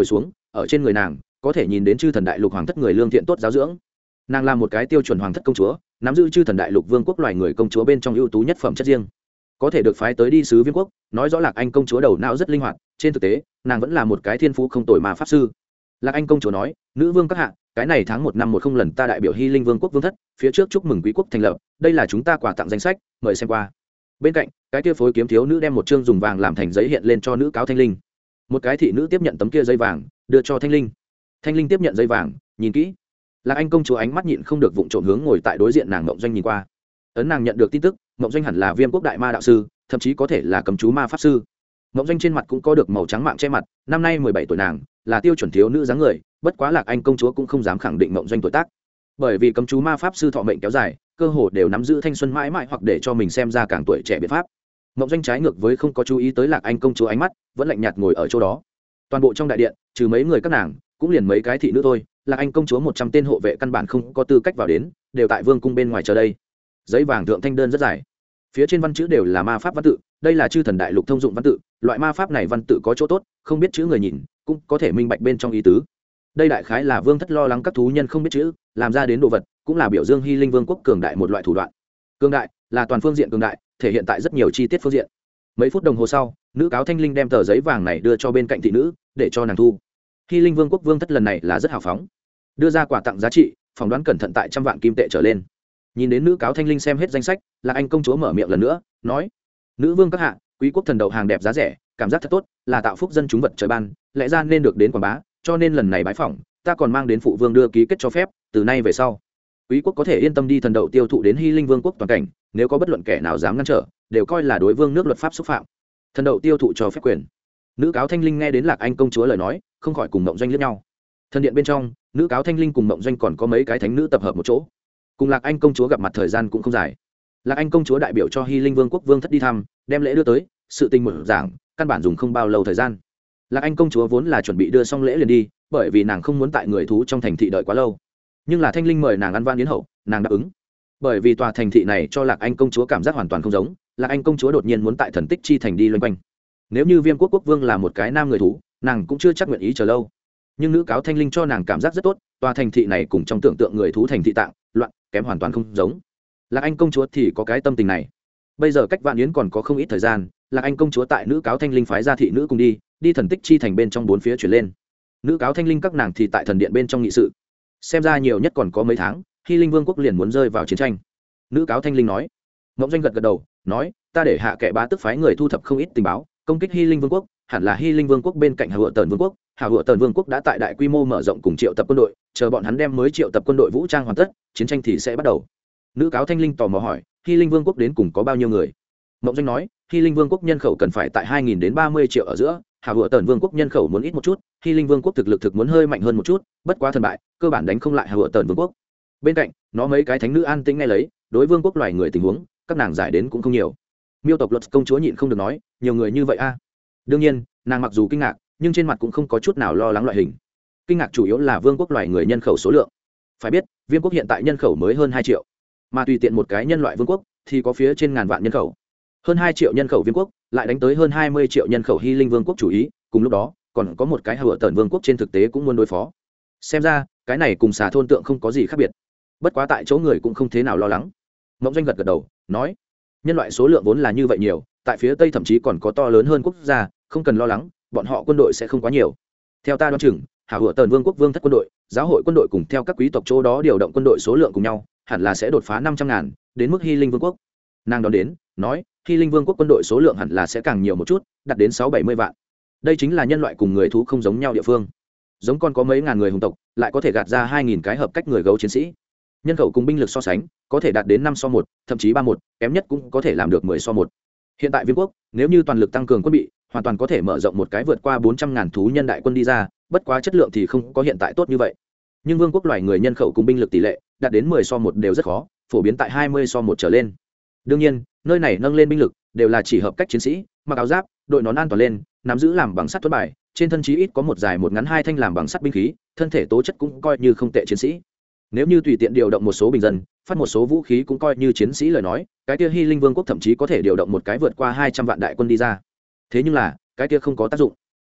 ở trên người nàng có thể nhìn đến chư thần đại lục hoàng thất người lương thiện tốt giáo dưỡng. Nàng là một cái tiêu chuẩn hoàng thất công chúa, nắm giữ chư thần đại lục vương quốc loài người công chúa bên trong ưu tú nhất phẩm chất riêng, có thể được phái tới đi sứ Viêm quốc, nói rõ Lạc Anh công chúa đầu não rất linh hoạt, trên thực tế nàng vẫn là một cái thiên phú không tồi mà pháp sư. Lạc Anh công chúa nói, nữ vương các hạ, cái này tháng 1 năm 10 lần ta đại biểu Hy Linh vương quốc vương thất phía trước chúc mừng quý quốc thành lập, đây là chúng ta quà tặng danh sách, mời xem qua. Bên cạnh cái kia phối kiếm thiếu nữ đem một chương dùng vàng làm thành giấy hiện lên cho nữ cáo Thanh Linh. Một cái thị nữ tiếp nhận tấm kia giấy vàng đưa cho Thanh Linh. Thanh Linh tiếp nhận giấy vàng nhìn kỹ. Lạc Anh công chúa ánh mắt nhịn không được vụng trộm hướng ngồi tại đối diện nàng Mộng Doanh nhìn qua. Ấn nàng nhận được tin tức, Mộng Doanh hẳn là Viêm quốc đại ma đạo sư, thậm chí có thể là cầm chú ma pháp sư. Mộng Doanh trên mặt cũng có được màu trắng mạng che mặt, năm nay 17 tuổi nàng là tiêu chuẩn thiếu nữ dáng người, bất quá Lạc Anh công chúa cũng không dám khẳng định Mộng Doanh tuổi tác, bởi vì cầm chú ma pháp sư thọ mệnh kéo dài, cơ hồ đều nắm giữ thanh xuân mãi mãi hoặc để cho mình xem ra càng tuổi trẻ biện pháp. Mộng Doanh trái ngược với không có chú ý tới Lạc Anh công chúa ánh mắt, vẫn lạnh nhạt ngồi ở chỗ đó. Toàn bộ trong đại điện, trừ mấy người các nàng, cũng liền mấy cái thị nữ thôi, Lạc Anh công chúa 100 tên hộ vệ căn bản không có tư cách vào đến, đều tại vương cung bên ngoài chờ đây. Giấy vàng thượng thanh đơn rất dài, phía trên văn chữ đều là ma pháp văn tự, đây là chư thần đại lục thông dụng văn tự, loại ma pháp này văn tự có chỗ tốt, không biết chữ người nhìn cũng có thể minh bạch bên trong ý tứ. Đây đại khái là vương thất lo lắng các thú nhân không biết chữ, làm ra đến đồ vật, cũng là biểu dương Hy Linh vương quốc cường đại một loại thủ đoạn. Cường đại là toàn phương diện cường đại, thể hiện tại rất nhiều chi tiết phương diện. Mấy phút đồng hồ sau, nữ cáo Thanh Linh đem tờ giấy vàng này đưa cho bên cạnh thị nữ để cho nàng thu. Hy Linh vương quốc vương thất lần này là rất hào phóng, đưa ra quà tặng giá trị phỏng đoán cẩn thận tại 100 vạn kim tệ trở lên. Nhìn đến nữ cáo Thanh Linh xem hết danh sách, Lạc Anh công chúa mở miệng lần nữa nói, nữ vương các hạ, quý quốc thần đậu hàng đẹp giá rẻ, cảm giác thật tốt, là tạo phúc dân chúng vật trời ban, lẽ ra nên được đến quảng bá, cho nên lần này bái phỏng ta còn mang đến phụ vương đưa ký kết cho phép, từ nay về sau quý quốc có thể yên tâm đi thần đậu tiêu thụ đến Hy Linh vương quốc toàn cảnh, nếu có bất luận kẻ nào dám ngăn trở đều coi là đối vương nước luật pháp xúc phạm. Thần đậu tiêu thụ cho phép quyền. Nữ cáo Thanh Linh nghe đến Lạc Anh công chúa lời nói, không khỏi cùng Mộng Doanh liếc nhau. Thần điện bên trong, nữ cáo Thanh Linh cùng Mộng Doanh còn có mấy cái thánh nữ tập hợp một chỗ, cùng Lạc Anh công chúa gặp mặt thời gian cũng không dài. Lạc Anh công chúa đại biểu cho Hy Linh vương quốc vương thất đi thăm, đem lễ đưa tới, sự tình mở giảng căn bản dùng không bao lâu thời gian. Lạc Anh công chúa vốn là chuẩn bị đưa xong lễ liền đi, bởi vì nàng không muốn tại người thú trong thành thị đợi quá lâu, nhưng là Thanh Linh mời nàng ăn van yến hậu, nàng đáp ứng. Bởi vì tòa thành thị này cho Lạc Anh công chúa cảm giác hoàn toàn không giống, Lạc Anh công chúa đột nhiên muốn tại Thần Tích chi thành đi loanh quanh. Nếu như Viêm quốc quốc vương là một cái nam người thú, nàng cũng chưa chắc nguyện ý chờ lâu, nhưng nữ cáo Thanh Linh cho nàng cảm giác rất tốt, tòa thành thị này cùng trong tưởng tượng người thú thành thị tạng loạn kém hoàn toàn không giống. Lạc Anh công chúa thì có cái tâm tình này. Bây giờ cách vạn yến còn có không ít thời gian, Lạc Anh công chúa tại nữ cáo Thanh Linh phái ra thị nữ cùng đi Thần Tích chi thành bên trong 4 phía chuyển lên. Nữ cáo Thanh Linh các nàng thì tại thần điện bên trong nghị sự. Xem ra nhiều nhất còn có mấy tháng, Hy Linh vương quốc liền muốn rơi vào chiến tranh. Nữ cáo Thanh Linh nói. Ngỗng Doanh gật gật đầu, nói, ta để hạ kệ bá tức phái người thu thập không ít tình báo, công kích Hy Linh vương quốc, hẳn là Hy Linh vương quốc bên cạnh Hào Hựa Tần vương quốc. Hào Hựa Tần vương quốc đã tại đại quy mô mở rộng cùng triệu tập quân đội, chờ bọn hắn đem mới triệu tập quân đội vũ trang hoàn tất, chiến tranh thì sẽ bắt đầu. Nữ cáo Thanh Linh tò mò hỏi, Hy Linh vương quốc đến cùng có bao nhiêu người? Ngỗng Doanh nói, Hy Linh vương quốc nhân khẩu cần phải tại 2.000 đến 30 triệu ở giữa, Hào Hựa Tần vương quốc nhân khẩu muốn ít một chút, Hy Linh vương quốc thực lực muốn hơi mạnh hơn một chút, bất quá thần bại, cơ bản đánh không lại Hào Hựa Tần vương quốc. Bên cạnh, nó mấy cái thánh nữ an tĩnh nghe lấy, đối vương quốc loài người tình huống, các nàng giải đến cũng không nhiều. Miêu tộc Luật công chúa nhịn không được nói, nhiều người như vậy a? Đương nhiên, nàng mặc dù kinh ngạc, nhưng trên mặt cũng không có chút nào lo lắng loại hình. Kinh ngạc chủ yếu là vương quốc loài người nhân khẩu số lượng. Phải biết, Viêm quốc hiện tại nhân khẩu mới hơn 2 triệu, mà tùy tiện một cái nhân loại vương quốc thì có phía trên ngàn vạn nhân khẩu. Hơn 2 triệu nhân khẩu Viêm quốc, lại đánh tới hơn 20 triệu nhân khẩu Hy Linh vương quốc chủ ý, cùng lúc đó, còn có một cái Hào Hựa Tần vương quốc trên thực tế cũng muốn đối phó. Xem ra, cái này cùng xà thôn tượng không có gì khác biệt. Bất quá tại chỗ người cũng không thế nào lo lắng. Ngỗng Doanh gật gật đầu, nói, nhân loại số lượng vốn là như vậy nhiều, tại phía tây thậm chí còn có to lớn hơn quốc gia, không cần lo lắng, bọn họ quân đội sẽ không quá nhiều. Theo ta đoán chừng, Hào Hựa Tần vương quốc vương thất quân đội, giáo hội quân đội cùng theo các quý tộc chỗ đó điều động quân đội số lượng cùng nhau, hẳn là sẽ đột phá 500.000, đến mức Hy Linh vương quốc. Nàng đón đến, nói, Hy Linh vương quốc quân đội số lượng hẳn là sẽ càng nhiều một chút, đạt đến 6-70 vạn. Đây chính là nhân loại cùng người thú không giống nhau địa phương. Giống con có mấy ngàn người hùng tộc, lại có thể gạt ra 2.000 cái hợp cách người gấu chiến sĩ. Nhân khẩu cùng binh lực so sánh, có thể đạt đến 5:1, thậm chí 3:1, kém nhất cũng có thể làm được 10:1. Hiện tại Viêm quốc, nếu như toàn lực tăng cường quân bị, hoàn toàn có thể mở rộng một cái vượt qua 400.000 thú nhân đại quân đi ra, bất quá chất lượng thì không có hiện tại tốt như vậy. Nhưng vương quốc loài người nhân khẩu cùng binh lực tỷ lệ đạt đến 10:1 đều rất khó, phổ biến tại 20:1 trở lên. Đương nhiên, nơi này nâng lên binh lực đều là chỉ hợp cách chiến sĩ, mặc áo giáp, đội nón an toàn lên, nắm giữ làm bằng sắt thuẫn bài, trên thân chí ít có một dài một ngắn 2 thanh làm bằng sắt binh khí, thân thể tố chất cũng coi như không tệ chiến sĩ. Nếu như tùy tiện điều động một số bình dân, phát một số vũ khí cũng coi như chiến sĩ lời nói, cái kia Hy Linh vương quốc thậm chí có thể điều động một cái vượt qua 200 vạn đại quân đi ra. Thế nhưng là, cái kia không có tác dụng.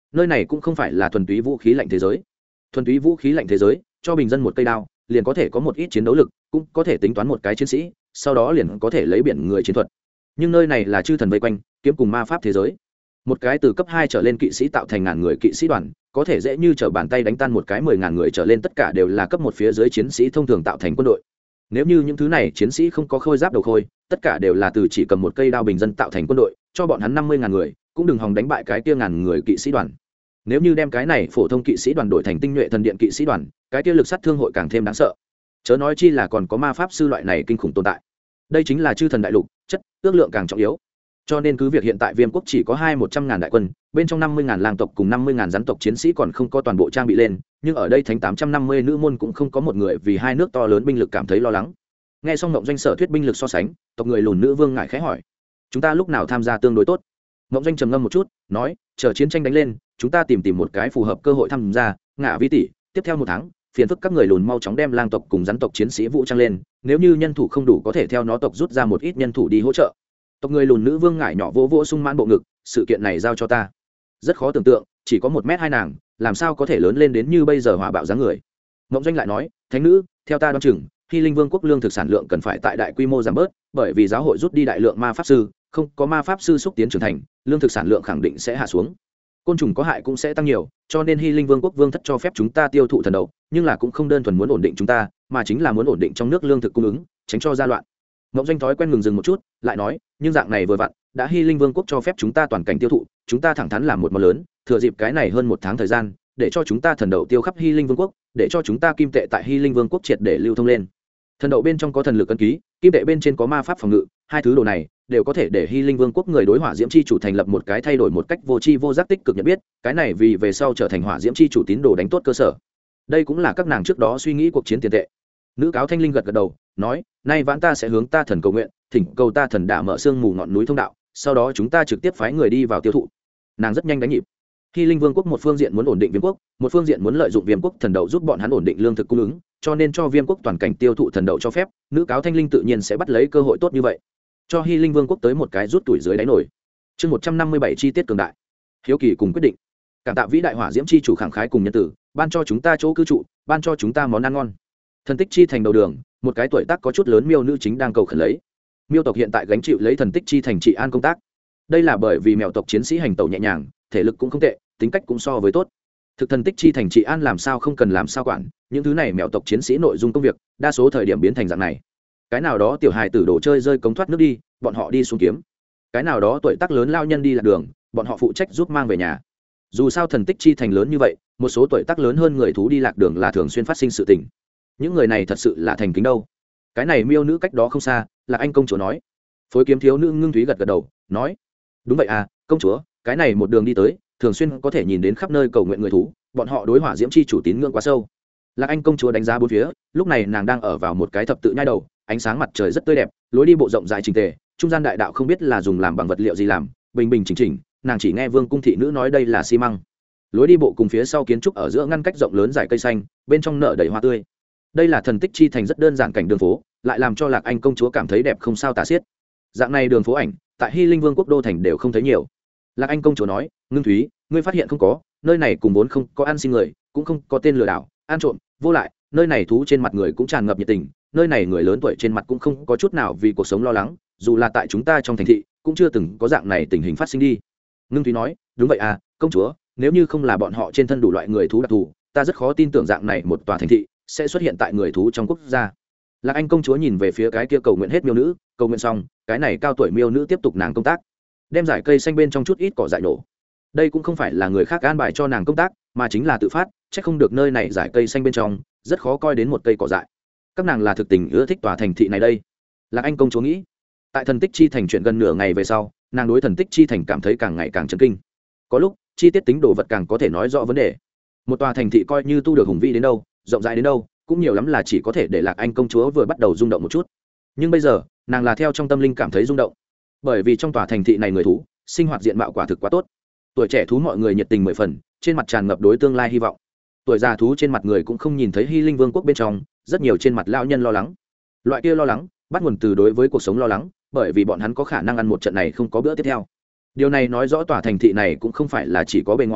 nơi này cũng không phải là thuần túy vũ khí lạnh thế giới. Thuần túy vũ khí lạnh thế giới cho bình dân một cây đao liền có thể có một ít chiến đấu lực, cũng có thể tính toán một cái chiến sĩ, sau đó liền có thể lấy biển người chiến thuật. Nhưng nơi này là chư thần vây quanh, kiếm cùng ma pháp thế giới. Một cái từ cấp 2 trở lên kỵ sĩ tạo thành ngàn người kỵ sĩ đoàn, có thể dễ như trở bàn tay đánh tan một cái 10.000 người trở lên, tất cả đều là cấp 1 phía dưới chiến sĩ thông thường tạo thành quân đội. Nếu như những thứ này chiến sĩ không có khôi giáp đầu khôi, tất cả đều là từ chỉ cầm một cây đao bình dân tạo thành quân đội, cho bọn hắn 50.000 người, cũng đừng hòng đánh bại cái kia ngàn người kỵ sĩ đoàn. Nếu như đem cái này phổ thông kỵ sĩ đoàn đổi thành tinh nhuệ thần điện kỵ sĩ đoàn, cái kia lực sát thương hội càng thêm đáng sợ. Chớ nói chi là còn có ma pháp sư loại này kinh khủng tồn tại. Đây chính là chư thần đại lục, chất ước lượng càng trọng yếu. Cho nên cứ việc hiện tại Viêm quốc chỉ có 100.000 đại quân, bên trong 50.000 lang tộc cùng 50.000 rắn tộc chiến sĩ còn không có toàn bộ trang bị lên, nhưng ở đây thánh 850 nữ môn cũng không có một người vì hai nước to lớn binh lực cảm thấy lo lắng. Nghe xong Mộng Doanh sở thuyết binh lực so sánh, tộc người lùn nữ vương ngại khẽ hỏi: "Chúng ta lúc nào tham gia tương đối tốt?" Mộng Doanh trầm ngâm một chút, nói: "Chờ chiến tranh đánh lên, chúng ta tìm một cái phù hợp cơ hội tham gia, Ngạ Vi tỷ, tiếp theo 1 tháng, phiền phức các người lùn mau chóng đem lang tộc cùng rắn tộc chiến sĩ vũ trang lên, nếu như nhân thủ không đủ có thể theo nó tộc rút ra một ít nhân thủ đi hỗ trợ." Tộc người lùn nữ vương ngải nhỏ vỗ vỗ sung mãn bộ ngực: "Sự kiện này giao cho ta." Rất khó tưởng tượng, chỉ có 1m2 nàng, làm sao có thể lớn lên đến như bây giờ hỏa bạo dáng người. Mộng Doanh lại nói: "Thánh nữ, theo ta đoán chừng, Hy Linh Vương quốc lương thực sản lượng cần phải tại đại quy mô giảm bớt, bởi vì giáo hội rút đi đại lượng ma pháp sư, không có ma pháp sư xúc tiến trưởng thành, lương thực sản lượng khẳng định sẽ hạ xuống. Côn trùng có hại cũng sẽ tăng nhiều, cho nên Hy Linh Vương quốc vương thất cho phép chúng ta tiêu thụ thần đậu, nhưng là cũng không đơn thuần muốn ổn định chúng ta, mà chính là muốn ổn định trong nước lương thực cung ứng, tránh cho gia loạn." Mộng Doanh thói quen ngừng dừng một chút, lại nói: "Nhưng dạng này vừa vặn, đã Hy Linh Vương quốc cho phép chúng ta toàn cảnh tiêu thụ, chúng ta thẳng thắn làm một món lớn, thừa dịp cái này hơn 1 tháng thời gian, để cho chúng ta thần đậu tiêu khắp Hy Linh Vương quốc, để cho chúng ta kim tệ tại Hy Linh Vương quốc triệt để lưu thông lên. Thần đậu bên trong có thần lực ấn ký, kim tệ bên trên có ma pháp phòng ngự, hai thứ đồ này đều có thể để Hy Linh Vương quốc người đối hỏa diễm chi chủ thành lập một cái thay đổi một cách vô tri vô giác tích cực nhận biết, cái này vì về sau trở thành hỏa diễm chi chủ tín đồ đánh tốt cơ sở." Đây cũng là các nàng trước đó suy nghĩ cuộc chiến tiền tệ. Nữ cáo Thanh Linh gật gật đầu, nói: "Nay vãn ta sẽ hướng ta thần cầu nguyện, thỉnh cầu ta thần đả mở xương mù ngọn núi thông đạo, sau đó chúng ta trực tiếp phái người đi vào tiêu thụ." Nàng rất nhanh đánh nhịp. Hy Linh Vương quốc một phương diện muốn ổn định Viêm quốc, một phương diện muốn lợi dụng Viêm quốc thần đậu giúp bọn hắn ổn định lương thực cung ứng, cho nên cho Viêm quốc toàn cảnh tiêu thụ thần đậu cho phép, nữ cáo Thanh Linh tự nhiên sẽ bắt lấy cơ hội tốt như vậy, cho Hy Linh Vương quốc tới một cái rút tuổi dưới đáy nổi. Chương 157 chi tiết cường đại. Hiếu kỳ cùng quyết định. Cảm tạ vĩ đại hỏa diễm chi chủ khẳng khái cùng nhân tử, ban cho chúng ta chỗ cư trụ, ban cho chúng ta món ăn ngon. Thần tích chi thành đầu đường, một cái tuổi tác có chút lớn miêu nữ chính đang cầu khẩn lấy. Miêu tộc hiện tại gánh chịu lấy thần tích chi thành trị an công tác. Đây là bởi vì mèo tộc chiến sĩ hành tẩu nhẹ nhàng, thể lực cũng không tệ, tính cách cũng so với tốt. Thực thần tích chi thành trị an làm sao không cần làm sao quản, những thứ này mèo tộc chiến sĩ nội dung công việc, đa số thời điểm biến thành dạng này. Cái nào đó tiểu hài tử đồ chơi rơi cống thoát nước đi, bọn họ đi xuống kiếm. Cái nào đó tuổi tác lớn lao nhân đi lạc đường, bọn họ phụ trách giúp mang về nhà. Dù sao thần tích chi thành lớn như vậy, một số tuổi tác lớn hơn người thú đi lạc đường là thường xuyên phát sinh sự tình. Những người này thật sự là thành kính đâu. Cái này miêu nữ cách đó không xa, là anh công chúa nói. Phối kiếm thiếu nữ Ngưng Thúy gật gật đầu, nói: "Đúng vậy à, công chúa, cái này một đường đi tới, thường xuyên có thể nhìn đến khắp nơi cầu nguyện người thú, bọn họ đối hỏa diễm chi chủ tín ngưỡng quá sâu." Lạc Anh công chúa đánh giá bốn phía, lúc này nàng đang ở vào một cái thập tự nhai đầu, ánh sáng mặt trời rất tươi đẹp, lối đi bộ rộng rãi chỉnh tề, trung gian đại đạo không biết là dùng làm bằng vật liệu gì làm, bình bình chỉnh chỉnh, nàng chỉ nghe Vương cung thị nữ nói đây là xi măng. Lối đi bộ cùng phía sau kiến trúc ở giữa ngăn cách rộng lớn dải cây xanh, bên trong nở đầy hoa tươi. Đây là thần tích chi thành rất đơn giản cảnh đường phố, lại làm cho Lạc Anh công chúa cảm thấy đẹp không sao tả xiết. Dạng này đường phố ảnh, tại Hy Linh Vương quốc đô thành đều không thấy nhiều. Lạc Anh công chúa nói: "Ngưng Thúy, ngươi phát hiện không có, nơi này cùng vốn không có ăn xin người, cũng không có tên lừa đảo, ăn trộm, vô lại, nơi này thú trên mặt người cũng tràn ngập nhiệt tình, nơi này người lớn tuổi trên mặt cũng không có chút nào vì cuộc sống lo lắng, dù là tại chúng ta trong thành thị, cũng chưa từng có dạng này tình hình phát sinh đi." Ngưng Thúy nói: "Đúng vậy à, công chúa, nếu như không là bọn họ trên thân đủ loại người thú đặc thù, ta rất khó tin tưởng dạng này một tòa thành thị sẽ xuất hiện tại người thú trong quốc gia." Lạc Anh công chúa nhìn về phía cái kia cầu nguyện hết miêu nữ, cầu nguyện xong, cái này cao tuổi miêu nữ tiếp tục nàng công tác, đem giải cây xanh bên trong chút ít cỏ dại nổ. Đây cũng không phải là người khác an bài cho nàng công tác, mà chính là tự phát, chắc không được nơi này giải cây xanh bên trong rất khó coi đến một cây cỏ dại. Các nàng là thực tình ưa thích tòa thành thị này đây. Lạc Anh công chúa nghĩ. Tại thần tích chi thành chuyện gần nửa ngày về sau, nàng đối thần tích chi thành cảm thấy càng ngày càng chấn kinh. Có lúc chi tiết tính đồ vật càng có thể nói rõ vấn đề. Một tòa thành thị coi như tu được hùng vĩ đến đâu, rộng rãi đến đâu, cũng nhiều lắm là chỉ có thể để Lạc Anh công chúa vừa bắt đầu rung động một chút. Nhưng bây giờ nàng là theo trong tâm linh cảm thấy rung động, bởi vì trong tòa thành thị này người thú sinh hoạt diện mạo quả thực quá tốt. Tuổi trẻ thú mọi người nhiệt tình mười phần, trên mặt tràn ngập đối tương lai hy vọng. Tuổi già thú trên mặt người cũng không nhìn thấy Hy Linh Vương quốc bên trong, rất nhiều trên mặt lão nhân lo lắng. Loại kia lo lắng bắt nguồn từ đối với cuộc sống lo lắng, bởi vì bọn hắn có khả năng ăn một trận này không có bữa tiếp theo. Điều này nói rõ tòa thành thị này cũng không phải là chỉ có bề ngoài,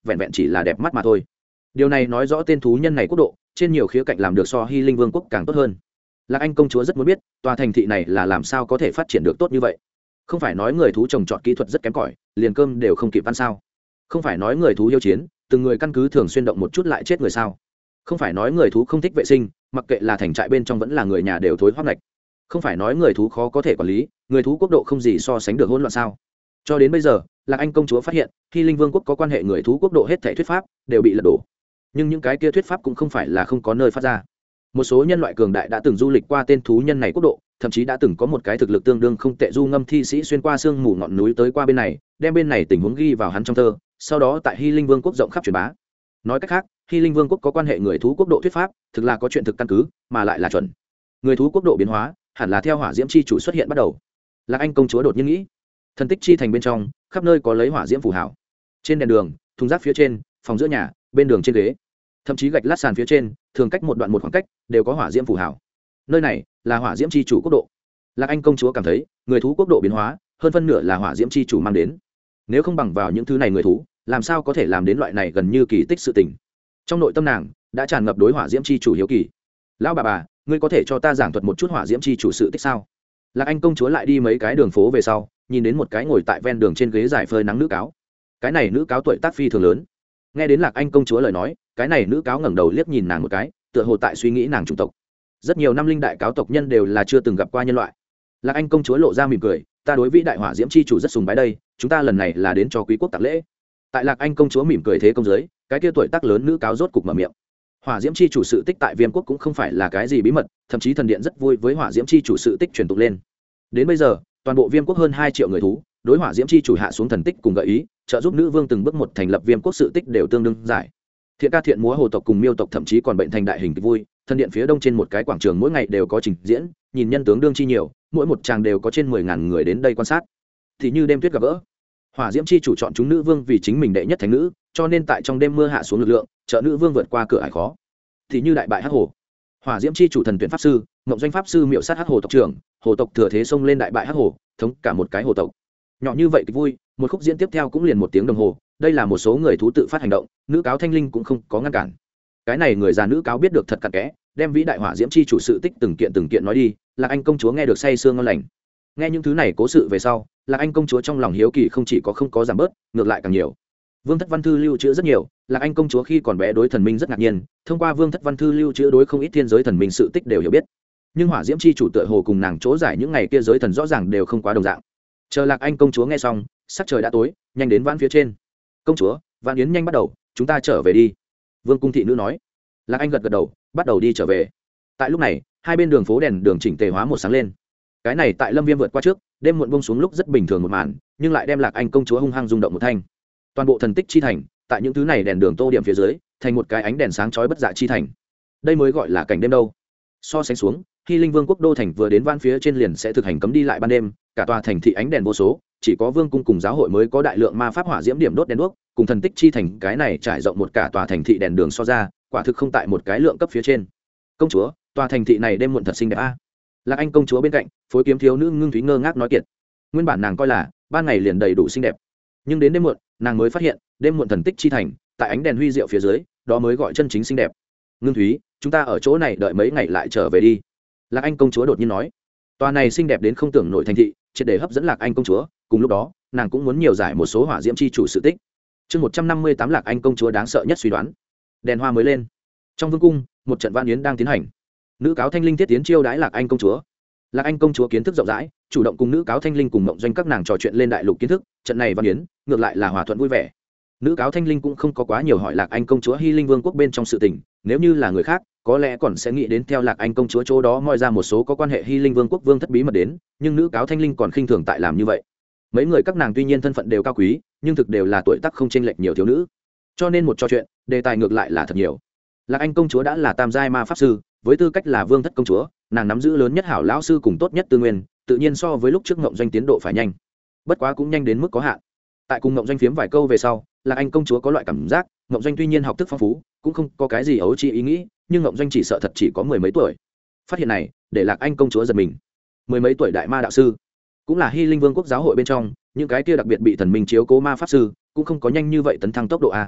vẹn vẹn chỉ là đẹp mắt mà thôi. Điều này nói rõ tên thú nhân này quốc độ trên nhiều khía cạnh làm được so Hy Linh Vương quốc càng tốt hơn. Lạc Anh công chúa rất muốn biết tòa thành thị này là làm sao có thể phát triển được tốt như vậy. Không phải nói người thú trồng trọt kỹ thuật rất kém cỏi, liền cơm đều không kịp ăn sao? Không phải nói người thú hiếu chiến, từng người căn cứ thường xuyên động một chút lại chết người sao? Không phải nói người thú không thích vệ sinh, mặc kệ là thành trại bên trong vẫn là người nhà đều thối hoắc ngạch. Không phải nói người thú khó có thể quản lý, người thú quốc độ không gì so sánh được hỗn loạn sao? Cho đến bây giờ, Lạc Anh công chúa phát hiện, Hy Linh Vương quốc có quan hệ người thú quốc độ hết thảy thuyết pháp đều bị lật đổ. Nhưng những cái kia thuyết pháp cũng không phải là không có nơi phát ra. Một số nhân loại cường đại đã từng du lịch qua tên thú nhân này quốc độ, thậm chí đã từng có một cái thực lực tương đương không tệ du ngâm thi sĩ xuyên qua sương mù ngọn núi tới qua bên này, đem bên này tình huống ghi vào hắn trong thơ, sau đó tại Hy Linh Vương quốc rộng khắp truyền bá. Nói cách khác, Hy Linh Vương quốc có quan hệ người thú quốc độ thuyết pháp, thực là có chuyện thực căn cứ, mà lại là chuẩn. Người thú quốc độ biến hóa, hẳn là theo hỏa diễm chi chủ xuất hiện bắt đầu. Lạc Anh công chúa đột nhiên nghĩ, thần tích chi thành bên trong, khắp nơi có lấy hỏa diễm phù hảo. Trên đèn đường, thùng rác phía trên, phòng giữa nhà, bên đường trên ghế, thậm chí gạch lát sàn phía trên, thường cách một đoạn một khoảng cách, đều có hỏa diễm phù hảo. Nơi này là hỏa diễm chi chủ quốc độ. Lạc Anh công chúa cảm thấy, người thú quốc độ biến hóa, hơn phân nửa là hỏa diễm chi chủ mang đến. Nếu không bằng vào những thứ này người thú, làm sao có thể làm đến loại này gần như kỳ tích sự tình. Trong nội tâm nàng đã tràn ngập đối hỏa diễm chi chủ hiếu kỳ. Lão bà, ngươi có thể cho ta giảng thuật một chút hỏa diễm chi chủ sự tích sao? Lạc Anh công chúa lại đi mấy cái đường phố về sau, nhìn đến một cái ngồi tại ven đường trên ghế dài phơi nắng nữ cáo. Cái này nữ cáo tuổi tác phi thường lớn. Nghe đến Lạc Anh công chúa lời nói, cái này nữ cáo ngẩng đầu liếc nhìn nàng một cái, tựa hồ tại suy nghĩ nàng chủng tộc. Rất nhiều năm linh đại cáo tộc nhân đều là chưa từng gặp qua nhân loại. Lạc Anh công chúa lộ ra mỉm cười, ta đối vĩ đại hỏa diễm chi chủ rất sùng bái đây, chúng ta lần này là đến cho quý quốc tặng lễ. Tại Lạc Anh công chúa mỉm cười thế công giới, cái kia tuổi tác lớn nữ cáo rốt cục mở miệng. Hỏa diễm chi chủ sự tích tại Viêm quốc cũng không phải là cái gì bí mật, thậm chí thần điện rất vui với hỏa diễm chi chủ sự tích truyền tụng lên. Đến bây giờ, toàn bộ Viêm quốc hơn 2 triệu người thú, đối hỏa diễm chi chủ hạ xuống thần tích cùng gợi ý, trợ giúp nữ vương từng bước một thành lập Viêm quốc sự tích đều tương đương giải. Thiện ca thiện múa hồ tộc cùng miêu tộc thậm chí còn bệnh thành đại hình kịch vui, thần điện phía đông trên một cái quảng trường mỗi ngày đều có trình diễn, nhìn nhân tướng đương chi nhiều, mỗi một tràng đều có trên 10.000 người đến đây quan sát. Thì như đêm tuyết gặp gỡ, hỏa diễm chi chủ chọn chúng nữ vương vì chính mình đệ nhất thánh nữ, cho nên tại trong đêm mưa hạ xuống lực lượng, trợ nữ vương vượt qua cửa ải khó. Thì như đại bại hắc hồ, hỏa diễm chi chủ thần tuyển pháp sư, ngộng doanh pháp sư miệu sát hắc hồ tộc trưởng, hồ tộc thừa thế xông lên đại bại hắc hồ, thống cả một cái hồ tộc. Nhỏ như vậy kịch vui, một khúc diễn tiếp theo cũng liền 1 tiếng đồng hồ, đây là một số người thú tự phát hành động, nữ cáo thanh linh cũng không có ngăn cản. Cái này người già nữ cáo biết được thật cặn kẽ, đem vĩ đại hỏa diễm chi chủ sự tích từng kiện nói đi. Lạc Anh công chúa nghe được say sương ngon lành. Nghe những thứ này cố sự về sau, Lạc Anh công chúa trong lòng hiếu kỳ không chỉ có không có giảm bớt, ngược lại càng nhiều. Vương thất văn thư lưu trữ rất nhiều, Lạc Anh công chúa khi còn bé đối thần minh rất ngạc nhiên, thông qua vương thất văn thư lưu trữ đối không ít thiên giới thần minh sự tích đều hiểu biết. Nhưng hỏa diễm chi chủ tựa hồ cùng nàng chỗ giải những ngày kia giới thần rõ ràng đều không quá đồng dạng. Chờ Lạc Anh công chúa nghe xong, sắc trời đã tối, nhanh đến vãn phía trên. Công chúa, vãn yến nhanh bắt đầu, chúng ta trở về đi. Vương cung thị nữ nói. Lạc Anh gật đầu, bắt đầu đi trở về. Tại lúc này, hai bên đường phố đèn đường chỉnh tề hóa một sáng lên. Cái này tại Lâm Viêm vượt qua trước, đêm muộn buông xuống lúc rất bình thường một màn, nhưng lại đem Lạc Anh công chúa hung hăng rung động một thanh. Toàn bộ thần tích chi thành, tại những thứ này đèn đường tô điểm phía dưới, thành một cái ánh đèn sáng chói bất dạ chi thành. Đây mới gọi là cảnh đêm đâu. So sánh xuống, Hy Linh Vương quốc đô thành vừa đến van phía trên liền sẽ thực hành cấm đi lại ban đêm, cả tòa thành thị ánh đèn vô số, chỉ có vương cung cùng giáo hội mới có đại lượng ma pháp hỏa diễm điểm đốt đèn đuốc, cùng thần tích chi thành cái này trải rộng một cả tòa thành thị đèn đường so ra, quả thực không tại một cái lượng cấp phía trên. Công chúa, tòa thành thị này đêm muộn thật xinh đẹp a. Lạc Anh công chúa bên cạnh, phối kiếm thiếu nữ Ngưng Thúy ngơ ngác nói kiệt. Nguyên bản nàng coi là ban ngày liền đầy đủ xinh đẹp, nhưng đến đêm muộn, nàng mới phát hiện, đêm muộn thần tích chi thành, tại ánh đèn huy diệu phía dưới, đó mới gọi chân chính xinh đẹp. Ngưng Thúy, chúng ta ở chỗ này đợi mấy ngày lại trở về đi. Lạc Anh công chúa đột nhiên nói. Tòa này xinh đẹp đến không tưởng nổi thành thị, triệt để hấp dẫn Lạc Anh công chúa, cùng lúc đó, nàng cũng muốn nhiều giải một số hỏa diễm chi chủ sự tích. Chương 158 Lạc Anh công chúa đáng sợ nhất suy đoán. Đèn hoa mới lên. Trong vương cung, một trận vạn yến đang tiến hành. Nữ cáo thanh linh thiết tiến chiêu đãi Lạc Anh công chúa. Lạc Anh công chúa kiến thức rộng rãi, chủ động cùng nữ cáo thanh linh cùng mộng doanh các nàng trò chuyện lên đại lục kiến thức, trận này vạn yến ngược lại là hòa thuận vui vẻ. Nữ cáo thanh linh cũng không có quá nhiều hỏi Lạc Anh công chúa Hy Linh Vương quốc bên trong sự tình, nếu như là người khác, có lẽ còn sẽ nghĩ đến theo Lạc Anh công chúa chỗ đó moi ra một số có quan hệ Hy Linh Vương quốc vương thất bí mật đến, nhưng nữ cáo thanh linh còn khinh thường tại làm như vậy. Mấy người các nàng tuy nhiên thân phận đều cao quý, nhưng thực đều là tuổi tác không chênh lệch nhiều thiếu nữ, cho nên một trò chuyện, đề tài ngược lại là thật nhiều. Lạc Anh công chúa đã là tam giai ma pháp sư, với tư cách là vương thất công chúa, nàng nắm giữ lớn nhất hảo lão sư cùng tốt nhất tư nguyên, tự nhiên so với lúc trước ngộng doanh tiến độ phải nhanh, bất quá cũng nhanh đến mức có hạn. Tại cùng ngộng doanh phiếm vài câu về sau, Lạc Anh công chúa có loại cảm giác, ngộng doanh tuy nhiên học thức phong phú, cũng không có cái gì ấu trĩ ý nghĩ, nhưng ngộng doanh chỉ sợ thật chỉ có 10 mấy tuổi. Phát hiện này để Lạc Anh công chúa giật mình. 10 mấy tuổi đại ma đạo sư, cũng là Hy Linh Vương quốc giáo hội bên trong những cái kia đặc biệt bị thần minh chiếu cố ma pháp sư, cũng không có nhanh như vậy tấn thăng tốc độ a.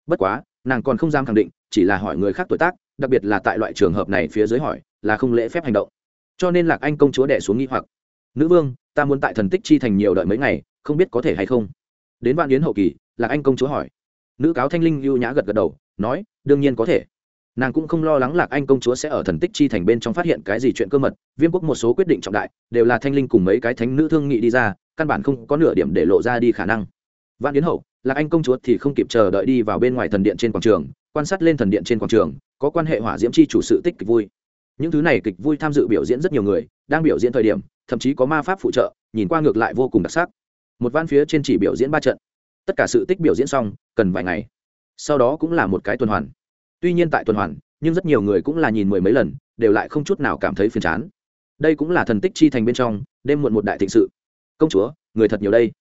bất quá nàng còn không dám khẳng định, chỉ là hỏi người khác tuổi tác, đặc biệt là tại loại trường hợp này phía dưới hỏi là không lễ phép hành động. Cho nên Lạc Anh công chúa đẻ xuống nghi hoặc. Nữ vương, ta muốn tại Thần Tích Chi thành nhiều đợi mấy ngày, không biết có thể hay không. Đến vạn yến hậu kỳ, Lạc Anh công chúa hỏi. Nữ cáo Thanh Linh ưu nhã gật gật đầu, nói đương nhiên có thể. Nàng cũng không lo lắng Lạc Anh công chúa sẽ ở Thần Tích Chi thành bên trong phát hiện cái gì chuyện cơ mật. Viêm quốc một số quyết định trọng đại đều là Thanh Linh cùng mấy cái thánh nữ thương nghị đi ra, căn bản không có nửa điểm để lộ ra đi khả năng. Vạn yến hậu, Lạc Anh công chúa thì không kịp chờ đợi đi vào bên ngoài thần điện trên quảng trường, quan sát lên thần điện trên quảng trường có quan hệ hỏa diễm chi chủ sự tích kịch vui. Những thứ này kịch vui tham dự biểu diễn rất nhiều người, đang biểu diễn thời điểm thậm chí có ma pháp phụ trợ, nhìn qua ngược lại vô cùng đặc sắc. Một van phía trên chỉ biểu diễn 3 trận, tất cả sự tích biểu diễn xong cần vài ngày, sau đó cũng là một cái tuần hoàn. Tuy nhiên tại tuần hoàn, nhưng rất nhiều người cũng là nhìn mười mấy lần đều lại không chút nào cảm thấy phiền chán. Đây cũng là Thần Tích Chi thành bên trong đêm muộn một đại thịnh sự. Công chúa, người thật nhiều đây.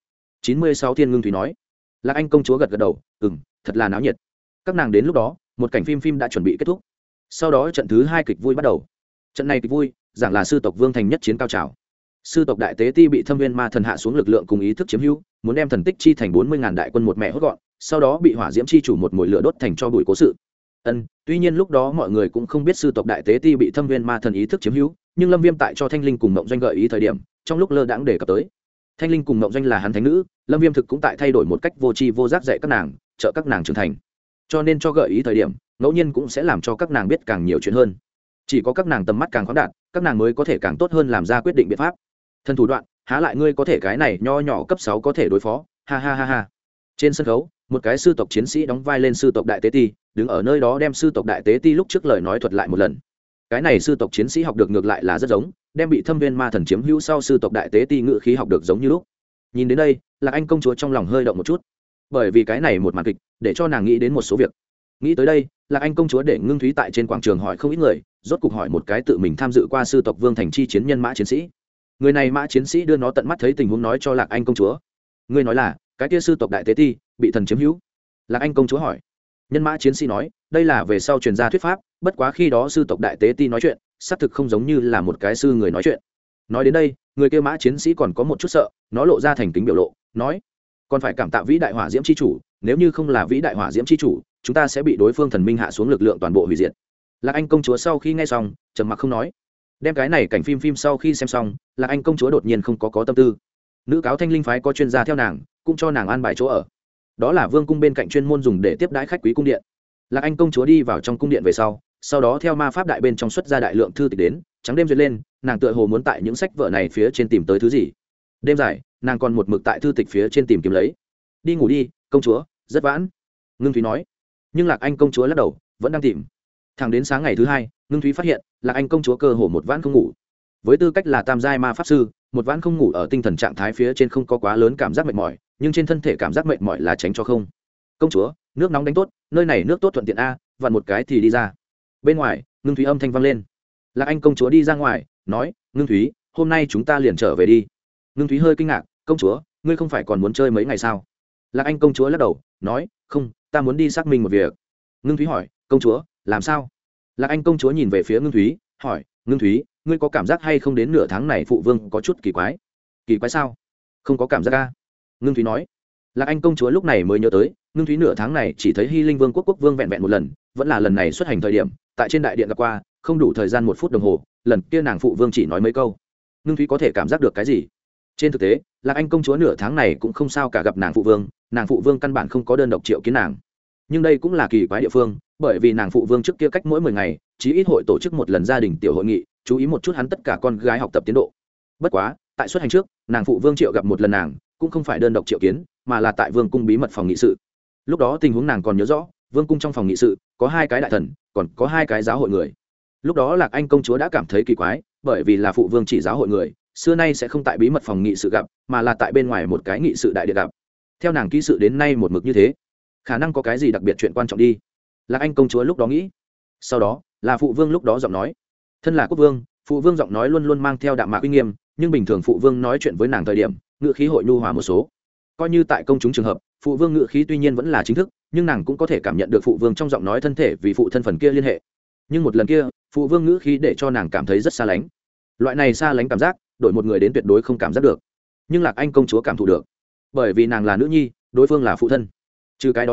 96 Thiên Ngưng Thủy nói. Lạc Anh công chúa gật gật đầu, thật là náo nhiệt. Các nàng đến lúc đó, một cảnh phim đã chuẩn bị kết thúc. Sau đó trận thứ 2 kịch vui bắt đầu. Trận này kịch vui giảng là sư tộc Vương thành nhất chiến cao trào. Sư tộc đại tế ti bị Thâm Viên Ma thần hạ xuống lực lượng cùng ý thức chiếm hữu, muốn đem Thần Tích Chi thành 40.000 đại quân một mẹ hốt gọn, sau đó bị hỏa diễm chi chủ một mồi lửa đốt thành cho bụi cố sự. Tuy nhiên lúc đó mọi người cũng không biết sư tộc đại tế ti bị Thâm Viên Ma thần ý thức chiếm hữu, nhưng Lâm Viêm tại cho Thanh Linh cùng Mộng Doanh gợi ý thời điểm, trong lúc lơ đãng đề cập tới. Thanh Linh cùng Mộng Doanh là hắn thánh nữ, Lâm Viêm thực cũng tại thay đổi một cách vô tri vô giác dạy các nàng, trợ các nàng trưởng thành. Cho nên cho gợi ý thời điểm, ngẫu nhiên cũng sẽ làm cho các nàng biết càng nhiều chuyện hơn. Chỉ có các nàng tầm mắt càng khoáng đạt, các nàng mới có thể càng tốt hơn làm ra quyết định biện pháp. Thân thủ đoạn, há lại ngươi có thể cái này nho nhỏ cấp 6 có thể đối phó, ha ha ha ha. Trên sân khấu, một cái sư tộc chiến sĩ đóng vai lên sư tộc đại tế ti, đứng ở nơi đó đem sư tộc đại tế ti lúc trước lời nói thuật lại một lần. Cái này sư tộc chiến sĩ học được ngược lại là rất giống, đem bị Thâm Viên Ma thần chiếm hữu sau sư tộc đại tế ti ngữ khí học được giống như lúc. Nhìn đến đây, Lạc Anh công chúa trong lòng hơi động một chút, bởi vì cái này một màn kịch để cho nàng nghĩ đến một số việc. Nghĩ tới đây, Lạc Anh công chúa để Ngưng Thúy tại trên quảng trường hỏi không ít người, rốt cục hỏi một cái tự mình tham dự qua sư tộc Vương thành chi chiến nhân mã chiến sĩ. Người này mã chiến sĩ đưa nó tận mắt thấy tình huống nói cho Lạc Anh công chúa. Ngươi nói là cái kia sư tộc đại tế ti bị thần chiếm hữu? Lạc Anh công chúa hỏi. Nhân mã chiến sĩ nói, đây là về sau truyền ra thuyết pháp, bất quá khi đó sư tộc đại tế ti nói chuyện xác thực không giống như là một cái sư người nói chuyện. Nói đến đây, người kia mã chiến sĩ còn có một chút sợ, nó lộ ra thành kính biểu lộ, nói còn phải cảm tạ vĩ đại hỏa diễm chi chủ, nếu như không là vĩ đại hỏa diễm chi chủ, chúng ta sẽ bị đối phương thần minh hạ xuống lực lượng toàn bộ hủy diệt. Lạc Anh công chúa sau khi nghe xong trầm mặc không nói. Đem cái này cảnh phim sau khi xem xong, Lạc Anh công chúa đột nhiên không có tâm tư. Nữ cáo Thanh Linh phái có chuyên gia theo nàng, cũng cho nàng an bài chỗ ở. Đó là vương cung bên cạnh chuyên môn dùng để tiếp đãi khách quý cung điện. Lạc Anh công chúa đi vào trong cung điện về sau đó theo ma pháp đại bên trong xuất ra đại lượng thư tịch đến, trắng đêm duyệt lên, nàng tựa hồ muốn tại những sách vở này phía trên tìm tới thứ gì. Đêm dài, nàng còn một mực tại thư tịch phía trên tìm kiếm lấy. Đi ngủ đi, công chúa, rất vãn. Ngưng Thúy nói. Nhưng Lạc Anh công chúa lắc đầu, vẫn đang tìm. Thẳng đến sáng ngày thứ 2, Ngưng Thúy phát hiện Lạc Anh công chúa cơ hồ một vãn không ngủ. Với tư cách là tam giai ma pháp sư, một vãn không ngủ ở tinh thần trạng thái phía trên không có quá lớn cảm giác mệt mỏi, nhưng trên thân thể cảm giác mệt mỏi là tránh cho không. Công chúa, nước nóng đánh tốt, nơi này nước tốt thuận tiện a, vặn một cái thì đi ra. Bên ngoài, Ngưng Thúy âm thanh vang lên. Lạc Anh công chúa đi ra ngoài, nói, Ngưng Thúy, hôm nay chúng ta liền trở về đi. Ngưng Thúy hơi kinh ngạc, công chúa, ngươi không phải còn muốn chơi mấy ngày sao? Lạc Anh công chúa lắc đầu, nói, không, ta muốn đi xác minh một việc. Ngưng Thúy hỏi, công chúa, làm sao? Lạc Anh công chúa nhìn về phía Ngưng Thúy, hỏi, Ngưng Thúy, ngươi có cảm giác hay không đến nửa tháng này phụ vương có chút kỳ quái? Kỳ quái sao? Không có cảm giác a. Ngưng Thúy nói. Lạc Anh công chúa lúc này mới nhớ tới, Ngưng Thúy nửa tháng này chỉ thấy Hy Linh Vương quốc vương vẹn vẹn một lần, vẫn là lần này xuất hành thời điểm, tại trên đại điện gặp qua, không đủ thời gian 1 phút đồng hồ, lần kia nàng phụ vương chỉ nói mấy câu. Ngưng Thúy có thể cảm giác được cái gì? Trên thực tế, Lạc Anh công chúa nửa tháng này cũng không sao cả gặp nàng phụ vương căn bản không có đơn độc triệu kiến nàng. Nhưng đây cũng là kỳ quái địa phương, bởi vì nàng phụ vương trước kia cách mỗi 10 ngày, chí ít hội tổ chức một lần gia đình tiểu hội nghị, chú ý một chút hắn tất cả con gái học tập tiến độ. Bất quá, tại xuất hành trước, nàng phụ vương triệu gặp một lần nàng, cũng không phải đơn độc triệu kiến, mà là tại vương cung bí mật phòng nghị sự. Lúc đó tình huống nàng còn nhớ rõ, vương cung trong phòng nghị sự có 2 cái đại thần, còn có 2 cái giáo hội người. Lúc đó Lạc Anh công chúa đã cảm thấy kỳ quái, bởi vì là phụ vương chỉ giáo hội người, xưa nay sẽ không tại bí mật phòng nghị sự gặp, mà là tại bên ngoài một cái nghị sự đại điện gặp. Theo nàng ký sự đến nay một mực như thế, khả năng có cái gì đặc biệt chuyện quan trọng đi. Lạc Anh công chúa lúc đó nghĩ. Sau đó là phụ vương lúc đó giọng nói. Thân là quốc vương, phụ vương giọng nói luôn luôn mang theo đạm mạc uy nghiêm, nhưng bình thường phụ vương nói chuyện với nàng thời điểm, ngữ khí hội nhu hòa một số. Coi như tại công chúng trường hợp, phụ vương ngữ khí tuy nhiên vẫn là chính thức, nhưng nàng cũng có thể cảm nhận được phụ vương trong giọng nói thân thể vì phụ thân phần kia liên hệ. Nhưng một lần kia, phụ vương ngữ khí để cho nàng cảm thấy rất xa lánh. Loại này xa lánh cảm giác, đổi một người đến tuyệt đối không cảm giác được. Nhưng Lạc Anh công chúa cảm thụ được, bởi vì nàng là nữ nhi, đối phương là phụ thân. Trừ cái đó ra,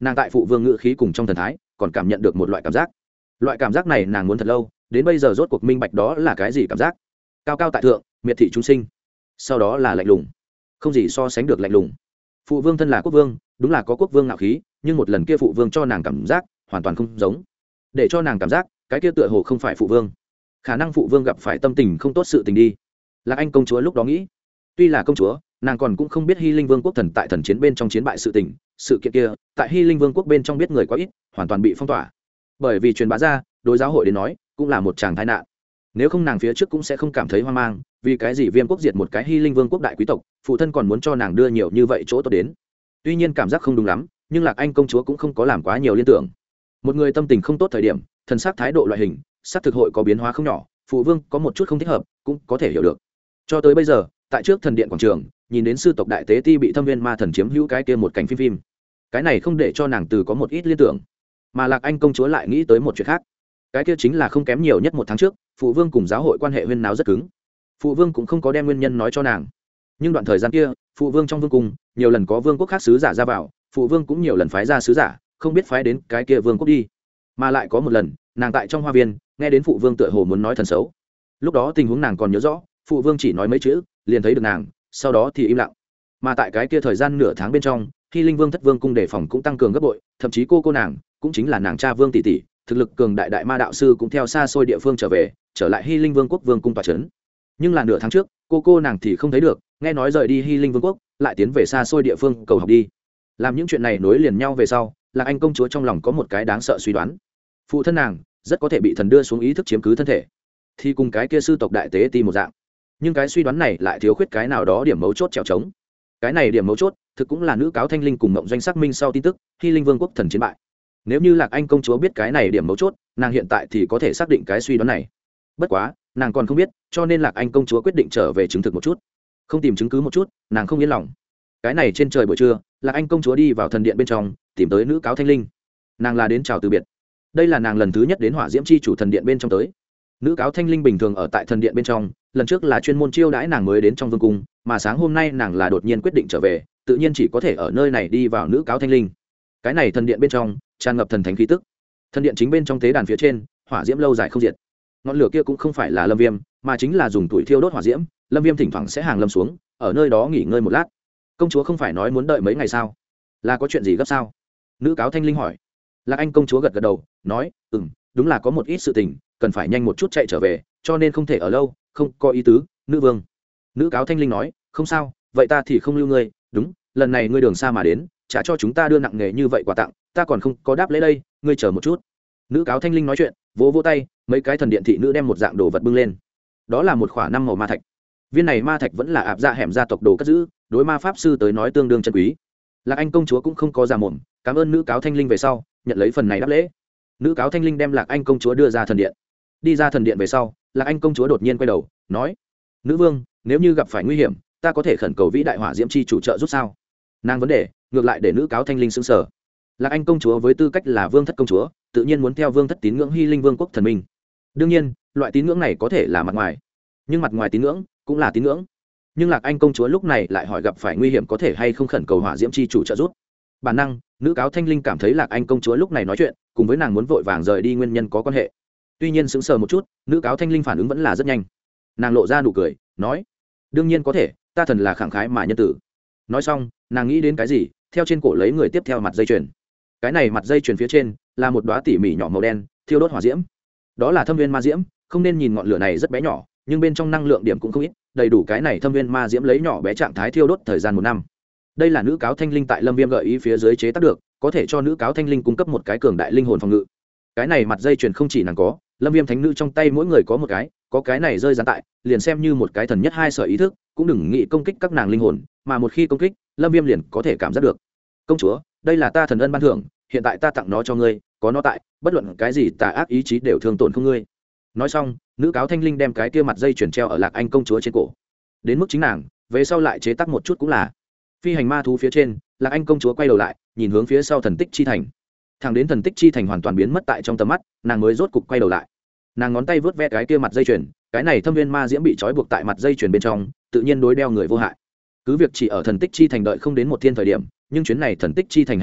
nàng tại phụ vương ngự khí cùng trong thần thái còn cảm nhận được một loại cảm giác này nàng muốn thật lâu, đến bây giờ rốt cuộc minh bạch đó là cái gì cảm giác. Cao cao tại thượng, miệt thị chúng sinh, sau đó là lạnh lùng, không gì so sánh được lạnh lùng. Phụ vương thân là quốc vương, đúng là có quốc vương ngạo khí, nhưng một lần kia phụ vương cho nàng cảm giác hoàn toàn không giống, để cho nàng cảm giác cái kia tựa hồ không phải phụ vương, khả năng phụ vương gặp phải tâm tình không tốt sự tình đi. Lạc Anh công chúa lúc đó nghĩ, tuy là công chúa, nàng còn cũng không biết Hy Linh Vương quốc thần tại thần chiến bên trong chiến bại sự tình, sự kiện kia tại Hy Linh Vương quốc bên trong biết người quá ít, hoàn toàn bị phong tỏa. Bởi vì truyền bá ra, đối giáo hội đến nói, cũng là một tràng tai nạn. Nếu không nàng phía trước cũng sẽ không cảm thấy hoang mang, vì cái gì Viêm quốc diệt một cái Hy Linh Vương quốc đại quý tộc, phụ thân còn muốn cho nàng đưa nhiều như vậy chỗ tốt đến. Tuy nhiên cảm giác không đúng lắm, nhưng Lạc Anh công chúa cũng không có làm quá nhiều liên tưởng. Một người tâm tình không tốt thời điểm, thần sắc thái độ loại hình, sắc thực hội có biến hóa không nhỏ, phụ vương có một chút không thích hợp, cũng có thể hiểu được. Cho tới bây giờ, tại trước thần điện quảng trường, nhìn đến sư tộc đại tế ti bị Thâm Viên ma thần chiếm hữu cái kia một cảnh phim, cái này không để cho nàng từ có một ít liên tưởng, mà Lạc Anh công chúa lại nghĩ tới một chuyện khác. Cái kia chính là không kém nhiều nhất một tháng trước, phụ vương cùng giáo hội quan hệ huyên náo rất cứng. Phụ vương cũng không có đem nguyên nhân nói cho nàng, nhưng đoạn thời gian kia, phụ vương trong vương cung nhiều lần có vương quốc khác sứ giả ra vào, phụ vương cũng nhiều lần phái ra sứ giả, không biết phái đến cái kia vương quốc đi. Mà lại có một lần, nàng tại trong hoa viên nghe đến phụ vương tựa hồ muốn nói thần xấu. Lúc đó tình huống nàng còn nhớ rõ, phụ vương chỉ nói mấy chữ, liền thấy được nàng, sau đó thì im lặng. Mà tại cái kia thời gian nửa tháng bên trong, Hy Linh Vương thất vương cung đề phòng cũng tăng cường gấp bội, thậm chí cô nàng cũng chính là nàng cha Vương tỷ tỷ, thực lực cường đại đại ma đạo sư cũng theo xa xôi địa phương trở lại Hy Linh Vương quốc vương cung tọa trấn. Nhưng là nửa tháng trước, cô nàng thì không thấy được, nghe nói rời đi Hy Linh Vương quốc, lại tiến về xa xôi địa phương cầu học đi. Làm những chuyện này nối liền nhau về sau, Lạc Anh công chúa trong lòng có một cái đáng sợ suy đoán. Phụ thân nàng rất có thể bị thần đưa xuống ý thức chiếm cứ thân thể, thì cùng cái kia sư tộc đại tế ti một dạng. Nhưng cái suy đoán này lại thiếu khuyết cái nào đó điểm mấu chốt trèo trống. Cái này điểm mấu chốt thực cũng là nữ cáo Thanh Linh cùng Mộng Doanh xác minh sau tin tức Hy Linh Vương quốc thần chiến bại. Nếu như Lạc Anh công chúa biết cái này điểm mấu chốt, nàng hiện tại thì có thể xác định cái suy đoán này. Bất quá nàng còn không biết, cho nên Lạc Anh công chúa quyết định trở về chứng thực một chút. Không tìm chứng cứ một chút, nàng không yên lòng. Cái này trên trời buổi trưa, Lạc Anh công chúa đi vào thần điện bên trong, tìm tới nữ cáo Thanh Linh. Nàng là đến chào từ biệt. Đây là nàng lần thứ nhất đến Hỏa Diễm chi chủ thần điện bên trong tới. Nữ cáo Thanh Linh bình thường ở tại thần điện bên trong, lần trước là chuyên môn chiêu đãi nàng mới đến trong vương cung, mà sáng hôm nay nàng là đột nhiên quyết định trở về, tự nhiên chỉ có thể ở nơi này đi vào nữ cáo Thanh Linh. Cái này thần điện bên trong tràn ngập thần thánh khí tức. Thần điện chính bên trong tế đàn phía trên, hỏa diễm lâu dài không diệt. Ngọn lửa kia cũng không phải là Lâm Viêm, mà chính là dùng tuổi thiêu đốt hỏa diễm. Lâm Viêm thỉnh thoảng sẽ hàng lâm xuống, ở nơi đó nghỉ ngơi một lát. Công chúa không phải nói muốn đợi mấy ngày sao? Là có chuyện gì gấp sao? Nữ cáo Thanh Linh hỏi. Lạc Anh công chúa gật gật đầu, nói, đúng là có một ít sự tình, cần phải nhanh một chút chạy trở về, cho nên không thể ở lâu, không có ý tứ, nữ vương. Nữ cáo Thanh Linh nói, không sao, vậy ta thì không lưu ngươi, đúng, lần này ngươi đường xa mà đến, trả cho chúng ta đưa nặng nghề như vậy quà tặng, ta còn không có đáp lễ đây, ngươi chờ một chút. Nữ cáo Thanh Linh nói chuyện, vỗ vỗ tay, mấy cái thần điện thị nữ đem một dạng đồ vật bưng lên. Đó là một khỏa 5 màu ma thạch. Viên này ma thạch vẫn là ạp dạ hẻm gia tộc đồ cất giữ, đối ma pháp sư tới nói tương đương chân quý. Lạc Anh công chúa cũng không có già mồm, cảm ơn nữ cáo Thanh Linh về sau, nhận lấy phần này đáp lễ. Nữ cáo Thanh Linh đem Lạc Anh công chúa đưa ra thần điện. Đi ra thần điện về sau, Lạc Anh công chúa đột nhiên quay đầu, nói: "Nữ vương, nếu như gặp phải nguy hiểm, ta có thể khẩn cầu vĩ đại hỏa diễm chi chủ trợ giúp sao?" Nàng vấn đề ngược lại để nữ cáo Thanh Linh sững sờ. Lạc Anh công chúa với tư cách là vương thất công chúa, tự nhiên muốn theo vương thất tín ngưỡng Hy Linh Vương quốc thần minh. Đương nhiên, loại tín ngưỡng này có thể là mặt ngoài, nhưng mặt ngoài tín ngưỡng cũng là tín ngưỡng. Nhưng Lạc Anh công chúa lúc này lại hỏi gặp phải nguy hiểm có thể hay không khẩn cầu hỏa diễm chi chủ trợ giúp. Bản năng, nữ cáo Thanh Linh cảm thấy Lạc Anh công chúa lúc này nói chuyện, cùng với nàng muốn vội vàng rời đi nguyên nhân có quan hệ. Tuy nhiên sững sờ một chút, nữ cáo Thanh Linh phản ứng vẫn là rất nhanh. Nàng lộ ra nụ cười, nói: "Đương nhiên có thể, ta thần là khẳng khái mà nhân tử." Nói xong, nàng nghĩ đến cái gì, theo trên cổ lấy người tiếp theo mặt dây chuyền. Cái này mặt dây chuyền phía trên là một đóa tỉ mỉ nhỏ màu đen, thiêu đốt hỏa diễm. Đó là thâm viên ma diễm, không nên nhìn ngọn lửa này rất bé nhỏ, nhưng bên trong năng lượng điểm cũng không ít, đầy đủ cái này thâm viên ma diễm lấy nhỏ bé trạng thái thiêu đốt thời gian 1 năm. Đây là nữ cáo Thanh Linh tại Lâm Viêm gợi ý phía dưới chế tác được, có thể cho nữ cáo Thanh Linh cung cấp một cái cường đại linh hồn phòng ngự. Cái này mặt dây chuyền không chỉ nàng có, Lâm Viêm thánh nữ trong tay mỗi người có một cái, có cái này rơi dán tại, liền xem như một cái thần nhất hai sở ý thức, cũng đừng nghĩ công kích các nàng linh hồn, mà một khi công kích, Lâm Viêm liền có thể cảm giác được. "Công chúa, đây là ta thần ân ban thưởng, hiện tại ta tặng nó cho ngươi, có nó tại, bất luận cái gì tà ác ý chí đều thương tổn không ngươi." Nói xong, nữ cáo Thanh Linh đem cái kia mặt dây chuyền treo ở Lạc Anh công chúa trên cổ. Đến mức chính nàng, về sau lại chế tác một chút cũng là. Phi hành ma thú phía trên, Lạc Anh công chúa quay đầu lại, nhìn hướng phía sau thần tích chi thành. Thẳng đến thần tích chi thành hoàn toàn biến mất tại trong tầm mắt, nàng mới rốt cục quay đầu lại. Nàng ngón tay vớt ve cái kia mặt dây chuyền, cái này thâm viên ma diễm bị trói buộc tại mặt dây chuyền bên trong, tự nhiên đối đeo người vô hại. Cứ việc chỉ ở thần tích chi thành đợi không đến 1 thiên thời điểm, nhưng chuyến này thần tích chi thành hành trình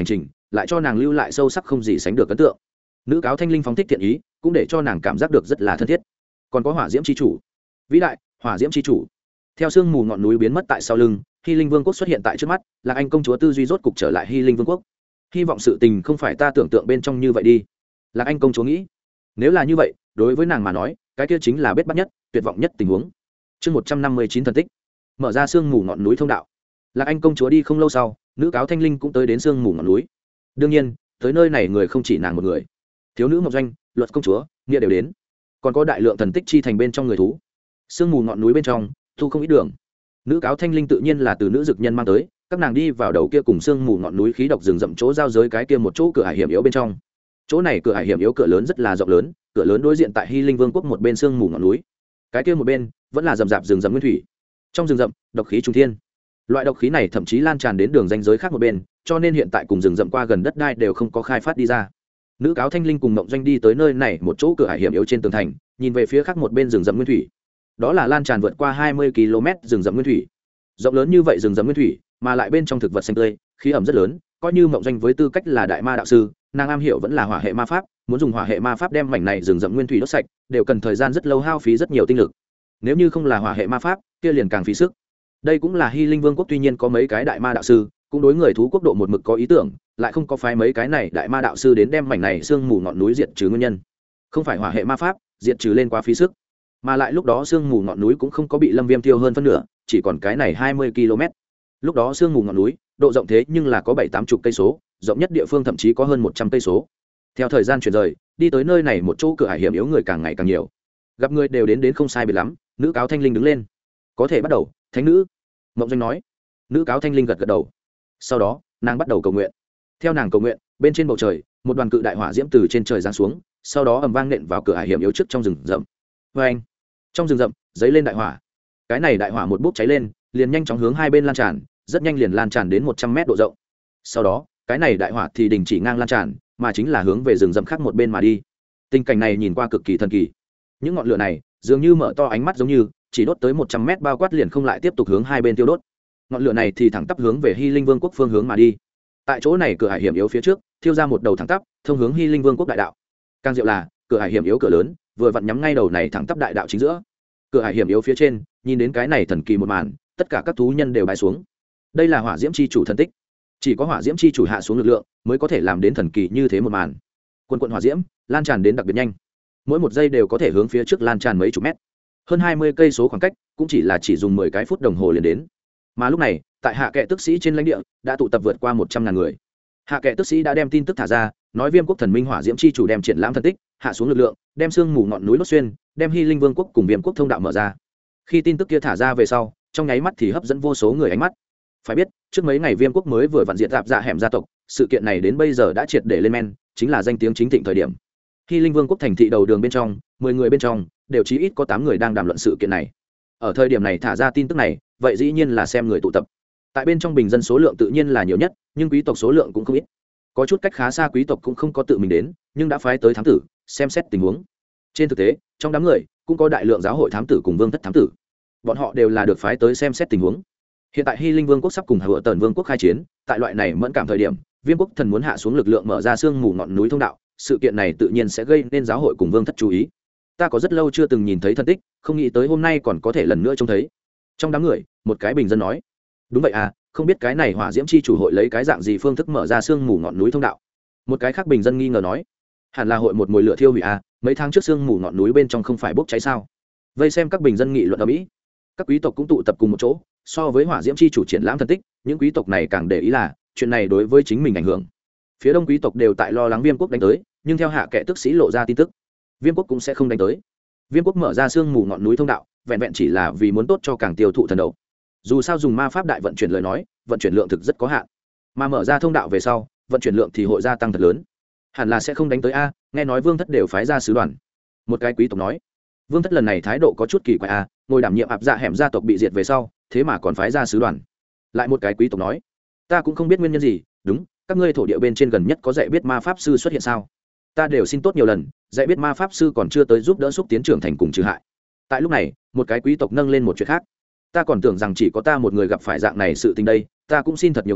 lại cho nàng lưu lại sâu sắc không gì sánh được ấn tượng. Nữ cáo thanh linh phóng thích thiện ý cũng để cho nàng cảm giác được rất là thân thiết. Còn có hỏa diễm chi chủ, vĩ đại hỏa diễm chi chủ. Theo sương mù ngọn núi biến mất tại sau lưng, Hy Linh Vương quốc xuất hiện tại trước mắt. Lạc Anh công chúa tư duy rốt cục trở lại Hy Linh Vương quốc. Hy vọng sự tình không phải ta tưởng tượng bên trong như vậy đi, Lạc Anh công chúa nghĩ. Nếu là như vậy, đối với nàng mà nói, cái kia chính là bết bắt nhất, tuyệt vọng nhất tình huống. Chương 159 thần tích, mở ra sương mù ngọn núi thông đạo. Lạc Anh công chúa đi không lâu sau, nữ cáo thanh linh cũng tới đến sương mù ngọn núi. Đương nhiên, tới nơi này người không chỉ nàng một người. Thiếu nữ Mộc Doanh, Luật công chúa, Nghĩa đều đến. Còn có đại lượng thần tích chi thành bên trong người thú. Sương mù ngọn núi bên trong, thu không ít đường. Nữ cáo thanh linh tự nhiên là từ nữ dực nhân mang tới, các nàng đi vào đầu kia cùng sương mù ngọn núi khí độc rừng rậm chỗ giao giới cái kia một chỗ cửa hải hiểm yếu bên trong. Chỗ này cửa hải hiểm yếu cửa lớn rất là rộng lớn, cửa lớn đối diện tại Hy Linh Vương quốc một bên sương mù ngọn núi, cái kia một bên vẫn là rậm rạp rừng rậm nguyên thủy. Trong rừng rậm, độc khí trùng thiên. Loại độc khí này thậm chí lan tràn đến đường ranh giới khác một bên, cho nên hiện tại cùng rừng rậm qua gần đất đai đều không có khai phát đi ra. Nữ cáo thanh linh cùng Mộng Doanh đi tới nơi này một chỗ cửa hải hiểm yếu trên tường thành, nhìn về phía khác một bên rừng rậm nguyên thủy. Đó là lan tràn vượt qua 20 km rừng rậm nguyên thủy. Rộng lớn như vậy rừng rậm nguyên thủy, mà lại bên trong thực vật xanh tươi, khí ẩm rất lớn, coi như Mộng Doanh với tư cách là đại ma đạo sư, nàng am hiểu vẫn là hỏa hệ ma pháp, muốn dùng hỏa hệ ma pháp đem mảnh này rừng rậm nguyên thủy đốt sạch, đều cần thời gian rất lâu, hao phí rất nhiều tinh lực. Nếu như không là hỏa hệ ma pháp, kia liền càng phí sức. Đây cũng là Hy Linh Vương quốc tuy nhiên có mấy cái đại ma đạo sư, cũng đối người thú quốc độ một mực có ý tưởng, lại không có phái mấy cái này đại ma đạo sư đến đem mảnh này sương mù ngọn núi diệt trừ nguyên nhân. Không phải hỏa hệ ma pháp, diệt trừ lên quá phí sức. Mà lại lúc đó sương mù ngọn núi cũng không có bị Lâm Viêm tiêu hơn phân nửa, chỉ còn cái này 20 km. Lúc đó sương mù ngọn núi, độ rộng thế nhưng là có 7-80 cây số, rộng nhất địa phương thậm chí có hơn 100 cây số. Theo thời gian chuyển rời, đi tới nơi này một chỗ cửa hải hiểm yếu người càng ngày càng nhiều. Gặp người đều đến không sai biệt lắm, nữ cáo thanh linh đứng lên. Có thể bắt đầu, thánh nữ, Mộng Doanh nói. Nữ cáo thanh linh gật gật đầu. Sau đó, nàng bắt đầu cầu nguyện. Theo nàng cầu nguyện, bên trên bầu trời, một đoàn cự đại hỏa diễm từ trên trời giáng xuống, sau đó ầm vang nện vào cửa hải hiểm yếu trước trong rừng rậm. Oeng! Trong rừng rậm, giấy lên đại hỏa. Cái này đại hỏa một bốc cháy lên, liền nhanh chóng hướng hai bên lan tràn, rất nhanh liền lan tràn đến 100 mét độ rộng. Sau đó, cái này đại hỏa thì đình chỉ ngang lan tràn, mà chính là hướng về rừng rậm khác một bên mà đi. Tình cảnh này nhìn qua cực kỳ thần kỳ. Những ngọn lửa này, dường như mở to ánh mắt giống như chỉ đốt tới 100 mét bao quát liền không lại tiếp tục hướng hai bên tiêu đốt. Ngọn lửa này thì thẳng tắp hướng về Hy Linh Vương quốc phương hướng mà đi. Tại chỗ này cửa hải hiểm yếu phía trước, thiêu ra một đầu thẳng tắp, thông hướng Hy Linh Vương quốc đại đạo. Càng diệu là, cửa hải hiểm yếu cửa lớn, vừa vặn nhắm ngay đầu này thẳng tắp đại đạo chính giữa. Cửa hải hiểm yếu phía trên, nhìn đến cái này thần kỳ một màn, tất cả các thú nhân đều bái xuống. Đây là hỏa diễm chi chủ thần tích. Chỉ có hỏa diễm chi chủ hạ xuống lực lượng, mới có thể làm đến thần kỳ như thế một màn. Quần quần hỏa diễm, lan tràn đến đặc biệt nhanh. Mỗi một giây đều có thể hướng phía trước lan tràn mấy chục mét. Hơn 20 cây số khoảng cách, cũng chỉ dùng 10 cái phút đồng hồ liền đến. Mà lúc này, tại hạ kệ tức sĩ trên lãnh địa, đã tụ tập vượt qua 100.000 người. Hạ kệ tức sĩ đã đem tin tức thả ra, nói Viêm quốc thần minh hỏa diễm chi chủ đem triển lãm thần tích, hạ xuống lực lượng, đem sương mù ngọn núi đốt xuyên, đem Hy Linh Vương quốc cùng Viêm quốc thông đạo mở ra. Khi tin tức kia thả ra về sau, trong nháy mắt thì hấp dẫn vô số người ánh mắt. Phải biết, trước mấy ngày Viêm quốc mới vừa vặn diệt rạp dạ hẻm gia tộc, sự kiện này đến bây giờ đã triệt để lên men, chính là danh tiếng chính thịnh thời điểm. Hy Linh Vương quốc thành thị đầu đường bên trong, 10 người bên trong, đều chí ít có 8 người đang đàm luận sự kiện này. Ở thời điểm này thả ra tin tức này, vậy dĩ nhiên là xem người tụ tập. Tại bên trong bình dân số lượng tự nhiên là nhiều nhất, nhưng quý tộc số lượng cũng không ít. Có chút cách khá xa quý tộc cũng không có tự mình đến, nhưng đã phái tới thám tử, xem xét tình huống. Trên thực tế, trong đám người cũng có đại lượng giáo hội thám tử cùng vương thất thám tử. Bọn họ đều là được phái tới xem xét tình huống. Hiện tại Hy Linh Vương quốc sắp cùng Hựa Tần Vương quốc khai chiến, tại loại này mẫn cảm thời điểm, Viêm quốc thần muốn hạ xuống lực lượng mở ra sương mù ngọn núi thông đạo, sự kiện này tự nhiên sẽ gây nên giáo hội cùng vương thất chú ý. Ta có rất lâu chưa từng nhìn thấy thân tích, không nghĩ tới hôm nay còn có thể lần nữa trông thấy. Trong đám người, một cái bình dân nói: đúng vậy à, không biết cái này hỏa diễm chi chủ hội lấy cái dạng gì phương thức mở ra sương mù ngọn núi thông đạo. Một cái khác bình dân nghi ngờ nói: hẳn là hội một mồi lửa thiêu hủy à, mấy tháng trước sương mù ngọn núi bên trong không phải bốc cháy sao? Vây xem các bình dân nghị luận ở mỹ, các quý tộc cũng tụ tập cùng một chỗ. So với hỏa diễm chi chủ triển lãm thần tích, những quý tộc này càng để ý là chuyện này đối với chính mình ảnh hưởng. Phía đông quý tộc đều tại lo lắng Viêm quốc đánh tới, nhưng theo hạ kệ tức sĩ lộ ra tin tức, Viêm quốc cũng sẽ không đánh tới. Viêm quốc mở ra sương mù ngọn núi thông đạo, vẹn vẹn chỉ là vì muốn tốt cho càng tiêu thụ thần đầu. Dù sao dùng ma pháp đại vận chuyển lời nói, vận chuyển lượng thực rất có hạn, mà mở ra thông đạo về sau, vận chuyển lượng thì hội gia tăng thật lớn. Hẳn là sẽ không đánh tới a, nghe nói vương thất đều phái ra sứ đoàn. Một cái quý tộc nói: vương thất lần này thái độ có chút kỳ quái a, ngồi đảm nhiệm ạp dạ hẻm gia tộc bị diệt về sau, thế mà còn phái ra sứ đoàn. Lại một cái quý tộc nói: ta cũng không biết nguyên nhân gì. Đúng, các ngươi thổ địa bên trên gần nhất có dạy biết ma pháp sư xuất hiện sao? Ta đều xin tốt nhiều lần, dạy biết ma pháp sư còn chưa tới giúp đỡ xúc tiến trưởng thành cùng trừ hại. Tại lúc này, một cái quý tộc nâng lên một chuyện khác: ta còn tưởng rằng chỉ có ta một người gặp phải dạng này sự tình đây, ta cũng xin thật nhiều ngày,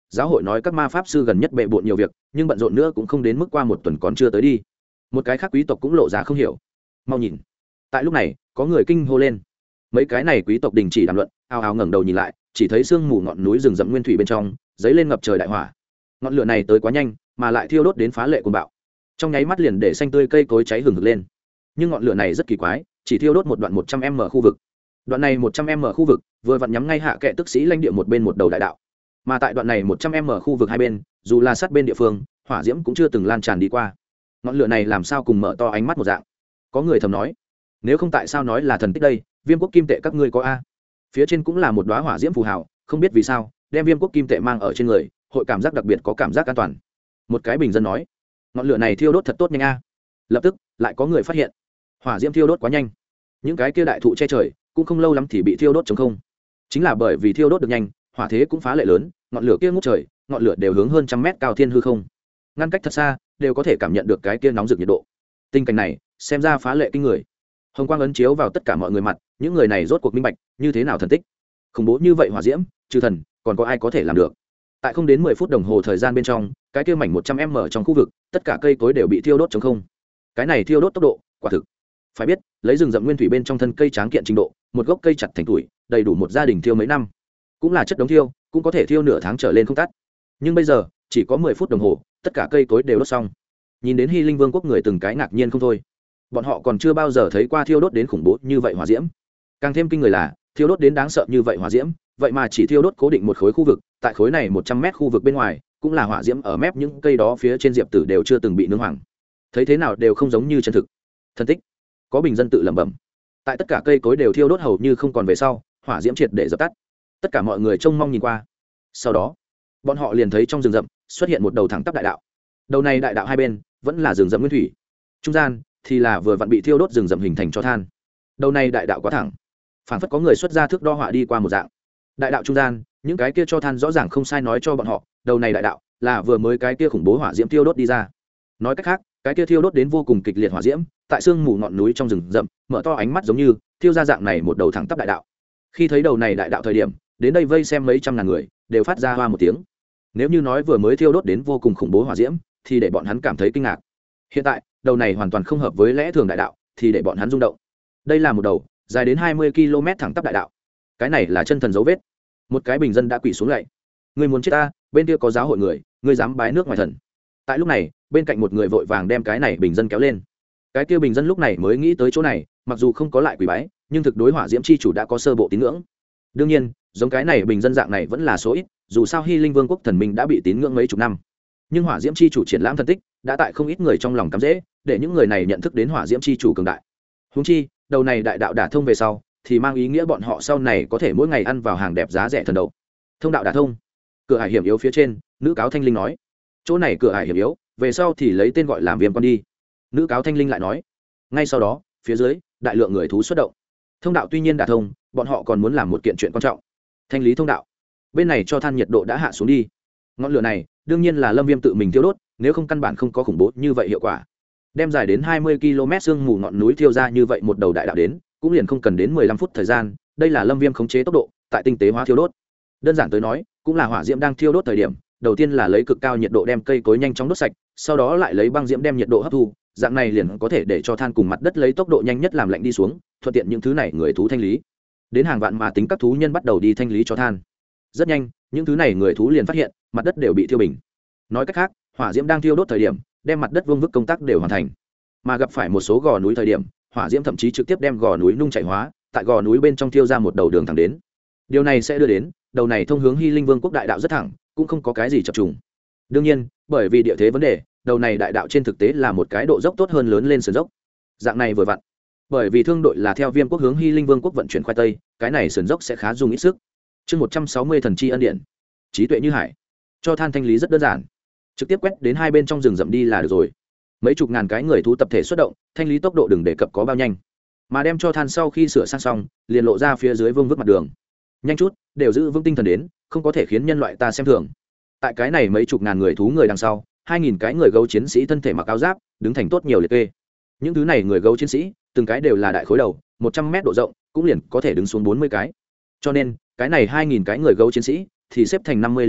giáo hội nói các ma pháp sư gần nhất bệ bộn nhiều việc nhưng bận rộn nữa cũng không đến mức qua một tuần còn chưa tới đi. Một cái khác quý tộc cũng lộ ra không hiểu. Mau nhìn. Tại lúc này có người kinh hô lên. Mấy cái này quý tộc đình chỉ đàm luận, ào ào ngẩng đầu nhìn lại, chỉ thấy sương mù ngọn núi rừng rậm nguyên thủy bên trong dấy lên ngập trời đại hỏa. Ngọn lửa này tới quá nhanh mà lại thiêu đốt đến phá lệ cuồng bạo, trong nháy mắt liền để xanh tươi cây cối cháy hừng hực lên. Nhưng ngọn lửa này rất kỳ quái, chỉ thiêu đốt một đoạn 100 m khu vực. Đoạn này 100 m khu vực vừa vặn nhắm ngay hạ kệ tức sĩ lãnh địa một bên một đầu đại đạo, mà tại đoạn này 100 m khu vực hai bên dù là sát bên địa phương hỏa diễm cũng chưa từng lan tràn đi qua. Ngọn lửa này làm sao cùng mở to ánh mắt một dạng. Có người thầm nói, nếu không tại sao nói là thần tích đây, Viêm quốc kim tệ các ngươi có a? Phía trên cũng là một đóa hỏa diễm phù hào, không biết vì sao đem Viêm quốc kim tệ mang ở trên người hội cảm giác đặc biệt có cảm giác an toàn. Một cái bình dân nói, ngọn lửa này thiêu đốt thật tốt nhanh a. Lập tức lại có người phát hiện hỏa diễm thiêu đốt quá nhanh, những cái kia đại thụ che trời cũng không lâu lắm thì bị thiêu đốt trống không. Chính là bởi vì thiêu đốt được nhanh, hỏa thế cũng phá lệ lớn, ngọn lửa kia ngút trời, ngọn lửa đều hướng hơn 100 mét cao thiên hư không, ngăn cách thật xa đều có thể cảm nhận được cái kia nóng rực nhiệt độ. Tình cảnh này xem ra phá lệ kinh người. Hồng quang ấn chiếu vào tất cả mọi người mặt, những người này rốt cuộc minh bạch như thế nào thần tích khủng bố như vậy hỏa diễm, trừ thần còn có ai có thể làm được. Tại không đến 10 phút đồng hồ thời gian bên trong, cái kia mảnh 100 m trong khu vực tất cả cây cối đều bị thiêu đốt trống không. Cái này thiêu đốt tốc độ quả thực, phải biết lấy rừng rậm nguyên thủy bên trong thân cây tráng kiện trình độ, một gốc cây chặt thành tuổi đầy đủ một gia đình thiêu mấy năm, cũng là chất đống thiêu, cũng có thể thiêu nửa tháng trở lên không tắt. Nhưng bây giờ chỉ có 10 phút đồng hồ tất cả cây cối đều đốt xong. Nhìn đến Hy Linh Vương quốc người từng cái ngạc nhiên không thôi, bọn họ còn chưa bao giờ thấy qua thiêu đốt đến khủng bố như vậy hỏa diễm. Càng thêm kinh người là thiêu đốt đến đáng sợ như vậy hỏa diễm vậy mà chỉ thiêu đốt cố định một khối khu vực, tại khối này 100 mét khu vực bên ngoài cũng là hỏa diễm ở mép những cây đó phía trên diệp tử đều chưa từng bị nướng hoàng, thấy thế nào đều không giống như chân thực. Thân tích, có bình dân tự lẩm bẩm. Tại tất cả cây cối đều thiêu đốt hầu như không còn về sau, hỏa diễm triệt để dập tắt. Tất cả mọi người trông mong nhìn qua, sau đó bọn họ liền thấy trong rừng rậm xuất hiện một đầu thẳng tắp đại đạo. Đầu này đại đạo hai bên vẫn là rừng rậm nguyên thủy, trung gian thì là vừa vặn bị thiêu đốt rừng rậm hình thành cho than. Đầu này đại đạo quá thẳng, phảng phất có người xuất ra thước đo họa đi qua một dạng. Đại đạo trung gian những cái kia cho than rõ ràng không sai nói cho bọn họ, đầu này đại đạo là vừa mới cái kia khủng bố hỏa diễm thiêu đốt đi ra. Nói cách khác, cái kia thiêu đốt đến vô cùng kịch liệt hỏa diễm tại sương mù ngọn núi trong rừng rậm mở to ánh mắt giống như thiêu ra dạng này một đầu thẳng tắp đại đạo. Khi thấy đầu này đại đạo thời điểm, đến đây vây xem mấy trăm ngàn người đều phát ra hoa một tiếng. Nếu như nói vừa mới thiêu đốt đến vô cùng khủng bố hỏa diễm thì để bọn hắn cảm thấy kinh ngạc, hiện tại đầu này hoàn toàn không hợp với lẽ thường đại đạo thì để bọn hắn rung động. Đây là một đầu dài đến 20 km thẳng tắp đại đạo, cái này là chân thần dấu vết. Một cái bình dân đã quỳ xuống lạy, ngươi muốn chết ta, bên kia có giáo hội người, ngươi dám bái nước ngoài thần. Tại lúc này bên cạnh một người vội vàng đem cái này bình dân kéo lên. Cái kia bình dân lúc này mới nghĩ tới chỗ này, mặc dù không có lại quỳ bái nhưng thực đối hỏa diễm chi chủ đã có sơ bộ tín ngưỡng. Đương nhiên giống cái này bình dân dạng này vẫn là số ít, dù sao Hy Linh Vương quốc thần minh đã bị tín ngưỡng mấy chục năm, nhưng hỏa diễm chi chủ triển lãm thần tích đã tại không ít người trong lòng cắm dễ, để những người này nhận thức đến hỏa diễm chi chủ cường đại. Huống chi đầu này đại đạo đả thông về sau thì mang ý nghĩa bọn họ sau này có thể mỗi ngày ăn vào hàng đẹp giá rẻ thần đầu. Thông đạo đả thông, cửa hải hiểm yếu phía trên, nữ cáo thanh linh nói, chỗ này cửa hải hiểm yếu, về sau thì lấy tên gọi làm Viêm Quan đi. Nữ cáo thanh linh lại nói. Ngay sau đó phía dưới đại lượng người thú xuất động. Thông đạo tuy nhiên đả thông, bọn họ còn muốn làm một kiện chuyện quan trọng, thanh lý thông đạo. Bên này cho than nhiệt độ đã hạ xuống đi, ngọn lửa này đương nhiên là Lâm Viêm tự mình thiêu đốt, nếu không căn bản không có khủng bố như vậy hiệu quả. Đem dài đến 20 km sương mù ngọn núi thiêu ra như vậy một đầu đại đạo đến, cũng liền không cần đến 15 phút thời gian. Đây là Lâm Viêm khống chế tốc độ tại tinh tế hóa thiêu đốt. Đơn giản tới nói, cũng là hỏa diễm đang thiêu đốt thời điểm, đầu tiên là lấy cực cao nhiệt độ đem cây cối nhanh chóng đốt sạch, sau đó lại lấy băng diễm đem nhiệt độ hấp thu, dạng này liền có thể để cho than cùng mặt đất lấy tốc độ nhanh nhất làm lạnh đi xuống, thuận tiện những thứ này người thú thanh lý. Đến hàng vạn mà tính các thú nhân bắt đầu đi thanh lý cho than. Rất nhanh, những thứ này người thú liền phát hiện, mặt đất đều bị thiêu bình. Nói cách khác, hỏa diễm đang thiêu đốt thời điểm, đem mặt đất vương vức công tác đều hoàn thành. Mà gặp phải một số gò núi thời điểm, hỏa diễm thậm chí trực tiếp đem gò núi nung chảy hóa, tại gò núi bên trong thiêu ra một đầu đường thẳng đến. Điều này sẽ đưa đến đầu này thông hướng Hy Linh Vương quốc đại đạo rất thẳng, cũng không có cái gì chập trùng. Đương nhiên, bởi vì địa thế vấn đề, đầu này đại đạo trên thực tế là một cái độ dốc tốt hơn lớn lên sườn dốc. Dạng này vừa vặn, bởi vì thương đội là theo Viêm quốc hướng Hy Linh Vương quốc vận chuyển khoai tây, cái này sườn dốc sẽ khá dùng ít sức. Chương 160 thần chi ân điện, trí tuệ như hải. Cho than thanh lý rất đơn giản, trực tiếp quét đến hai bên trong rừng rậm đi là được rồi. Mấy chục ngàn cái người thú tập thể xuất động, thanh lý tốc độ đừng đề cập có bao nhanh. Mà đem cho than sau khi sửa sang xong, liền lộ ra phía dưới vương vức mặt đường. Nhanh chút, đều giữ vững tinh thần đến, không có thể khiến nhân loại ta xem thường. Tại cái này mấy chục ngàn người thú người đằng sau, 2000 cái người gấu chiến sĩ thân thể mặc áo giáp, đứng thành tốt nhiều liệt kê. Những thứ này người gấu chiến sĩ, từng cái đều là đại khối đầu, 100 mét độ rộng, cũng liền có thể đứng xuống 40 cái. Cho nên, cái này 2000 cái người gấu chiến sĩ thì xếp thành 50 liệt kê,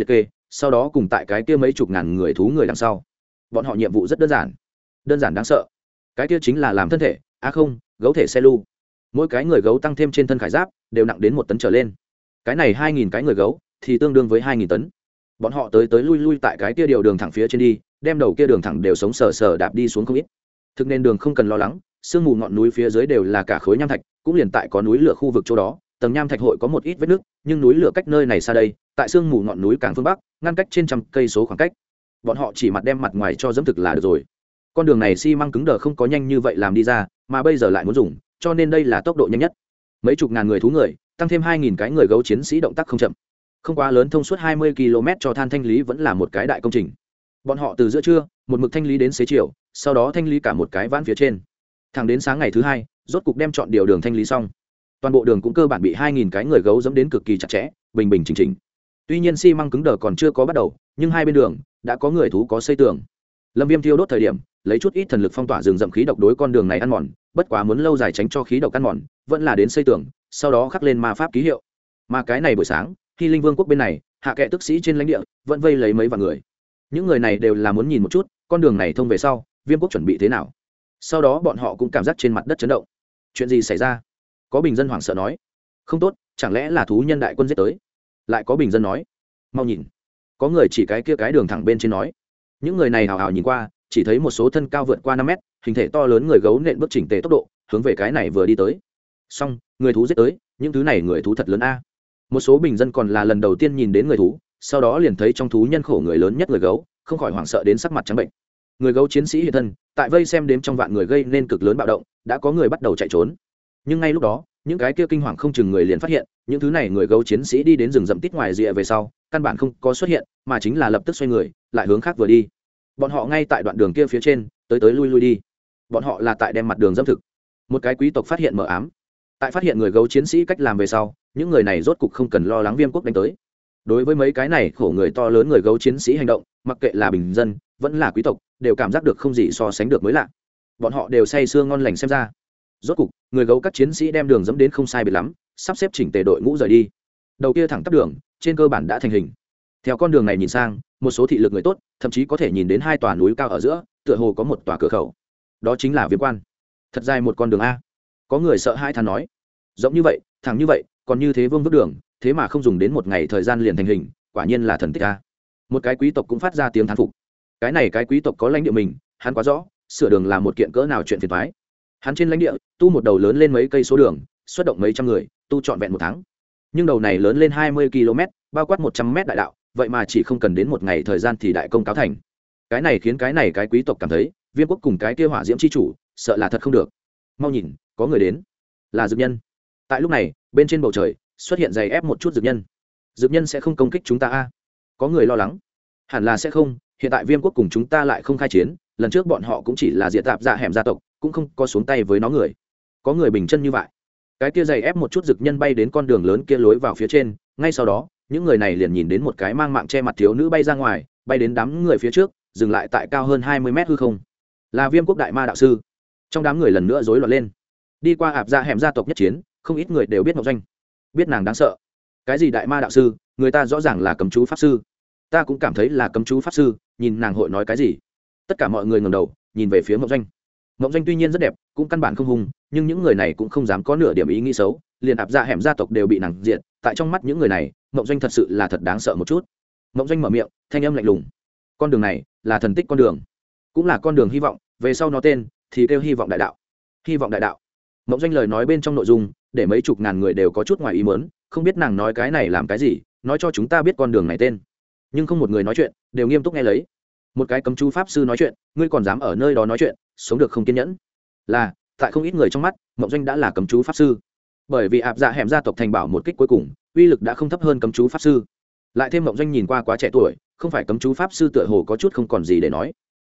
sau đó cùng tại cái kia mấy chục ngàn người thú người đằng sau. Bọn họ nhiệm vụ rất đơn giản đáng sợ. Cái kia chính là làm thân thể, không, gấu thể xe lu. Mỗi cái người gấu tăng thêm trên thân khải giáp đều nặng đến 1 tấn trở lên. Cái này 2000 cái người gấu thì tương đương với 2000 tấn. Bọn họ tới lui tại cái kia điều đường thẳng phía trên đi, đem đầu kia đường thẳng đều sống sờ sờ đạp đi xuống không ít. Thực nên đường không cần lo lắng, sương mù ngọn núi phía dưới đều là cả khối nham thạch, cũng liền tại có núi lửa khu vực chỗ đó, tầng nham thạch hội có một ít vết nứt, nhưng núi lửa cách nơi này xa đây, tại sương mù ngọn núi càng phương bắc, ngăn cách trên trăm cây số khoảng cách. Bọn họ chỉ mặt đem mặt ngoài cho dẫm thực là được rồi. Con đường này xi măng cứng đờ không có nhanh như vậy làm đi ra, mà bây giờ lại muốn dùng, cho nên đây là tốc độ nhanh nhất. Mấy chục ngàn người thú người, tăng thêm 2000 cái người gấu chiến sĩ động tác không chậm. Không quá lớn, thông suốt 20 km cho than thanh lý vẫn là một cái đại công trình. Bọn họ từ giữa trưa một mực thanh lý đến xế chiều, sau đó thanh lý cả một cái vãn phía trên, thẳng đến sáng ngày thứ hai rốt cục đem chọn điều đường thanh lý xong. Toàn bộ đường cũng cơ bản bị 2000 cái người gấu dẫm đến cực kỳ chặt chẽ, bình bình chỉnh chỉnh. Tuy nhiên xi măng cứng đờ còn chưa có bắt đầu, nhưng hai bên đường đã có người thú có xây tường. Lâm Viêm thiêu đốt thời điểm lấy chút ít thần lực phong tỏa rừng rậm khí độc đối con đường này ăn mòn, bất quá muốn lâu dài tránh cho khí độc ăn mòn vẫn là đến xây tường, sau đó khắc lên ma pháp ký hiệu. Mà cái này buổi sáng khi Linh Vương quốc bên này hạ kệ tức sĩ trên lãnh địa vẫn vây lấy mấy vạn người. Những người này đều là muốn nhìn một chút con đường này thông về sau Viêm quốc chuẩn bị thế nào. Sau đó bọn họ cũng cảm giác trên mặt đất chấn động. Chuyện gì xảy ra? Có bình dân hoảng sợ nói. Không tốt, chẳng lẽ là thú nhân đại quân giết tới? Lại có bình dân nói. Mau nhìn. Có người chỉ cái kia cái đường thẳng bên trên nói. Những người này hào hào nhìn qua, chỉ thấy một số thân cao vượt qua 5 mét, hình thể to lớn người gấu nện bước chỉnh tề tốc độ hướng về cái này vừa đi tới. Xong, người thú giết tới, những thứ này người thú thật lớn a. Một số bình dân còn là lần đầu tiên nhìn đến người thú, sau đó liền thấy trong thú nhân khổ người lớn nhất người gấu, không khỏi hoảng sợ đến sắc mặt trắng bệnh. Người gấu chiến sĩ hiện thân, tại vây xem đếm trong vạn người gây nên cực lớn bạo động, đã có người bắt đầu chạy trốn. Nhưng ngay lúc đó, những cái kia kinh hoàng không chừng người liền phát hiện, những thứ này người gấu chiến sĩ đi đến rừng rậm tít ngoài rìa về sau, căn bản không có xuất hiện, mà chính là lập tức xoay người, lại hướng khác vừa đi. Bọn họ ngay tại đoạn đường kia phía trên, tới lui đi. Bọn họ là tại đem mặt đường dẫm thực. Một cái quý tộc phát hiện mờ ám. Tại phát hiện người gấu chiến sĩ cách làm về sau, những người này rốt cục không cần lo lắng Viêm quốc đánh tới. Đối với mấy cái này khổ người to lớn người gấu chiến sĩ hành động, mặc kệ là bình dân vẫn là quý tộc, đều cảm giác được không gì so sánh được mới lạ. Bọn họ đều say sưa ngon lành xem ra. Rốt cục người gấu các chiến sĩ đem đường dẫm đến không sai biệt lắm, sắp xếp chỉnh tề đội ngũ rời đi. Đầu kia thẳng tắp đường trên cơ bản đã thành hình. Theo con đường này nhìn sang, một số thị lực người tốt thậm chí có thể nhìn đến hai tòa núi cao ở giữa, tựa hồ có một tòa cửa khẩu. Đó chính là Viêm quan. Thật dài một con đường a. Có người sợ hãi than nói. Rộng như vậy, thẳng như vậy, còn như thế vương vức đường, thế mà không dùng đến một ngày thời gian liền thành hình, quả nhiên là thần tích a. Một cái quý tộc cũng phát ra tiếng thán phục. Cái này cái quý tộc có lãnh địa mình, hắn quá rõ, sửa đường là một kiện cỡ nào chuyện phiền toái. Hắn trên lãnh địa tu một đầu lớn lên mấy cây số đường, xuất động mấy trăm người, tu trọn vẹn 1 tháng. Nhưng đầu này lớn lên 20 km, bao quát 100 m đại đạo, vậy mà chỉ không cần đến 1 ngày thời gian thì đại công cáo thành. Cái này khiến cái này cái quý tộc cảm thấy, Viêm quốc cùng cái kia hỏa diễm chi chủ, sợ là thật không được. Mau nhìn, có người đến, là dược nhân. Tại lúc này, bên trên bầu trời xuất hiện dày ép một chút dược nhân. Dược nhân sẽ không công kích chúng ta a? Có người lo lắng. Hẳn là sẽ không, hiện tại Viêm quốc cùng chúng ta lại không khai chiến, lần trước bọn họ cũng chỉ là diệt tạp dạ hẻm gia tộc, cũng không có xuống tay với nó người. Có người bình chân như vậy. Cái kia dày ép một chút dược nhân bay đến con đường lớn kia lối vào phía trên, ngay sau đó những người này liền nhìn đến một cái mang mạng che mặt thiếu nữ bay ra ngoài, bay đến đám người phía trước, dừng lại tại cao hơn 20 mét hư không. Là Viêm quốc đại ma đạo sư. Trong đám người lần nữa rối loạn lên. Đi qua ạp dạ hẻm gia tộc nhất chiến, không ít người đều biết Ngọc Doanh, biết nàng đáng sợ. Cái gì đại ma đạo sư, người ta rõ ràng là cấm chú pháp sư. Ta cũng cảm thấy là cấm chú pháp sư, nhìn nàng hội nói cái gì. Tất cả mọi người ngẩng đầu nhìn về phía Ngọc Doanh. Ngọc Doanh tuy nhiên rất đẹp, cũng căn bản không hung, nhưng những người này cũng không dám có nửa điểm ý nghĩ xấu, liền ạp dạ hẻm gia tộc đều bị nàng diệt. Tại trong mắt những người này, Ngọc Doanh thật sự là thật đáng sợ một chút. Ngọc Doanh mở miệng, thanh âm lạnh lùng. Con đường này là thần tích con đường, cũng là con đường hy vọng, về sau nó tên thì kêu hy vọng đại đạo. Hy vọng đại đạo. Ngọc Doanh lời nói bên trong nội dung, để mấy chục ngàn người đều có chút ngoài ý muốn, không biết nàng nói cái này làm cái gì, nói cho chúng ta biết con đường này tên. Nhưng không một người nói chuyện, đều nghiêm túc nghe lấy. Một cái cấm chú pháp sư nói chuyện, ngươi còn dám ở nơi đó nói chuyện, sống được không kiên nhẫn. Là, tại không ít người trong mắt, Ngọc Doanh đã là cấm chú pháp sư. Bởi vì ạp dạ hẻm gia tộc thành bảo một kích cuối cùng, uy lực đã không thấp hơn cấm chú pháp sư. Lại thêm Ngọc Doanh nhìn qua quá trẻ tuổi, không phải cấm chú pháp sư tựa hồ có chút không còn gì để nói.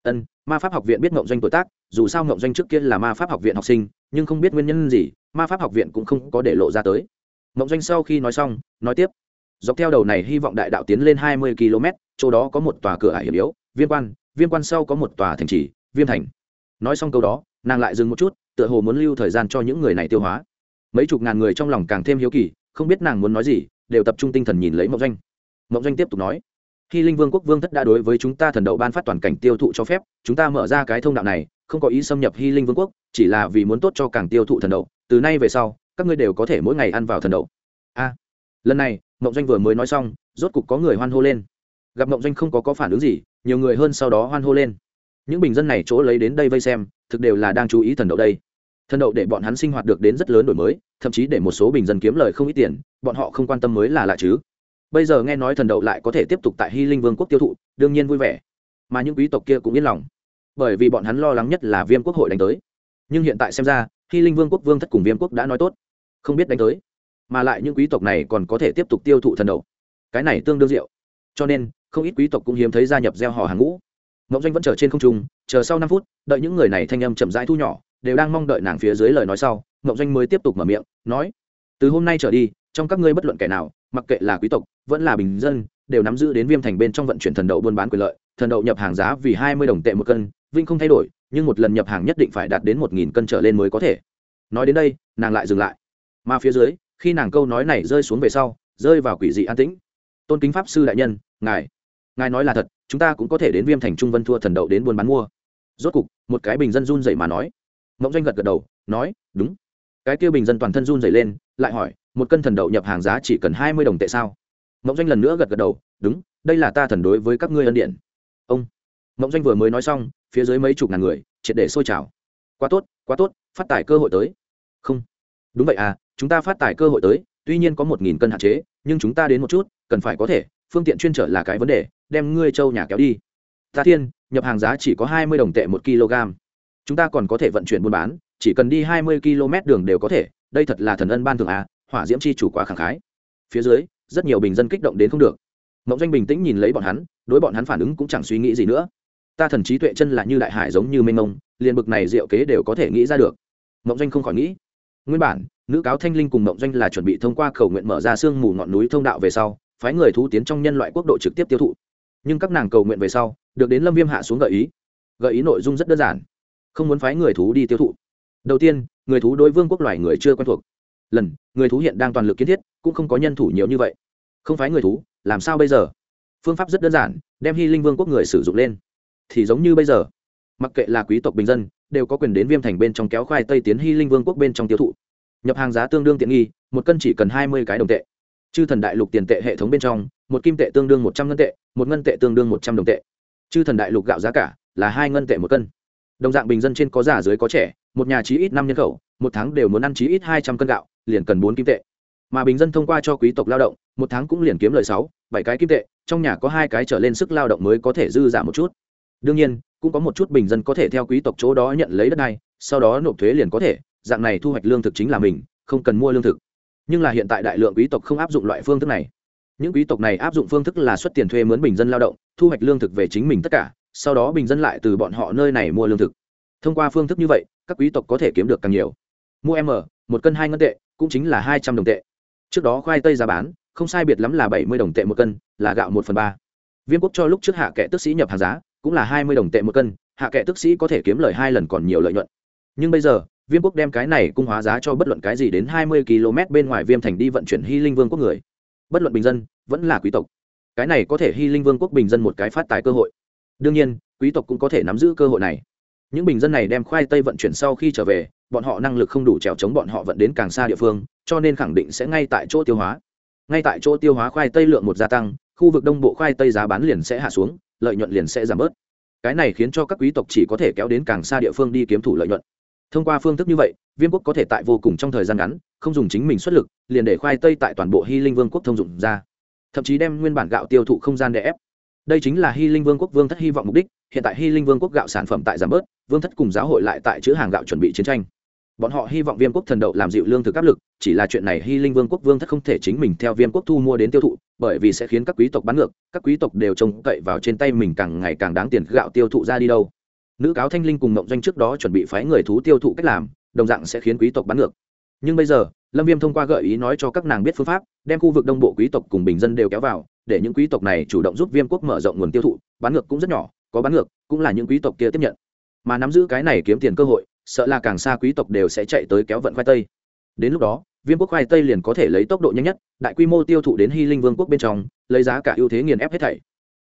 Ma pháp học viện biết Ngọc Doanh tuổi tác, dù sao Ngọc Doanh trước kia là ma pháp học viện học sinh, nhưng không biết nguyên nhân gì, ma pháp học viện cũng không có để lộ ra tới. Ngọc Doanh sau khi nói xong, nói tiếp, dọc theo đầu này hy vọng đại đạo tiến lên 20 km, chỗ đó có một tòa cửa ải hiểm yếu, Viêm quan sau có một tòa thành trì, Viêm thành. Nói xong câu đó, nàng lại dừng một chút, tựa hồ muốn lưu thời gian cho những người này tiêu hóa. Mấy chục ngàn người trong lòng càng thêm hiếu kỳ, không biết nàng muốn nói gì, đều tập trung tinh thần nhìn lấy Ngọc Doanh. Ngọc Doanh tiếp tục nói, Hy Linh Vương quốc vương thất đã đối với chúng ta thần đậu ban phát toàn cảnh tiêu thụ cho phép, chúng ta mở ra cái thông đạo này, không có ý xâm nhập Hy Linh Vương quốc, chỉ là vì muốn tốt cho càng tiêu thụ thần đậu, từ nay về sau, các ngươi đều có thể mỗi ngày ăn vào thần đậu. A. Lần này, Mộng Doanh vừa mới nói xong, rốt cục có người hoan hô lên. Gặp Mộng Doanh không có phản ứng gì, nhiều người hơn sau đó hoan hô lên. Những bình dân này chỗ lấy đến đây vây xem, thực đều là đang chú ý thần đậu đây. Thần đậu để bọn hắn sinh hoạt được đến rất lớn đổi mới, thậm chí để một số bình dân kiếm lời không ít tiền, bọn họ không quan tâm mới là lạ chứ. Bây giờ nghe nói thần đậu lại có thể tiếp tục tại Hy Linh Vương quốc tiêu thụ, đương nhiên vui vẻ. Mà những quý tộc kia cũng yên lòng, bởi vì bọn hắn lo lắng nhất là Viêm quốc hội đánh tới. Nhưng hiện tại xem ra, Hy Linh Vương quốc vương thất cùng Viêm quốc đã nói tốt, không biết đánh tới, mà lại những quý tộc này còn có thể tiếp tục tiêu thụ thần đậu. Cái này tương đương diệu. Cho nên, không ít quý tộc cũng hiếm thấy gia nhập gieo họ hàng ngũ. Mộng Doanh vẫn chờ trên không trung, chờ sau 5 phút, đợi những người này thanh âm chậm rãi thu nhỏ, đều đang mong đợi nàng phía dưới lời nói sau, Mộng Doanh mới tiếp tục mở miệng, nói: "Từ hôm nay trở đi, trong các ngươi bất luận kẻ nào, mặc kệ là quý tộc, vẫn là bình dân, đều nắm giữ đến Viêm thành bên trong vận chuyển thần đậu buôn bán quyền lợi, thần đậu nhập hàng giá vì 20 đồng tệ một cân, vinh không thay đổi, nhưng một lần nhập hàng nhất định phải đạt đến 1000 cân trở lên mới có thể." Nói đến đây, nàng lại dừng lại. Mà phía dưới, khi nàng câu nói này rơi xuống về sau, rơi vào quỷ dị an tĩnh. "Tôn kính pháp sư đại nhân, ngài nói là thật, chúng ta cũng có thể đến Viêm thành trung vân thua thần đậu đến buôn bán mua." Rốt cục, một cái bình dân run rẩy mà nói. Mộng Doanh gật gật đầu, nói: "Đúng." Cái kia bình dân toàn thân run rẩy lên, lại hỏi: "Một cân thần đậu nhập hàng giá chỉ cần 20 đồng tệ sao?" Mộng Doanh lần nữa gật gật đầu, "Đúng, đây là ta thần đối với các ngươi ân điện." Ông. Mộng Doanh vừa mới nói xong, phía dưới mấy chục ngàn người triệt để sôi trào. Quá tốt, phát tài cơ hội tới. Không. Đúng vậy à, chúng ta phát tài cơ hội tới, tuy nhiên có 1000 cân hạn chế, nhưng chúng ta đến một chút, cần phải có thể, phương tiện chuyên trở là cái vấn đề, đem ngươi châu nhà kéo đi. Ta thiên, nhập hàng giá chỉ có 20 đồng tệ 1 kg. Chúng ta còn có thể vận chuyển buôn bán, chỉ cần đi 20 km đường đều có thể, đây thật là thần ân ban thưởng à, Hỏa Diễm chi chủ quá khẳng khái. Phía dưới, rất nhiều bình dân kích động đến không được. Mộng Doanh bình tĩnh nhìn lấy bọn hắn, đối bọn hắn phản ứng cũng chẳng suy nghĩ gì nữa. Ta thần trí tuệ chân là như đại hải giống như mênh mông, liền bực này diệu kế đều có thể nghĩ ra được. Mộng Doanh không khỏi nghĩ, nguyên bản nữ cáo Thanh Linh cùng Mộng Doanh là chuẩn bị thông qua cầu nguyện mở ra sương mù ngọn núi thông đạo về sau, phái người thú tiến trong nhân loại quốc độ trực tiếp tiêu thụ. Nhưng các nàng cầu nguyện về sau, được đến Lâm Viêm hạ xuống gợi ý nội dung rất đơn giản, không muốn phái người thú đi tiêu thụ. Đầu tiên, người thú đối vương quốc loài người chưa quen thuộc. Người thú hiện đang toàn lực kiến thiết, cũng không có nhân thủ nhiều như vậy. Không phái người thú, làm sao bây giờ? Phương pháp rất đơn giản, đem Hy Linh Vương quốc người sử dụng lên. Thì giống như bây giờ, mặc kệ là quý tộc bình dân, đều có quyền đến Viêm thành bên trong kéo khoai tây tiến Hy Linh Vương quốc bên trong tiêu thụ. Nhập hàng giá tương đương tiện nghi, một cân chỉ cần 20 cái đồng tệ. Chư thần đại lục tiền tệ hệ thống bên trong, một kim tệ tương đương 100 ngân tệ, một ngân tệ tương đương 100 đồng tệ. Chư thần đại lục gạo giá cả là 2 ngân tệ một cân. Đồng dạng bình dân trên có già dưới có trẻ, một nhà chí ít 5 nhân khẩu, một tháng đều muốn ăn chí ít 200 cân gạo, liền cần 4 kim tệ. Mà bình dân thông qua cho quý tộc lao động, một tháng cũng liền kiếm lời 6-7 cái kim tệ, trong nhà có 2 cái trở lên sức lao động mới có thể dư giả một chút. Đương nhiên, cũng có một chút bình dân có thể theo quý tộc chỗ đó nhận lấy đất đai, sau đó nộp thuế liền có thể, dạng này thu hoạch lương thực chính là mình, không cần mua lương thực. Nhưng là hiện tại đại lượng quý tộc không áp dụng loại phương thức này. Những quý tộc này áp dụng phương thức là xuất tiền thuê mướn bình dân lao động, thu hoạch lương thực về chính mình tất cả, sau đó bình dân lại từ bọn họ nơi này mua lương thực. Thông qua phương thức như vậy, các quý tộc có thể kiếm được càng nhiều. Mua một cân 2 ngân tệ, cũng chính là 200 đồng tệ. Trước đó khoai tây giá bán, không sai biệt lắm là 70 đồng tệ một cân, là gạo 1/3. Viêm quốc cho lúc trước hạ kệ tức sĩ nhập hàng giá, cũng là 20 đồng tệ một cân, hạ kệ tức sĩ có thể kiếm lời 2 lần còn nhiều lợi nhuận. Nhưng bây giờ, Viêm quốc đem cái này cung hóa giá cho bất luận cái gì đến 20 km bên ngoài Viêm thành đi vận chuyển Hy Linh Vương quốc người. Bất luận bình dân, vẫn là quý tộc. Cái này có thể Hy Linh Vương quốc bình dân một cái phát tài cơ hội. Đương nhiên, quý tộc cũng có thể nắm giữ cơ hội này. Những bình dân này đem khoai tây vận chuyển sau khi trở về, bọn họ năng lực không đủ trèo chống bọn họ vận đến càng xa địa phương, cho nên khẳng định sẽ ngay tại chỗ tiêu hóa. Ngay tại chỗ tiêu hóa khoai tây lượng một gia tăng, khu vực đông bộ khoai tây giá bán liền sẽ hạ xuống, lợi nhuận liền sẽ giảm bớt. Cái này khiến cho các quý tộc chỉ có thể kéo đến càng xa địa phương đi kiếm thủ lợi nhuận. Thông qua phương thức như vậy, Viêm quốc có thể tại vô cùng trong thời gian ngắn, không dùng chính mình xuất lực, liền để khoai tây tại toàn bộ Hy Linh Vương quốc thông dụng ra. Thậm chí đem nguyên bản gạo tiêu thụ không gian đè ép. Đây chính là Hy Linh Vương quốc vương thất hy vọng mục đích. Hiện tại Hy Linh Vương quốc gạo sản phẩm tại giảm bớt, vương thất cùng giáo hội lại tại chữ hàng gạo chuẩn bị chiến tranh. Bọn họ hy vọng Viêm quốc thần đậu làm dịu lương thực áp lực, chỉ là chuyện này Hy Linh Vương quốc vương thất không thể chính mình theo Viêm quốc thu mua đến tiêu thụ, bởi vì sẽ khiến các quý tộc bán ngược, các quý tộc đều trông cậy vào trên tay mình càng ngày càng đáng tiền gạo tiêu thụ ra đi đâu. Nữ cáo Thanh Linh cùng Mộng Doanh trước đó chuẩn bị phái người thú tiêu thụ cách làm, đồng dạng sẽ khiến quý tộc bán ngược. Nhưng bây giờ, Lâm Viêm thông qua gợi ý nói cho các nàng biết phương pháp, đem khu vực đông bộ quý tộc cùng bình dân đều kéo vào, để những quý tộc này chủ động giúp Viêm quốc mở rộng nguồn tiêu thụ, bán ngược cũng rất nhỏ, có bán ngược cũng là những quý tộc kia tiếp nhận. Mà nắm giữ cái này kiếm tiền cơ hội, sợ là càng xa quý tộc đều sẽ chạy tới kéo vận khoai tây. Đến lúc đó, Viêm quốc khoai tây liền có thể lấy tốc độ nhanh nhất, đại quy mô tiêu thụ đến Hy Linh Vương quốc bên trong, lấy giá cả ưu thế nghiền ép hết thảy.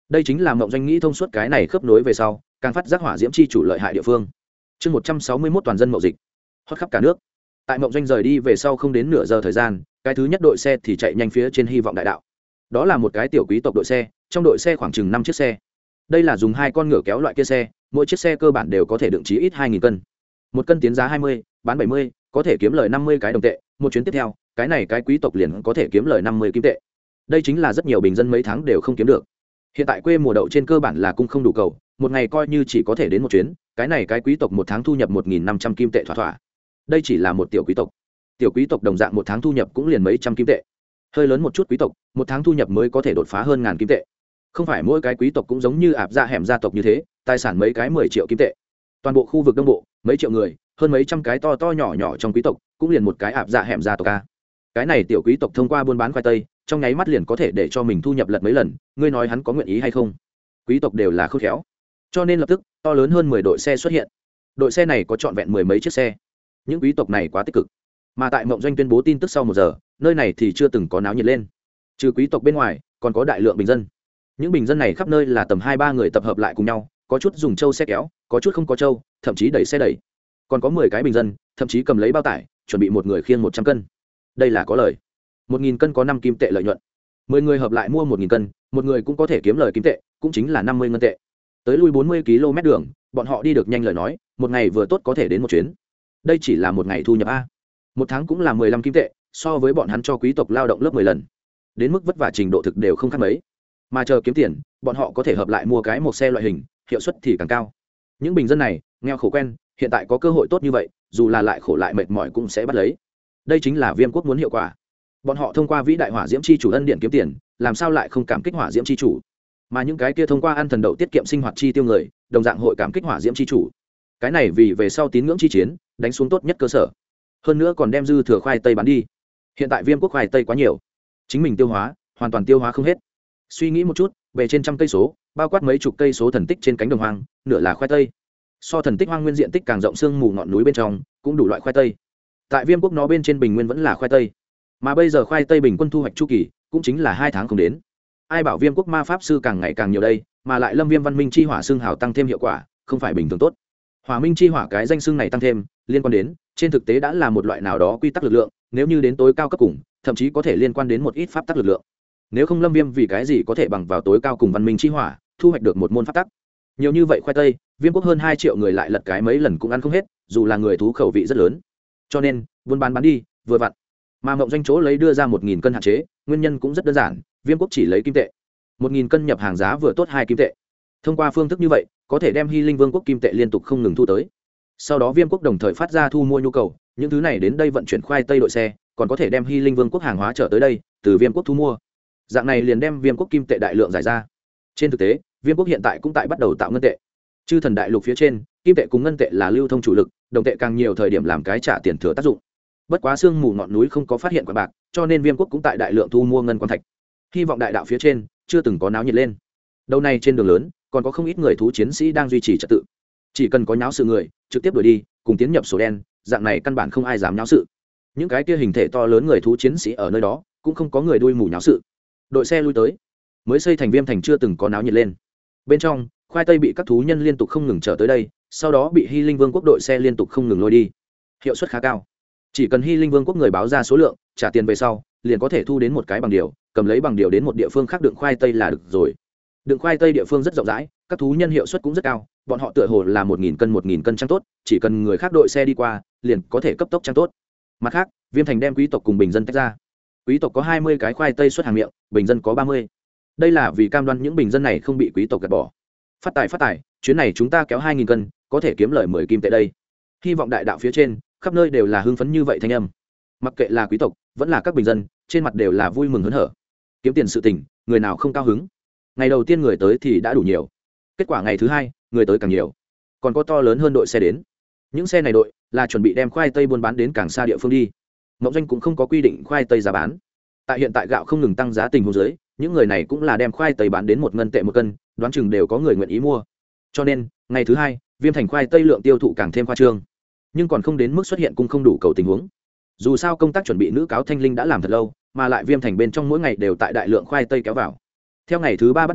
đây chính là mộng doanh nghĩ thông suốt cái này khớp nối về sau càng phát giác hỏa diễm chi chủ lợi hại địa phương. Chương 161 toàn dân mậu dịch hót khắp cả nước. Tại mộng doanh rời đi về sau không đến nửa giờ thời gian, cái thứ nhất đội xe thì chạy nhanh phía trên hy vọng đại đạo. Đó là một cái tiểu quý tộc đội xe, trong đội xe khoảng chừng 5 chiếc xe. Đây là dùng 2 con ngựa kéo loại kia xe, mỗi chiếc xe cơ bản đều có thể đựng chí ít 2.000 cân. Một cân tiến giá 20, bán 70, có thể kiếm lời 50 cái đồng tệ. Một chuyến tiếp theo, cái này cái quý tộc liền có thể kiếm lời 50 kim tệ. Đây chính là rất nhiều bình dân mấy tháng đều không kiếm được. Hiện tại quê mùa đậu trên cơ bản là cung không đủ cầu, một ngày coi như chỉ có thể đến một chuyến, cái này cái quý tộc một tháng thu nhập 1.500 kim tệ thỏa thỏa. Đây chỉ là một tiểu quý tộc đồng dạng một tháng thu nhập cũng liền mấy trăm kim tệ. Hơi lớn một chút quý tộc, một tháng thu nhập mới có thể đột phá hơn 1.000 kim tệ. Không phải mỗi cái quý tộc cũng giống như ạp gia hẻm gia tộc như thế, tài sản mấy cái 10 triệu kim tệ. Toàn bộ khu vực đông bộ, mấy triệu người, hơn mấy trăm cái to to nhỏ nhỏ trong quý tộc, cũng liền một cái ạp gia hẻm gia tộc a. Cái này tiểu quý tộc thông qua buôn bán khoai tây, trong nháy mắt liền có thể để cho mình thu nhập lật mấy lần, ngươi nói hắn có nguyện ý hay không? Quý tộc đều là khôn khéo, cho nên lập tức to lớn hơn 10 đội xe xuất hiện. Đội xe này có trọn vẹn 10 mấy chiếc xe. Những quý tộc này quá tích cực. Mà tại mộng doanh tuyên bố tin tức sau 1 giờ, nơi này thì chưa từng có náo nhiệt lên. Trừ quý tộc bên ngoài, còn có đại lượng bình dân. Những bình dân này khắp nơi là tầm 2-3 người tập hợp lại cùng nhau, có chút dùng trâu xe kéo, có chút không có trâu, thậm chí đẩy xe đẩy. Còn có 10 cái bình dân, thậm chí cầm lấy bao tải, chuẩn bị một người khiêng 100 cân. Đây là có lời. 1.000 cân có 5 kim tệ lợi nhuận. 10 người hợp lại mua 1.000 cân, một người cũng có thể kiếm lời kim tệ, cũng chính là 50 ngân tệ. Tới lui 40 km đường, bọn họ đi được nhanh lời nói, một ngày vừa tốt có thể đến một chuyến. Đây chỉ là một ngày thu nhập a. Một tháng cũng là 15 kim tệ, so với bọn hắn cho quý tộc lao động lớp 10 lần. Đến mức vất vả trình độ thực đều không khác mấy. Mà chờ kiếm tiền, bọn họ có thể hợp lại mua cái một xe loại hình, hiệu suất thì càng cao. Những bình dân này, nghèo khổ quen, hiện tại có cơ hội tốt như vậy, dù là lại khổ lại mệt mỏi cũng sẽ bắt lấy. Đây chính là Viêm quốc muốn hiệu quả. Bọn họ thông qua vĩ đại hỏa diễm chi chủ ân điện kiếm tiền, làm sao lại không cảm kích hỏa diễm chi chủ? Mà những cái kia thông qua ăn thần đậu tiết kiệm sinh hoạt chi tiêu người, đồng dạng hội cảm kích hỏa diễm chi chủ. Cái này vì về sau tín ngưỡng chi chiến, đánh xuống tốt nhất cơ sở. Hơn nữa còn đem dư thừa khoai tây bán đi. Hiện tại Viêm quốc khoai tây quá nhiều, chính mình tiêu hóa, hoàn toàn tiêu hóa không hết. Suy nghĩ một chút, về trên trăm cây số, bao quát mấy chục cây số thần tích trên cánh đồng hoang, nửa là khoai tây. So thần tích hoang nguyên diện tích càng rộng sương mù ngọn núi bên trong, cũng đủ loại khoai tây. Tại Viêm quốc nó bên trên bình nguyên vẫn là khoai tây, mà bây giờ khoai tây bình quân thu hoạch chu kỳ cũng chính là 2 tháng không đến. Ai bảo Viêm quốc ma pháp sư càng ngày càng nhiều đây, mà lại Lâm Viêm văn minh chi hỏa xương hào tăng thêm hiệu quả, không phải bình thường tốt. Hỏa minh chi hỏa cái danh xưng này tăng thêm, liên quan đến, trên thực tế đã là một loại nào đó quy tắc lực lượng, nếu như đến tối cao cấp cùng, thậm chí có thể liên quan đến một ít pháp tắc lực lượng. Nếu không Lâm Viêm vì cái gì có thể bằng vào tối cao cùng văn minh chi hỏa, thu hoạch được một môn pháp tắc. Nhiều như vậy khoai tây, Viêm quốc hơn 2 triệu người lại lật cái mấy lần cũng ăn không hết, dù là người thú khẩu vị rất lớn. Cho nên, buôn bán đi, vừa vặn. Mà Mộng Doanh chỗ lấy đưa ra 1.000 cân hạn chế, nguyên nhân cũng rất đơn giản, Viêm quốc chỉ lấy kim tệ. 1.000 cân nhập hàng giá vừa tốt 2 kim tệ. Thông qua phương thức như vậy, có thể đem Hy Linh Vương quốc kim tệ liên tục không ngừng thu tới. Sau đó Viêm quốc đồng thời phát ra thu mua nhu cầu, những thứ này đến đây vận chuyển khoai tây đội xe, còn có thể đem Hy Linh Vương quốc hàng hóa trở tới đây, từ Viêm quốc thu mua. Dạng này liền đem Viêm quốc kim tệ đại lượng giải ra. Trên thực tế, Viêm quốc hiện tại cũng tại bắt đầu tạo ngân tệ. Chư thần đại lục phía trên, kim tệ cùng ngân tệ là lưu thông chủ lực, đồng tệ càng nhiều thời điểm làm cái trả tiền thừa tác dụng. Bất quá sương mù ngọn núi không có phát hiện quả bạc, cho nên Viêm quốc cũng tại đại lượng thu mua ngân quan thạch. Hy vọng đại đạo phía trên chưa từng có náo nhiệt lên. Đầu này trên đường lớn, còn có không ít người thú chiến sĩ đang duy trì trật tự. Chỉ cần có nháo sự người, trực tiếp đuổi đi, cùng tiến nhập sổ đen, dạng này căn bản không ai dám nháo sự. Những cái kia hình thể to lớn người thú chiến sĩ ở nơi đó, cũng không có người đuôi mù nháo sự. Đội xe lui tới, mới xây thành Viêm thành chưa từng có náo nhiệt lên. Bên trong, khoai tây bị các thú nhân liên tục không ngừng trở tới đây, sau đó bị Hy Linh Vương quốc đội xe liên tục không ngừng lôi đi. Hiệu suất khá cao. Chỉ cần Hy Linh Vương quốc người báo ra số lượng, trả tiền về sau, liền có thể thu đến một cái bằng điều, cầm lấy bằng điều đến một địa phương khác đựng khoai tây là được rồi. Đựng khoai tây địa phương rất rộng rãi, các thú nhân hiệu suất cũng rất cao, bọn họ tựa hồ là 1.000 cân trang tốt, chỉ cần người khác đội xe đi qua, liền có thể cấp tốc trang tốt. Mặt khác, Viêm thành đem quý tộc cùng bình dân tách ra. Quý tộc có 20 cái khoai tây xuất hàng miệng, bình dân có 30. Đây là vì cam đoan những bình dân này không bị quý tộc gạt bỏ. Phát tài, chuyến này chúng ta kéo 2.000 cân, có thể kiếm lời 10 kim tệ đây. Hy vọng đại đạo phía trên, khắp nơi đều là hưng phấn như vậy thanh âm. Mặc kệ là quý tộc, vẫn là các bình dân, trên mặt đều là vui mừng hớn hở. Kiếm tiền sự tình, người nào không cao hứng. Ngày đầu tiên người tới thì đã đủ nhiều. Kết quả ngày thứ hai, người tới càng nhiều. Còn có to lớn hơn đội xe đến. Những xe này đội là chuẩn bị đem khoai tây buôn bán đến càng xa địa phương đi. Mộng Doanh cũng không có quy định khoai tây giá bán. Tại hiện tại gạo không ngừng tăng giá tình huống dưới, những người này cũng là đem khoai tây bán đến 1 ngân tệ 1 cân, đoán chừng đều có người nguyện ý mua. Cho nên, ngày thứ hai, Viêm thành khoai tây lượng tiêu thụ càng thêm khoa trương, nhưng còn không đến mức xuất hiện cung không đủ cầu tình huống. Dù sao công tác chuẩn bị nữ cáo thanh linh đã làm thật lâu, mà lại Viêm thành bên trong mỗi ngày đều tại đại lượng khoai tây kéo vào. Theo ngày thứ 3 bắt đầu,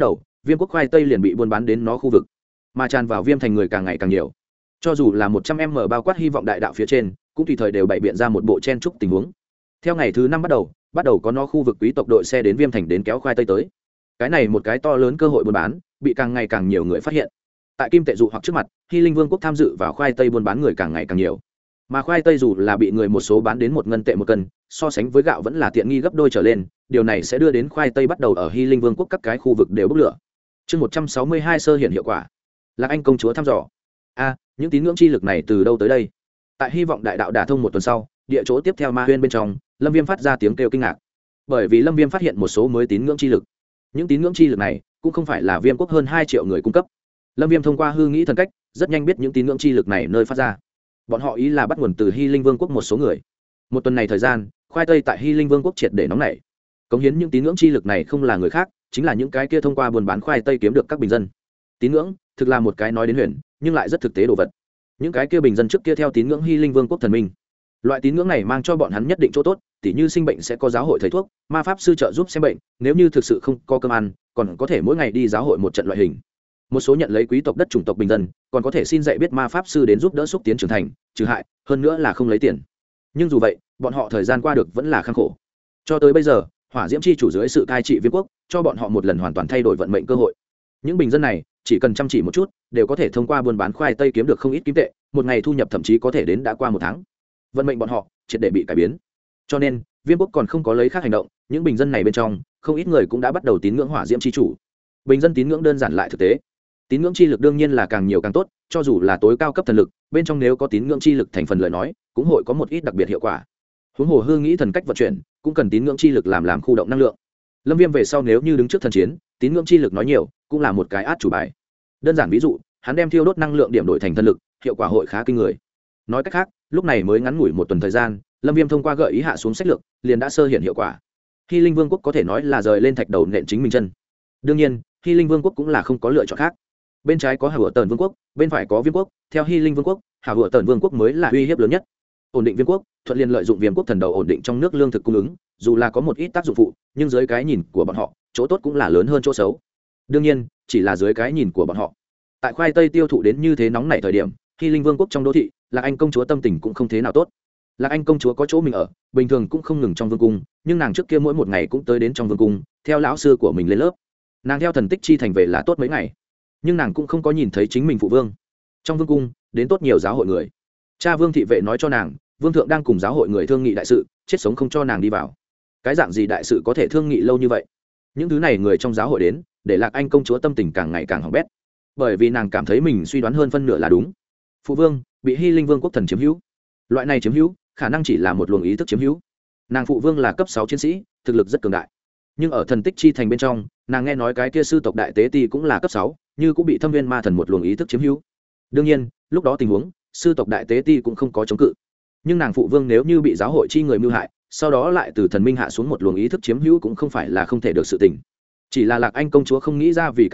viêm quốc khoai tây liền bị buôn bán đến nó khu vực, mà tràn vào viêm thành người càng ngày càng nhiều. Cho dù là 100 m bao quát hy vọng đại đạo phía trên cũng tùy thời đều bày biện ra một bộ chen trúc tình huống. Theo ngày thứ 5 bắt đầu có nó khu vực quý tộc đội xe đến viêm thành đến kéo khoai tây tới. Cái này một cái to lớn cơ hội buôn bán bị càng ngày càng nhiều người phát hiện. Tại kim tệ dụ hoặc trước mặt, Hy Linh Vương quốc tham dự vào khoai tây buôn bán người càng ngày càng nhiều. Mà khoai tây dù là bị người một số bán đến 1 ngân tệ 1 cân, so sánh với gạo vẫn là tiện nghi gấp đôi trở lên, điều này sẽ đưa đến khoai tây bắt đầu ở Hy Linh Vương quốc các cái khu vực đều bốc lửa. Chương 162 sơ hiện hiệu quả. Lạc Anh công chúa thăm dò. Những tín ngưỡng chi lực này từ đâu tới đây? Tại hy vọng đại đạo đả thông 1 tuần sau, địa chỗ tiếp theo ma huyên bên trong, Lâm Viêm phát ra tiếng kêu kinh ngạc. Bởi vì Lâm Viêm phát hiện một số mới tín ngưỡng chi lực. Những tín ngưỡng chi lực này cũng không phải là Viêm quốc hơn 2 triệu người cung cấp. Lâm Viêm thông qua hư nghĩ thần cách, rất nhanh biết những tín ngưỡng chi lực này nơi phát ra. Bọn họ ý là bắt nguồn từ Hy Linh Vương quốc một số người. 1 tuần này thời gian, khoai tây tại Hy Linh Vương quốc triệt để nóng nảy. Cống hiến những tín ngưỡng chi lực này không là người khác, chính là những cái kia thông qua buôn bán khoai tây kiếm được các bình dân. Tín ngưỡng thực là một cái nói đến huyền, nhưng lại rất thực tế đồ vật. Những cái kia bình dân trước kia theo tín ngưỡng Hy Linh Vương quốc thần minh. Loại tín ngưỡng này mang cho bọn hắn nhất định chỗ tốt, tỉ như sinh bệnh sẽ có giáo hội thầy thuốc, ma pháp sư trợ giúp xem bệnh, nếu như thực sự không có cơm ăn, còn có thể mỗi ngày đi giáo hội một trận loại hình. Một số nhận lấy quý tộc đất chủng tộc bình dân, còn có thể xin dạy biết ma pháp sư đến giúp đỡ xúc tiến trưởng thành, trừ hại, hơn nữa là không lấy tiền. Nhưng dù vậy, bọn họ thời gian qua được vẫn là khăng khổ. Cho tới bây giờ, Hỏa Diễm chi chủ dưới sự cai trị Viêm quốc, cho bọn họ một lần hoàn toàn thay đổi vận mệnh cơ hội. Những bình dân này, chỉ cần chăm chỉ một chút, đều có thể thông qua buôn bán khoai tây kiếm được không ít kim tệ, một ngày thu nhập thậm chí có thể đến đã qua 1 tháng. Vận mệnh bọn họ triệt để bị cải biến. Cho nên, Viêm quốc còn không có lấy khác hành động, những bình dân này bên trong, không ít người cũng đã bắt đầu tín ngưỡng Hỏa Diễm chi chủ. Bình dân tín ngưỡng đơn giản lại thực tế. Tín ngưỡng chi lực đương nhiên là càng nhiều càng tốt, cho dù là tối cao cấp thần lực, bên trong nếu có tín ngưỡng chi lực thành phần lời nói, cũng hội có một ít đặc biệt hiệu quả. Huống hồ hư nghĩ thần cách vận chuyển, cũng cần tín ngưỡng chi lực làm khu động năng lượng. Lâm Viêm về sau nếu như đứng trước thần chiến, tín ngưỡng chi lực nói nhiều, cũng là một cái át chủ bài. Đơn giản ví dụ, hắn đem thiêu đốt năng lượng điểm đổi thành thần lực, hiệu quả hội khá kinh người. Nói cách khác, lúc này mới ngắn ngủi 1 tuần thời gian, Lâm Viêm thông qua gợi ý hạ xuống sách lược, liền đã sơ hiện hiệu quả. Hy Linh Vương quốc có thể nói là rời lên thạch đầu nện chính mình chân. Đương nhiên, Hy Linh Vương quốc cũng là không có lựa chọn khác. Bên trái có Hà Hựa Tần Vương quốc, bên phải có Viêm quốc, theo Hy Linh Vương quốc, Hà Hựa Tần Vương quốc mới là uy hiếp lớn nhất. Ổn định Viêm quốc, thuận liên lợi dụng Viêm quốc thần đầu ổn định trong nước lương thực cung ứng, dù là có một ít tác dụng phụ, nhưng dưới cái nhìn của bọn họ, chỗ tốt cũng là lớn hơn chỗ xấu. Đương nhiên, chỉ là dưới cái nhìn của bọn họ. Tại khoai tây tiêu thụ đến như thế nóng nảy thời điểm, Hy Linh Vương quốc trong đô thị, Lạc Anh công chúa tâm tình cũng không thế nào tốt. Lạc Anh công chúa có chỗ mình ở, bình thường cũng không ngừng trong vương cung, nhưng nàng trước kia mỗi một ngày cũng tới đến trong vương cung, theo lão sư của mình lên lớp. Nàng theo thần tích chi thành về là tốt mấy ngày, nhưng nàng cũng không có nhìn thấy chính mình phụ vương. Trong vương cung, đến tốt nhiều giáo hội người. Cha Vương thị vệ nói cho nàng, vương thượng đang cùng giáo hội người thương nghị đại sự, chết sống không cho nàng đi vào. Cái dạng gì đại sự có thể thương nghị lâu như vậy? Những thứ này người trong giáo hội đến, để Lạc Anh công chúa tâm tình càng ngày càng hỏng bét, bởi vì nàng cảm thấy mình suy đoán hơn phân nửa là đúng. Phụ vương bị Hy Linh Vương quốc thần chiếm hữu. Loại này chiếm hữu khả năng chỉ là một luồng ý thức chiếm hữu. Nàng phụ vương là cấp 6 chiến sĩ, thực lực rất cường đại, nhưng ở thần tích chi thành bên trong, nàng nghe nói cái kia sư tộc đại tế ti cũng là cấp 6, như cũng bị thâm viên ma thần một luồng ý thức chiếm hữu. Đương nhiên, lúc đó tình huống, sư tộc đại tế ti cũng không có chống cự, nhưng nàng phụ vương nếu như bị giáo hội chi người mưu hại, sau đó lại từ thần minh hạ xuống một luồng ý thức chiếm hữu cũng không phải là không thể được sự tình. Chỉ là Lạc Anh công chúa không nghĩ ra vì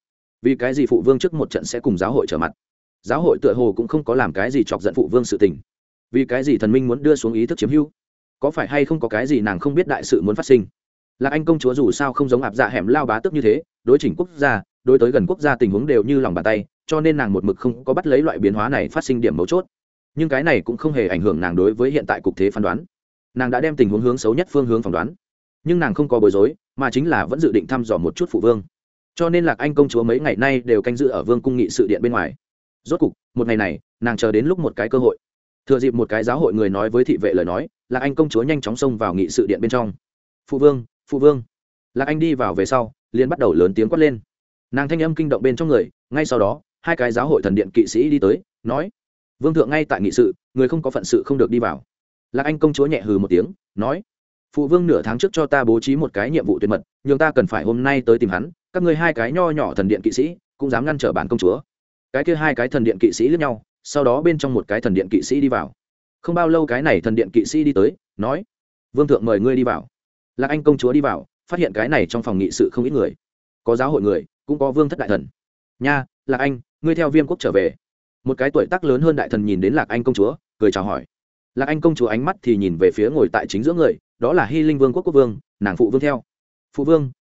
cái gì phụ vương trước một trận sẽ cùng giáo hội trở mặt. Giáo hội tựa hồ cũng không có làm cái gì chọc giận phụ vương sự tình, vì cái gì thần minh muốn đưa xuống ý thức chiếm hữu? Có phải hay không có cái gì nàng không biết đại sự muốn phát sinh? Lạc Anh công chúa dù sao không giống ạp dạ hẻm lao bá tước như thế, đối chỉnh quốc gia, đối tới gần quốc gia tình huống đều như lòng bàn tay, cho nên nàng một mực không có bắt lấy loại biến hóa này phát sinh điểm mấu chốt. Nhưng cái này cũng không hề ảnh hưởng nàng đối với hiện tại cục thế phán đoán. Nàng đã đem tình huống hướng xấu nhất phương hướng phỏng đoán, nhưng nàng không có bối rối, mà chính là vẫn dự định thăm dò một chút phụ vương. Cho nên Lạc Anh công chúa mấy ngày nay đều canh giữ ở vương cung nghị sự điện bên ngoài. Rốt cục, một ngày này, nàng chờ đến lúc một cái cơ hội. Thừa dịp một cái giáo hội người nói với thị vệ lời nói, Lạc Anh công chúa nhanh chóng xông vào nghị sự điện bên trong. Phụ vương, phụ vương. Lạc Anh đi vào về sau, liền bắt đầu lớn tiếng quát lên. Nàng thanh âm kinh động bên trong người, ngay sau đó, hai cái giáo hội thần điện kỵ sĩ đi tới, nói: "Vương thượng ngay tại nghị sự, người không có phận sự không được đi vào." Lạc Anh công chúa nhẹ hừ một tiếng, nói: "Phụ vương nửa tháng trước cho ta bố trí một cái nhiệm vụ tuyệt mật, nhưng ta cần phải hôm nay tới tìm hắn, các ngươi hai cái nho nhỏ thần điện kỵ sĩ cũng dám ngăn trở bản công chúa." Cái kia hai cái thần điện kỵ sĩ liếc nhau, sau đó bên trong một cái thần điện kỵ sĩ đi vào. Không bao lâu cái này thần điện kỵ sĩ đi tới, nói: "Vương thượng mời ngươi đi vào." Lạc Anh công chúa đi vào, phát hiện cái này trong phòng nghị sự không ít người, có giáo hội người, cũng có vương thất đại thần. "Nha, Lạc Anh, ngươi theo Viêm quốc trở về?" Một cái tuổi tác lớn hơn đại thần nhìn đến Lạc Anh công chúa, cười chào hỏi. Lạc Anh công chúa ánh mắt thì nhìn về phía ngồi tại chính giữa người, đó là Hy Linh Vương quốc quốc vương, nàng phụ vương theo. "Phụ vương,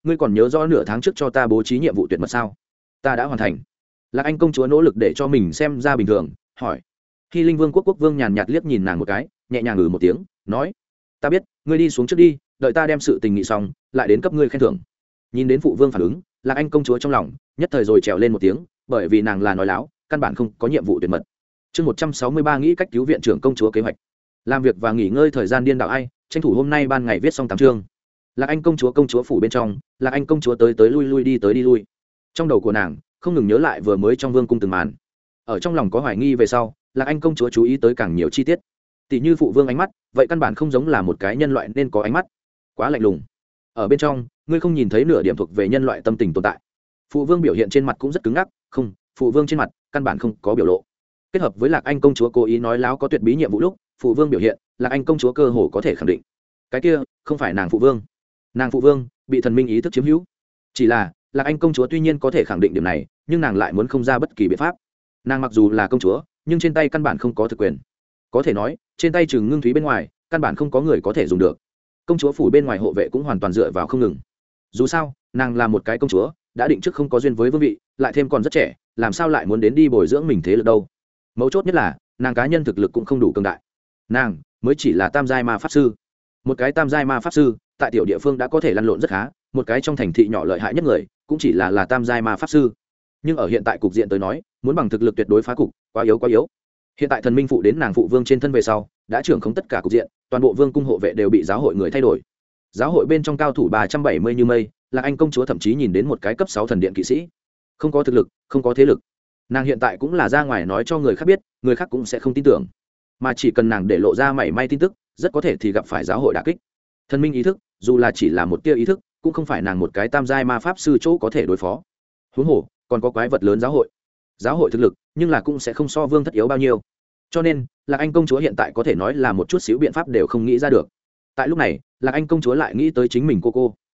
ngươi còn nhớ rõ nửa tháng trước cho ta bố trí nhiệm vụ tuyệt mật sao? Ta đã hoàn thành. Lạc Anh công chúa nỗ lực để cho mình xem ra bình thường, hỏi. Hy Linh Vương quốc vương nhàn nhạt liếc nhìn nàng một cái, nhẹ nhàng một tiếng, nói: ta biết, ngươi đi xuống trước đi, đợi ta đem sự tình nghị xong lại đến cấp ngươi khen thưởng. Nhìn đến phụ vương phản ứng, Lạc Anh công chúa trong lòng nhất thời rồi trèo lên một tiếng, bởi vì nàng là nói láo, căn bản không có nhiệm vụ tuyệt mật. Chương 163 nghĩ cách cứu viện trưởng công chúa kế hoạch. Làm việc và nghỉ ngơi thời gian điên đảo ai, tranh thủ hôm nay ban ngày viết xong 8 chương. Lạc Anh công chúa phủ bên trong, Lạc Anh công chúa tới lui lui đi tới đi lui. Trong đầu của nàng không ngừng nhớ lại vừa mới trong vương cung từng màn. Ở trong lòng có hoài nghi về sau, Lạc Anh công chúa chú ý tới càng nhiều chi tiết. Tỷ như phụ vương ánh mắt, vậy căn bản không giống là một cái nhân loại nên có ánh mắt, quá lạnh lùng. Ở bên trong, ngươi không nhìn thấy nửa điểm thuộc về nhân loại tâm tình tồn tại. Phụ vương biểu hiện trên mặt cũng rất cứng ngắc, không, phụ vương trên mặt căn bản không có biểu lộ. Kết hợp với Lạc Anh công chúa cố ý nói láo có tuyệt bí nhiệm vụ lúc, phụ vương biểu hiện, Lạc Anh công chúa cơ hồ có thể khẳng định, cái kia không phải nàng phụ vương. Nàng phụ vương bị thần minh ý thức chiếm hữu. Chỉ là Lạc Anh công chúa tuy nhiên có thể khẳng định điểm này, nhưng nàng lại muốn không ra bất kỳ biện pháp. Nàng mặc dù là công chúa, nhưng trên tay căn bản không có thực quyền. Có thể nói, trên tay trừ Ngưng Thúy bên ngoài, căn bản không có người có thể dùng được. Công chúa phủ bên ngoài hộ vệ cũng hoàn toàn dựa vào không ngừng. Dù sao, nàng là một cái công chúa, đã định trước không có duyên với vương vị, lại thêm còn rất trẻ, làm sao lại muốn đến đi bồi dưỡng mình thế lực đâu. Mấu chốt nhất là, nàng cá nhân thực lực cũng không đủ cường đại. Nàng mới chỉ là tam giai ma pháp sư. Một cái tam giai ma pháp sư, tại tiểu địa phương đã có thể lăn lộn rất khá, một cái trong thành thị nhỏ lợi hại nhất người, cũng chỉ là tam giai ma pháp sư. Nhưng ở hiện tại cục diện tới nói, muốn bằng thực lực tuyệt đối phá cục, quá yếu. Hiện tại thần minh phụ đến nàng phụ vương trên thân về sau, đã trưởng khống tất cả cục diện, toàn bộ vương cung hộ vệ đều bị giáo hội người thay đổi. Giáo hội bên trong cao thủ 370 như mây, Lạc Anh công chúa thậm chí nhìn đến một cái cấp 6 thần điện kỵ sĩ. Không có thực lực, không có thế lực. Nàng hiện tại cũng là ra ngoài nói cho người khác biết, người khác cũng sẽ không tin tưởng. Mà chỉ cần nàng để lộ ra mảy may tin tức, rất có thể thì gặp phải giáo hội đả kích. Thần minh ý thức, dù là chỉ là một tia ý thức, cũng không phải nàng một cái tam giai ma pháp sư chỗ có thể đối phó. Huống hồ, còn có quái vật lớn giáo hội. Giáo hội thực lực, nhưng là cũng sẽ không so vương thất yếu bao nhiêu. Cho nên, Lạc Anh công chúa hiện tại có thể nói là một chút xíu biện pháp đều không nghĩ ra được. Tại lúc này, Lạc Anh công chúa lại nghĩ tới chính mình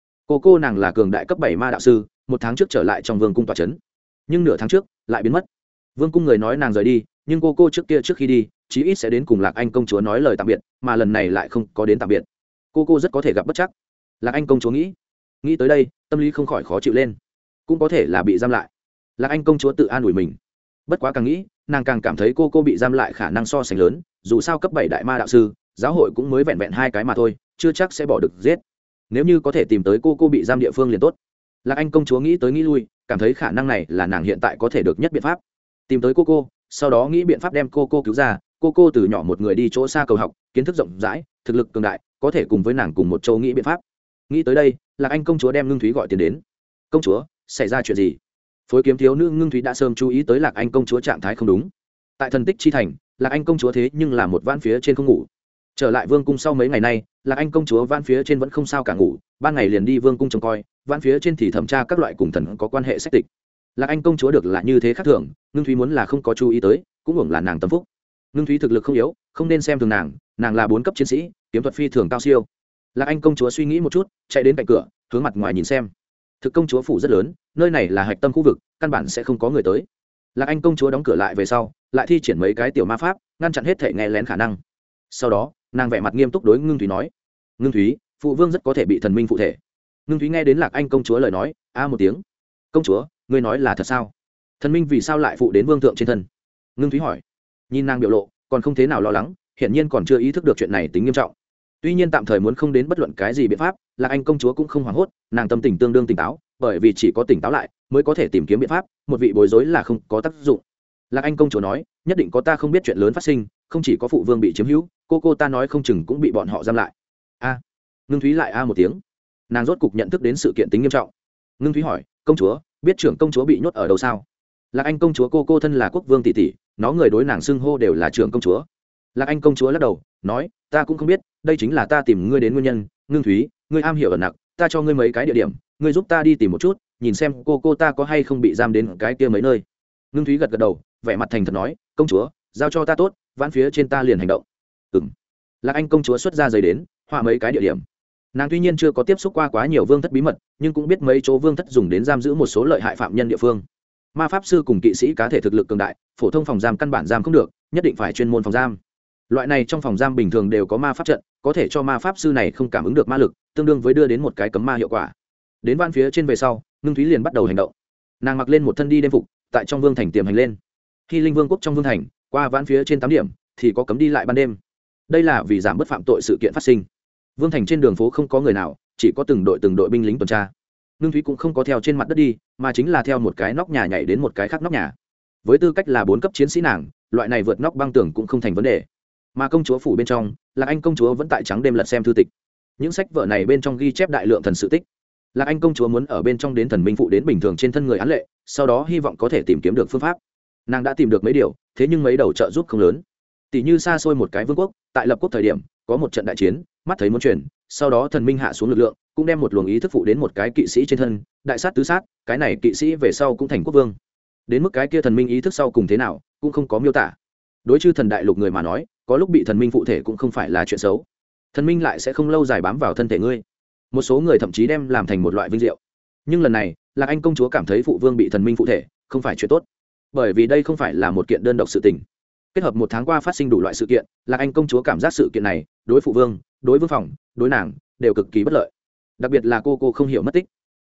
cô nàng là cường đại cấp 7 ma đạo sư, 1 tháng trước trở lại trong vương cung tọa trấn, nhưng nửa tháng trước lại biến mất. Vương cung người nói nàng rời đi, nhưng cô trước khi đi chí ít sẽ đến cùng Lạc Anh công chúa nói lời tạm biệt, mà lần này lại không có đến tạm biệt. Cô rất có thể gặp bất trắc. Lạc Anh công chúa nghĩ tới đây, tâm lý không khỏi khó chịu lên. Cũng có thể là bị giam lại. Lạc Anh công chúa tự an ủi mình. Bất quá càng nghĩ, nàng càng cảm thấy cô bị giam lại khả năng so sánh lớn, dù sao cấp 7 đại ma đạo sư, giáo hội cũng mới vẹn 2 cái mà thôi, chưa chắc sẽ bỏ được giết. Nếu như có thể tìm tới cô bị giam địa phương liền tốt. Lạc Anh công chúa nghĩ tới nghĩ lui, cảm thấy khả năng này là nàng hiện tại có thể được nhất biện pháp. Tìm tới cô, sau đó nghĩ biện pháp đem cô cứu ra. Cô từ nhỏ một người đi chỗ xa cầu học, kiến thức rộng rãi, thực lực cường đại, có thể cùng với nàng cùng một châu nghĩ biện pháp. Nghĩ tới đây, Lạc Anh công chúa đem Ngưng Thúy gọi tiền đến. Công chúa, xảy ra chuyện gì? Phối kiếm thiếu nữ Ngưng Thúy đã sớm chú ý tới Lạc Anh công chúa trạng thái không đúng. Tại thần tích chi thành, Lạc Anh công chúa thế nhưng là một van phía trên không ngủ. Trở lại vương cung sau mấy ngày nay, Lạc Anh công chúa van phía trên vẫn không sao cả ngủ, ban ngày liền đi vương cung trông coi, van phía trên thì thẩm tra các loại cùng thần có quan hệ sách tịch. Lạc Anh công chúa được là như thế khác thường, Ngưng Thúy muốn là không có chú ý tới, cũng hưởng là nàng tâm phúc. Ngưng Thúy thực lực không yếu, không nên xem thường nàng là 4 cấp chiến sĩ, kiếm thuật phi thường cao siêu. Lạc Anh công chúa suy nghĩ một chút, chạy đến cạnh cửa, hướng mặt ngoài nhìn xem. Thực công chúa phủ rất lớn, nơi này là hạch tâm khu vực, căn bản sẽ không có người tới. Lạc Anh công chúa đóng cửa lại về sau, lại thi triển mấy cái tiểu ma pháp, ngăn chặn hết thể nghe lén khả năng. Sau đó, nàng vẻ mặt nghiêm túc đối Ngưng Thúy nói: "Ngưng Thúy, phụ vương rất có thể bị thần minh phụ thể." Ngưng Thúy nghe đến Lạc Anh công chúa lời nói, một tiếng. "Công chúa, ngươi nói là thật sao? Thần minh vì sao lại phụ đến vương thượng trên thân?" Ngưng Thúy hỏi. Nhìn nàng biểu lộ, còn không thế nào lo lắng, hiển nhiên còn chưa ý thức được chuyện này tính nghiêm trọng. Tuy nhiên tạm thời muốn không đến bất luận cái gì biện pháp, Lạc Anh công chúa cũng không hoảng hốt, nàng tâm tình tương đương tỉnh táo, bởi vì chỉ có tỉnh táo lại mới có thể tìm kiếm biện pháp, một vị bối rối là không có tác dụng. Lạc Anh công chúa nói, nhất định có ta không biết chuyện lớn phát sinh, không chỉ có phụ vương bị chiếm hữu, cô ta nói không chừng cũng bị bọn họ giam lại. Ngưng Thúy lại một tiếng. Nàng rốt cục nhận thức đến sự kiện tính nghiêm trọng. Ngưng Thúy hỏi, công chúa, biết trưởng công chúa bị nhốt ở đâu sao? Lạc Anh công chúa cô thân là quốc vương tỷ tỷ, nó người đối nàng xưng hô đều là trưởng công chúa. Lạc Anh công chúa lắc đầu, nói, ta cũng không biết, đây chính là ta tìm ngươi đến nguyên nhân. Ngưng Thúy, ngươi am hiểu ẩn nặc, ta cho ngươi mấy cái địa điểm, ngươi giúp ta đi tìm một chút, nhìn xem cô ta có hay không bị giam đến cái kia mấy nơi. Ngưng Thúy gật đầu, vẻ mặt thành thật nói, công chúa, giao cho ta tốt, vãn phía trên ta liền hành động. Lạc Anh công chúa xuất ra giấy đến, họa mấy cái địa điểm. Nàng tuy nhiên chưa có tiếp xúc qua quá nhiều vương thất bí mật, nhưng cũng biết mấy chỗ vương thất dùng đến giam giữ một số lợi hại phạm nhân địa phương. Ma pháp sư cùng kỵ sĩ cá thể thực lực cường đại, phổ thông phòng giam căn bản giam không được, nhất định phải chuyên môn phòng giam. Loại này trong phòng giam bình thường đều có ma pháp trận, có thể cho ma pháp sư này không cảm ứng được ma lực, tương đương với đưa đến một cái cấm ma hiệu quả. đến van phía trên về sau ngưng thúy liền bắt đầu hành động. Nàng mặc lên một thân đi đêm phục, tại trong vương thành tiềm hành lên. Hy Linh Vương quốc trong vương thành, qua van phía trên 8 điểm thì có cấm đi lại ban đêm. Đây là vì giảm bớt phạm tội sự kiện phát sinh. Vương thành trên đường phố không có người nào, chỉ có từng đội binh lính tuần tra. Ngưng thúy cũng không có theo trên mặt đất đi, mà chính là theo một cái nóc nhà nhảy đến một cái khác nóc nhà. Với tư cách là 4 cấp chiến sĩ nàng, loại này vượt nóc băng tường cũng không thành vấn đề. Mà công chúa phủ bên trong, Lạc Anh công chúa vẫn tại trắng đêm lật xem thư tịch. Những sách vở này bên trong ghi chép đại lượng thần sự tích. Lạc Anh công chúa muốn ở bên trong đến thần minh phụ đến bình thường trên thân người án lệ, sau đó hy vọng có thể tìm kiếm được phương pháp. Nàng đã tìm được mấy điều, thế nhưng mấy đầu trợ giúp không lớn. Tỷ như xa xôi một cái vương quốc, tại lập quốc thời điểm, có một trận đại chiến, mắt thấy muốn chuyển, sau đó thần minh hạ xuống lực lượng, cũng đem một luồng ý thức phụ đến một cái kỵ sĩ trên thân, đại sát tứ sát, cái này kỵ sĩ về sau cũng thành quốc vương. Đến mức cái kia thần minh ý thức sau cùng thế nào, cũng không có miêu tả. Đối chư thần đại lục người mà nói, có lúc bị thần minh phụ thể cũng không phải là chuyện xấu. Thần minh lại sẽ không lâu dài bám vào thân thể ngươi. Một số người thậm chí đem làm thành một loại vinh diệu. Nhưng lần này, Lạc Anh công chúa cảm thấy phụ vương bị thần minh phụ thể, không phải chuyện tốt. Bởi vì đây không phải là một kiện đơn độc sự tình. Kết hợp một tháng qua phát sinh đủ loại sự kiện, Lạc Anh công chúa cảm giác sự kiện này, đối phụ vương, đối vương phòng, đối nàng đều cực kỳ bất lợi. Đặc biệt là cô không hiểu mất tích.